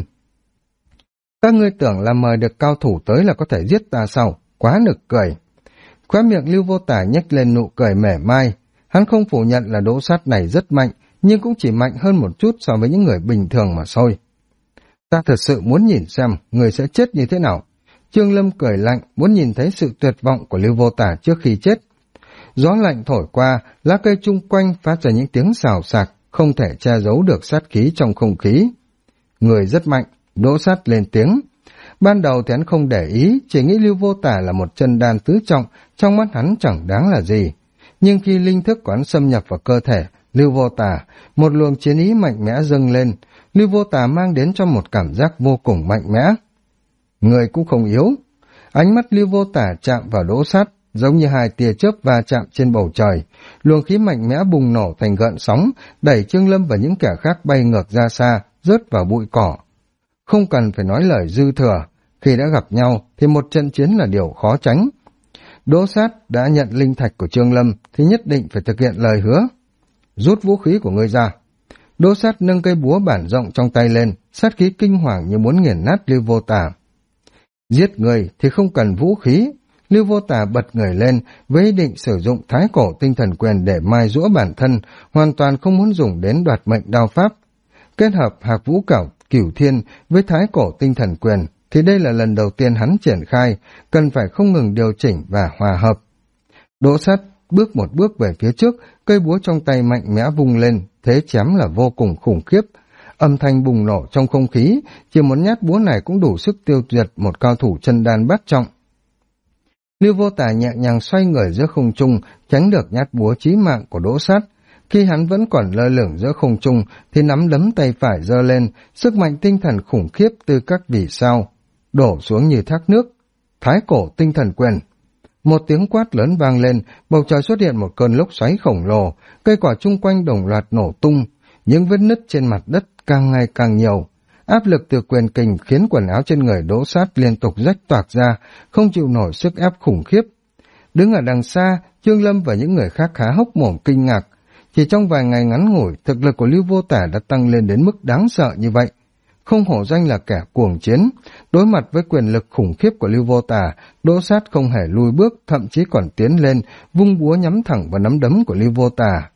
S1: Các ngươi tưởng là mời được cao thủ tới là có thể giết ta sao? Quá nực cười. Khóe miệng Lưu Vô Tả nhếch lên nụ cười mỉa mai. Hắn không phủ nhận là Đỗ Sát này rất mạnh, nhưng cũng chỉ mạnh hơn một chút so với những người bình thường mà thôi. Ta thật sự muốn nhìn xem người sẽ chết như thế nào. Trương Lâm cười lạnh, muốn nhìn thấy sự tuyệt vọng của Lưu Vô Tả trước khi chết. Gió lạnh thổi qua, lá cây chung quanh phát ra những tiếng xào xạc, không thể che giấu được sát khí trong không khí. Người rất mạnh, Đỗ Sát lên tiếng. Ban đầu thì hắn không để ý, chỉ nghĩ Lưu Vô Tả là một chân đan tứ trọng, trong mắt hắn chẳng đáng là gì. Nhưng khi linh thức của hắn xâm nhập vào cơ thể Lưu Vô Tả, một luồng chiến ý mạnh mẽ dâng lên. Lưu Vô Tả mang đến cho một cảm giác vô cùng mạnh mẽ. Người cũng không yếu. Ánh mắt Lưu Vô Tả chạm vào Đỗ Sát, giống như hai tia chớp va chạm trên bầu trời. Luồng khí mạnh mẽ bùng nổ thành gợn sóng, đẩy Trương Lâm và những kẻ khác bay ngược ra xa, rớt vào bụi cỏ. Không cần phải nói lời dư thừa, khi đã gặp nhau thì một trận chiến là điều khó tránh. Đỗ Sát đã nhận linh thạch của Trương Lâm thì nhất định phải thực hiện lời hứa. Rút vũ khí của ngươi ra. Đỗ Sát nâng cây búa bản rộng trong tay lên, sát khí kinh hoàng như muốn nghiền nát Lưu Vô Tả. Giết người thì không cần vũ khí. Lưu Vô Tả bật người lên với ý định sử dụng thái cổ tinh thần quyền để mai giũa bản thân, hoàn toàn không muốn dùng đến đoạt mệnh đao pháp. Kết hợp Hạc Vũ Cửu Thiên với thái cổ tinh thần quyền thì đây là lần đầu tiên hắn triển khai, cần phải không ngừng điều chỉnh và hòa hợp. Đỗ Sát bước một bước về phía trước, cây búa trong tay mạnh mẽ vung lên, thế chém là vô cùng khủng khiếp. Âm thanh bùng nổ trong không khí, chỉ một nhát búa này cũng đủ sức tiêu diệt một cao thủ chân đan bát trọng. Lưu Vô Tả nhẹ nhàng xoay người giữa không trung, tránh được nhát búa chí mạng của Đỗ Sát. Khi hắn vẫn còn lơ lửng giữa không trung, thì nắm đấm tay phải giơ lên, sức mạnh tinh thần khủng khiếp từ các vì sao đổ xuống như thác nước. Thái cổ tinh thần quyền. Một tiếng quát lớn vang lên, bầu trời xuất hiện một cơn lốc xoáy khổng lồ, cây cỏ chung quanh đồng loạt nổ tung, những vết nứt trên mặt đất càng ngày càng nhiều. Áp lực từ quyền kình khiến quần áo trên người Đỗ Sát liên tục rách toạc ra, không chịu nổi sức ép khủng khiếp. Đứng ở đằng xa, Trương Lâm và những người khác há hốc mồm kinh ngạc. Chỉ trong vài ngày ngắn ngủi, thực lực của Lưu Vô Tả đã tăng lên đến mức đáng sợ như vậy. Không hổ danh là kẻ cuồng chiến, đối mặt với quyền lực khủng khiếp của Lưu Vô Tả, Đỗ Sát không hề lùi bước, thậm chí còn tiến lên, vung búa nhắm thẳng vào nắm đấm của Lưu Vô Tả.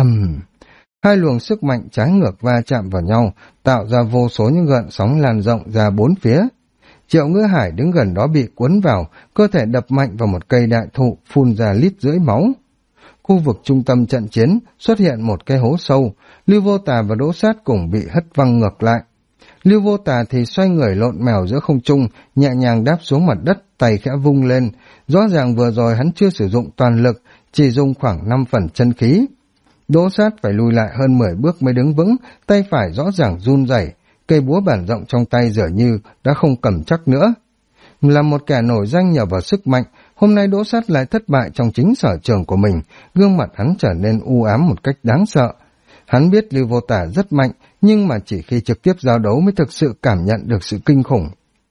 S1: Hai luồng sức mạnh trái ngược va chạm vào nhau, tạo ra vô số những gợn sóng lan rộng ra bốn phía. Triệu Ngữ Hải đứng gần đó bị cuốn vào, cơ thể đập mạnh vào một cây đại thụ, phun ra lít rưỡi máu. Khu vực trung tâm trận chiến xuất hiện một cái hố sâu, Lưu Vô Tả và Đỗ Sát cùng bị hất văng ngược lại. Lưu Vô Tả thì xoay người lộn mèo giữa không trung, nhẹ nhàng đáp xuống mặt đất, tay khẽ vung lên. Rõ ràng vừa rồi hắn chưa sử dụng toàn lực, chỉ dùng khoảng 5 phần chân khí. Đỗ Sát phải lùi lại hơn 10 bước mới đứng vững, tay phải rõ ràng run rẩy, cây búa bản rộng trong tay dường như đã không cầm chắc nữa. Là một kẻ nổi danh nhờ vào sức mạnh, hôm nay Đỗ Sát lại thất bại trong chính sở trường của mình, gương mặt hắn trở nên u ám một cách đáng sợ. Hắn biết Lưu Vô Tả rất mạnh, nhưng mà chỉ khi trực tiếp giao đấu mới thực sự cảm nhận được sự kinh khủng.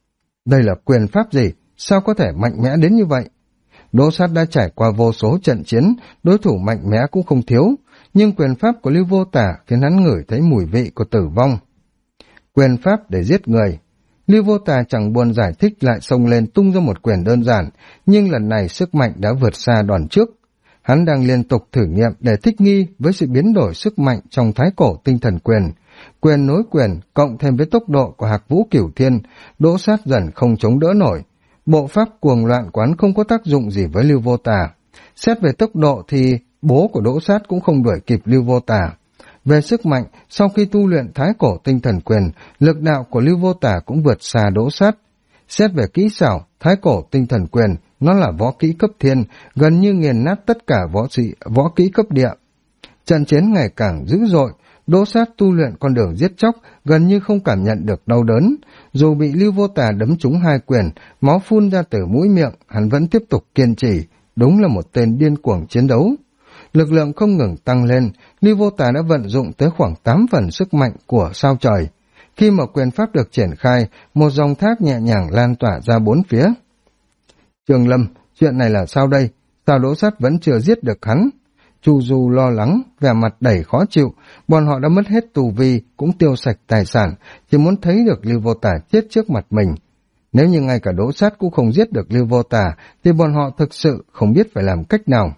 S1: Đây là quyền pháp gì? Sao có thể mạnh mẽ đến như vậy? Đỗ Sát đã trải qua vô số trận chiến, đối thủ mạnh mẽ cũng không thiếu, nhưng quyền pháp của Lưu Vô Tả khiến hắn ngửi thấy mùi vị của tử vong. Quyền pháp để giết người. Lưu Vô Tả chẳng buồn giải thích, lại xông lên tung ra một quyền đơn giản, nhưng lần này sức mạnh đã vượt xa đòn trước. Hắn đang liên tục thử nghiệm để thích nghi với sự biến đổi sức mạnh trong thái cổ tinh thần quyền. Quyền nối quyền cộng thêm với tốc độ của Hạc Vũ Cửu Thiên, Đỗ Sát dần không chống đỡ nổi. Bộ pháp cuồng loạn quán không có tác dụng gì với Lưu Vô Tả. Xét về tốc độ thì bố của Đỗ Sát cũng không đuổi kịp Lưu Vô Tả. Về sức mạnh, sau khi tu luyện thái cổ tinh thần quyền, lực đạo của Lưu Vô Tả cũng vượt xa Đỗ Sát. Xét về kỹ xảo, thái cổ tinh thần quyền, nó là võ kỹ cấp thiên, gần như nghiền nát tất cả võ kỹ cấp địa. Trận chiến ngày càng dữ dội, Đỗ Sát tu luyện con đường giết chóc, gần như không cảm nhận được đau đớn. Dù bị Lưu Vô Tả đấm trúng 2 quyền, máu phun ra từ mũi miệng, hắn vẫn tiếp tục kiên trì, đúng là một tên điên cuồng chiến đấu. Lực lượng không ngừng tăng lên, Lưu Vô Tả đã vận dụng tới khoảng 8 phần sức mạnh của sao trời. Khi mà quyền pháp được triển khai, một dòng thác nhẹ nhàng lan tỏa ra 4 phía. Trường Lâm, chuyện này là sao đây? Sao Đỗ Sát vẫn chưa giết được hắn? Chu Du lo lắng, vẻ mặt đầy khó chịu, bọn họ đã mất hết tù vi, cũng tiêu sạch tài sản, chỉ muốn thấy được Lưu Vô Tả chết trước mặt mình. Nếu như ngay cả Đỗ Sát cũng không giết được Lưu Vô Tả, thì bọn họ thực sự không biết phải làm cách nào.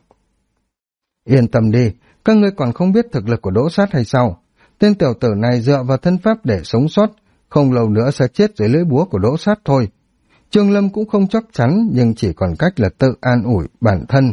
S1: Yên tâm đi, các ngươi còn không biết thực lực của Đỗ Sát hay sao? Tên tiểu tử này dựa vào thân pháp để sống sót, không lâu nữa sẽ chết dưới lưỡi búa của Đỗ Sát thôi. Trương Lâm cũng không chắc chắn, nhưng chỉ còn cách là tự an ủi bản thân.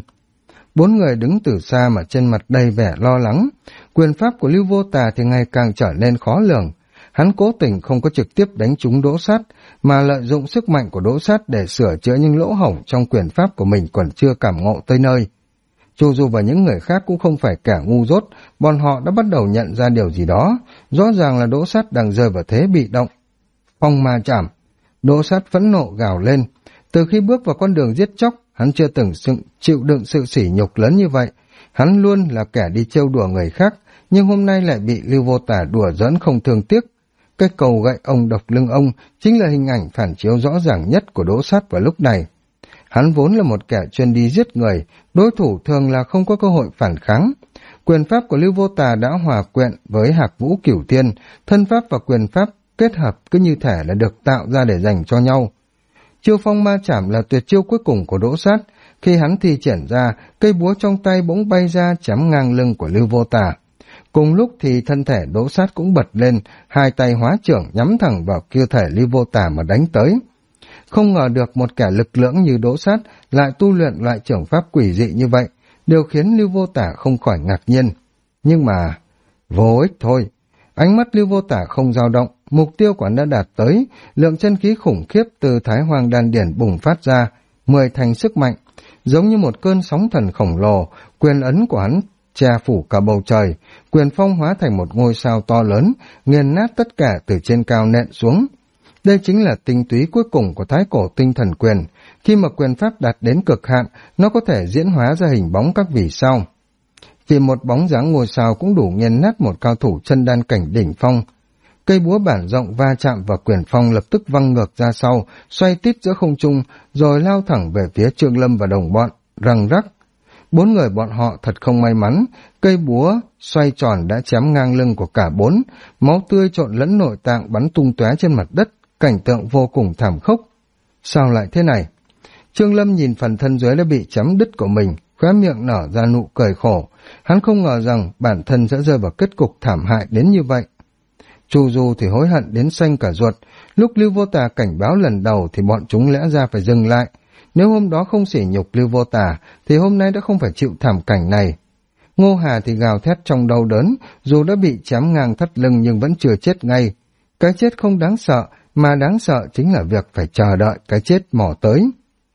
S1: 4 người đứng từ xa mà trên mặt đầy vẻ lo lắng. Quyền pháp của Lưu Vô Tả thì ngày càng trở nên khó lường. Hắn cố tình không có trực tiếp đánh trúng Đỗ Sát, mà lợi dụng sức mạnh của Đỗ Sát để sửa chữa những lỗ hổng trong quyền pháp của mình còn chưa cảm ngộ tới nơi. Chu Du và những người khác cũng không phải kẻ ngu dốt, bọn họ đã bắt đầu nhận ra điều gì đó. Rõ ràng là Đỗ Sát đang rơi vào thế bị động. Phong ma chảm. Đỗ Sát phẫn nộ gào lên. Từ khi bước vào con đường giết chóc, hắn chưa từng chịu đựng sự sỉ nhục lớn như vậy. Hắn luôn là kẻ đi trêu đùa người khác, nhưng hôm nay lại bị Lưu Vô Tả đùa giỡn không thương tiếc. Cái cầu gậy ông độc lưng ông chính là hình ảnh phản chiếu rõ ràng nhất của Đỗ Sát vào lúc này. Hắn vốn là một kẻ chuyên đi giết người, đối thủ thường là không có cơ hội phản kháng. Quyền pháp của Lưu Vô Tả đã hòa quyện với Hạc Vũ Cửu Thiên, thân pháp và quyền pháp kết hợp cứ như thể là được tạo ra để dành cho nhau. Chiêu phong ma chảm là tuyệt chiêu cuối cùng của Đỗ Sát. Khi hắn thi triển ra, cây búa trong tay bỗng bay ra chém ngang lưng của Lưu Vô Tả. Cùng lúc thì thân thể Đỗ Sát cũng bật lên, 2 tay hóa trưởng nhắm thẳng vào cơ thể Lưu Vô Tả mà đánh tới. Không ngờ được một kẻ lực lưỡng như Đỗ Sát lại tu luyện loại trưởng pháp quỷ dị như vậy, điều khiến Lưu Vô Tả không khỏi ngạc nhiên. Nhưng mà vô ích thôi. Ánh mắt Lưu Vô Tả không dao động, mục tiêu của hắn đã đạt tới, lượng chân khí khủng khiếp từ Thái Hoang Đan Điển bùng phát ra, 10 thành sức mạnh, giống như một cơn sóng thần khổng lồ. Quyền ấn của hắn che phủ cả bầu trời, quyền phong hóa thành một ngôi sao to lớn, nghiền nát tất cả từ trên cao nện xuống. Đây chính là tinh túy cuối cùng của thái cổ tinh thần quyền. Khi mà quyền pháp đạt đến cực hạn, nó có thể diễn hóa ra hình bóng các vì sao. Chỉ một bóng dáng ngôi sao cũng đủ nghiền nát một cao thủ chân đan cảnh đỉnh phong. Cây búa bản rộng va chạm vào quyền phong lập tức văng ngược ra sau, xoay tít giữa không trung, rồi lao thẳng về phía Trương Lâm và đồng bọn, răng rắc. 4 người bọn họ thật không may mắn, cây búa xoay tròn đã chém ngang lưng của cả 4, máu tươi trộn lẫn nội tạng bắn tung tóe trên mặt đất, cảnh tượng vô cùng thảm khốc. Sao lại thế này? Trương Lâm nhìn phần thân dưới đã bị chém đứt của mình, khóe miệng nở ra nụ cười khổ. Hắn không ngờ rằng bản thân sẽ rơi vào kết cục thảm hại đến như vậy. Chu Du thì hối hận đến xanh cả ruột. Lúc Lưu Vô Tả cảnh báo lần đầu thì bọn chúng lẽ ra phải dừng lại. Nếu hôm đó không sỉ nhục Lưu Vô Tả thì hôm nay đã không phải chịu thảm cảnh này. Ngô Hà thì gào thét trong đau đớn, dù đã bị chém ngang thắt lưng nhưng vẫn chưa chết ngay. Cái chết không đáng sợ, mà đáng sợ chính là việc phải chờ đợi cái chết mò tới.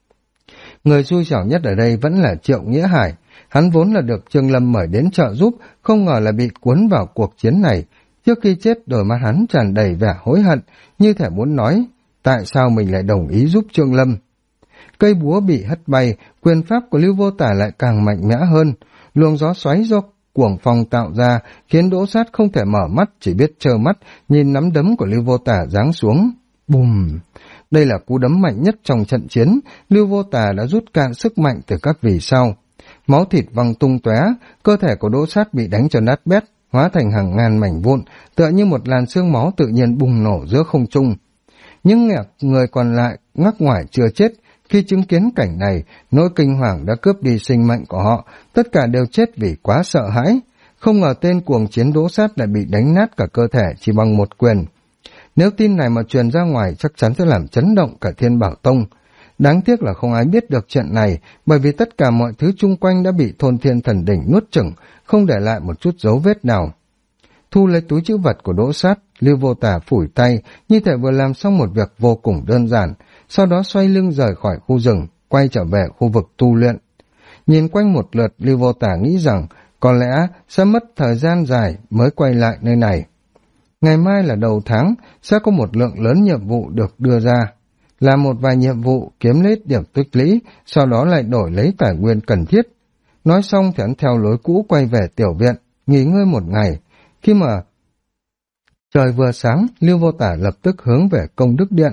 S1: Người xui xẻo nhất ở đây vẫn là Triệu Nghĩa Hải. Hắn vốn là được Trương Lâm mời đến trợ giúp, không ngờ là bị cuốn vào cuộc chiến này. Trước khi chết, đôi mắt hắn tràn đầy vẻ hối hận, như thể muốn nói, tại sao mình lại đồng ý giúp Trương Lâm. Cây búa bị hất bay, quyền pháp của Lưu Vô Tả lại càng mạnh mẽ hơn. Luồng gió xoáy do cuồng phong tạo ra khiến Đỗ Sát không thể mở mắt, chỉ biết trơ mắt nhìn nắm đấm của Lưu Vô Tả giáng xuống. Bùm! Đây là cú đấm mạnh nhất trong trận chiến, Lưu Vô Tà đã rút cạn sức mạnh từ các vì sao. Máu thịt văng tung tóe, cơ thể của Đỗ Sát bị đánh cho nát bét, hóa thành hàng ngàn mảnh vụn, tựa như một làn sương máu tự nhiên bùng nổ giữa không trung. Những người còn lại ngắc ngoải chưa chết, khi chứng kiến cảnh này, nỗi kinh hoàng đã cướp đi sinh mệnh của họ, tất cả đều chết vì quá sợ hãi. Không ngờ tên cuồng chiến Đỗ Sát lại bị đánh nát cả cơ thể chỉ bằng một quyền. Nếu tin này mà truyền ra ngoài chắc chắn sẽ làm chấn động cả Thiên Bảo Tông. Đáng tiếc là không ai biết được chuyện này, bởi vì tất cả mọi thứ chung quanh đã bị Thôn Thiên Thần Đỉnh nuốt chửng, không để lại một chút dấu vết nào. Thu lấy túi trữ vật của Đỗ Sát, Lưu Vô Tà phủi tay, như thể vừa làm xong một việc vô cùng đơn giản, sau đó xoay lưng rời khỏi khu rừng, quay trở về khu vực tu luyện. Nhìn quanh một lượt, Lưu Vô Tà nghĩ rằng có lẽ sẽ mất thời gian dài mới quay lại nơi này. Ngày mai là đầu tháng, sẽ có một lượng lớn nhiệm vụ được đưa ra. Làm một vài nhiệm vụ kiếm lấy điểm tích lũy, sau đó lại đổi lấy tài nguyên cần thiết. Nói xong thì hắn theo lối cũ quay về tiểu viện, nghỉ ngơi một ngày. Khi mà trời vừa sáng, Lưu Vô Tả lập tức hướng về Công Đức Điện.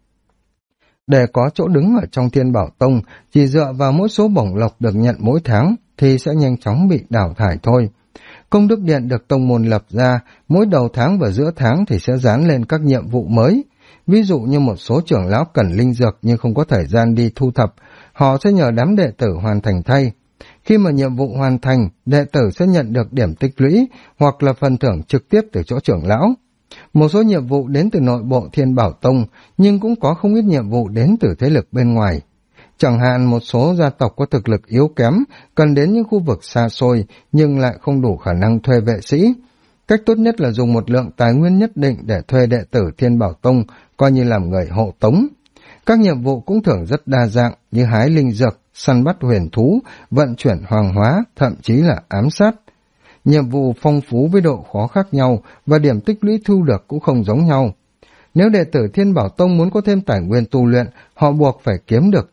S1: Để có chỗ đứng ở trong Thiên Bảo Tông, chỉ dựa vào mỗi số bổng lộc được nhận mỗi tháng thì sẽ nhanh chóng bị đào thải thôi. Công Đức Điện được tông môn lập ra, mỗi đầu tháng và giữa tháng thì sẽ dán lên các nhiệm vụ mới. Ví dụ như một số trưởng lão cần linh dược nhưng không có thời gian đi thu thập, họ sẽ nhờ đám đệ tử hoàn thành thay. Khi mà nhiệm vụ hoàn thành, đệ tử sẽ nhận được điểm tích lũy hoặc là phần thưởng trực tiếp từ chỗ trưởng lão. Một số nhiệm vụ đến từ nội bộ Thiên Bảo Tông, nhưng cũng có không ít nhiệm vụ đến từ thế lực bên ngoài. Chẳng hạn một số gia tộc có thực lực yếu kém, cần đến những khu vực xa xôi nhưng lại không đủ khả năng thuê vệ sĩ. Cách tốt nhất là dùng một lượng tài nguyên nhất định để thuê đệ tử Thiên Bảo Tông, coi như làm người hộ tống. Các nhiệm vụ cũng thường rất đa dạng như hái linh dược, săn bắt huyền thú, vận chuyển hoàng hóa, thậm chí là ám sát. Nhiệm vụ phong phú với độ khó khác nhau và điểm tích lũy thu được cũng không giống nhau. Nếu đệ tử Thiên Bảo Tông muốn có thêm tài nguyên tu luyện, họ buộc phải kiếm được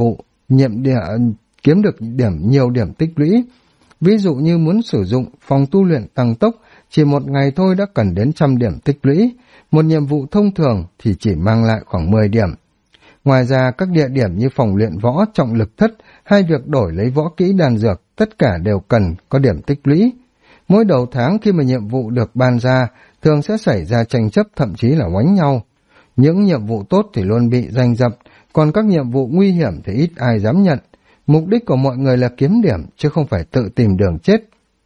S1: nhiều điểm tích lũy. Ví dụ như muốn sử dụng phòng tu luyện tăng tốc, chỉ một ngày thôi đã cần đến 100 điểm tích lũy. Một nhiệm vụ thông thường thì chỉ mang lại khoảng 10 điểm. Ngoài ra, các địa điểm như phòng luyện võ, trọng lực thất hay việc đổi lấy võ kỹ đan dược, tất cả đều cần có điểm tích lũy. Mỗi đầu tháng khi mà nhiệm vụ được ban ra, thường sẽ xảy ra tranh chấp thậm chí là oánh nhau. Những nhiệm vụ tốt thì luôn bị giành giật, còn các nhiệm vụ nguy hiểm thì ít ai dám nhận. Mục đích của mọi người là kiếm điểm, chứ không phải tự tìm đường chết.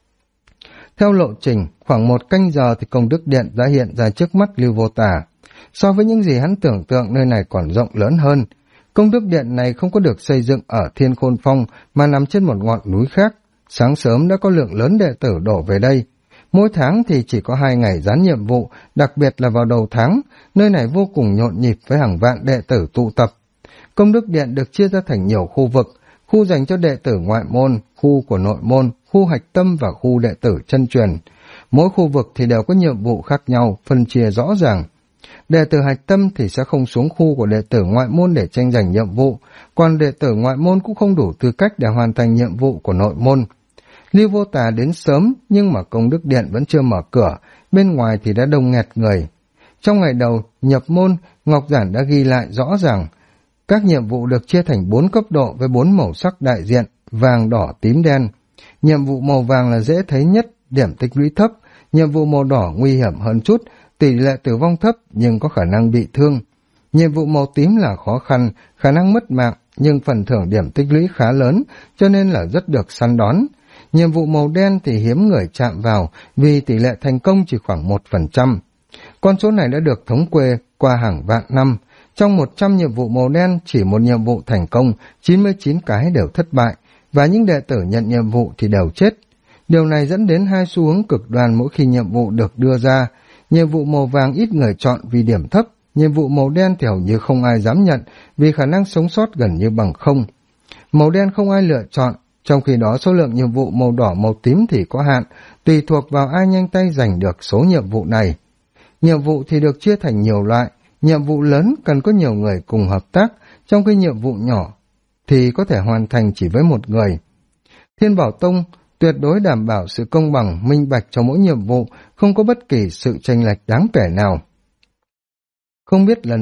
S1: Theo lộ trình, khoảng 1 canh giờ thì Công Đức Điện đã hiện ra trước mắt Lưu Vô Tà. So với những gì hắn tưởng tượng, nơi này còn rộng lớn hơn. Công Đức Điện này không có được xây dựng ở Thiên Khôn Phong mà nằm trên một ngọn núi khác. Sáng sớm đã có lượng lớn đệ tử đổ về đây. Mỗi tháng thì chỉ có 2 ngày dán nhiệm vụ, đặc biệt là vào đầu tháng, nơi này vô cùng nhộn nhịp với hàng vạn đệ tử tụ tập. Công Đức Điện được chia ra thành nhiều khu vực, khu dành cho đệ tử ngoại môn, khu của nội môn, khu hạch tâm và khu đệ tử chân truyền. Mỗi khu vực thì đều có nhiệm vụ khác nhau, phân chia rõ ràng. Đệ tử hạch tâm thì sẽ không xuống khu của đệ tử ngoại môn để tranh giành nhiệm vụ, còn đệ tử ngoại môn cũng không đủ tư cách để hoàn thành nhiệm vụ của nội môn. Lưu Vô Tà đến sớm nhưng mà Công Đức Điện vẫn chưa mở cửa, bên ngoài thì đã đông nghẹt người. Trong ngày đầu nhập môn, Ngọc Giản đã ghi lại rõ ràng các nhiệm vụ được chia thành 4 cấp độ với 4 màu sắc đại diện, vàng, đỏ, tím, đen. Nhiệm vụ màu vàng là dễ thấy nhất, điểm tích lũy thấp. Nhiệm vụ màu đỏ nguy hiểm hơn chút, tỷ lệ tử vong thấp nhưng có khả năng bị thương. Nhiệm vụ màu tím là khó khăn, khả năng mất mạng, nhưng phần thưởng điểm tích lũy khá lớn, cho nên là rất được săn đón. Nhiệm vụ màu đen thì hiếm người chạm vào vì tỷ lệ thành công chỉ khoảng 1%. Con số này đã được thống kê qua hàng vạn năm. Trong 100 nhiệm vụ màu đen, chỉ một nhiệm vụ thành công, 99 cái đều thất bại, và những đệ tử nhận nhiệm vụ thì đều chết. Điều này dẫn đến hai xu hướng cực đoan mỗi khi nhiệm vụ được đưa ra. Nhiệm vụ màu vàng ít người chọn vì điểm thấp, nhiệm vụ màu đen thì hầu như không ai dám nhận vì khả năng sống sót gần như bằng không. Màu đen không ai lựa chọn, trong khi đó số lượng nhiệm vụ màu đỏ màu tím thì có hạn, tùy thuộc vào ai nhanh tay giành được số nhiệm vụ này. Nhiệm vụ thì được chia thành nhiều loại, nhiệm vụ lớn cần có nhiều người cùng hợp tác, trong khi nhiệm vụ nhỏ thì có thể hoàn thành chỉ với một người. Thiên Bảo Tông tuyệt đối đảm bảo sự công bằng, minh bạch cho mỗi nhiệm vụ, không có bất kỳ sự chênh lệch đáng kể nào. Không biết lần này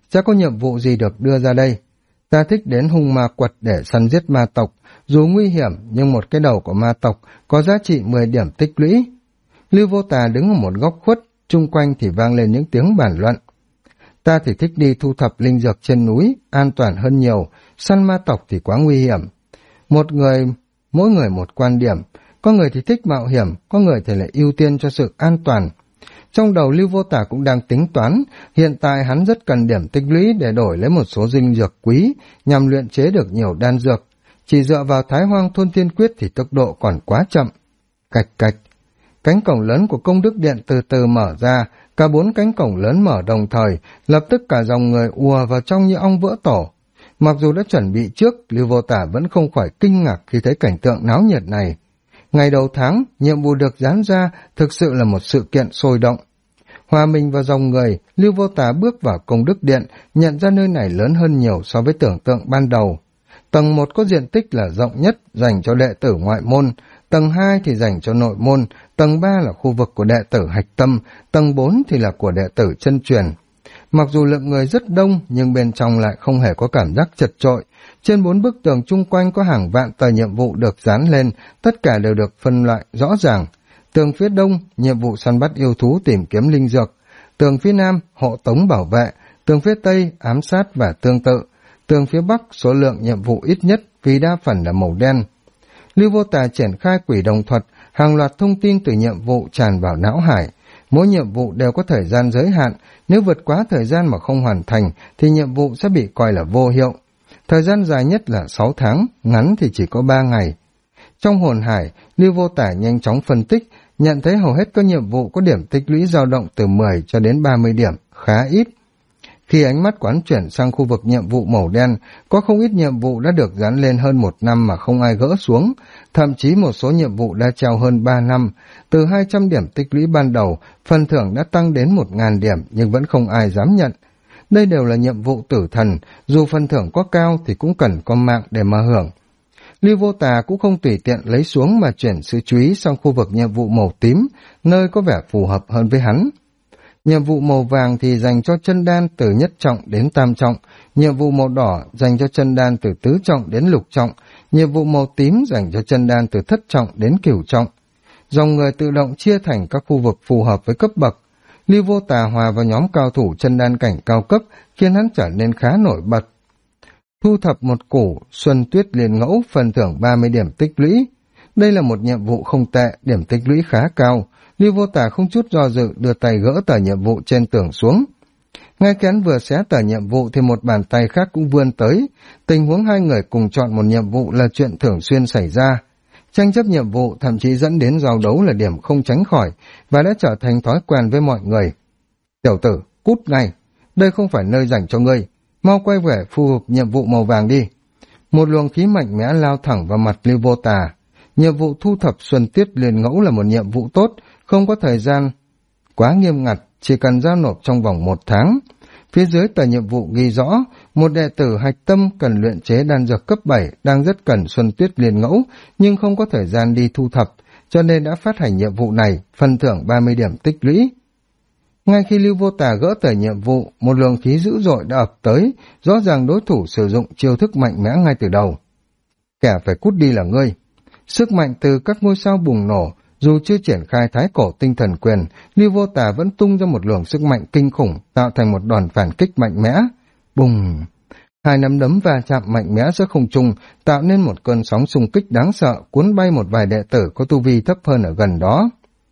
S1: sẽ có nhiệm vụ gì được đưa ra đây? Ta thích đến hung ma quật để săn giết ma tộc, dù nguy hiểm nhưng một cái đầu của ma tộc có giá trị 10 điểm tích lũy. Lưu Vô Tà đứng ở một góc khuất, chung quanh thì vang lên những tiếng bàn luận. Ta thì thích đi thu thập linh dược trên núi, an toàn hơn nhiều, săn ma tộc thì quá nguy hiểm. Mỗi người một quan điểm, có người thì thích mạo hiểm, có người thì lại ưu tiên cho sự an toàn. Trong đầu Lưu Vô Tà cũng đang tính toán, hiện tại hắn rất cần điểm tích lũy để đổi lấy một số linh dược quý nhằm luyện chế được nhiều đan dược. Chỉ dựa vào Thái Hoang Thôn Thiên Quyết thì tốc độ còn quá chậm. Cạch cạch, cánh cổng lớn của Công Đức Điện từ từ mở ra, cả 4 cánh cổng lớn mở đồng thời, lập tức cả dòng người ùa vào trong như ong vỡ tổ. Mặc dù đã chuẩn bị trước, Lưu Vô Tà vẫn không khỏi kinh ngạc khi thấy cảnh tượng náo nhiệt này. Ngày đầu tháng, nhiệm vụ được dán ra thực sự là một sự kiện sôi động. Hòa mình vào dòng người, Lưu Vô Tà bước vào Công Đức Điện, nhận ra nơi này lớn hơn nhiều so với tưởng tượng ban đầu. Tầng 1 có diện tích là rộng nhất, dành cho đệ tử ngoại môn, tầng 2 thì dành cho nội môn, tầng 3 là khu vực của đệ tử hạch tâm, tầng 4 thì là của đệ tử chân truyền. Mặc dù lượng người rất đông nhưng bên trong lại không hề có cảm giác chật chội. Trên 4 bức tường chung quanh có hàng vạn tờ nhiệm vụ được dán lên, tất cả đều được phân loại rõ ràng. Tường phía đông, nhiệm vụ săn bắt yêu thú tìm kiếm linh dược. Tường phía nam, hộ tống bảo vệ. Tường phía tây, ám sát và tương tự. Tường phía bắc, số lượng nhiệm vụ ít nhất vì đa phần là màu đen. Lưu Vô Tà triển khai quỷ đồng thuật, hàng loạt thông tin từ nhiệm vụ tràn vào não hải. Mỗi nhiệm vụ đều có thời gian giới hạn, nếu vượt quá thời gian mà không hoàn thành thì nhiệm vụ sẽ bị coi là vô hiệu. Thời gian dài nhất là 6 tháng, ngắn thì chỉ có 3 ngày. Trong hồn hải, Lưu Vô Tà nhanh chóng phân tích, nhận thấy hầu hết các nhiệm vụ có điểm tích lũy dao động từ 10 cho đến 30 điểm, khá ít. Khi ánh mắt quán chuyển sang khu vực nhiệm vụ màu đen, có không ít nhiệm vụ đã được dán lên hơn 1 năm mà không ai gỡ xuống, thậm chí một số nhiệm vụ đã treo hơn 3 năm. Từ 200 điểm tích lũy ban đầu, phần thưởng đã tăng đến 1.000 điểm nhưng vẫn không ai dám nhận. Đây đều là nhiệm vụ tử thần, dù phần thưởng có cao thì cũng cần có mạng để mà hưởng. Lưu Vô Tà cũng không tùy tiện lấy xuống mà chuyển sự chú ý sang khu vực nhiệm vụ màu tím, nơi có vẻ phù hợp hơn với hắn. Nhiệm vụ màu vàng thì dành cho chân đan từ nhất trọng đến tam trọng, nhiệm vụ màu đỏ dành cho chân đan từ tứ trọng đến lục trọng, nhiệm vụ màu tím dành cho chân đan từ thất trọng đến cửu trọng. Dòng người tự động chia thành các khu vực phù hợp với cấp bậc. Lưu Vô Tà hòa vào nhóm cao thủ chân đan cảnh cao cấp, khiến hắn trở nên khá nổi bật. Thu thập một củ xuân tuyết liền ngẫu, phần thưởng 30 điểm tích lũy. Đây là một nhiệm vụ không tệ, điểm tích lũy khá cao. Lưu Vô Tà không chút do dự đưa tay gỡ tờ nhiệm vụ trên tường xuống. Ngay khi hắn vừa xé tờ nhiệm vụ thì một bàn tay khác cũng vươn tới. Tình huống hai người cùng chọn một nhiệm vụ là chuyện thường xuyên xảy ra. Tranh chấp nhiệm vụ thậm chí dẫn đến giao đấu là điểm không tránh khỏi và đã trở thành thói quen với mọi người. Tiểu tử, cút ngay, đây không phải nơi dành cho ngươi, mau quay về phù hợp nhiệm vụ màu vàng đi. Một luồng khí mạnh mẽ lao thẳng vào mặt Lưu Vô Tà. Nhiệm vụ thu thập xuân tiết liền ngẫu là một nhiệm vụ tốt, không có thời gian quá nghiêm ngặt, chỉ cần giao nộp trong vòng 1 tháng. Phía dưới tờ nhiệm vụ ghi rõ, một đệ tử hạch tâm cần luyện chế đan dược cấp 7 đang rất cần xuân tuyết liền ngẫu, nhưng không có thời gian đi thu thập, cho nên đã phát hành nhiệm vụ này, phần thưởng 30 điểm tích lũy. Ngay khi Lưu Vô Tà gỡ tờ nhiệm vụ, một luồng khí dữ dội đã ập tới, rõ ràng đối thủ sử dụng chiêu thức mạnh mẽ ngay từ đầu. Kẻ phải cút đi là ngươi. Sức mạnh từ các ngôi sao bùng nổ, dù chưa triển khai thái cổ tinh thần quyền, Lưu Vô Tà vẫn tung ra một luồng sức mạnh kinh khủng, tạo thành một đòn phản kích mạnh mẽ. Bùng! 2 nắm đấm va chạm mạnh mẽ giữa không trung, tạo nên một cơn sóng xung kích đáng sợ, cuốn bay một vài đệ tử có tu vi thấp hơn ở gần đó.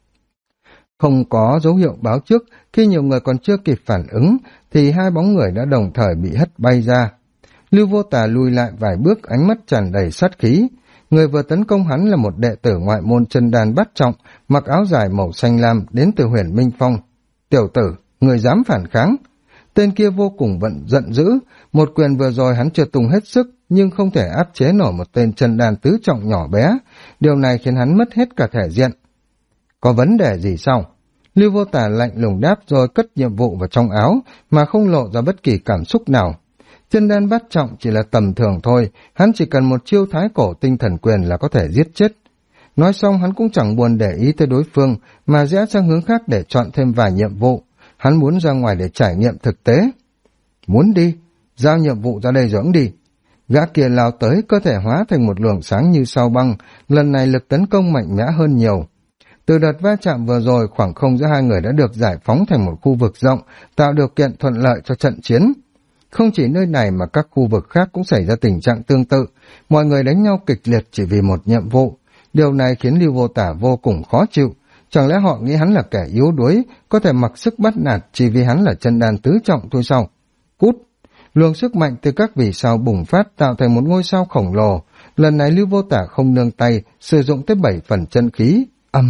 S1: Không có dấu hiệu báo trước, khi nhiều người còn chưa kịp phản ứng, thì 2 bóng người đã đồng thời bị hất bay ra. Lưu Vô Tà lùi lại vài bước, ánh mắt tràn đầy sát khí. Người vừa tấn công hắn là một đệ tử ngoại môn chân đan bát trọng, mặc áo dài màu xanh lam đến từ Huyền Minh Phong. Tiểu tử, người dám phản kháng? Tên kia vô cùng giận dữ, một quyền vừa rồi hắn chưa tung hết sức, nhưng không thể áp chế nổi một tên chân đan tứ trọng nhỏ bé. Điều này khiến hắn mất hết cả thể diện. Có vấn đề gì sao? Lưu Vô Tà lạnh lùng đáp rồi cất nhiệm vụ vào trong áo, mà không lộ ra bất kỳ cảm xúc nào. Chân đan bát trọng chỉ là tầm thường thôi, hắn chỉ cần một chiêu thái cổ tinh thần quyền là có thể giết chết. Nói xong hắn cũng chẳng buồn để ý tới đối phương, mà rẽ sang hướng khác để chọn thêm vài nhiệm vụ. Hắn muốn ra ngoài để trải nghiệm thực tế. Muốn đi? Giao nhiệm vụ ra đây dưỡng đi. Gã kia lao tới, cơ thể hóa thành một luồng sáng như sao băng, lần này lực tấn công mạnh mẽ hơn nhiều. Từ đợt va chạm vừa rồi, khoảng không giữa hai người đã được giải phóng thành một khu vực rộng, tạo điều kiện thuận lợi cho trận chiến. Không chỉ nơi này mà các khu vực khác cũng xảy ra tình trạng tương tự, mọi người đánh nhau kịch liệt chỉ vì một nhiệm vụ. Điều này khiến Lưu Vô Tả vô cùng khó chịu. Chẳng lẽ họ nghĩ hắn là kẻ yếu đuối, có thể mặc sức bắt nạt chỉ vì hắn là chân đan tứ trọng thôi sao? Cút! Luồng sức mạnh từ các vì sao bùng phát tạo thành một ngôi sao khổng lồ. Lần này Lưu Vô Tả không nương tay, sử dụng tới 7 phần chân khí.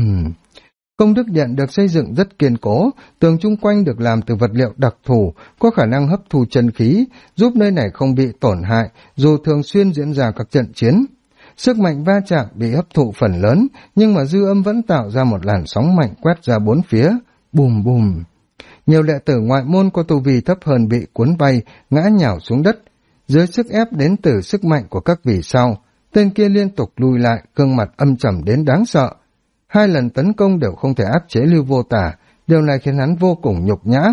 S1: Công đức điện được xây dựng rất kiên cố, tường chung quanh được làm từ vật liệu đặc thù, có khả năng hấp thu chân khí, giúp nơi này không bị tổn hại, dù thường xuyên diễn ra các trận chiến. Sức mạnh va chạm bị hấp thụ phần lớn, nhưng mà dư âm vẫn tạo ra một làn sóng mạnh quét ra bốn phía. Bùm bùm! Nhiều đệ tử ngoại môn có tu vi thấp hơn bị cuốn bay, ngã nhào xuống đất. Dưới sức ép đến từ sức mạnh của các vì sao, tên kia liên tục lùi lại, gương mặt âm trầm đến đáng sợ. 2 lần tấn công đều không thể áp chế Lưu Vô Tả, điều này khiến hắn vô cùng nhục nhã.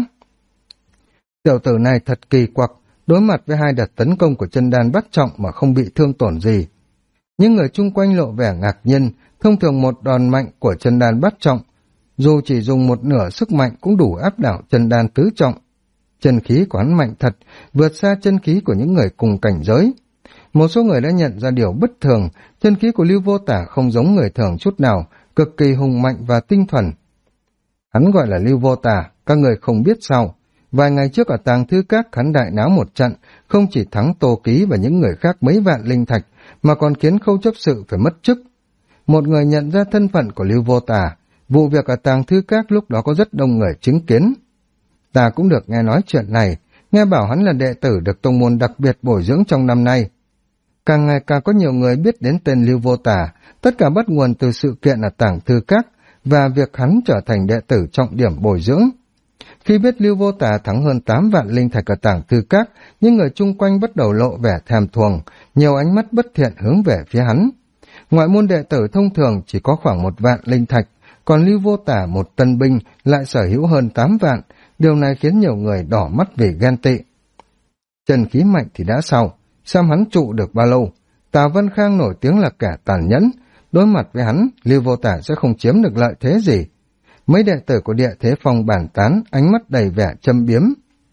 S1: Tiểu tử này thật kỳ quặc, đối mặt với 2 đợt tấn công của chân đan bắt trọng mà không bị thương tổn gì. Những người chung quanh lộ vẻ ngạc nhiên, thông thường một đòn mạnh của chân đan bắt trọng, dù chỉ dùng một nửa sức mạnh cũng đủ áp đảo chân đan tứ trọng. Chân khí của hắn mạnh thật, vượt xa chân khí của những người cùng cảnh giới. Một số người đã nhận ra điều bất thường, chân khí của Lưu Vô Tả không giống người thường chút nào, cực kỳ hùng mạnh và tinh thuần. Hắn gọi là Lưu Vô Tả, các người không biết sao. Vài ngày trước ở Tàng Thư Các hắn đại náo một trận, không chỉ thắng Tô Ký và những người khác mấy vạn linh thạch, mà còn khiến Khâu chấp sự phải mất chức. Một người nhận ra thân phận của Lưu Vô Tả, vụ việc ở Tàng Thư Các lúc đó có rất đông người chứng kiến. Ta cũng được nghe nói chuyện này, nghe bảo hắn là đệ tử được tông môn đặc biệt bồi dưỡng trong năm nay. Càng ngày càng có nhiều người biết đến tên Lưu Vô Tả, tất cả bắt nguồn từ sự kiện ở Tàng Thư Các và việc hắn trở thành đệ tử trọng điểm bồi dưỡng. Khi biết Lưu Vô Tả thắng hơn 8 vạn linh thạch ở Tàng Thư Các, những người chung quanh bắt đầu lộ vẻ thèm thuồng, nhiều ánh mắt bất thiện hướng về phía hắn. Ngoại môn đệ tử thông thường chỉ có khoảng 1 vạn linh thạch, còn Lưu Vô Tả một tân binh lại sở hữu hơn 8 vạn, điều này khiến nhiều người đỏ mắt vì ghen tị. Chân khí mạnh thì đã sao, xem hắn trụ được bao lâu. Tào Văn Khang nổi tiếng là kẻ tàn nhẫn, đối mặt với hắn, Lưu Vô Tả sẽ không chiếm được lợi thế gì. Mấy đệ tử của Địa Thế Phong bàn tán, ánh mắt đầy vẻ châm biếm.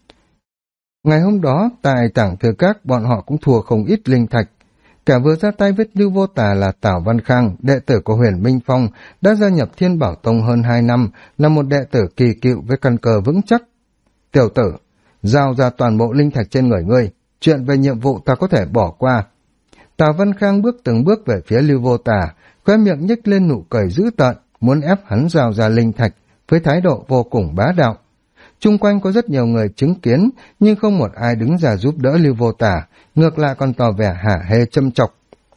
S1: Ngày hôm đó, tại Tàng Thư Các, bọn họ cũng thua không ít linh thạch. Kẻ vừa ra tay với Lưu Vô Tả là Tào Văn Khang, đệ tử của Huyền Minh Phong, đã gia nhập Thiên Bảo Tông hơn 2 năm, là một đệ tử kỳ cựu với căn cơ vững chắc. Tiểu tử, giao ra toàn bộ linh thạch trên người ngươi, chuyện về nhiệm vụ ta có thể bỏ qua. Tào Văn Khang bước từng bước về phía Lưu Vô Tả, khóe miệng nhếch lên nụ cười dữ tợn, muốn ép hắn giao ra linh thạch, với thái độ vô cùng bá đạo. Chung quanh có rất nhiều người chứng kiến, nhưng không một ai đứng ra giúp đỡ Lưu Vô Tả, ngược lại còn tỏ vẻ hả hê châm chọc.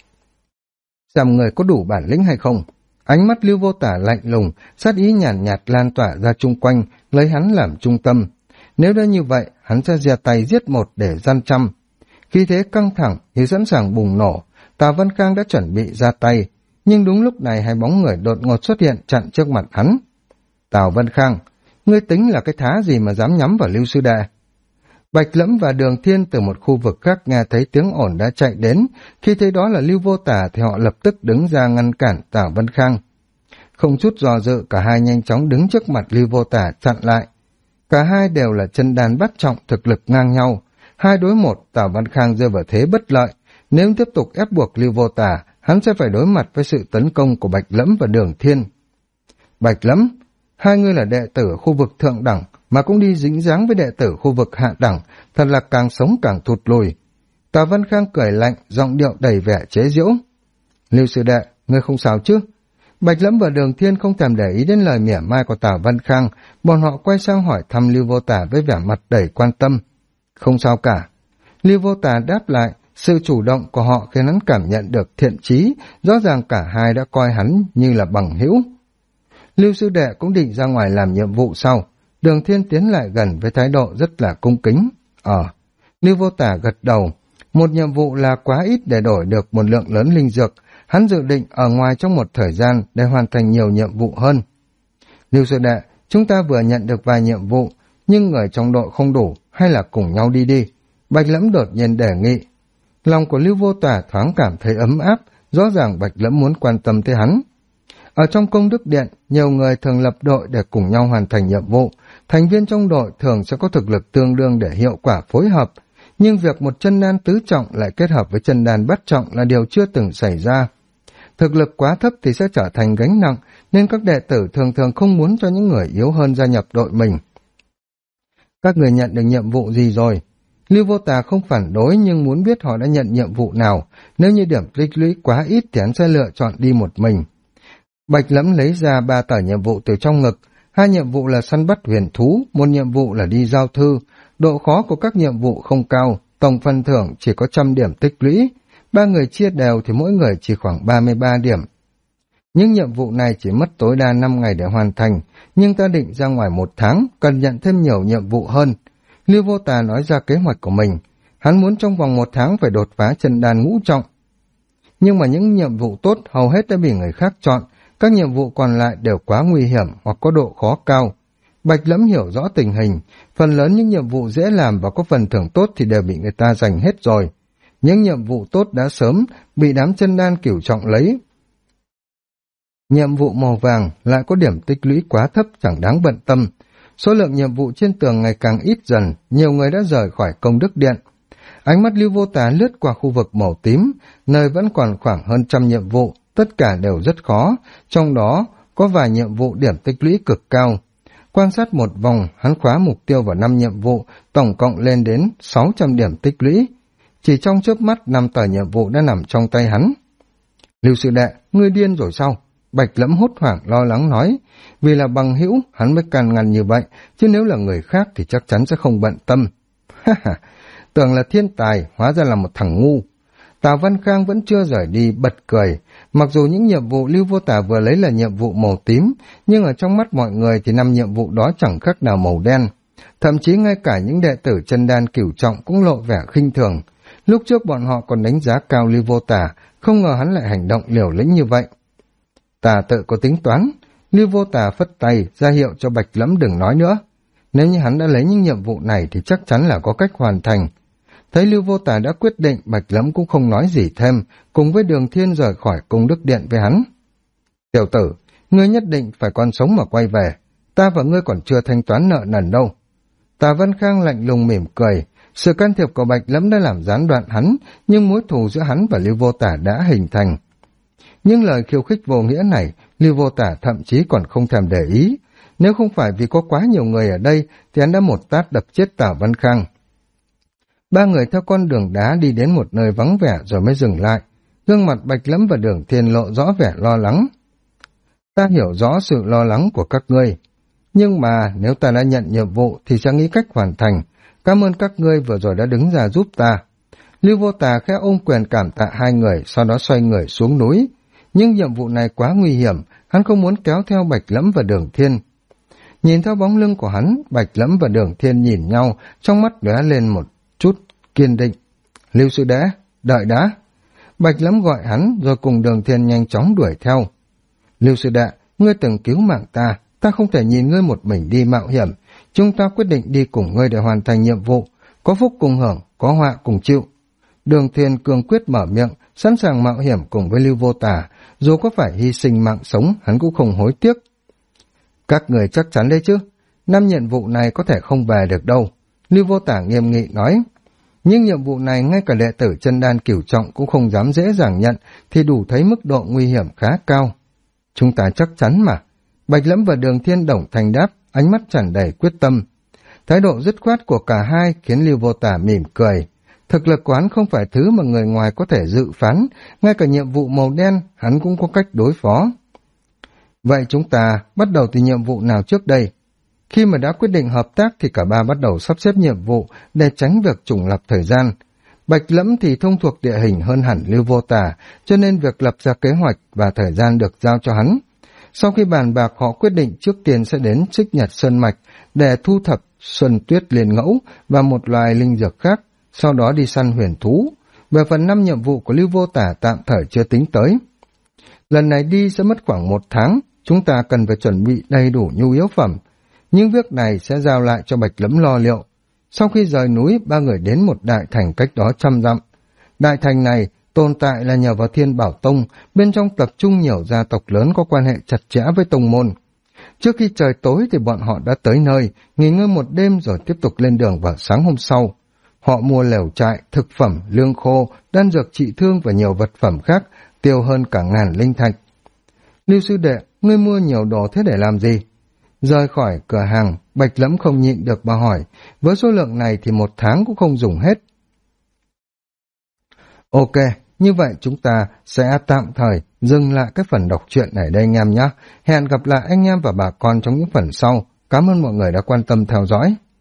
S1: Xem người có đủ bản lĩnh hay không? Ánh mắt Lưu Vô Tả lạnh lùng, sát ý nhàn nhạt lan tỏa ra chung quanh, lấy hắn làm trung tâm. Nếu đã như vậy, hắn sẽ ra tay giết một để gian trăm. Khi thế căng thẳng thì sẵn sàng bùng nổ, Tào Văn Khang đã chuẩn bị ra tay, nhưng đúng lúc này 2 bóng người đột ngột xuất hiện chặn trước mặt hắn. Tào Văn Khang, ngươi tính là cái thá gì mà dám nhắm vào Lưu sư đệ? Bạch Lẫm và Đường Thiên từ một khu vực khác nghe thấy tiếng ồn đã chạy đến, khi thấy đó là Lưu Vô Tả thì họ lập tức đứng ra ngăn cản Tào Văn Khang. Không chút do dự, cả hai nhanh chóng đứng trước mặt Lưu Vô Tả chặn lại. Cả hai đều là chân đan bắt trọng, thực lực ngang nhau. 2 đối 1, Tào Văn Khang rơi vào thế bất lợi. Nếu tiếp tục ép buộc Lưu Vô Tả, hắn sẽ phải đối mặt với sự tấn công của Bạch Lẫm và Đường Thiên. Bạch Lẫm, 2 người là đệ tử khu vực thượng đẳng, mà cũng đi dính dáng với đệ tử khu vực hạ đẳng, thật là càng sống càng thụt lùi. Tào Văn Khang cười lạnh, giọng điệu đầy vẻ chế giễu. Lưu sư đệ, ngươi không sao chứ? Bạch Lẫm và Đường Thiên không thèm để ý đến lời mỉa mai của Tào Văn Khang, bọn họ quay sang hỏi thăm Lưu Vô Tả với vẻ mặt đầy quan tâm. Không sao cả. Lưu Vô Tả đáp lại, sự chủ động của họ khiến hắn cảm nhận được thiện chí, rõ ràng cả hai đã coi hắn như là bằng hữu. Lưu sư đệ cũng định ra ngoài làm nhiệm vụ sau. Đường Thiên tiến lại gần với thái độ rất là cung kính. Lưu Vô Tả gật đầu. Một nhiệm vụ là quá ít để đổi được một lượng lớn linh dược. Hắn dự định ở ngoài trong một thời gian để hoàn thành nhiều nhiệm vụ hơn. Lưu sư đệ, chúng ta vừa nhận được vài nhiệm vụ, nhưng người trong đội không đủ, hay là cùng nhau đi đi. Bạch Lẫm đột nhiên đề nghị. Lòng của Lưu Vô Tà thoáng cảm thấy ấm áp, rõ ràng Bạch Lẫm muốn quan tâm tới hắn. Ở trong công đức điện, nhiều người thường lập đội để cùng nhau hoàn thành nhiệm vụ. Thành viên trong đội thường sẽ có thực lực tương đương để hiệu quả phối hợp. Nhưng việc một chân đan tứ trọng lại kết hợp với chân đan bát trọng là điều chưa từng xảy ra. Thực lực quá thấp thì sẽ trở thành gánh nặng, nên các đệ tử thường thường không muốn cho những người yếu hơn gia nhập đội mình. Các người nhận được nhiệm vụ gì rồi? Lưu Vô Tà không phản đối nhưng muốn biết họ đã nhận nhiệm vụ nào. Nếu như điểm tích lũy quá ít thì hắn sẽ lựa chọn đi một mình. Bạch Lẫm lấy ra 3 tờ nhiệm vụ từ trong ngực. 2 nhiệm vụ là săn bắt huyền thú, 1 nhiệm vụ là đi giao thư. Độ khó của các nhiệm vụ không cao, tổng phần thưởng chỉ có 100 điểm tích lũy. 3 người chia đều thì mỗi người chỉ khoảng 33 điểm. Những nhiệm vụ này chỉ mất tối đa 5 ngày để hoàn thành, nhưng ta định ra ngoài 1 tháng, cần nhận thêm nhiều nhiệm vụ hơn. Lưu Vô Tà nói ra kế hoạch của mình. Hắn muốn trong vòng 1 tháng phải đột phá chân đan ngũ trọng. Nhưng mà những nhiệm vụ tốt hầu hết đã bị người khác chọn, các nhiệm vụ còn lại đều quá nguy hiểm hoặc có độ khó cao. Bạch Lẫm hiểu rõ tình hình, phần lớn những nhiệm vụ dễ làm và có phần thưởng tốt thì đều bị người ta giành hết rồi. Những nhiệm vụ tốt đã sớm bị đám chân đan cửu trọng lấy. Nhiệm vụ màu vàng lại có điểm tích lũy quá thấp chẳng đáng bận tâm. Số lượng nhiệm vụ trên tường ngày càng ít dần, nhiều người đã rời khỏi công đức điện. Ánh mắt Lưu Vô Tà lướt qua khu vực màu tím, nơi vẫn còn khoảng hơn 100 nhiệm vụ, tất cả đều rất khó, trong đó có vài nhiệm vụ điểm tích lũy cực cao. Quan sát một vòng, hắn khóa mục tiêu vào 5 nhiệm vụ, tổng cộng lên đến 600 điểm tích lũy. Chỉ trong chớp mắt 5 tờ nhiệm vụ đã nằm trong tay hắn. Lưu sư đệ, ngươi điên rồi sao? Bạch Lẫm hốt hoảng lo lắng nói, vì là bằng hữu hắn mới can ngăn như vậy, chứ nếu là người khác thì chắc chắn sẽ không bận tâm. Ha ha, tưởng là thiên tài, hóa ra là một thằng ngu. Tào Văn Khang vẫn chưa rời đi, bật cười. Mặc dù những nhiệm vụ Lưu Vô Tà vừa lấy là nhiệm vụ màu tím, nhưng ở trong mắt mọi người thì 5 nhiệm vụ đó chẳng khác nào màu đen. Thậm chí ngay cả những đệ tử chân đan cửu trọng cũng lộ vẻ khinh thường. Lúc trước bọn họ còn đánh giá cao Lưu Vô Tà, không ngờ hắn lại hành động liều lĩnh như vậy. Ta tự có tính toán. Lưu Vô Tà phất tay ra hiệu cho Bạch Lẫm đừng nói nữa. Nếu như hắn đã lấy những nhiệm vụ này thì chắc chắn là có cách hoàn thành. Thấy Lưu Vô Tà đã quyết định, Bạch Lẫm cũng không nói gì thêm, cùng với Đường Thiên rời khỏi cung đức điện với hắn. Tiểu tử, ngươi nhất định phải còn sống mà quay về, ta và ngươi còn chưa thanh toán nợ nần đâu. Tà Văn Khang lạnh lùng mỉm cười, sự can thiệp của Bạch Lẫm đã làm gián đoạn hắn, nhưng mối thù giữa hắn và Lưu Vô Tà đã hình thành. Nhưng lời khiêu khích vô nghĩa này, Lưu Vô Tà thậm chí còn không thèm để ý. Nếu không phải vì có quá nhiều người ở đây, thì hắn đã một tát đập chết Tà Văn Khang. 3 người theo con đường đá đi đến một nơi vắng vẻ rồi mới dừng lại. Gương mặt Bạch Lẫm và Đường Thiên lộ rõ vẻ lo lắng. Ta hiểu rõ sự lo lắng của các ngươi, nhưng mà nếu ta đã nhận nhiệm vụ thì sẽ nghĩ cách hoàn thành. Cảm ơn các ngươi vừa rồi đã đứng ra giúp ta. Lưu Vô Tà khẽ ôm quyền cảm tạ 2 người, sau đó xoay người xuống núi. Nhưng nhiệm vụ này quá nguy hiểm, hắn không muốn kéo theo Bạch Lẫm và Đường Thiên. Nhìn theo bóng lưng của hắn, Bạch Lẫm và Đường Thiên nhìn nhau, trong mắt lóe lên một chút kiên định. Lưu sư đệ, đợi đã. Bạch Lẫm gọi hắn rồi cùng Đường Thiên nhanh chóng đuổi theo. Lưu sư đệ, ngươi từng cứu mạng ta, ta không thể nhìn ngươi một mình đi mạo hiểm. Chúng ta quyết định đi cùng ngươi để hoàn thành nhiệm vụ, có phúc cùng hưởng, có họa cùng chịu. Đường Thiên cương quyết mở miệng, sẵn sàng mạo hiểm cùng với Lưu Vô Tà, dù có phải hy sinh mạng sống, hắn cũng không hối tiếc. Các người chắc chắn đấy chứ, 5 nhiệm vụ này có thể không về được đâu. Lưu Vô Tà nghiêm nghị nói. Nhưng nhiệm vụ này ngay cả đệ tử chân đan cửu trọng cũng không dám dễ dàng nhận, thì đủ thấy mức độ nguy hiểm khá cao. Chúng ta chắc chắn mà. Bạch Lẫm và Đường Thiên đồng thanh đáp, ánh mắt tràn đầy quyết tâm. Thái độ dứt khoát của cả hai khiến Lưu Vô Tà mỉm cười. Thực lực của hắn không phải thứ mà người ngoài có thể dự phán, ngay cả nhiệm vụ màu đen hắn cũng có cách đối phó. Vậy chúng ta bắt đầu từ nhiệm vụ nào trước đây? Khi mà đã quyết định hợp tác thì cả ba bắt đầu sắp xếp nhiệm vụ để tránh việc trùng lặp thời gian. Bạch Lẫm thì thông thuộc địa hình hơn hẳn Lưu Vô Tà, cho nên việc lập ra kế hoạch và thời gian được giao cho hắn. Sau khi bàn bạc, họ quyết định trước tiên sẽ đến Xích Nhật Sơn Mạch để thu thập xuân tuyết liên ngẫu và một loài linh dược khác, sau đó đi săn huyền thú. Về phần 5 nhiệm vụ của Lưu Vô Tà tạm thời chưa tính tới. Lần này đi sẽ mất khoảng 1 tháng, chúng ta cần phải chuẩn bị đầy đủ nhu yếu phẩm. nhưng việc này sẽ giao lại cho Bạch Lẫm lo liệu. Sau khi rời núi, ba người đến một đại thành cách đó 100 dặm. Đại thành này tồn tại là nhờ vào Thiên Bảo Tông, bên trong tập trung nhiều gia tộc lớn có quan hệ chặt chẽ với tông môn. Trước khi trời tối thì bọn họ đã tới nơi, nghỉ ngơi một đêm rồi tiếp tục lên đường vào sáng hôm sau. Họ mua lều trại, thực phẩm, lương khô, đan dược trị thương và nhiều vật phẩm khác, tiêu hơn cả 1000 linh thạch. Lưu sư đệ, ngươi mua nhiều đồ thế để làm gì? Rời khỏi cửa hàng, Bạch Lẫm không nhịn được mà hỏi, với số lượng này thì 1 tháng cũng không dùng hết. Ok, như vậy chúng ta sẽ tạm thời dừng lại cái phần đọc truyện này đây anh em nhé. Hẹn gặp lại anh em và bà con trong những phần sau. Cảm ơn mọi người đã quan tâm theo dõi.